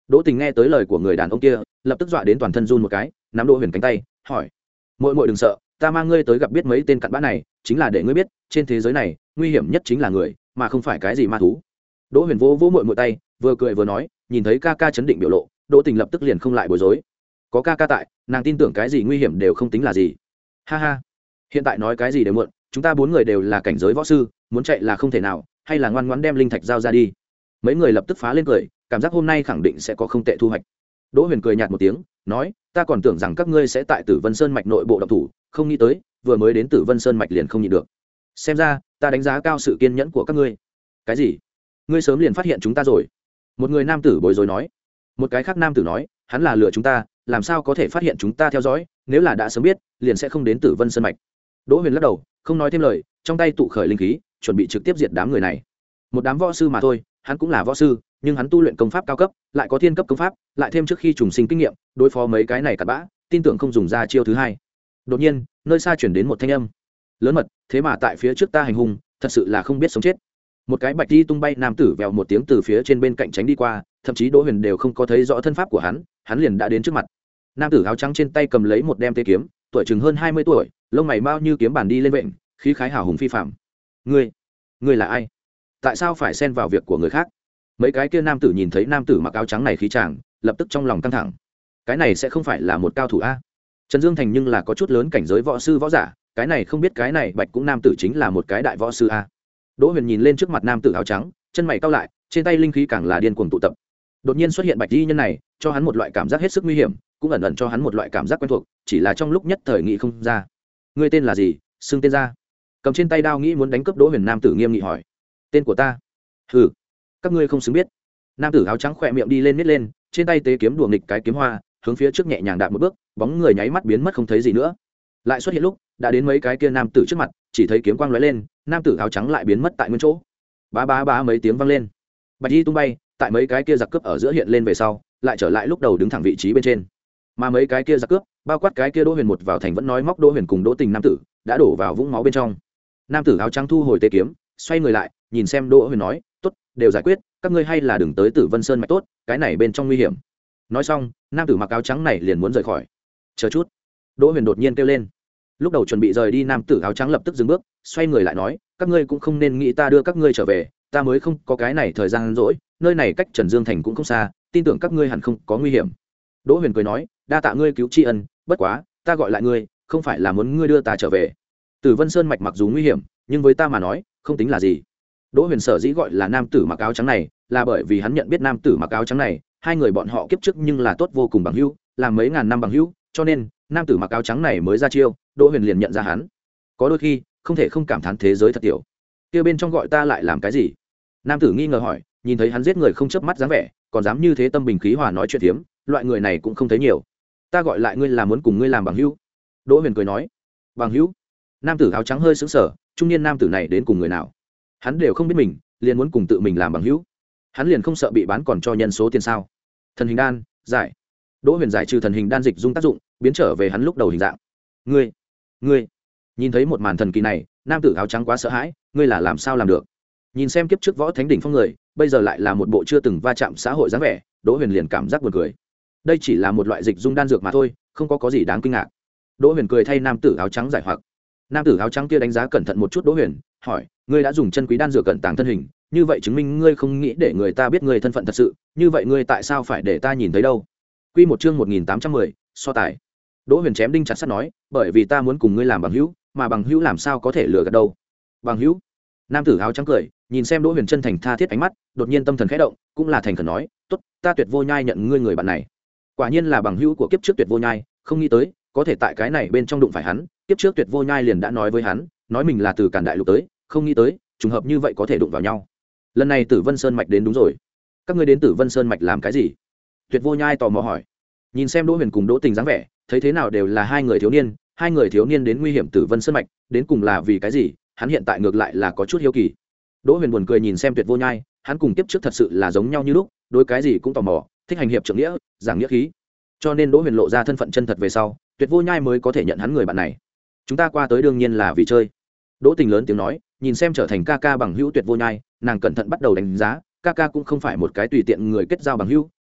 Đỗ Tình nghe tới lời của người đàn ông kia, lập tức dọa đến toàn thân run một cái, nắm Đỗ Huyền cánh tay, hỏi: "Muội muội đừng sợ, ta mang ngươi tới gặp biết mấy tên cặn bã này, chính là để ngươi biết, trên thế giới này, nguy hiểm nhất chính là người, mà không phải cái gì ma thú." Đỗ Huyền vỗ vỗ muội muội tay, vừa cười vừa nói, nhìn thấy ca ca chấn định biểu lộ, Đỗ Tình lập tức liền không lại bối rối. Có ca ca tại, nàng tin tưởng cái gì nguy hiểm đều không tính là gì. Ha ha, hiện tại nói cái gì đều muộn, chúng ta bốn người đều là cảnh giới võ sư, muốn chạy là không thể nào, hay là ngoan ngoãn đem linh thạch giao ra đi. Mấy người lập tức phá lên cười, cảm giác hôm nay khẳng định sẽ có không tệ thu hoạch. Đỗ Huyền cười nhạt một tiếng, nói: "Ta còn tưởng rằng các ngươi sẽ tại Tử Vân Sơn mạch nội bộ động thủ, không nghĩ tới, vừa mới đến Tử Vân Sơn mạch liền không nhịn được. Xem ra, ta đánh giá cao sự kiên nhẫn của các ngươi." "Cái gì? Ngươi sớm liền phát hiện chúng ta rồi?" Một người nam tử bối rối nói. Một cái khác nam tử nói: "Hắn là lừa chúng ta, làm sao có thể phát hiện chúng ta theo dõi, nếu là đã sớm biết, liền sẽ không đến Tử Vân Sơn mạch." Đỗ Huyền lắc đầu, không nói thêm lời, trong tay tụ khởi linh khí, chuẩn bị trực tiếp diệt đám người này. Một đám võ sư mà thôi, hắn cũng là võ sư, nhưng hắn tu luyện công pháp cao cấp, lại có thiên cấp công pháp, lại thêm trước khi trùng sinh kinh nghiệm, đối phó mấy cái này cặn bã, tin tưởng không dùng ra chiêu thứ hai. Đột nhiên, nơi xa chuyển đến một thanh âm lớn mật, thế mà tại phía trước ta hành hung, thật sự là không biết sống chết. Một cái bạch đi tung bay nam tử vèo một tiếng từ phía trên bên cạnh tránh đi qua, thậm chí Đỗ Huyền đều không có thấy rõ thân pháp của hắn, hắn liền đã đến trước mặt. Nam tử áo trắng trên tay cầm lấy một đem tế kiếm, tuổi chừng hơn hai mươi tuổi, lông mày mau như kiếm bàn đi lên vện, khí khái hào hùng phi phàm. "Ngươi, ngươi là ai? Tại sao phải xen vào việc của người khác?" Mấy cái kia nam tử nhìn thấy nam tử mặc áo trắng này khí chàng, lập tức trong lòng căng thẳng. Cái này sẽ không phải là một cao thủ a? Trần Dương Thành nhưng là có chút lớn cảnh giới võ sư võ giả, cái này không biết cái này bạch cũng nam tử chính là một cái đại võ sư a. Đỗ Huyền nhìn lên trước mặt nam tử áo trắng, chân mày cau lại, trên tay linh khí càng là điên cuồng tụ tập. Đột nhiên xuất hiện bạch y nhân này, cho hắn một loại cảm giác hết sức nguy hiểm, cũng ẩn ẩn cho hắn một loại cảm giác quen thuộc, chỉ là trong lúc nhất thời nghĩ không ra. "Ngươi tên là gì? Xưng tên ra." Cầm trên tay đao nghĩ muốn đánh cướp Đỗ Huyền nam tử nghiêm nghị hỏi. "Tên của ta?" "Hừ, các ngươi không xứng biết." Nam tử áo trắng khỏe miệng đi lên nít lên, trên tay tế kiếm đùa nghịch cái kiếm hoa, hướng phía trước nhẹ nhàng đạp một bước, bóng người nháy mắt biến mất không thấy gì nữa. Lại xuất hiện lúc, đã đến mấy cái kia nam tử trước mặt, chỉ thấy kiếm quang lóe lên, nam tử áo trắng lại biến mất tại nguyên chỗ. Bá bá bá mấy tiếng vang lên, bạch y tung bay, tại mấy cái kia giặc cướp ở giữa hiện lên về sau, lại trở lại lúc đầu đứng thẳng vị trí bên trên. Mà mấy cái kia giặc cướp, bao quát cái kia Đỗ Huyền một vào thành vẫn nói móc Đỗ Huyền cùng Đỗ Tình nam tử, đã đổ vào vũng máu bên trong. Nam tử áo trắng thu hồi tế kiếm, xoay người lại, nhìn xem Đỗ Huyền nói: "Tốt, đều giải quyết, các ngươi hay là đừng tới Tử Vân Sơn mạch tốt, cái này bên trong nguy hiểm." Nói xong, nam tử mặc áo trắng này liền muốn rời khỏi. "Chờ chút." Đỗ Huyền đột nhiên kêu lên. Lúc đầu chuẩn bị rời đi nam tử áo trắng lập tức dừng bước, xoay người lại nói: "Các ngươi cũng không nên nghĩ ta đưa các ngươi trở về, ta mới không có cái này thời gian rỗi, nơi này cách Trần Dương thành cũng không xa, tin tưởng các ngươi hẳn không có nguy hiểm." Đỗ Huyền cười nói: "Đa tạ ngươi cứu tri ân, bất quá, ta gọi lại ngươi, không phải là muốn ngươi đưa ta trở về. Tử Vân Sơn mạch mặc dù nguy hiểm, nhưng với ta mà nói, không tính là gì." Đỗ Huyền sở dĩ gọi là nam tử mặc áo trắng này, là bởi vì hắn nhận biết nam tử mặc áo trắng này, hai người bọn họ kiếp trước nhưng là tốt vô cùng bằng hữu, làm mấy ngàn năm bằng hữu, cho nên nam tử mặc áo trắng này mới ra chiêu, Đỗ Huyền liền nhận ra hắn. Có đôi khi, không thể không cảm thán thế giới thật tiểu. Kia bên trong gọi ta lại làm cái gì? Nam tử nghi ngờ hỏi, nhìn thấy hắn giết người không chớp mắt dáng vẻ, còn dám như thế tâm bình khí hòa nói chuyện thiếm, loại người này cũng không thấy nhiều. Ta gọi lại ngươi là muốn cùng ngươi làm bằng hữu. Đỗ Huyền cười nói. Bằng hữu? Nam tử áo trắng hơi sững sờ, trung niên nam tử này đến cùng người nào? Hắn đều không biết mình, liền muốn cùng tự mình làm bằng hữu. Hắn liền không sợ bị bán còn cho nhân số tiền sao? Thần hình đan, giải. Đỗ Huyền giải trừ thần hình đan dịch dung tác dụng, biến trở về hắn lúc đầu hình dạng. Ngươi, ngươi. Nhìn thấy một màn thần kỳ này, nam tử áo trắng quá sợ hãi, ngươi là làm sao làm được? Nhìn xem kiếp trước võ thánh đỉnh phong người, bây giờ lại là một bộ chưa từng va chạm xã hội dáng vẻ, Đỗ Huyền liền cảm giác buồn cười. Đây chỉ là một loại dịch dung đan dược mà thôi, không có có gì đáng kinh ngạc. Đỗ Huyền cười thay nam tử áo trắng giải hoặc. Nam tử áo trắng kia đánh giá cẩn thận một chút Đỗ Huyền, hỏi, ngươi đã dùng chân quý đan dược cẩn tàng thân hình, như vậy chứng minh ngươi không nghĩ để người ta biết ngươi thân phận thật sự, như vậy ngươi tại sao phải để ta nhìn thấy đâu? Quy một chương một nghìn tám trăm mười, so tài. Đỗ Huyền chém đinh chặt sắt nói, bởi vì ta muốn cùng ngươi làm bằng hữu, mà bằng hữu làm sao có thể lừa gạt đâu? Bằng hữu? Nam tử áo trắng cười, nhìn xem Đỗ Huyền chân thành tha thiết ánh mắt, đột nhiên tâm thần khẽ động, cũng là thành khẩn nói, tốt, ta Tuyệt Vô Nhai nhận ngươi người bạn này. Quả nhiên là bằng hữu của kiếp trước Tuyệt Vô Nhai, không nghĩ tới, có thể tại cái này bên trong đụng phải hắn, kiếp trước Tuyệt Vô Nhai liền đã nói với hắn, nói mình là từ Càn Đại Lục tới, không nghĩ tới, trùng hợp như vậy có thể đụng vào nhau. Lần này Tử Vân Sơn mạch đến đúng rồi. Các ngươi đến Tử Vân Sơn mạch làm cái gì? Tuyệt Vô Nhai tò mò hỏi. Nhìn xem Đỗ Huyền cùng Đỗ Tình dáng vẻ, thấy thế nào đều là hai người thiếu niên, hai người thiếu niên đến nguy hiểm Tử Vân Sơn mạch, đến cùng là vì cái gì? Hắn hiện tại ngược lại là có chút hiếu kỳ. Đỗ Huyền buồn cười nhìn xem Tuyệt Vô Nhai, hắn cùng tiếp trước thật sự là giống nhau như lúc, đối cái gì cũng tò mò, thích hành hiệp trượng nghĩa, giảng nghĩa khí. Cho nên Đỗ Huyền lộ ra thân phận chân thật về sau, Tuyệt Vô Nhai mới có thể nhận hắn người bạn này. Chúng ta qua tới đương nhiên là vì chơi. Đỗ Tình lớn tiếng nói, nhìn xem trở thành ca ca bằng hữu Tuyệt Vô Nhai, nàng cẩn thận bắt đầu đánh giá, ca ca cũng không phải một cái tùy tiện người kết giao bằng hữu,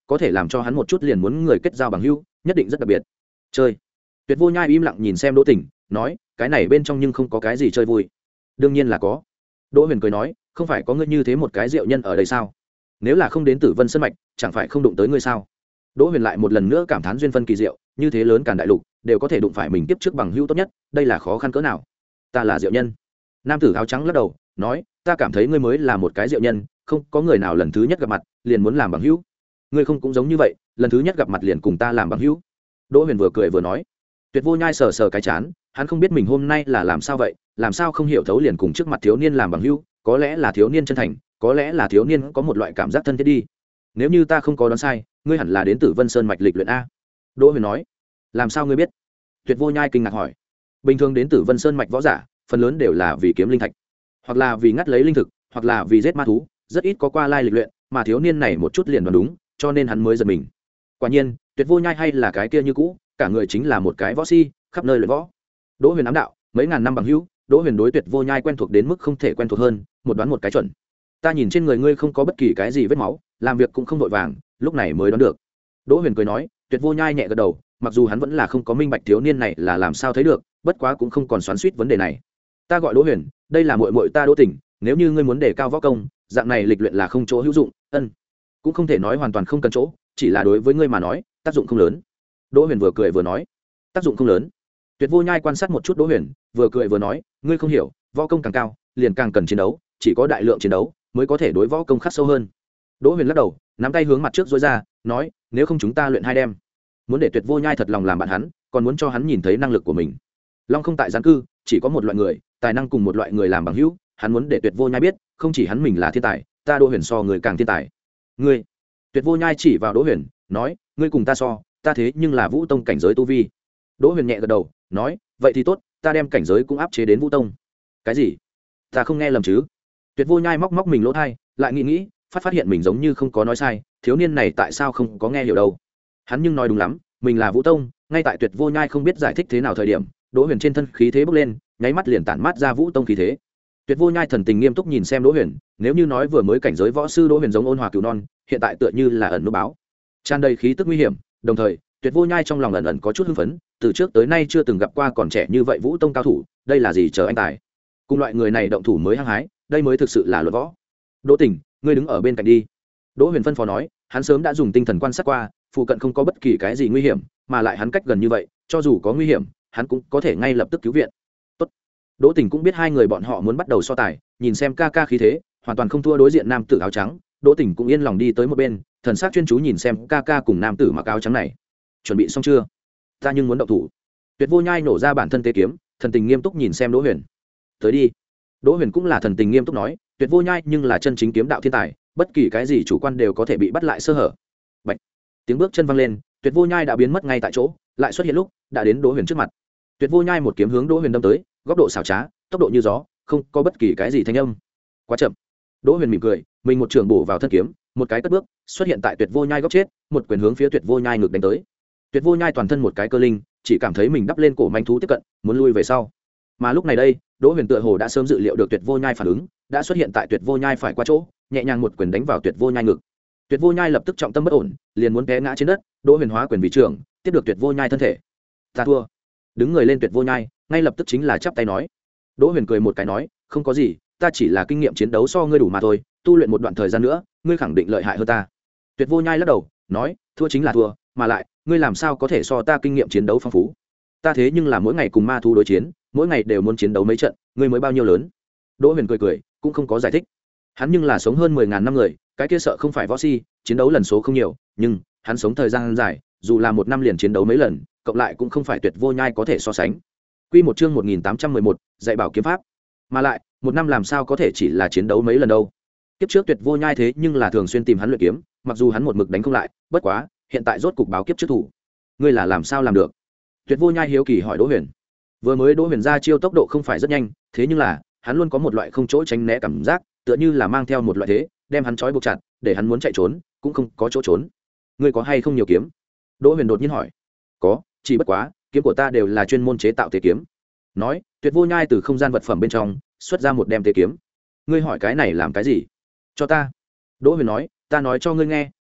có thể làm cho hắn một chút liền muốn người kết giao bằng hữu nhất định rất đặc biệt. Chơi? Tuyệt Vô Nhai im lặng nhìn xem Đỗ Tỉnh, nói, cái này bên trong nhưng không có cái gì chơi vui. Đương nhiên là có. Đỗ Huyền cười nói, không phải có ngươi như thế một cái diệu nhân ở đây sao? Nếu là không đến Tử Vân Sơn mạch, chẳng phải không đụng tới ngươi sao? Đỗ Huyền lại một lần nữa cảm thán duyên phân kỳ diệu, như thế lớn càn đại lục, đều có thể đụng phải mình tiếp trước bằng hữu tốt nhất, đây là khó khăn cỡ nào? Ta là diệu nhân. Nam tử áo trắng lắc đầu, nói, ta cảm thấy ngươi mới là một cái diệu nhân, không có người nào lần thứ nhất gặp mặt liền muốn làm bằng hữu. Ngươi không cũng giống như vậy, lần thứ nhất gặp mặt liền cùng ta làm bằng hữu. Đỗ Huyền vừa cười vừa nói. Tuyệt Vô Nhai sờ sờ cái chán, hắn không biết mình hôm nay là làm sao vậy, làm sao không hiểu thấu liền cùng trước mặt thiếu niên làm bằng hữu, có lẽ là thiếu niên chân thành, có lẽ là thiếu niên có một loại cảm giác thân thiết đi. Nếu như ta không có đoán sai, ngươi hẳn là đến Tử Vân Sơn mạch lịch luyện a. Đỗ Huyền nói. Làm sao ngươi biết? Tuyệt Vô Nhai kinh ngạc hỏi. Bình thường đến Tử Vân Sơn mạch võ giả, phần lớn đều là vì kiếm linh thạch, hoặc là vì ngắt lấy linh thực, hoặc là vì giết ma thú, rất ít có qua lai lịch luyện, mà thiếu niên này một chút liền đoán đúng, cho nên hắn mới giật mình. Quả nhiên, Tuyệt Vô Nhai hay là cái kia như cũ, cả người chính là một cái võ si, khắp nơi luyện võ. Đỗ Huyền ám đạo, mấy ngàn năm bằng hữu, Đỗ Huyền đối Tuyệt Vô Nhai quen thuộc đến mức không thể quen thuộc hơn, một đoán một cái chuẩn. Ta nhìn trên người ngươi không có bất kỳ cái gì vết máu, làm việc cũng không vội vàng, lúc này mới đoán được. Đỗ Huyền cười nói, Tuyệt Vô Nhai nhẹ gật đầu, mặc dù hắn vẫn là không có minh bạch thiếu niên này là làm sao thấy được, bất quá cũng không còn xoắn xuýt vấn đề này. Ta gọi Đỗ Huyền, đây là muội muội ta Đỗ Tỉnh, nếu như ngươi muốn đề cao võ công, dạng này lịch luyện là không chỗ hữu dụng, ân, cũng không thể nói hoàn toàn không cần chỗ, chỉ là đối với ngươi mà nói, tác dụng không lớn. Đỗ Huyền vừa cười vừa nói, tác dụng không lớn. Tuyệt Vô Nhai quan sát một chút Đỗ Huyền, vừa cười vừa nói, ngươi không hiểu, võ công càng cao, liền càng cần chiến đấu, chỉ có đại lượng chiến đấu mới có thể đối võ công khắc sâu hơn. Đỗ Huyền lắc đầu, nắm tay hướng mặt trước duỗi ra, nói, nếu không chúng ta luyện hai đêm. Muốn để Tuyệt Vô Nhai thật lòng làm bạn hắn, còn muốn cho hắn nhìn thấy năng lực của mình. Long không tại gián cư, chỉ có một loại người, tài năng cùng một loại người làm bằng hữu, hắn muốn để Tuyệt Vô Nhai biết, không chỉ hắn mình là thiên tài, ta Đỗ Huyền so người càng thiên tài. Ngươi? Tuyệt Vô Nhai chỉ vào Đỗ Huyền, nói, ngươi cùng ta so, ta thế nhưng là Vũ Tông cảnh giới tu vi. Đỗ Huyền nhẹ gật đầu, nói, vậy thì tốt, ta đem cảnh giới cũng áp chế đến Vũ Tông. Cái gì? Ta không nghe lầm chứ? Tuyệt Vô Nhai móc móc mình lỗ tai, lại nghĩ nghĩ, phát phát hiện mình giống như không có nói sai, thiếu niên này tại sao không có nghe hiểu đâu? Hắn nhưng nói đúng lắm, mình là Vũ Tông, ngay tại Tuyệt Vô Nhai không biết giải thích thế nào thời điểm, Đỗ Huyền trên thân khí thế bốc lên, nháy mắt liền tản mát ra Vũ Tông khí thế. Tuyệt Vô Nhai thần tình nghiêm túc nhìn xem Đỗ Huyền, nếu như nói vừa mới cảnh giới võ sư Đỗ Huyền giống ôn hòa cừu non, hiện tại tựa như là ẩn núp báo, tràn đầy khí tức nguy hiểm, đồng thời, Tuyệt Vô Nhai trong lòng ẩn ẩn có chút hưng phấn, từ trước tới nay chưa từng gặp qua còn trẻ như vậy Vũ Tông cao thủ, đây là gì chờ anh tài. Cùng loại người này động thủ mới hăng hái, đây mới thực sự là luận võ. Đỗ Tỉnh, ngươi đứng ở bên cạnh đi. Đỗ Huyền phân phó nói, hắn sớm đã dùng tinh thần quan sát qua, phụ cận không có bất kỳ cái gì nguy hiểm, mà lại hắn cách gần như vậy, cho dù có nguy hiểm, hắn cũng có thể ngay lập tức cứu viện. Tốt. Đỗ Tỉnh cũng biết hai người bọn họ muốn bắt đầu so tài, nhìn xem ca ca khí thế, hoàn toàn không thua đối diện nam tử áo trắng, Đỗ Tỉnh cũng yên lòng đi tới một bên, thần sắc chuyên chú nhìn xem ca ca cùng nam tử mặc áo trắng này. Chuẩn bị xong chưa? Ta nhưng muốn động thủ. Tuyệt Vô Nhai nổ ra bản thân tế kiếm, thần tình nghiêm túc nhìn xem Đỗ Huyền. Tới đi. Đỗ Huyền cũng là thần tình nghiêm túc nói, Tuyệt Vô Nhai nhưng là chân chính kiếm đạo thiên tài, bất kỳ cái gì chủ quan đều có thể bị bắt lại sơ hở. Bạch. Tiếng bước chân văng lên, Tuyệt Vô Nhai đã biến mất ngay tại chỗ, lại xuất hiện lúc đã đến Đỗ Huyền trước mặt. Tuyệt Vô Nhai một kiếm hướng Đỗ Huyền đâm tới, góc độ xảo trá, tốc độ như gió, không có bất kỳ cái gì thanh âm. Quá chậm. Đỗ Huyền mỉm cười, mình một trường bổ vào thân kiếm, một cái cất bước, xuất hiện tại Tuyệt Vô Nhai góc chết, một quyền hướng phía Tuyệt Vô Nhai ngực đánh tới. Tuyệt Vô Nhai toàn thân một cái cơ linh, chỉ cảm thấy mình đắp lên cổ manh thú tiếp cận, muốn lui về sau. Mà lúc này đây, Đỗ Huyền tựa hồ đã sớm dự liệu được Tuyệt Vô Nhai phản ứng, đã xuất hiện tại Tuyệt Vô Nhai phải qua chỗ, nhẹ nhàng một quyền đánh vào Tuyệt Vô Nhai ngực. Tuyệt Vô Nhai lập tức trọng tâm bất ổn, liền muốn té ngã trên đất, Đỗ Huyền hóa quyền vị trưởng, tiếp được Tuyệt Vô Nhai thân thể. Ta thua. Đứng người lên Tuyệt Vô Nhai, ngay lập tức chính là chắp tay nói. Đỗ Huyền cười một cái nói, không có gì, ta chỉ là kinh nghiệm chiến đấu so ngươi đủ mà thôi, tu luyện một đoạn thời gian nữa, ngươi khẳng định lợi hại hơn ta. Tuyệt Vô Nhai lắc đầu, nói, thua chính là thua, mà lại, ngươi làm sao có thể so ta kinh nghiệm chiến đấu phong phú? Ta thế nhưng là mỗi ngày cùng ma thú đối chiến, mỗi ngày đều muốn chiến đấu mấy trận, ngươi mới bao nhiêu lớn? Đỗ Huyền cười cười, cũng không có giải thích. Hắn nhưng là sống hơn mười ngàn năm người, cái kia sợ không phải võ si, chiến đấu lần số không nhiều, nhưng hắn sống thời gian dài, dù là một năm liền chiến đấu mấy lần, cộng lại cũng không phải Tuyệt Vô Nhai có thể so sánh. Quy một chương một nghìn tám trăm mười một, dạy bảo kiếm pháp. Mà lại, một năm làm sao có thể chỉ là chiến đấu mấy lần đâu? Kiếp trước Tuyệt Vô Nhai thế nhưng là thường xuyên tìm hắn luyện kiếm, mặc dù hắn một mực đánh không lại, bất quá, hiện tại rốt cục báo kiếp trước thủ. Ngươi là làm sao làm được? Tuyệt Vô Nhai hiếu kỳ hỏi Đỗ Huyền. Vừa mới Đỗ Huyền ra chiêu tốc độ không phải rất nhanh, thế nhưng là, hắn luôn có một loại không chỗ tránh né cảm giác, tựa như là mang theo một loại thế, đem hắn trói buộc chặt, để hắn muốn chạy trốn, cũng không có chỗ trốn. Ngươi có hay không nhiều kiếm? Đỗ Huyền đột nhiên hỏi. Có, chỉ bất quá, kiếm của ta đều là chuyên môn chế tạo tế kiếm. Nói, Tuyệt Vô Nhai từ không gian vật phẩm bên trong xuất ra một đem tế kiếm. Ngươi hỏi cái này làm cái gì? Cho ta. Đỗ Huyền nói, ta nói cho ngươi nghe,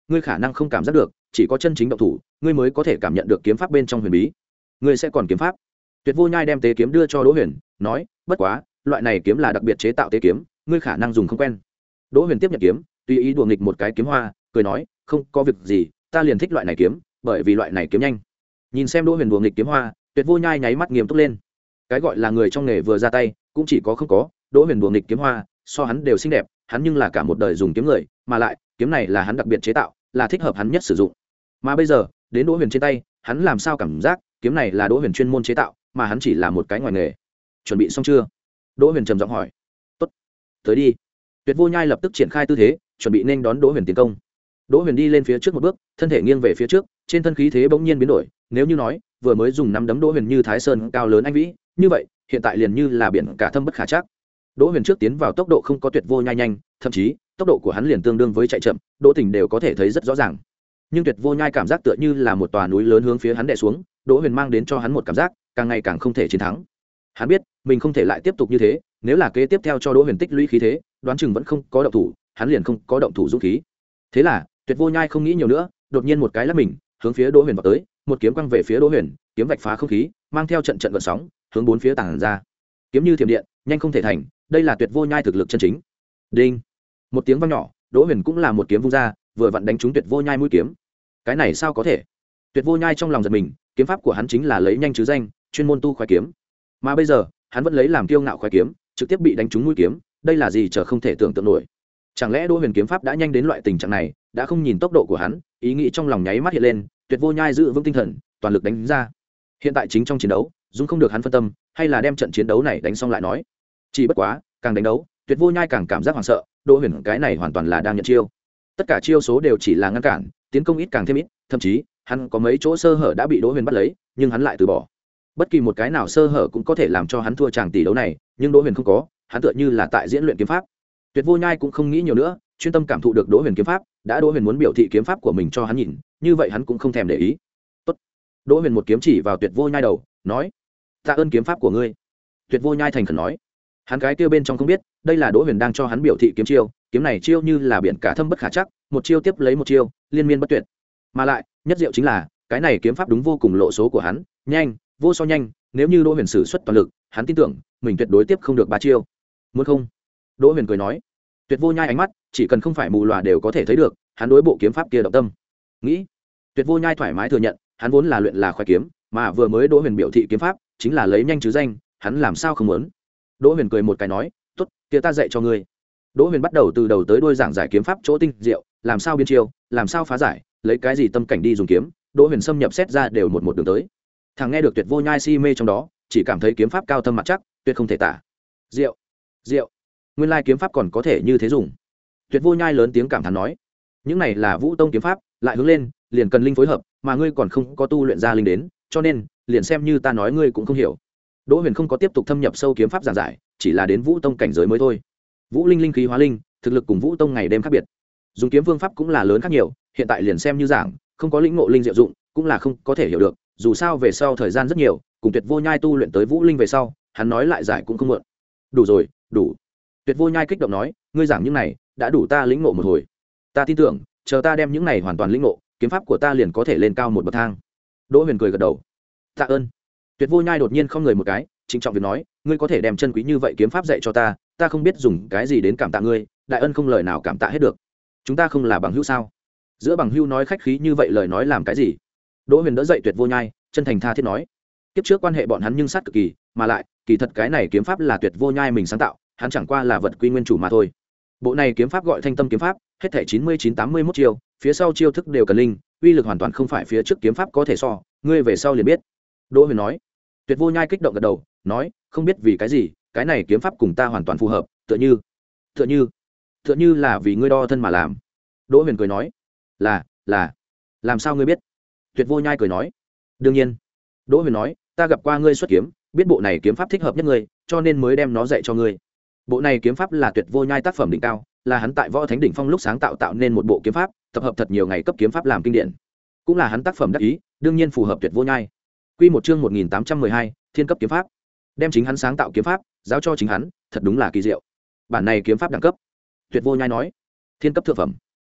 ngươi khả năng không cảm giác được, chỉ có chân chính động thủ ngươi mới có thể cảm nhận được kiếm pháp bên trong huyền bí. Ngươi sẽ còn kiếm pháp? Tuyệt Vô Nhai đem tế kiếm đưa cho Đỗ Huyền, nói, bất quá loại này kiếm là đặc biệt chế tạo tế kiếm, ngươi khả năng dùng không quen. Đỗ Huyền tiếp nhận kiếm, tùy ý đùa nghịch một cái kiếm hoa, cười nói, không có việc gì, ta liền thích loại này kiếm, bởi vì loại này kiếm nhanh. Nhìn xem Đỗ Huyền đùa nghịch kiếm hoa, Tuyệt Vô Nhai nháy mắt nghiêm túc lên. Cái gọi là người trong nghề vừa ra tay, cũng chỉ có không có, Đỗ Huyền đùa nghịch kiếm hoa, so hắn đều xinh đẹp, hắn nhưng là cả một đời dùng kiếm người, mà lại, kiếm này là hắn đặc biệt chế tạo, là thích hợp hắn nhất sử dụng. Mà bây giờ, đến Đỗ Huyền trên tay, hắn làm sao cảm giác, kiếm này là Đỗ Huyền chuyên môn chế tạo, mà hắn chỉ là một cái ngoài nghề. Chuẩn bị xong chưa? Đỗ Huyền trầm giọng hỏi. Tốt, tới đi. Tuyệt Vô Nhai lập tức triển khai tư thế, chuẩn bị nên đón Đỗ Huyền tiến công. Đỗ Huyền đi lên phía trước một bước, thân thể nghiêng về phía trước, trên thân khí thế bỗng nhiên biến đổi, nếu như nói, vừa mới dùng nắm đấm Đỗ Huyền như Thái Sơn cao lớn anh vĩ, như vậy, hiện tại liền như là biển cả thâm bất khả trắc. Đỗ Huyền trước tiến vào tốc độ không có Tuyệt Vô Nhai nhanh, thậm chí, tốc độ của hắn liền tương đương với chạy chậm, Đỗ Tình đều có thể thấy rất rõ ràng. Nhưng Tuyệt Vô Nhai cảm giác tựa như là một tòa núi lớn hướng phía hắn đè xuống, Đỗ Huyền mang đến cho hắn một cảm giác, càng ngày càng không thể chiến thắng. Hắn biết, mình không thể lại tiếp tục như thế, nếu là kế tiếp theo cho Đỗ Huyền tích lũy khí thế, đoán chừng vẫn không có động thủ, hắn liền không có động thủ dũng khí. Thế là, Tuyệt Vô Nhai không nghĩ nhiều nữa, đột nhiên một cái lắc mình, hướng phía Đỗ Huyền vọt tới, một kiếm quăng về phía Đỗ Huyền, kiếm vạch phá không khí, mang theo trận trận gợn sóng, hướng bốn phía tản ra. Kiếm như thiểm điện, nhanh không thể thành, đây là Tuyệt Vô Nhai thực lực chân chính. Đinh! Một tiếng vang nhỏ, Đỗ Huyền cũng là một kiếm vung ra, vừa vặn đánh trúng Tuyệt Vô Nhai mũi kiếm. Cái này sao có thể? Tuyệt Vô Nhai trong lòng giật mình, kiếm pháp của hắn chính là lấy nhanh chứ danh, chuyên môn tu khoái kiếm. Mà bây giờ, hắn vẫn lấy làm kiêu ngạo khoái kiếm, trực tiếp bị đánh trúng mũi kiếm, đây là gì chờ không thể tưởng tượng nổi. Chẳng lẽ Đỗ Huyền kiếm pháp đã nhanh đến loại tình trạng này, đã không nhìn tốc độ của hắn, ý nghĩ trong lòng nháy mắt hiện lên, Tuyệt Vô Nhai giữ vững tinh thần, toàn lực đánh ra. Hiện tại chính trong chiến đấu, dung không được hắn phân tâm, hay là đem trận chiến đấu này đánh xong lại nói. Chỉ bất quá, càng đánh đấu, Tuyệt Vô Nhai càng cảm giác hoảng sợ, Đỗ Huyền cái này hoàn toàn là đang nhận chiêu. Tất cả chiêu số đều chỉ là ngăn cản, tiến công ít càng thêm ít, thậm chí, hắn có mấy chỗ sơ hở đã bị Đỗ Huyền bắt lấy, nhưng hắn lại từ bỏ. Bất kỳ một cái nào sơ hở cũng có thể làm cho hắn thua chàng tỷ đấu này, nhưng Đỗ Huyền không có, hắn tựa như là tại diễn luyện kiếm pháp. Tuyệt Vô Nhai cũng không nghĩ nhiều nữa, chuyên tâm cảm thụ được Đỗ Huyền kiếm pháp, đã Đỗ Huyền muốn biểu thị kiếm pháp của mình cho hắn nhìn, như vậy hắn cũng không thèm để ý. Tốt. Đỗ Huyền một kiếm chỉ vào Tuyệt Vô Nhai đầu, nói: "Tạ ơn kiếm pháp của ngươi." Tuyệt Vô Nhai thành khẩn nói. Hắn cái kia bên trong không biết, đây là Đỗ Huyền đang cho hắn biểu thị kiếm chiêu, kiếm này chiêu như là biển cả thâm bất khả trắc, một chiêu tiếp lấy một chiêu, liên miên bất tuyệt. Mà lại, nhất diệu chính là, cái này kiếm pháp đúng vô cùng lộ số của hắn, nhanh, vô so nhanh, nếu như Đỗ Huyền sử xuất toàn lực, hắn tin tưởng, mình tuyệt đối tiếp không được ba chiêu. Muốn không? Đỗ Huyền cười nói. Tuyệt Vô Nhai ánh mắt, chỉ cần không phải mù lòa đều có thể thấy được, hắn đối bộ kiếm pháp kia động tâm. Nghĩ. Tuyệt Vô Nhai thoải mái thừa nhận, hắn vốn là luyện là khoái kiếm, mà vừa mới Đỗ Huyền biểu thị kiếm pháp, chính là lấy nhanh chứ danh, hắn làm sao không muốn. Đỗ Huyền cười một cái nói, "Tốt, kia ta dạy cho ngươi." Đỗ Huyền bắt đầu từ đầu tới đuôi giảng giải kiếm pháp chỗ tinh diệu, làm sao biến chiêu, làm sao phá giải, lấy cái gì tâm cảnh đi dùng kiếm, Đỗ Huyền xâm nhập xét ra đều một một đường tới. Thằng nghe được Tuyệt Vô Nhai si mê trong đó, chỉ cảm thấy kiếm pháp cao thâm mặt chắc, tuyệt không thể tả. Diệu, diệu, nguyên lai kiếm pháp còn có thể như thế dùng. Tuyệt Vô Nhai lớn tiếng cảm thán nói, những này là Vũ Tông kiếm pháp, lại hướng lên, liền cần linh phối hợp, mà ngươi còn không có tu luyện ra linh đến, cho nên, liền xem như ta nói ngươi cũng không hiểu. Đỗ Huyền không có tiếp tục thâm nhập sâu kiếm pháp giảng giải, chỉ là đến Vũ Tông cảnh giới mới thôi. Vũ linh linh khí hóa linh, thực lực cùng Vũ Tông ngày đêm khác biệt. Dùng kiếm phương pháp cũng là lớn khác nhiều, hiện tại liền xem như giảng, không có lĩnh ngộ linh diệu dụng, cũng là không có thể hiểu được, dù sao về sau thời gian rất nhiều, cùng Tuyệt Vô Nhai tu luyện tới Vũ linh về sau, hắn nói lại giải cũng không muộn. Đủ rồi, đủ. Tuyệt Vô Nhai kích động nói, ngươi giảng những này, đã đủ ta lĩnh ngộ một hồi. Ta tin tưởng, chờ ta đem những này hoàn toàn lĩnh ngộ, kiếm pháp của ta liền có thể lên cao một bậc thang. Đỗ Huyền cười gật đầu. Tạ ơn. Tuyệt Vô Nhai đột nhiên không người một cái, trịnh trọng việc nói, ngươi có thể đem chân quý như vậy kiếm pháp dạy cho ta, ta không biết dùng cái gì đến cảm tạ ngươi, đại ân không lời nào cảm tạ hết được. Chúng ta không là bằng hữu sao? Giữa bằng hữu nói khách khí như vậy lời nói làm cái gì? Đỗ Huyền đỡ dậy Tuyệt Vô Nhai, chân thành tha thiết nói, kiếp trước quan hệ bọn hắn nhưng sát cực kỳ, mà lại, kỳ thật cái này kiếm pháp là Tuyệt Vô Nhai mình sáng tạo, hắn chẳng qua là vật quy nguyên chủ mà thôi. Bộ này kiếm pháp gọi Thanh Tâm kiếm pháp, hết thảy chín mươi chín tám mươi mốt chiêu, phía sau chiêu thức đều cần linh, uy lực hoàn toàn không phải phía trước kiếm pháp có thể so, ngươi về sau liền biết. Đỗ Huyền nói. Tuyệt Vô Nhai kích động gật đầu, nói, không biết vì cái gì, cái này kiếm pháp cùng ta hoàn toàn phù hợp, tựa như, tựa như, tựa như là vì ngươi đo thân mà làm. Đỗ Huyền cười nói, là, là, làm sao ngươi biết? Tuyệt Vô Nhai cười nói, đương nhiên. Đỗ Huyền nói, ta gặp qua ngươi xuất kiếm, biết bộ này kiếm pháp thích hợp nhất ngươi, cho nên mới đem nó dạy cho ngươi. Bộ này kiếm pháp là Tuyệt Vô Nhai tác phẩm đỉnh cao, là hắn tại Võ Thánh đỉnh phong lúc sáng tạo tạo nên một bộ kiếm pháp, tập hợp thật nhiều ngày cấp kiếm pháp làm kinh điển, cũng là hắn tác phẩm đắc ý, đương nhiên phù hợp Tuyệt Vô Nhai. Quy một chương một nghìn tám trăm mười hai, Thiên cấp kiếm pháp. Đem chính hắn sáng tạo kiếm pháp giao cho chính hắn, thật đúng là kỳ diệu. Bản này kiếm pháp đẳng cấp. Tuyệt Vô Nhai nói, thiên cấp thượng phẩm. Đúng,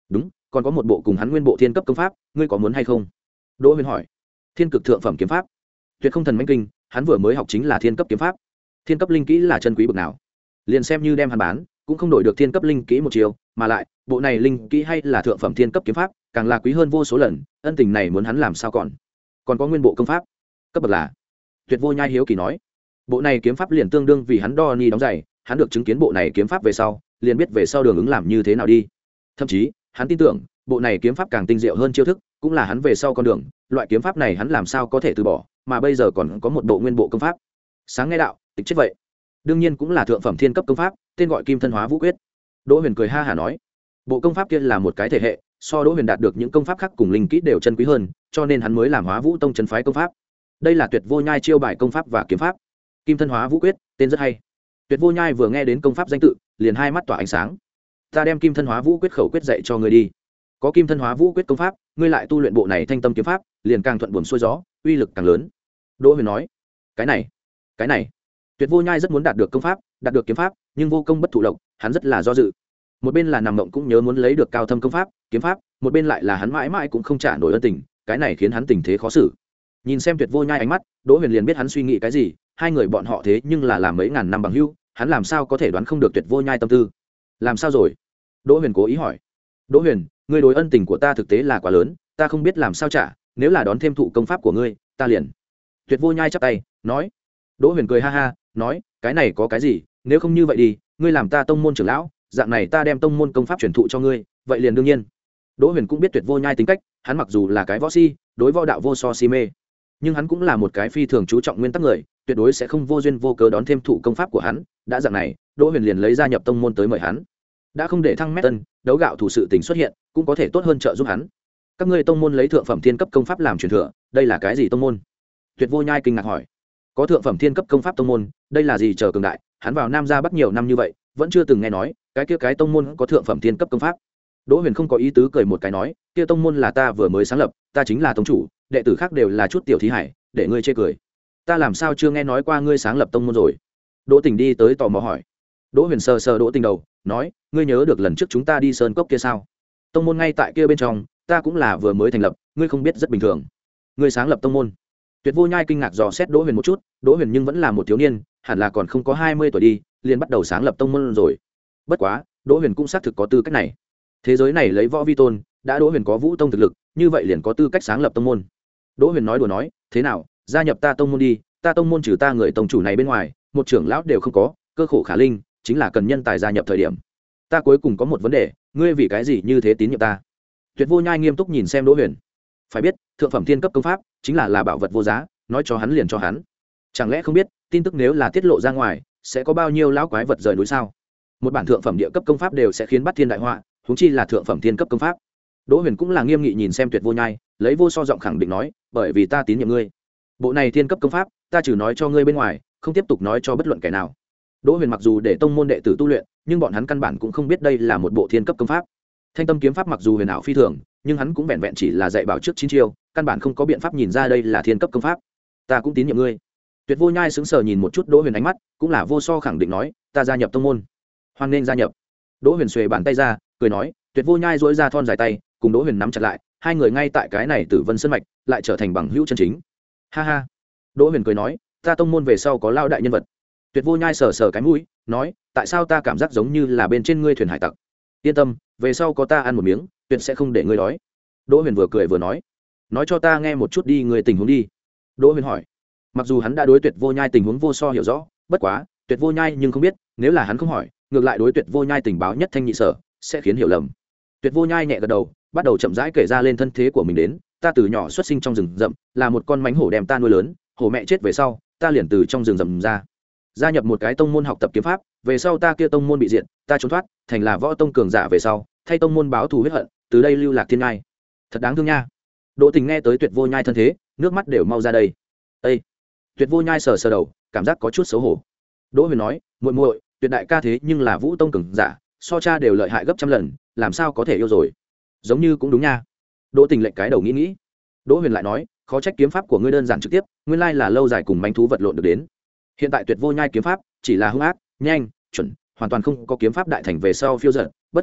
còn có một bộ cùng hắn nguyên bộ thiên cấp công pháp, ngươi có muốn hay không? Đỗ Huyền hỏi. Thiên cực thượng phẩm kiếm pháp. Tuyệt không thần mãnh kinh, hắn vừa mới học chính là thiên cấp kiếm pháp. Thiên cấp linh kỹ là chân quý bậc nào? Liền xem như đem hắn bán, cũng không đổi được thiên cấp linh kỹ một chiều, mà lại, bộ này linh kỹ hay là thượng phẩm thiên cấp kiếm pháp, càng là quý hơn vô số lần, ân tình này muốn hắn làm sao còn? Còn có nguyên bộ công pháp, cấp bậc là? Tuyệt Vô Nhai hiếu kỳ nói. Bộ này kiếm pháp liền tương đương vì hắn đo ni đóng giày, hắn được chứng kiến bộ này kiếm pháp về sau, liền biết về sau đường ứng làm như thế nào đi. Thậm chí, hắn tin tưởng, bộ này kiếm pháp càng tinh diệu hơn chiêu thức, cũng là hắn về sau con đường, loại kiếm pháp này hắn làm sao có thể từ bỏ, mà bây giờ còn có một bộ nguyên bộ công pháp. Sáng nghe đạo, tịch chết vậy. Đương nhiên cũng là thượng phẩm thiên cấp công pháp, tên gọi Kim Thân Hóa Vũ Quyết. Đỗ Huyền cười ha hả nói, bộ công pháp kia là một cái thể hệ, so Đỗ Huyền đạt được những công pháp khác cùng linh kỹ đều chân quý hơn, cho nên hắn mới làm Hóa Vũ Tông trấn phái công pháp. Đây là Tuyệt Vô Nhai chiêu bài công pháp và kiếm pháp. Kim Thân Hóa Vũ Quyết, tên rất hay. Tuyệt Vô Nhai vừa nghe đến công pháp danh tự, liền hai mắt tỏa ánh sáng. Ta đem Kim Thân Hóa Vũ Quyết khẩu quyết dạy cho ngươi đi. Có Kim Thân Hóa Vũ Quyết công pháp, ngươi lại tu luyện bộ này Thanh Tâm kiếm pháp, liền càng thuận buồm xuôi gió, uy lực càng lớn. Đỗ Huyền nói, cái này, cái này. Tuyệt Vô Nhai rất muốn đạt được công pháp, đạt được kiếm pháp, nhưng vô công bất thụ lộc, hắn rất là do dự. Một bên là nằm mộng cũng nhớ muốn lấy được cao thâm công pháp, kiếm pháp, một bên lại là hắn mãi mãi cũng không trả nổi ân tình, cái này khiến hắn tình thế khó xử. Nhìn xem Tuyệt Vô Nhai ánh mắt, Đỗ Huyền liền biết hắn suy nghĩ cái gì, hai người bọn họ thế nhưng là làm mấy ngàn năm bằng hữu, hắn làm sao có thể đoán không được Tuyệt Vô Nhai tâm tư. Làm sao rồi? Đỗ Huyền cố ý hỏi. Đỗ Huyền, ngươi đối ân tình của ta thực tế là quá lớn, ta không biết làm sao trả, nếu là đón thêm thụ công pháp của ngươi, ta liền. Tuyệt Vô Nhai chắp tay, nói. Đỗ Huyền cười ha ha, nói, cái này có cái gì, nếu không như vậy đi, ngươi làm ta tông môn trưởng lão, dạng này ta đem tông môn công pháp truyền thụ cho ngươi, vậy liền đương nhiên. Đỗ Huyền cũng biết Tuyệt Vô Nhai tính cách, hắn mặc dù là cái võ si, đối võ đạo vô so si mê, nhưng hắn cũng là một cái phi thường chú trọng nguyên tắc người, tuyệt đối sẽ không vô duyên vô cớ đón thêm thụ công pháp của hắn. Đã dạng này, Đỗ Huyền liền lấy gia nhập tông môn tới mời hắn. Đã không để thăng mét tân, đấu gạo thủ sự tình xuất hiện, cũng có thể tốt hơn trợ giúp hắn. Các ngươi tông môn lấy thượng phẩm thiên cấp công pháp làm truyền thừa, đây là cái gì tông môn? Tuyệt Vô Nhai kinh ngạc hỏi. Có thượng phẩm thiên cấp công pháp tông môn, đây là gì chờ cường đại, hắn vào Nam gia Bắc nhiều năm như vậy, vẫn chưa từng nghe nói, cái kia cái tông môn có thượng phẩm thiên cấp công pháp. Đỗ Huyền không có ý tứ cười một cái nói, kia tông môn là ta vừa mới sáng lập, ta chính là tông chủ, đệ tử khác đều là chút tiểu thí hải, để ngươi chê cười. Ta làm sao chưa nghe nói qua ngươi sáng lập tông môn rồi? Đỗ Tình đi tới tò mò hỏi. Đỗ Huyền sờ sờ Đỗ Tình đầu, nói, ngươi nhớ được lần trước chúng ta đi sơn cốc kia sao? Tông môn ngay tại kia bên trong, ta cũng là vừa mới thành lập, ngươi không biết rất bình thường. Ngươi sáng lập tông môn? Tuyệt Vô Nhai kinh ngạc dò xét Đỗ Huyền một chút, Đỗ Huyền nhưng vẫn là một thiếu niên, hẳn là còn không có hai mươi tuổi đi, liền bắt đầu sáng lập tông môn rồi. Bất quá, Đỗ Huyền cũng xác thực có tư cách này. Thế giới này lấy võ vi tôn, đã Đỗ Huyền có Vũ Tông thực lực, như vậy liền có tư cách sáng lập tông môn. Đỗ Huyền nói đùa nói, thế nào, gia nhập ta tông môn đi, ta tông môn trừ ta người tông chủ này bên ngoài, một trưởng lão đều không có, cơ khổ khả linh, chính là cần nhân tài gia nhập thời điểm. Ta cuối cùng có một vấn đề, ngươi vì cái gì như thế tín nhiệm ta? Tuyệt Vô Nhai nghiêm túc nhìn xem Đỗ Huyền. Phải biết, thượng phẩm thiên cấp công pháp chính là là bảo vật vô giá, nói cho hắn liền cho hắn. Chẳng lẽ không biết, tin tức nếu là tiết lộ ra ngoài, sẽ có bao nhiêu lão quái vật rời núi sao? Một bản thượng phẩm địa cấp công pháp đều sẽ khiến bắt thiên đại họa, huống chi là thượng phẩm thiên cấp công pháp. Đỗ Huyền cũng là nghiêm nghị nhìn xem Tuyệt Vô Nhai, lấy vô so giọng khẳng định nói, bởi vì ta tín nhiệm ngươi. Bộ này thiên cấp công pháp, ta chỉ nói cho ngươi bên ngoài, không tiếp tục nói cho bất luận kẻ nào. Đỗ Huyền mặc dù để tông môn đệ tử tu luyện, nhưng bọn hắn căn bản cũng không biết đây là một bộ thiên cấp công pháp. Thanh Tâm kiếm pháp mặc dù huyền ảo phi thường, nhưng hắn cũng vẹn vẹn chỉ là dạy bảo trước chín chiêu, căn bản không có biện pháp nhìn ra đây là thiên cấp công pháp. Ta cũng tín nhiệm ngươi. Tuyệt Vô Nhai sững sờ nhìn một chút Đỗ Huyền ánh mắt, cũng là vô so khẳng định nói, ta gia nhập tông môn. Hoan nên gia nhập. Đỗ Huyền xuề bàn tay ra, cười nói, Tuyệt Vô Nhai duỗi ra thon dài tay, cùng Đỗ Huyền nắm chặt lại, hai người ngay tại cái này Tử Vân Sơn mạch, lại trở thành bằng hữu chân chính. Ha ha. Đỗ Huyền cười nói, ta tông môn về sau có lao đại nhân vật. Tuyệt Vô Nhai sờ sờ cái mũi, nói, tại sao ta cảm giác giống như là bên trên ngươi thuyền hải tặc? Yên tâm, về sau có ta ăn một miếng, tuyệt sẽ không để ngươi đói. Đỗ Huyền vừa cười vừa nói, nói cho ta nghe một chút đi, người tình huống đi. Đỗ Huyền hỏi. Mặc dù hắn đã đối Tuyệt Vô Nhai tình huống vô so hiểu rõ, bất quá, Tuyệt Vô Nhai nhưng không biết, nếu là hắn không hỏi, ngược lại đối Tuyệt Vô Nhai tình báo nhất thanh nhị sở, sẽ khiến hiểu lầm. Tuyệt Vô Nhai nhẹ gật đầu, bắt đầu chậm rãi kể ra lên thân thế của mình đến, ta từ nhỏ xuất sinh trong rừng rậm, là một con mãnh hổ đem ta nuôi lớn, hổ mẹ chết về sau, ta liền từ trong rừng rậm ra, gia nhập một cái tông môn học tập kiếm pháp, về sau ta kia tông môn bị diệt, ta trốn thoát, thành là võ tông cường giả về sau, thay tông môn báo thù huyết hận, từ đây lưu lạc thiên ngai. Thật đáng thương nha. Đỗ Tình nghe tới Tuyệt Vô Nhai thân thế, nước mắt đều mau ra đây. Ê! Tuyệt Vô Nhai sờ sờ đầu, cảm giác có chút xấu hổ. Đỗ Huyền nói, muội muội, Tuyệt đại ca thế nhưng là Vũ tông cường giả, so cha đều lợi hại gấp trăm lần, làm sao có thể yêu rồi? Giống như cũng đúng nha. Đỗ Tình lệnh cái đầu nghĩ nghĩ. Đỗ Huyền lại nói, khó trách kiếm pháp của ngươi đơn giản trực tiếp, nguyên lai là lâu dài cùng manh thú vật lộn được đến. Hiện tại Tuyệt Vô Nhai kiếm pháp chỉ là hung ác, nhanh, chuẩn, hoàn toàn không có kiếm pháp đại thành về sau phiêu dật, bất quá,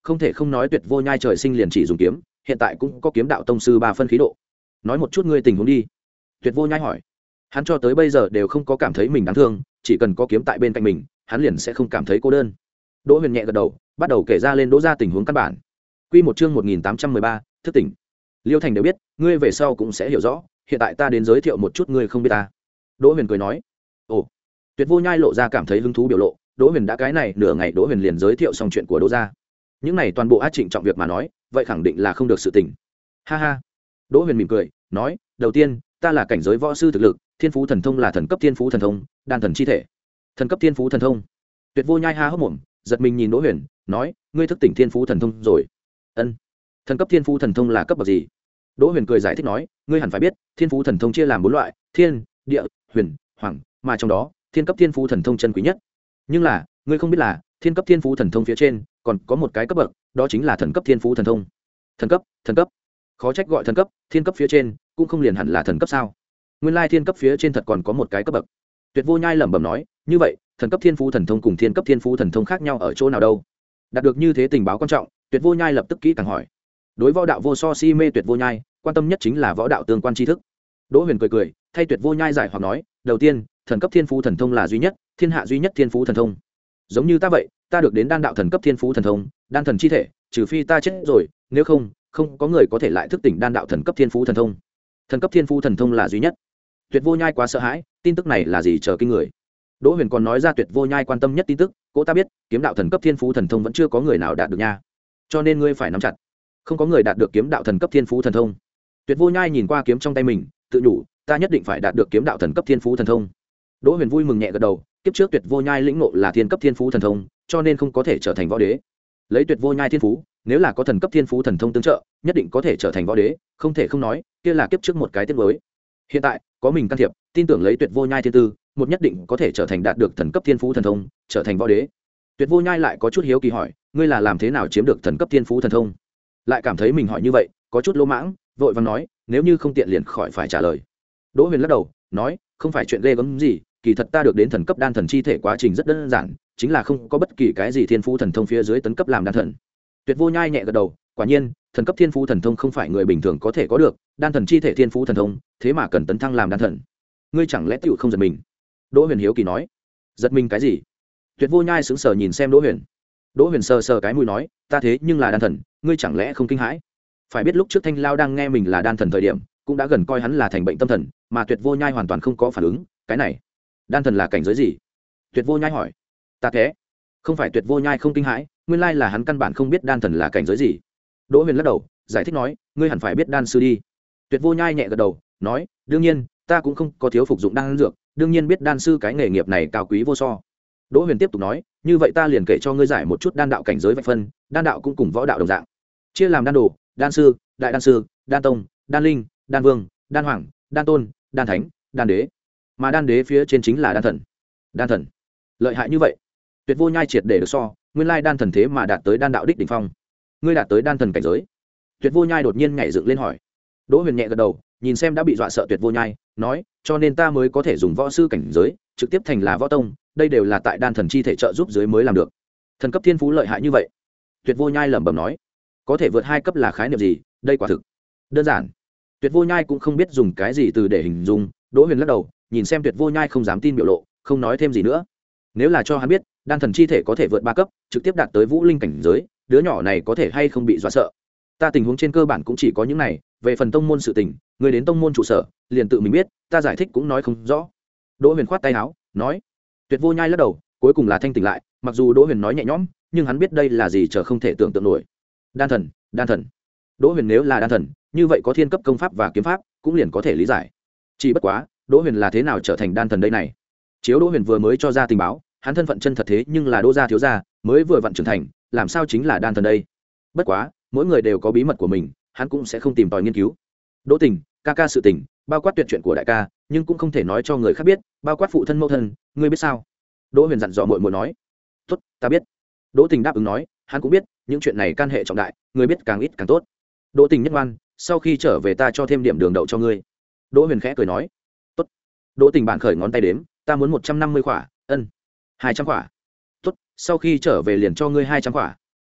không thể không nói Tuyệt Vô Nhai trời sinh liền chỉ dùng kiếm, hiện tại cũng có kiếm đạo tông sư ba phân khí độ. Nói một chút ngươi tình huống đi. Tuyệt Vô Nhai hỏi. Hắn cho tới bây giờ đều không có cảm thấy mình đáng thương, chỉ cần có kiếm tại bên cạnh mình, hắn liền sẽ không cảm thấy cô đơn. Đỗ Huyền nhẹ gật đầu, bắt đầu kể ra lên Đỗ gia tình huống căn bản. Quy một chương một nghìn tám trăm mười ba, thức tỉnh. Liêu Thành đều biết, ngươi về sau cũng sẽ hiểu rõ, hiện tại ta đến giới thiệu một chút ngươi không biết ta. Đỗ Huyền cười nói. Ồ. Tuyệt Vô Nhai lộ ra cảm thấy hứng thú biểu lộ, Đỗ Huyền đã cái này nửa ngày Đỗ Huyền liền giới thiệu xong chuyện của Đỗ gia. Những này toàn bộ át trịnh trọng việc mà nói, vậy khẳng định là không được sự tình. Ha ha. Đỗ Huyền mỉm cười, nói, đầu tiên, ta là cảnh giới võ sư thực lực, thiên phú thần thông là thần cấp thiên phú thần thông, đan thần chi thể. Thần cấp thiên phú thần thông. Tuyệt Vô Nhai ha hốc mồm, giật mình nhìn Đỗ Huyền, nói, ngươi thức tỉnh thiên phú thần thông rồi. Ân. Thần cấp thiên phú thần thông là cấp bậc gì? Đỗ Huyền cười giải thích nói, ngươi hẳn phải biết, thiên phú thần thông chia làm bốn loại, thiên, địa, huyền, hoàng, mà trong đó, thiên cấp thiên phú thần thông chân quý nhất. Nhưng là, ngươi không biết là, thiên cấp thiên phú thần thông phía trên còn có một cái cấp bậc, đó chính là thần cấp thiên phú thần thông. Thần cấp, thần cấp. Khó trách gọi thần cấp, thiên cấp phía trên cũng không liền hẳn là thần cấp sao? Nguyên lai thiên cấp phía trên thật còn có một cái cấp bậc. Tuyệt Vô Nhai lẩm bẩm nói, như vậy, thần cấp thiên phú thần thông cùng thiên cấp thiên phú thần thông khác nhau ở chỗ nào đâu? Đạt được như thế tình báo quan trọng, Tuyệt Vô Nhai lập tức kỹ càng hỏi. Đối võ đạo vô so si mê Tuyệt Vô Nhai, quan tâm nhất chính là võ đạo tương quan tri thức. Đỗ Huyền cười cười, thay Tuyệt Vô Nhai giải hoặc nói, đầu tiên, thần cấp thiên phú thần thông là duy nhất, thiên hạ duy nhất thiên phú thần thông. Giống như ta vậy, ta được đến đan đạo thần cấp thiên phú thần thông, đan thần chi thể, trừ phi ta chết rồi, nếu không, không có người có thể lại thức tỉnh đan đạo thần cấp thiên phú thần thông. Thần cấp thiên phú thần thông là duy nhất. Tuyệt Vô Nhai quá sợ hãi, tin tức này là gì chờ kinh người. Đỗ Huyền còn nói ra Tuyệt Vô Nhai quan tâm nhất tin tức, cố ta biết, kiếm đạo thần cấp thiên phú thần thông vẫn chưa có người nào đạt được nha. Cho nên ngươi phải nắm chặt. Không có người đạt được kiếm đạo thần cấp thiên phú thần thông. Tuyệt Vô Nhai nhìn qua kiếm trong tay mình, tự nhủ, ta nhất định phải đạt được kiếm đạo thần cấp thiên phú thần thông. Đỗ Huyền vui mừng nhẹ gật đầu, kiếp trước Tuyệt Vô Nhai lĩnh ngộ là thiên cấp thiên phú thần thông, cho nên không có thể trở thành võ đế. Lấy Tuyệt Vô Nhai thiên phú, nếu là có thần cấp thiên phú thần thông tương trợ, nhất định có thể trở thành võ đế, không thể không nói, kia là kiếp trước một cái tiết mới. Hiện tại, có mình can thiệp, tin tưởng lấy Tuyệt Vô Nhai thiên tư, một nhất định có thể trở thành đạt được thần cấp thiên phú thần thông, trở thành võ đế. Tuyệt Vô Nhai lại có chút hiếu kỳ hỏi, ngươi là làm thế nào chiếm được thần cấp thiên phú thần thông? Lại cảm thấy mình hỏi như vậy, có chút lỗ mãng, vội vàng nói, nếu như không tiện liền khỏi phải trả lời. Đỗ Huyền lắc đầu, nói, không phải chuyện ghê gớm gì, kỳ thật ta được đến thần cấp đan thần chi thể quá trình rất đơn giản, chính là không có bất kỳ cái gì thiên phú thần thông phía dưới tấn cấp làm đan thần. Tuyệt Vô Nhai nhẹ gật đầu, quả nhiên, thần cấp thiên phú thần thông không phải người bình thường có thể có được, đan thần chi thể thiên phú thần thông, thế mà cần tấn thăng làm đan thần. Ngươi chẳng lẽ tiểu không giật mình? Đỗ Huyền hiếu kỳ nói. Giật mình cái gì? Tuyệt Vô Nhai sững sờ nhìn xem Đỗ Huyền. Đỗ Huyền sờ sờ cái mũi nói, ta thế nhưng là đan thần, ngươi chẳng lẽ không kinh hãi? Phải biết lúc trước Thanh Lao đang nghe mình là đan thần thời điểm, cũng đã gần coi hắn là thành bệnh tâm thần, mà Tuyệt Vô Nhai hoàn toàn không có phản ứng, cái này, đan thần là cảnh giới gì? Tuyệt Vô Nhai hỏi. Ta thế, không phải Tuyệt Vô Nhai không kinh hãi, nguyên lai là hắn căn bản không biết đan thần là cảnh giới gì. Đỗ Huyền lắc đầu, giải thích nói, ngươi hẳn phải biết đan sư đi. Tuyệt Vô Nhai nhẹ gật đầu, nói, đương nhiên, ta cũng không có thiếu phục dụng đan dược, đương nhiên biết đan sư cái nghề nghiệp này cao quý vô so. Đỗ Huyền tiếp tục nói, như vậy ta liền kể cho ngươi giải một chút đan đạo cảnh giới vạch phân, đan đạo cũng cùng võ đạo đồng dạng, chia làm đan đồ, đan sư, đại đan sư, đan tông, đan linh, đan vương, đan hoàng, đan tôn, đan thánh, đan đế, mà đan đế phía trên chính là đan thần. Đan thần lợi hại như vậy? Tuyệt Vô Nhai triệt để được so, nguyên lai đan thần thế mà đạt tới đan đạo đích đỉnh phong. Ngươi đạt tới đan thần cảnh giới? Tuyệt Vô Nhai đột nhiên nhảy dựng lên hỏi. Đỗ Huyền nhẹ gật đầu, nhìn xem đã bị dọa sợ Tuyệt Vô Nhai, nói, cho nên ta mới có thể dùng võ sư cảnh giới trực tiếp thành là võ tông, đây đều là tại đan thần chi thể trợ giúp dưới mới làm được. Thần cấp thiên phú lợi hại như vậy? Tuyệt Vô Nhai lẩm bẩm nói. Có thể vượt hai cấp là khái niệm gì? Đây quả thực đơn giản. Tuyệt Vô Nhai cũng không biết dùng cái gì từ để hình dung. Đỗ Huyền lắc đầu, nhìn xem Tuyệt Vô Nhai không dám tin biểu lộ, không nói thêm gì nữa. Nếu là cho hắn biết, đan thần chi thể có thể vượt ba cấp, trực tiếp đạt tới vũ linh cảnh giới, đứa nhỏ này có thể hay không bị dọa sợ. Ta tình huống trên cơ bản cũng chỉ có những này, về phần tông môn sự tình, người đến tông môn trụ sở, liền tự mình biết, ta giải thích cũng nói không rõ. Đỗ Huyền khoát tay áo, nói. Tuyệt Vô Nhai lắc đầu, cuối cùng là thanh tỉnh lại, mặc dù Đỗ Huyền nói nhẹ nhõm, nhưng hắn biết đây là gì chờ không thể tưởng tượng nổi. Đan thần, đan thần. Đỗ Huyền nếu là đan thần, như vậy có thiên cấp công pháp và kiếm pháp, cũng liền có thể lý giải. Chỉ bất quá, Đỗ Huyền là thế nào trở thành đan thần đây này? Chiếu Đỗ Huyền vừa mới cho ra tình báo, hắn thân phận chân thật thế nhưng là Đỗ gia thiếu gia, mới vừa vặn trưởng thành, làm sao chính là đan thần đây? Bất quá, mỗi người đều có bí mật của mình, hắn cũng sẽ không tìm tòi nghiên cứu. Đỗ Tình, ca ca sự tình, bao quát tuyệt chuyện của đại ca, nhưng cũng không thể nói cho người khác biết, bao quát phụ thân mẫu thân, ngươi biết sao? Đỗ Huyền dặn dò muội muội nói. Tốt, ta biết. Đỗ Tình đáp ứng nói, hắn cũng biết, những chuyện này can hệ trọng đại, người biết càng ít càng tốt. Đỗ Tình nhất ngoan, sau khi trở về ta cho thêm điểm đường đậu cho ngươi. Đỗ Huyền khẽ cười nói. Tốt. Đỗ Tình bạn khởi ngón tay đếm, ta muốn một trăm năm mươi khỏa, ân. hai trăm khỏa. Tốt, sau khi trở về liền cho ngươi hai trăm khỏa.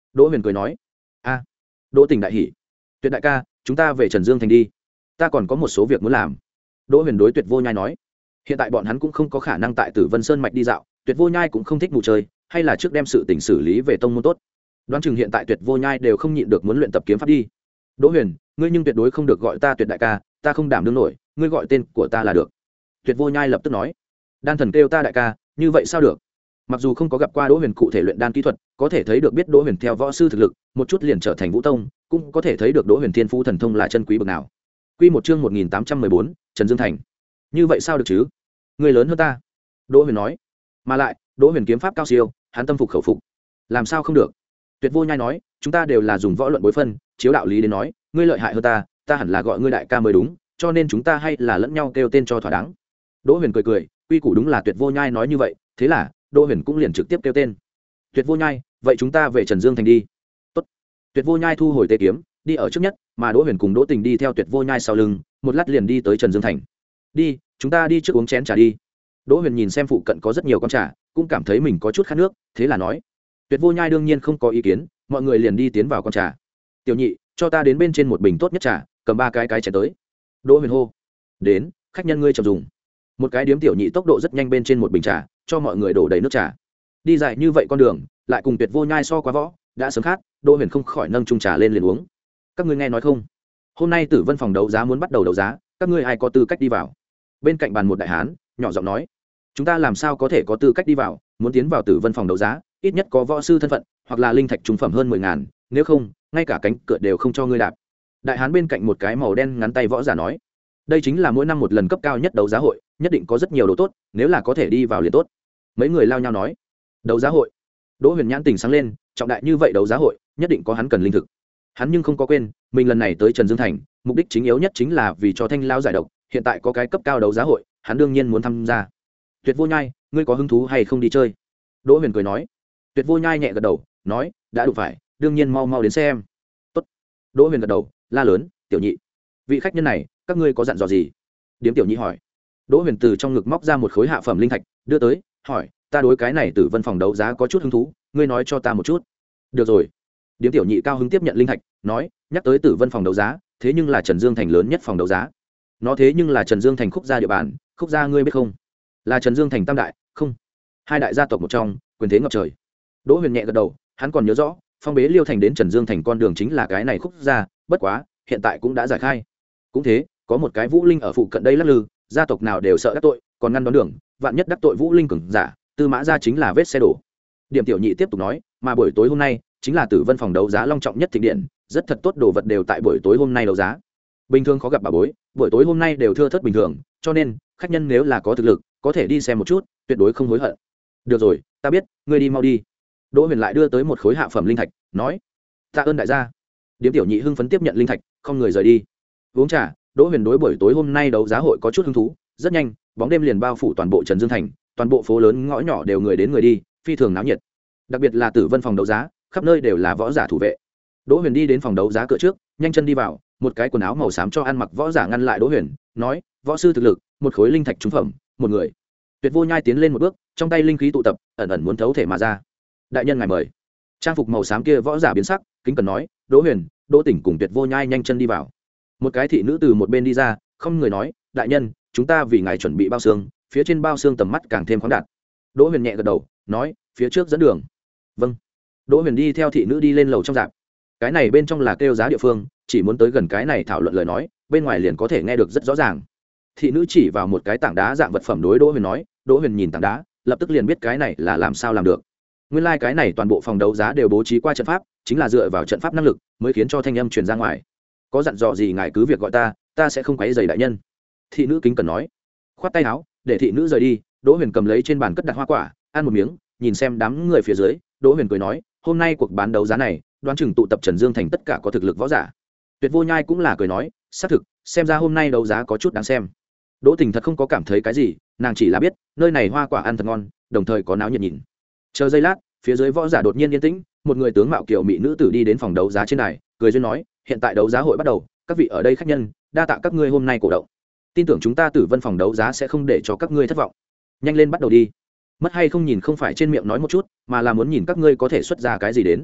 Đỗ Huyền cười nói. A, Đỗ Tình đại hỉ. Tuyệt đại ca, chúng ta về Trần Dương thành đi, ta còn có một số việc muốn làm. Đỗ Huyền đối Tuyệt Vô Nhai nói. Hiện tại bọn hắn cũng không có khả năng tại Tử Vân Sơn mạch đi dạo, Tuyệt Vô Nhai cũng không thích ngủ chơi, hay là trước đem sự tình xử lý về tông môn tốt. Đoán chừng hiện tại Tuyệt Vô Nhai đều không nhịn được muốn luyện tập kiếm pháp đi. Đỗ Huyền, ngươi nhưng tuyệt đối không được gọi ta Tuyệt đại ca, ta không đảm đương nổi, ngươi gọi tên của ta là được. Tuyệt Vô Nhai lập tức nói. Đan thần kêu ta đại ca, như vậy sao được? Mặc dù không có gặp qua Đỗ Huyền cụ thể luyện đan kỹ thuật, có thể thấy được biết Đỗ Huyền theo võ sư thực lực, một chút liền trở thành Vũ Tông, cũng có thể thấy được Đỗ Huyền thiên phú thần thông là chân quý bậc nào. Quy một chương một nghìn tám trăm mười bốn, Trần Dương Thành. Như vậy sao được chứ? Ngươi lớn hơn ta. Đỗ Huyền nói. Mà lại, Đỗ Huyền kiếm pháp cao siêu, hắn tâm phục khẩu phục. Làm sao không được? Tuyệt Vô Nhai nói, chúng ta đều là dùng võ luận bối phân, chiếu đạo lý đến nói, ngươi lợi hại hơn ta, ta hẳn là gọi ngươi đại ca mới đúng, cho nên chúng ta hay là lẫn nhau kêu tên cho thỏa đáng. Đỗ Huyền cười cười, quy củ đúng là Tuyệt Vô Nhai nói như vậy, thế là Đỗ Huyền cũng liền trực tiếp kêu tên. Tuyệt Vô Nhai, vậy chúng ta về Trần Dương thành đi. Tốt. Tuyệt Vô Nhai thu hồi tê kiếm, đi ở trước nhất, mà Đỗ Huyền cùng Đỗ Tình đi theo Tuyệt Vô Nhai sau lưng, một lát liền đi tới Trần Dương thành. Đi, chúng ta đi trước uống chén trà đi. Đỗ Huyền nhìn xem phụ cận có rất nhiều con trà, cũng cảm thấy mình có chút khát nước, thế là nói. Tuyệt Vô Nhai đương nhiên không có ý kiến, mọi người liền đi tiến vào con trà. Tiểu nhị, cho ta đến bên trên một bình tốt nhất trà, cầm ba cái cái chén tới. Đỗ Huyền hô. Đến, khách nhân ngươi chậm dùng. Một cái điếm tiểu nhị tốc độ rất nhanh bên trên một bình trà, cho mọi người đổ đầy nước trà. Đi dài như vậy con đường, lại cùng Tuyệt Vô Nhai so quá võ, đã sớm khát, Đỗ Huyền không khỏi nâng chung trà lên liền uống. Các ngươi nghe nói không? Hôm nay Tử Vân phòng đấu giá muốn bắt đầu đấu giá, các ngươi ai có tư cách đi vào? Bên cạnh bàn một đại hán, nhỏ giọng nói. Chúng ta làm sao có thể có tư cách đi vào, muốn tiến vào Tử Vân phòng đấu giá, ít nhất có võ sư thân phận, hoặc là linh thạch trung phẩm hơn mười ngàn, nếu không, ngay cả cánh cửa đều không cho ngươi đạp. Đại hán bên cạnh một cái màu đen ngắn tay võ giả nói. Đây chính là mỗi năm một lần cấp cao nhất đấu giá hội, nhất định có rất nhiều đồ tốt, nếu là có thể đi vào liền tốt. Mấy người lao nhau nói. Đấu giá hội? Đỗ Huyền nhãn tình sáng lên, trọng đại như vậy đấu giá hội, nhất định có hắn cần linh thực. Hắn nhưng không có quên, mình lần này tới Trần Dương thành, mục đích chính yếu nhất chính là vì cho Thanh lão giải độc, hiện tại có cái cấp cao đấu giá hội, hắn đương nhiên muốn tham gia. Tuyệt Vô Nhai, ngươi có hứng thú hay không đi chơi? Đỗ Huyền cười nói. Tuyệt Vô Nhai nhẹ gật đầu, nói, đã đủ phải, đương nhiên mau mau đến xem. Tốt. Đỗ Huyền gật đầu, la lớn, tiểu nhị, vị khách nhân này, các ngươi có dặn dò gì? Điếm tiểu nhị hỏi. Đỗ Huyền từ trong ngực móc ra một khối hạ phẩm linh thạch, đưa tới, hỏi, ta đối cái này Tử Vân phòng đấu giá có chút hứng thú, ngươi nói cho ta một chút. Được rồi. Điếm tiểu nhị cao hứng tiếp nhận linh thạch, nói, nhắc tới Tử Vân phòng đấu giá, thế nhưng là Trần Dương thành lớn nhất phòng đấu giá. Nó thế nhưng là Trần Dương thành khúc gia địa bàn, khúc gia ngươi biết không? Là Trần Dương thành tam đại, không? Hai đại gia tộc một trong, quyền thế ngập trời. Đỗ Huyền nhẹ gật đầu, hắn còn nhớ rõ, phong bế Liêu thành đến Trần Dương thành con đường chính là cái này khúc gia, bất quá, hiện tại cũng đã giải khai. Cũng thế, có một cái Vũ Linh ở phụ cận đây lắc lư, gia tộc nào đều sợ đắc tội, còn ngăn đón đường, vạn nhất đắc tội Vũ Linh cường giả, Tư Mã gia chính là vết xe đổ. Điểm tiểu nhị tiếp tục nói, mà buổi tối hôm nay chính là Tử Vân phòng đấu giá long trọng nhất thịnh điện, rất thật tốt đồ vật đều tại buổi tối hôm nay đấu giá. Bình thường khó gặp bà bối, buổi tối hôm nay đều thưa thớt bình thường, cho nên khách nhân nếu là có thực lực, có thể đi xem một chút, tuyệt đối không hối hận. Được rồi, ta biết, ngươi đi mau đi. Đỗ Huyền lại đưa tới một khối hạ phẩm linh thạch, nói, tạ ơn đại gia. Điếm tiểu nhị hưng phấn tiếp nhận linh thạch, không người rời đi. Uống trà, Đỗ Huyền đối buổi tối hôm nay đấu giá hội có chút hứng thú, rất nhanh, bóng đêm liền bao phủ toàn bộ Trần Dương thành, toàn bộ phố lớn ngõ nhỏ đều người đến người đi, phi thường náo nhiệt. Đặc biệt là Tử Vân phòng đấu giá, khắp nơi đều là võ giả thủ vệ. Đỗ Huyền đi đến phòng đấu giá cửa trước, nhanh chân đi vào, một cái quần áo màu xám cho ăn mặc võ giả ngăn lại Đỗ Huyền, nói, võ sư thực lực, một khối linh thạch trúng phẩm, một người. Tuyệt Vô Nhai tiến lên một bước, trong tay linh khí tụ tập, ẩn ẩn muốn thấu thể mà ra. Đại nhân ngài mời. Trang phục màu xám kia võ giả biến sắc, kính cẩn nói, Đỗ Huyền, Đỗ Tỉnh cùng Tuyệt Vô Nhai nhanh chân đi vào. Một cái thị nữ từ một bên đi ra, không người nói, đại nhân, chúng ta vì ngài chuẩn bị bao xương, phía trên bao xương tầm mắt càng thêm khoáng đạt. Đỗ Huyền nhẹ gật đầu, nói, phía trước dẫn đường. Vâng. Đỗ Huyền đi theo thị nữ đi lên lầu trong dạp. Cái này bên trong là kêu giá địa phương, chỉ muốn tới gần cái này thảo luận lời nói, bên ngoài liền có thể nghe được rất rõ ràng. Thị nữ chỉ vào một cái tảng đá dạng vật phẩm đối Đỗ Huyền nói, Đỗ Huyền nhìn tảng đá, lập tức liền biết cái này là làm sao làm được. Nguyên lai like cái này toàn bộ phòng đấu giá đều bố trí qua trận pháp, chính là dựa vào trận pháp năng lực mới khiến cho thanh âm truyền ra ngoài. Có dặn dò gì ngài cứ việc gọi ta, ta sẽ không quấy rầy đại nhân. Thị nữ kính cẩn nói. Khoát tay áo, để thị nữ rời đi. Đỗ Huyền cầm lấy trên bàn cất đặt hoa quả, ăn một miếng, nhìn xem đám người phía dưới. Đỗ Huyền cười nói, hôm nay cuộc bán đấu giá này, đoán chừng tụ tập Trần Dương thành tất cả có thực lực võ giả. Tuyệt Vô Nhai cũng là cười nói, xác thực, xem ra hôm nay đấu giá có chút đáng xem. Đỗ Tình thật không có cảm thấy cái gì, nàng chỉ là biết nơi này hoa quả ăn thật ngon, đồng thời có náo nhiệt nhìn. Chờ giây lát, phía dưới võ giả đột nhiên yên tĩnh, một người tướng mạo kiều mỹ nữ tử đi đến phòng đấu giá trên đài, cười duyên nói, hiện tại đấu giá hội bắt đầu, các vị ở đây khách nhân, đa tạ các ngươi hôm nay cổ động. Tin tưởng chúng ta Tử Vân phòng đấu giá sẽ không để cho các ngươi thất vọng. Nhanh lên bắt đầu đi. Mất hay không nhìn không phải trên miệng nói một chút, mà là muốn nhìn các ngươi có thể xuất ra cái gì đến.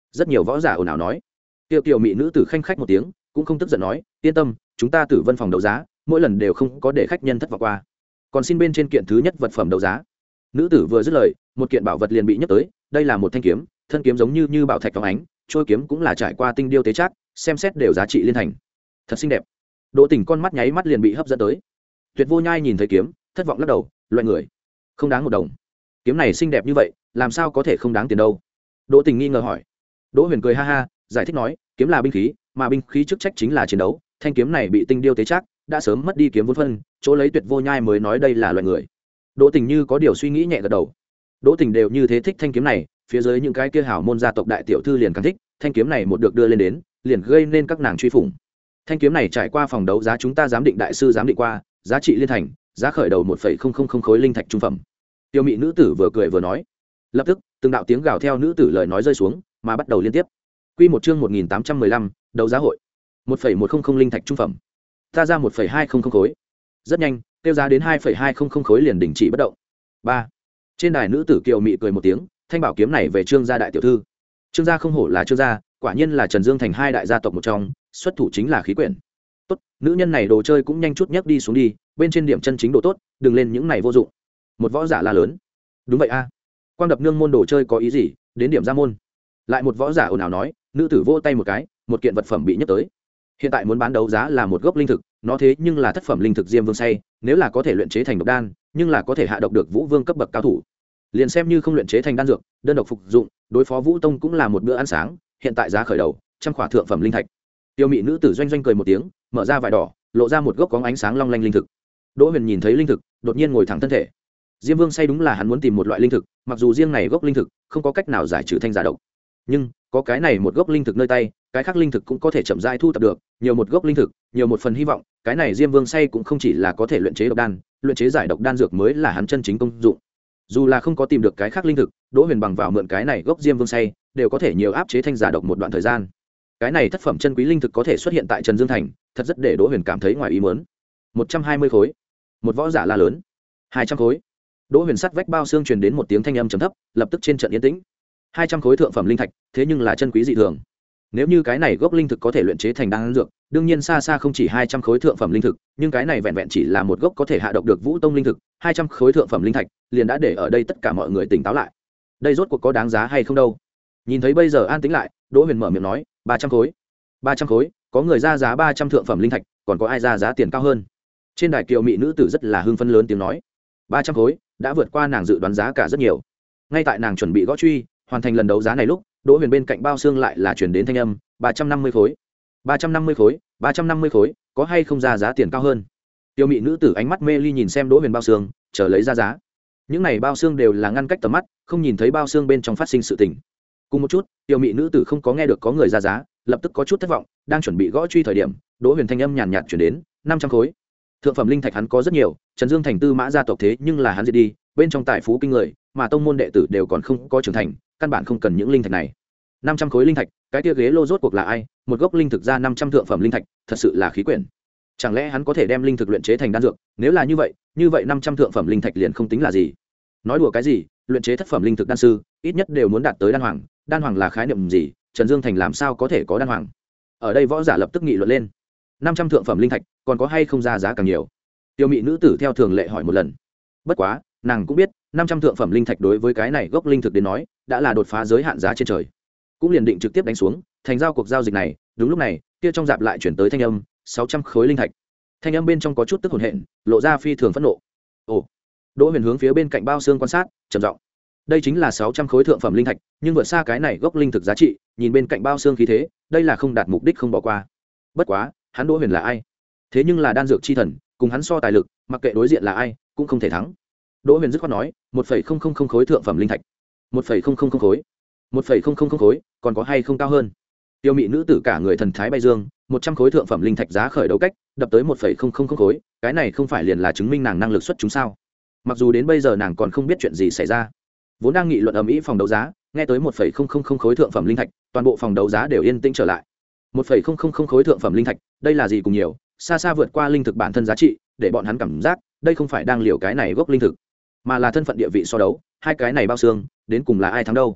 Rất nhiều võ giả ồn ào nói. Tiêu Kiều mỹ nữ tử khanh khách một tiếng, cũng không tức giận nói, yên tâm, chúng ta Tử Vân phòng đấu giá, mỗi lần đều không có để khách nhân thất vọng qua. Còn xin bên trên kiện thứ nhất vật phẩm đấu giá. Nữ tử vừa dứt lời, một kiện bảo vật liền bị nhấc tới, đây là một thanh kiếm, thân kiếm giống như như bảo thạch phóng ánh, trôi kiếm cũng là trải qua tinh điêu tế chắc, xem xét đều giá trị liên thành. Thật xinh đẹp. Đỗ Tình con mắt nháy mắt liền bị hấp dẫn tới. Tuyệt Vô Nhai nhìn thấy kiếm, thất vọng lắc đầu, loại người, không đáng một đồng. Kiếm này xinh đẹp như vậy, làm sao có thể không đáng tiền đâu? Đỗ Tình nghi ngờ hỏi. Đỗ Huyền cười ha ha, giải thích nói, kiếm là binh khí, mà binh khí chức trách chính là chiến đấu, thanh kiếm này bị tinh điêu tế chắc, đã sớm mất đi kiếm vốn phân, chỗ lấy Tuyệt Vô Nhai mới nói đây là loại người. Đỗ Tình như có điều suy nghĩ nhẹ gật đầu. Đỗ Tình đều như thế thích thanh kiếm này, phía dưới những cái kia hảo môn gia tộc đại tiểu thư liền càng thích, thanh kiếm này một được đưa lên đến, liền gây nên các nàng truy phủng. Thanh kiếm này trải qua phòng đấu giá chúng ta giám định đại sư giám định qua, giá trị liên thành, giá khởi đầu một phẩy không không không khối linh thạch trung phẩm. Tiêu Mị nữ tử vừa cười vừa nói. Lập tức, từng đạo tiếng gào theo nữ tử lời nói rơi xuống, mà bắt đầu liên tiếp. Quy một chương một nghìn tám trăm mười lăm, đấu giá hội. một phẩy một không không linh thạch trung phẩm. Ta ra một phẩy hai không không khối. Rất nhanh, tiêu giá đến hai phẩy hai không không khối liền đình chỉ bất động. ba. Trên đài nữ tử Kiều Mị cười một tiếng, thanh bảo kiếm này về Trương gia đại tiểu thư. Trương gia không hổ là Trương gia, quả nhiên là Trần Dương thành hai đại gia tộc một trong, xuất thủ chính là khí quyển. Tốt, nữ nhân này đồ chơi cũng nhanh chút nhấc đi xuống đi, bên trên điểm chân chính đồ tốt, đừng lên những này vô dụng. Một võ giả la lớn. Đúng vậy a. Quang đập nương môn đồ chơi có ý gì, đến điểm ra môn. Lại một võ giả ồn ào nói, nữ tử vỗ tay một cái, một kiện vật phẩm bị nhấc tới. Hiện tại muốn bán đấu giá là một gốc linh thực, nó thế nhưng là thất phẩm linh thực Diêm Vương say, nếu là có thể luyện chế thành độc đan, nhưng là có thể hạ độc được Vũ Vương cấp bậc cao thủ. Liền xem như không luyện chế thành đan dược, đơn độc phục dụng, đối phó Vũ Tông cũng là một bữa ăn sáng, hiện tại giá khởi đầu, trăm khỏa thượng phẩm linh thạch. Tiêu Mị nữ tử doanh doanh cười một tiếng, mở ra vải đỏ, lộ ra một gốc có ánh sáng long lanh linh thực. Đỗ Huyền nhìn thấy linh thực, đột nhiên ngồi thẳng thân thể. Diêm Vương say đúng là hắn muốn tìm một loại linh thực, mặc dù riêng này gốc linh thực không có cách nào giải trừ thanh giả độc, nhưng có cái này một gốc linh thực nơi tay, cái khác linh thực cũng có thể chậm rãi thu thập được, nhiều một gốc linh thực, nhiều một phần hy vọng, cái này Diêm Vương say cũng không chỉ là có thể luyện chế độc đan, luyện chế giải độc đan dược mới là hắn chân chính công dụng. Dù là không có tìm được cái khác linh thực, Đỗ Huyền bằng vào mượn cái này gốc Diêm Vương say, đều có thể nhiều áp chế thanh giả độc một đoạn thời gian. Cái này thất phẩm chân quý linh thực có thể xuất hiện tại Trần Dương thành, thật rất để Đỗ Huyền cảm thấy ngoài ý muốn. một trăm hai mươi khối. Một võ giả la lớn. hai trăm khối. Đỗ Huyền sắt vách bao xương truyền đến một tiếng thanh âm trầm thấp, lập tức trên trận yên tĩnh. hai trăm khối thượng phẩm linh thạch, thế nhưng là chân quý dị thường. Nếu như cái này gốc linh thực có thể luyện chế thành đan dược, đương nhiên xa xa không chỉ hai trăm khối thượng phẩm linh thực, nhưng cái này vẹn vẹn chỉ là một gốc có thể hạ độc được Vũ Tông linh thực, hai trăm khối thượng phẩm linh thạch, liền đã để ở đây tất cả mọi người tỉnh táo lại. Đây rốt cuộc có đáng giá hay không đâu? Nhìn thấy bây giờ an tĩnh lại, Đỗ Huyền mở miệng nói, ba trăm khối. ba trăm khối, có người ra giá ba trăm thượng phẩm linh thạch, còn có ai ra giá tiền cao hơn? Trên đài Kiều Mị nữ tử rất là hưng phấn lớn tiếng nói, ba trăm khối, đã vượt qua nàng dự đoán giá cả rất nhiều. Ngay tại nàng chuẩn bị gõ truy, hoàn thành lần đấu giá này lúc, Đỗ Huyền bên cạnh bao xương lại là chuyển đến thanh âm, ba trăm năm mươi khối. ba trăm năm mươi khối, ba trăm năm mươi khối, có hay không ra giá tiền cao hơn? Tiêu Mị nữ tử ánh mắt mê ly nhìn xem Đỗ Huyền bao xương, chờ lấy ra giá. Những này bao xương đều là ngăn cách tầm mắt, không nhìn thấy bao xương bên trong phát sinh sự tình. Cùng một chút, Tiêu Mị nữ tử không có nghe được có người ra giá, lập tức có chút thất vọng, đang chuẩn bị gõ truy thời điểm, Đỗ Huyền thanh âm nhàn nhạt chuyển đến, năm trăm khối. Thượng phẩm linh thạch hắn có rất nhiều, Trần Dương thành Tư Mã gia tộc thế nhưng là hắn diệt đi, bên trong tài phú kinh người, mà tông môn đệ tử đều còn không có trưởng thành, căn bản không cần những linh thạch này. năm trăm khối linh thạch, cái kia ghế lô rốt cuộc là ai? Một gốc linh thực ra năm trăm thượng phẩm linh thạch, thật sự là khí quyển. Chẳng lẽ hắn có thể đem linh thực luyện chế thành đan dược? Nếu là như vậy, như vậy năm trăm thượng phẩm linh thạch liền không tính là gì. Nói đùa cái gì, luyện chế thất phẩm linh thực đan sư, ít nhất đều muốn đạt tới đan hoàng, đan hoàng là khái niệm gì? Trần Dương thành làm sao có thể có đan hoàng? Ở đây võ giả lập tức nghị luận lên. năm trăm thượng phẩm linh thạch, còn có hay không ra giá càng nhiều? Tiêu Mị nữ tử theo thường lệ hỏi một lần. Bất quá, nàng cũng biết, năm trăm thượng phẩm linh thạch đối với cái này gốc linh thực đến nói, đã là đột phá giới hạn giá trên trời. Cũng liền định trực tiếp đánh xuống, thành giao cuộc giao dịch này. Đúng lúc này, kia trong dạp lại chuyển tới thanh âm, sáu trăm khối linh thạch. Thanh âm bên trong có chút tức hồn hện, lộ ra phi thường phẫn nộ. Ồ. Đỗ Huyền hướng phía bên cạnh bao xương quan sát, trầm giọng. Đây chính là sáu trăm khối thượng phẩm linh thạch, nhưng vượt xa cái này gốc linh thực giá trị, nhìn bên cạnh bao xương khí thế, đây là không đạt mục đích không bỏ qua. Bất quá, hắn Đỗ Huyền là ai? Thế nhưng là đan dược chi thần, cùng hắn so tài lực, mặc kệ đối diện là ai, cũng không thể thắng. Đỗ Huyền dứt khoát nói, một phẩy không không không khối thượng phẩm linh thạch. một phẩy không không không khối. một phẩy không không không khối, còn có hay không cao hơn? Tiêu Mị nữ tử cả người thần thái bay dương, một trăm khối thượng phẩm linh thạch giá khởi đầu cách, đập tới một phẩy không không không khối, cái này không phải liền là chứng minh nàng năng lực xuất chúng sao? Mặc dù đến bây giờ nàng còn không biết chuyện gì xảy ra. Vốn đang nghị luận ầm ĩ phòng đấu giá, nghe tới một phẩy không không không khối thượng phẩm linh thạch, toàn bộ phòng đấu giá đều yên tĩnh trở lại. một phẩy không không không khối thượng phẩm linh thạch, đây là gì cùng nhiều, xa xa vượt qua linh thực bản thân giá trị, để bọn hắn cảm giác, đây không phải đang liều cái này gốc linh thực, mà là thân phận địa vị so đấu, hai cái này bao xương, đến cùng là ai thắng đâu?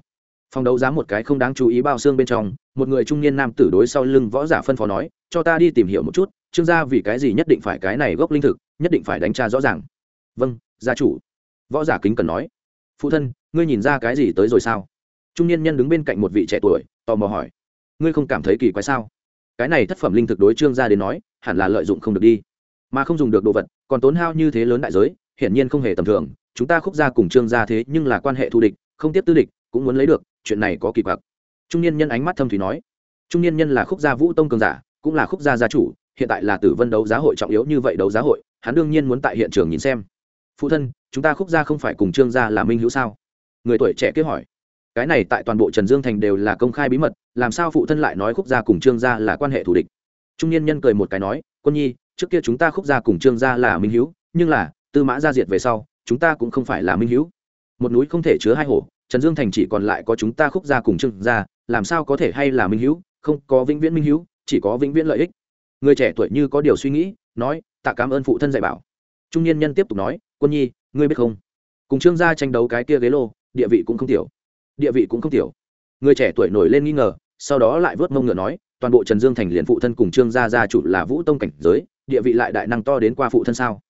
Phòng đấu giá một cái không đáng chú ý bao xương bên trong, một người trung niên nam tử đối sau lưng võ giả phân phó nói, cho ta đi tìm hiểu một chút, Trương gia vì cái gì nhất định phải cái này gốc linh thực, nhất định phải đánh tra rõ ràng. Vâng, gia chủ. Võ giả kính cần nói. Phụ thân, ngươi nhìn ra cái gì tới rồi sao? Trung niên nhân đứng bên cạnh một vị trẻ tuổi, tò mò hỏi. Ngươi không cảm thấy kỳ quái sao? Cái này thất phẩm linh thực đối Trương gia đến nói, hẳn là lợi dụng không được đi, mà không dùng được đồ vật, còn tốn hao như thế lớn đại giới, hiển nhiên không hề tầm thường. Chúng ta Khúc gia cùng Trương gia thế nhưng là quan hệ thù địch, không tiếp tư địch, cũng muốn lấy được, chuyện này có kỳ quặc. Trung niên nhân ánh mắt thâm thúy nói. Trung niên nhân là Khúc gia Vũ Tông cường giả, cũng là Khúc gia gia chủ, hiện tại là Tử Vân đấu giá hội trọng yếu như vậy đấu giá hội, hắn đương nhiên muốn tại hiện trường nhìn xem. Phụ thân, chúng ta Khúc gia không phải cùng Trương gia là minh hữu sao? Người tuổi trẻ kia hỏi. Cái này tại toàn bộ Trần Dương thành đều là công khai bí mật, làm sao phụ thân lại nói Khúc gia cùng Trương gia là quan hệ thù địch? Trung niên nhân cười một cái nói, Quân Nhi, trước kia chúng ta Khúc gia cùng Trương gia là minh hữu, nhưng là Tư Mã gia diệt về sau, chúng ta cũng không phải là minh hữu. Một núi không thể chứa hai hổ, Trần Dương thành chỉ còn lại có chúng ta Khúc gia cùng Trương gia, làm sao có thể hay là minh hữu? Không có vĩnh viễn minh hữu, chỉ có vĩnh viễn lợi ích. Người trẻ tuổi như có điều suy nghĩ, nói, tạ cảm ơn phụ thân dạy bảo. Trung niên nhân tiếp tục nói, Quân Nhi, ngươi biết không, cùng Trương gia tranh đấu cái kia ghế lô, địa vị cũng không tiểu, địa vị cũng không tiểu. Người trẻ tuổi nổi lên nghi ngờ, sau đó lại vớt mông ngựa nói, toàn bộ Trần Dương thành liền phụ thân cùng Trương gia gia chủ là Vũ Tông cảnh giới, địa vị lại đại năng to đến qua phụ thân sao?